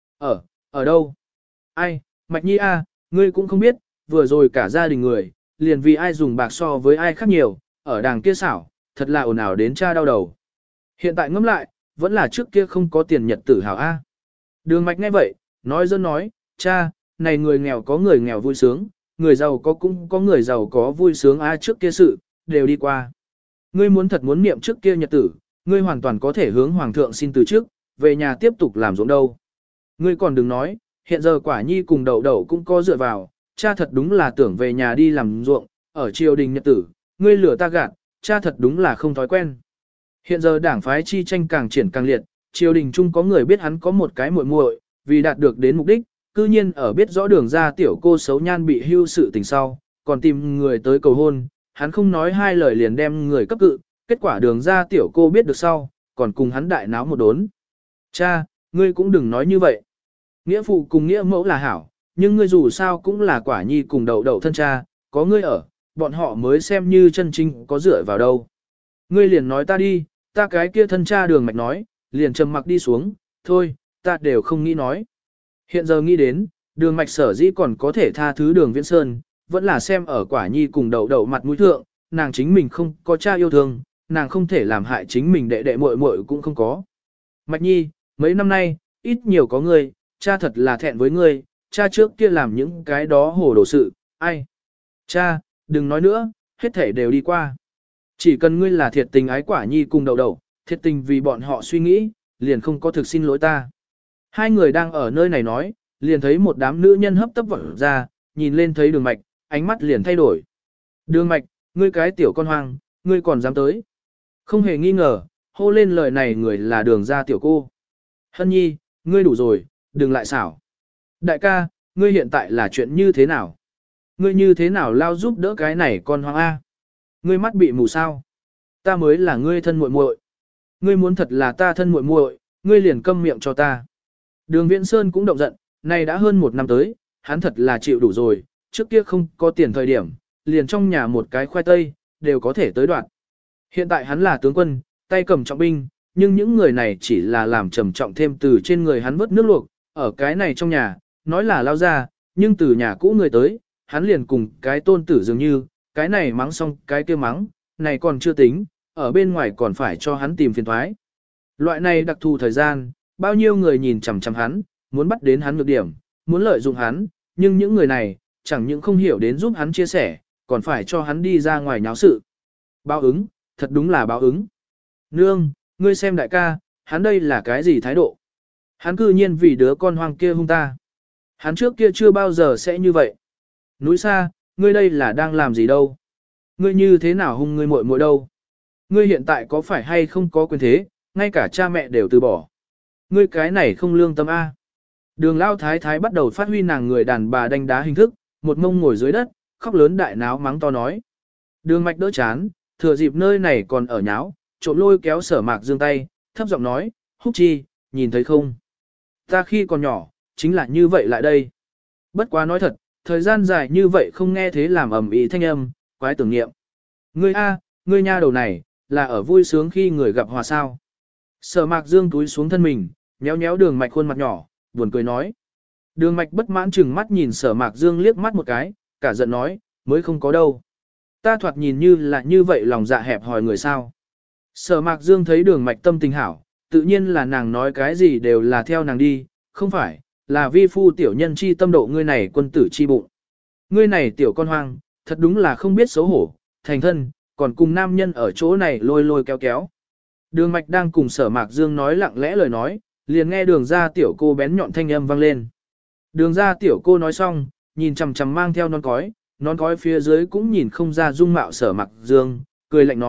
Ở đâu? Ai, Mạch Nhi a, ngươi cũng không biết, vừa rồi cả gia đình người, liền vì ai dùng bạc so với ai khác nhiều, ở đàng kia xảo, thật là ồn ào đến cha đau đầu. Hiện tại ngẫm lại, vẫn là trước kia không có tiền nhật tử hào a. Đường Mạch nghe vậy, nói dân nói, cha, này người nghèo có người nghèo vui sướng, người giàu có cũng có người giàu có vui sướng a, trước kia sự, đều đi qua. Ngươi muốn thật muốn niệm trước kia nhật tử, ngươi hoàn toàn có thể hướng hoàng thượng xin từ trước, về nhà tiếp tục làm ruộng đâu. Ngươi còn đừng nói, hiện giờ Quả Nhi cùng Đậu Đậu cũng có dựa vào, cha thật đúng là tưởng về nhà đi làm ruộng, ở triều đình nhật tử, ngươi lừa ta gạt, cha thật đúng là không thói quen. Hiện giờ đảng phái chi tranh càng triển càng liệt, triều đình chung có người biết hắn có một cái muội muội, vì đạt được đến mục đích, cư nhiên ở biết rõ đường ra tiểu cô xấu nhan bị hưu sự tình sau, còn tìm người tới cầu hôn, hắn không nói hai lời liền đem người cấp cự, kết quả đường ra tiểu cô biết được sau, còn cùng hắn đại náo một đốn. Cha, ngươi cũng đừng nói như vậy. Nghĩa phụ cùng nghĩa mẫu là hảo, nhưng ngươi dù sao cũng là Quả Nhi cùng Đậu Đậu thân cha, có ngươi ở, bọn họ mới xem như chân chính có dựa vào đâu. Ngươi liền nói ta đi, ta cái kia thân cha Đường Mạch nói, liền trầm mặc đi xuống, thôi, ta đều không nghĩ nói. Hiện giờ nghĩ đến, Đường Mạch sở dĩ còn có thể tha thứ Đường Viễn Sơn, vẫn là xem ở Quả Nhi cùng Đậu Đậu mặt mũi thượng, nàng chính mình không có cha yêu thương, nàng không thể làm hại chính mình đệ đệ muội muội cũng không có. Mạch Nhi, mấy năm nay, ít nhiều có ngươi, cha thật là thẹn với ngươi, cha trước kia làm những cái đó hồ đồ sự, ai? Cha, đừng nói nữa, hết thể đều đi qua. Chỉ cần ngươi là thiệt tình ái Quả Nhi cùng Đậu Đậu, thiệt tình vì bọn họ suy nghĩ, liền không có thực xin lỗi ta. Hai người đang ở nơi này nói, liền thấy một đám nữ nhân hấp tấp vỡ ra, nhìn lên thấy Đường Mạch, ánh mắt liền thay đổi. Đường Mạch, ngươi cái tiểu con hoang, ngươi còn dám tới. Không hề nghi ngờ, hô lên lời này người là Đường gia tiểu cô. Hân Nhi, ngươi đủ rồi, đừng lại xảo. Đại ca, ngươi hiện tại là chuyện như thế nào? Ngươi như thế nào lao giúp đỡ cái này con hoang A? Ngươi mắt bị mù sao? Ta mới là ngươi thân muội muội. Ngươi muốn thật là ta thân muội muội, ngươi liền câm miệng cho ta. Đường Viễn Sơn cũng động giận, này đã hơn một năm tới, hắn thật là chịu đủ rồi, trước kia không có tiền thời điểm, liền trong nhà một cái khoai tây, đều có thể tới đoạn. Hiện tại hắn là tướng quân, tay cầm trọng binh, nhưng những người này chỉ là làm trầm trọng thêm từ trên người hắn vớt nước luộc, ở cái này trong nhà, nói là lao ra, nhưng từ nhà cũ người tới, hắn liền cùng cái tôn tử dường như, cái này mắng xong cái kia mắng, này còn chưa tính, ở bên ngoài còn phải cho hắn tìm phiền thoái. Loại này đặc thù thời gian, bao nhiêu người nhìn chằm chằm hắn, muốn bắt đến hắn nhược điểm, muốn lợi dụng hắn, nhưng những người này, chẳng những không hiểu đến giúp hắn chia sẻ, còn phải cho hắn đi ra ngoài nháo sự. Báo ứng, thật đúng là báo ứng. Nương, ngươi xem đại ca, hắn đây là cái gì thái độ? Hắn cư nhiên vì đứa con hoang kia hung ta. Hắn trước kia chưa bao giờ sẽ như vậy. Núi xa, ngươi đây là đang làm gì đâu? Ngươi như thế nào hung ngươi muội muội đâu? Ngươi hiện tại có phải hay không có quyền thế, ngay cả cha mẹ đều từ bỏ. Ngươi cái này không lương tâm A. Đường lao thái thái bắt đầu phát huy nàng người đàn bà đánh đá hình thức, một mông ngồi dưới đất, khóc lớn đại náo mắng to nói. Đường Mạch đỡ chán, thừa dịp nơi này còn ở nháo, trộm lôi kéo Sở Mạc Dương tay, thấp giọng nói, Húc Chi, nhìn thấy không? Ta khi còn nhỏ, chính là như vậy lại đây. Bất quá nói thật, thời gian dài như vậy không nghe thế làm ầm ĩ thanh âm, quái tưởng niệm. Ngươi A, ngươi nha đầu này, là ở vui sướng khi người gặp hòa sao. Sở Mạc Dương túi xuống thân mình, nhéo nhéo Đường Mạch khuôn mặt nhỏ, buồn cười nói. Đường Mạch bất mãn chừng mắt nhìn Sở Mạc Dương liếc mắt một cái, cả giận nói, mới không có đâu. Ta thoạt nhìn như là như vậy lòng dạ hẹp hòi người sao. Sở Mạc Dương thấy Đường Mạch tâm tình hảo, tự nhiên là nàng nói cái gì đều là theo nàng đi, không phải, là vi phu tiểu nhân chi tâm độ ngươi này quân tử chi bụng. Ngươi này tiểu con hoang, thật đúng là không biết xấu hổ, thành thân, còn cùng nam nhân ở chỗ này lôi lôi kéo kéo. Đường Mạch đang cùng Sở Mạc Dương nói lặng lẽ lời nói, liền nghe Đường gia tiểu cô bén nhọn thanh âm vang lên. Đường gia tiểu cô nói xong, nhìn chằm chằm mang theo nón cói phía dưới cũng nhìn không ra dung mạo Sở Mạc Dương, cười lạnh nói,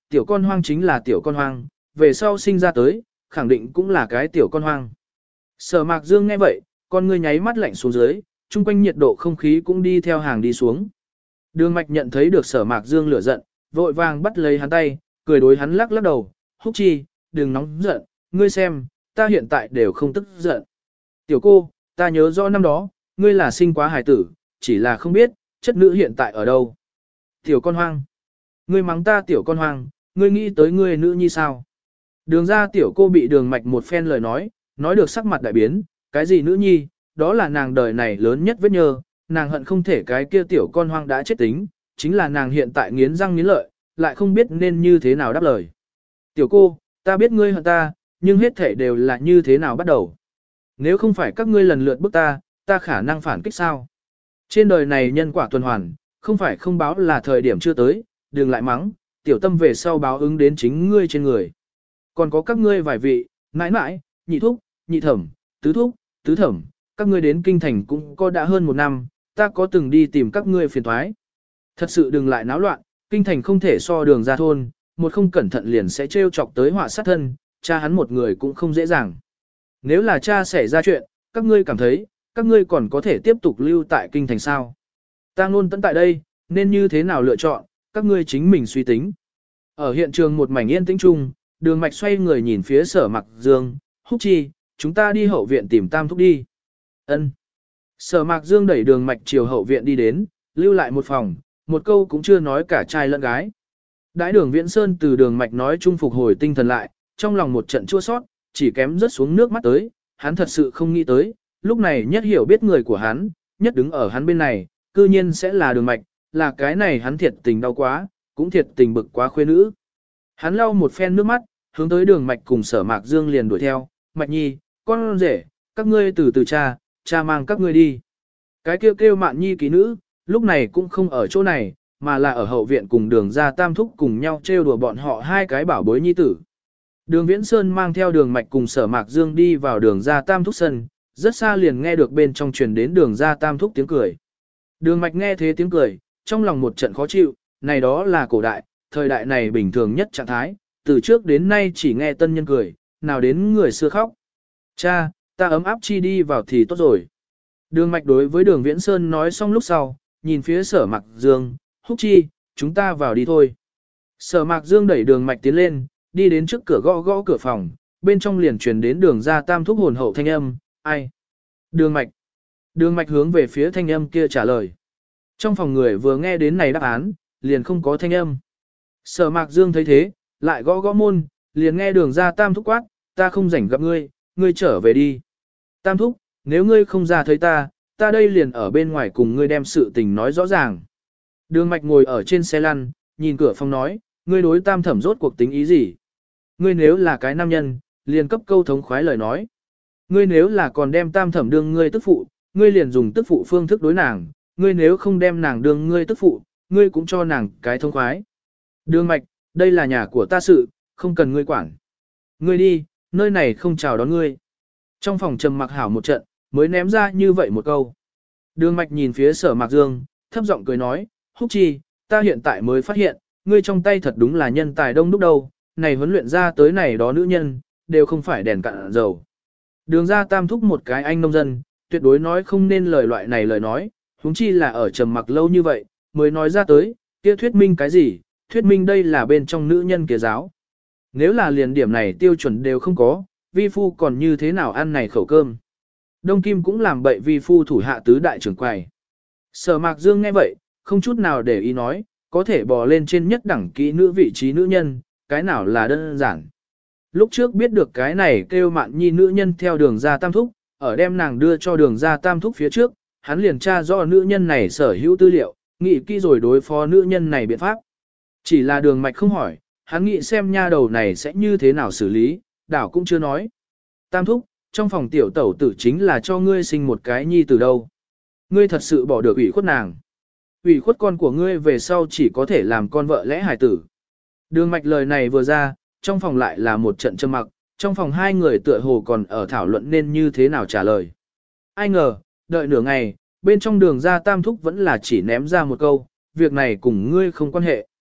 tiểu con hoang chính là tiểu con hoang, về sau sinh ra tới, khẳng định cũng là cái tiểu con hoang. Sở Mạc Dương nghe vậy, con ngươi nháy mắt lạnh xuống dưới, chung quanh nhiệt độ không khí cũng đi theo hàng đi xuống. Đường Mạch nhận thấy được Sở Mạc Dương lửa giận, vội vàng bắt lấy hắn tay, cười đối hắn lắc lắc đầu, Húc Chi, đừng nóng giận, ngươi xem, ta hiện tại đều không tức giận. Tiểu cô, ta nhớ rõ năm đó, ngươi là sinh quá hài tử, chỉ là không biết, chất nữ hiện tại ở đâu. Tiểu con hoang, ngươi mắng ta tiểu con hoang, ngươi nghĩ tới ngươi nữ nhi sao? Đường ra tiểu cô bị Đường Mạch một phen lời nói được sắc mặt đại biến, cái gì nữ nhi, đó là nàng đời này lớn nhất vết nhơ, nàng hận không thể cái kia tiểu con hoang đã chết tính, chính là nàng hiện tại nghiến răng nghiến lợi, lại không biết nên như thế nào đáp lời. Tiểu cô, ta biết ngươi hận ta, nhưng hết thể đều là như thế nào bắt đầu. Nếu không phải các ngươi lần lượt bức ta khả năng phản kích sao? Trên đời này nhân quả tuần hoàn, không phải không báo là thời điểm chưa tới, đừng lại mắng, tiểu tâm về sau báo ứng đến chính ngươi trên người. Còn có các ngươi vài vị, mãi mãi, nhị thúc, nhị thẩm, tứ thúc, tứ thẩm, các ngươi đến kinh thành cũng có đã hơn một năm, ta có từng đi tìm các ngươi phiền thoái. Thật sự đừng lại náo loạn, kinh thành không thể so đường ra thôn, một không cẩn thận liền sẽ trêu chọc tới họa sát thân, cha hắn một người cũng không dễ dàng. Nếu là cha xảy ra chuyện, các ngươi cảm thấy, các ngươi còn có thể tiếp tục lưu tại kinh thành sao? Ta luôn tận tại đây, nên như thế nào lựa chọn, các ngươi chính mình suy tính. Ở hiện trường một mảnh yên tĩnh chung, Đường Mạch xoay người nhìn phía Sở Mạc Dương, Húc Chi, chúng ta đi hậu viện tìm Tam thúc đi. Ân. Sở Mạc Dương đẩy Đường Mạch chiều hậu viện đi đến, lưu lại một phòng, một câu cũng chưa nói cả trai lẫn gái. Đãi Đường Viễn Sơn từ Đường Mạch nói chung phục hồi tinh thần lại, trong lòng một trận chua sót, chỉ kém rớt xuống nước mắt tới, hắn thật sự không nghĩ tới, lúc này nhất hiểu biết người của hắn, nhất đứng ở hắn bên này, cư nhiên sẽ là Đường Mạch, là cái này hắn thiệt tình đau quá, cũng thiệt tình bực quá khuê nữ. Hắn lau một phen nước mắt, hướng tới Đường Mạch cùng Sở Mạc Dương liền đuổi theo, Mạch Nhi, con rể, các ngươi từ từ cha mang các ngươi đi. Cái kêu Mạn Nhi ký nữ, lúc này cũng không ở chỗ này, mà là ở hậu viện cùng Đường gia Tam thúc cùng nhau trêu đùa bọn họ hai cái bảo bối nhi tử. Đường Viễn Sơn mang theo Đường Mạch cùng Sở Mạc Dương đi vào Đường gia Tam thúc sân, rất xa liền nghe được bên trong truyền đến Đường gia Tam thúc tiếng cười. Đường Mạch nghe thế tiếng cười, trong lòng một trận khó chịu, này đó là cổ đại, thời đại này bình thường nhất trạng thái, từ trước đến nay chỉ nghe tân nhân cười, nào đến người xưa khóc. Cha, ta ấm áp chi đi vào thì tốt rồi. Đường Mạch đối với Đường Viễn Sơn nói xong lúc sau, nhìn phía Sở Mạc Dương, Húc Chi, chúng ta vào đi thôi. Sở Mạc Dương đẩy Đường Mạch tiến lên, đi đến trước cửa gõ gõ cửa phòng, bên trong liền truyền đến Đường gia Tam thúc hồn hậu thanh âm, ai? Đường Mạch. Đường Mạch hướng về phía thanh âm kia trả lời. Trong phòng người vừa nghe đến này đáp án, liền không có thanh âm. Sở Mạc Dương thấy thế, lại gõ gõ môn, liền nghe Đường gia Tam thúc quát, ta không rảnh gặp ngươi, ngươi trở về đi. Tam thúc, nếu ngươi không ra thấy ta đây liền ở bên ngoài cùng ngươi đem sự tình nói rõ ràng. Đường Mạch ngồi ở trên xe lăn, nhìn cửa phòng nói, ngươi đối Tam thẩm rốt cuộc tính ý gì? Ngươi nếu là cái nam nhân, liền cấp câu thống khoái lời nói. Ngươi nếu là còn đem Tam thẩm đương ngươi tức phụ, ngươi liền dùng tức phụ phương thức đối nàng, ngươi nếu không đem nàng đương ngươi tức phụ, ngươi cũng cho nàng cái thông khoái. Đường Mạch, đây là nhà của ta sự, không cần ngươi quản. Ngươi đi, nơi này không chào đón ngươi. Trong phòng trầm mặc hảo một trận, mới ném ra như vậy một câu. Đường Mạch nhìn phía Sở Mạc Dương, thấp giọng cười nói, Húc Chi, ta hiện tại mới phát hiện, ngươi trong tay thật đúng là nhân tài đông đúc đâu, này huấn luyện ra tới này đó nữ nhân, đều không phải đèn cạn dầu. Đường gia Tam thúc một cái anh nông dân, tuyệt đối nói không nên lời loại này lời nói, huống chi là ở trầm mặc lâu như vậy, mới nói ra tới, kia thuyết minh cái gì, thuyết minh đây là bên trong nữ nhân kia giáo. Nếu là liền điểm này tiêu chuẩn đều không có, vi phu còn như thế nào ăn này khẩu cơm. Đông Kim cũng làm bậy vi phu thủ hạ tứ đại trưởng quầy. Sở Mạc Dương nghe vậy, không chút nào để ý nói, có thể bò lên trên nhất đẳng kỹ nữ vị trí nữ nhân, cái nào là đơn giản. Lúc trước biết được cái này kêu Mạn Nhi nữ nhân theo Đường gia Tam thúc, ở đem nàng đưa cho Đường gia Tam thúc phía trước, hắn liền tra rõ nữ nhân này sở hữu tư liệu, nghĩ kỹ rồi đối phó nữ nhân này biện pháp. Chỉ là Đường Mạch không hỏi, hắn nghĩ xem nha đầu này sẽ như thế nào xử lý, đảo cũng chưa nói. Tam thúc, trong phòng tiểu tẩu tử chính là cho ngươi sinh một cái nhi từ đâu. Ngươi thật sự bỏ được ủy khuất nàng. Ủy khuất con của ngươi về sau chỉ có thể làm con vợ lẽ hài tử. Đường Mạch lời này vừa ra, trong phòng lại là một trận trầm mặc, trong phòng hai người tựa hồ còn ở thảo luận nên như thế nào trả lời. Ai ngờ, đợi nửa ngày, bên trong Đường gia Tam thúc vẫn là chỉ ném ra một câu, việc này cùng ngươi không quan hệ.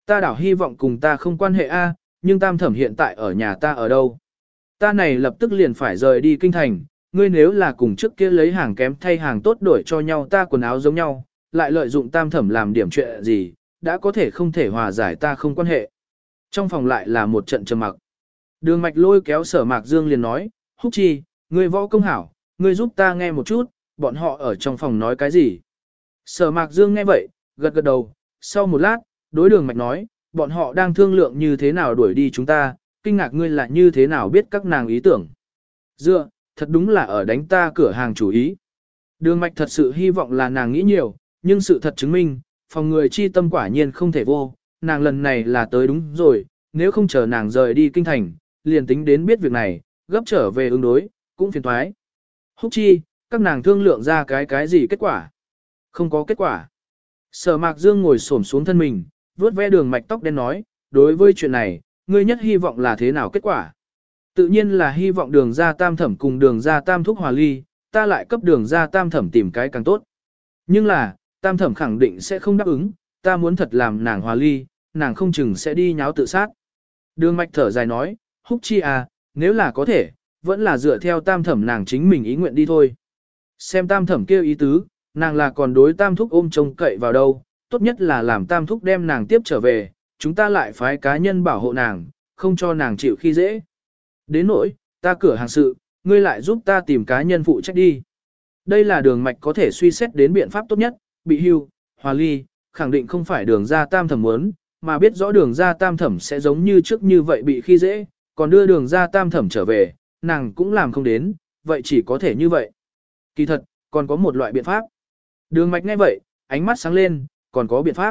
Ta đảo hy vọng cùng ta không quan hệ a, nhưng tam thẩm hiện tại ở nhà ta ở đâu? Ta này lập tức liền phải rời đi kinh thành, ngươi nếu là cùng trước kia lấy hàng kém thay hàng tốt đổi cho nhau ta quần áo giống nhau, lại lợi dụng tam thẩm làm điểm chuyện gì, đã có thể không thể hòa giải ta không quan hệ. Trong phòng lại là một trận trầm mặc. Đường Mạch lôi kéo Sở Mạc Dương liền nói, Húc Chi, ngươi võ công hảo, ngươi giúp ta nghe một chút, bọn họ ở trong phòng nói cái gì. Sở Mạc Dương nghe vậy, gật gật đầu, sau một lát, đối Đường Mạch nói, bọn họ đang thương lượng như thế nào đuổi đi chúng ta, kinh ngạc ngươi là như thế nào biết các nàng ý tưởng. Dựa, thật đúng là ở đánh ta cửa hàng chủ ý. Đường Mạch thật sự hy vọng là nàng nghĩ nhiều, nhưng sự thật chứng minh, phòng người chi tâm quả nhiên không thể vô, nàng lần này là tới đúng rồi, nếu không chờ nàng rời đi kinh thành, liền tính đến biết việc này, gấp trở về ứng đối, cũng phiền toái. Húc Chi, các nàng thương lượng ra cái gì kết quả? Không có kết quả. Sở Mạc Dương ngồi xổm xuống thân mình, vuốt ve Đường Mạch tóc đen nói, đối với chuyện này, ngươi nhất hy vọng là thế nào kết quả? Tự nhiên là hy vọng Đường gia tam thẩm cùng Đường gia tam thúc hòa ly, ta lại cấp Đường gia tam thẩm tìm cái càng tốt. Nhưng là, tam thẩm khẳng định sẽ không đáp ứng, ta muốn thật làm nàng hòa ly, nàng không chừng sẽ đi nháo tự sát. Đường Mạch thở dài nói, Húc Chi à, nếu là có thể, vẫn là dựa theo tam thẩm nàng chính mình ý nguyện đi thôi. Xem tam thẩm kêu ý tứ, nàng là còn đối tam thúc ôm trông cậy vào đâu, tốt nhất là làm tam thúc đem nàng tiếp trở về, chúng ta lại phái cá nhân bảo hộ nàng, không cho nàng chịu khi dễ. Đến nỗi, ta cửa hàng sự, ngươi lại giúp ta tìm cá nhân phụ trách đi. Đây là Đường Mạch có thể suy xét đến biện pháp tốt nhất, bị hưu, hòa ly, khẳng định không phải Đường gia tam thẩm muốn, mà biết rõ Đường gia tam thẩm sẽ giống như trước như vậy bị khi dễ, còn đưa Đường gia tam thẩm trở về, nàng cũng làm không đến, vậy chỉ có thể như vậy. Kỳ thật, còn có một loại biện pháp. Đường Mạch nghe vậy, ánh mắt sáng lên, còn có biện pháp.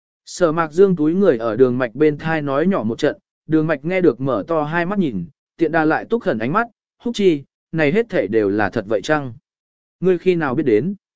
Sở Mạc Dương túi người ở Đường Mạch bên thai nói nhỏ một trận, Đường Mạch nghe được mở to hai mắt nhìn, tiện đà lại túc khẩn ánh mắt, Húc Chi, này hết thể đều là thật vậy chăng? Ngươi khi nào biết đến?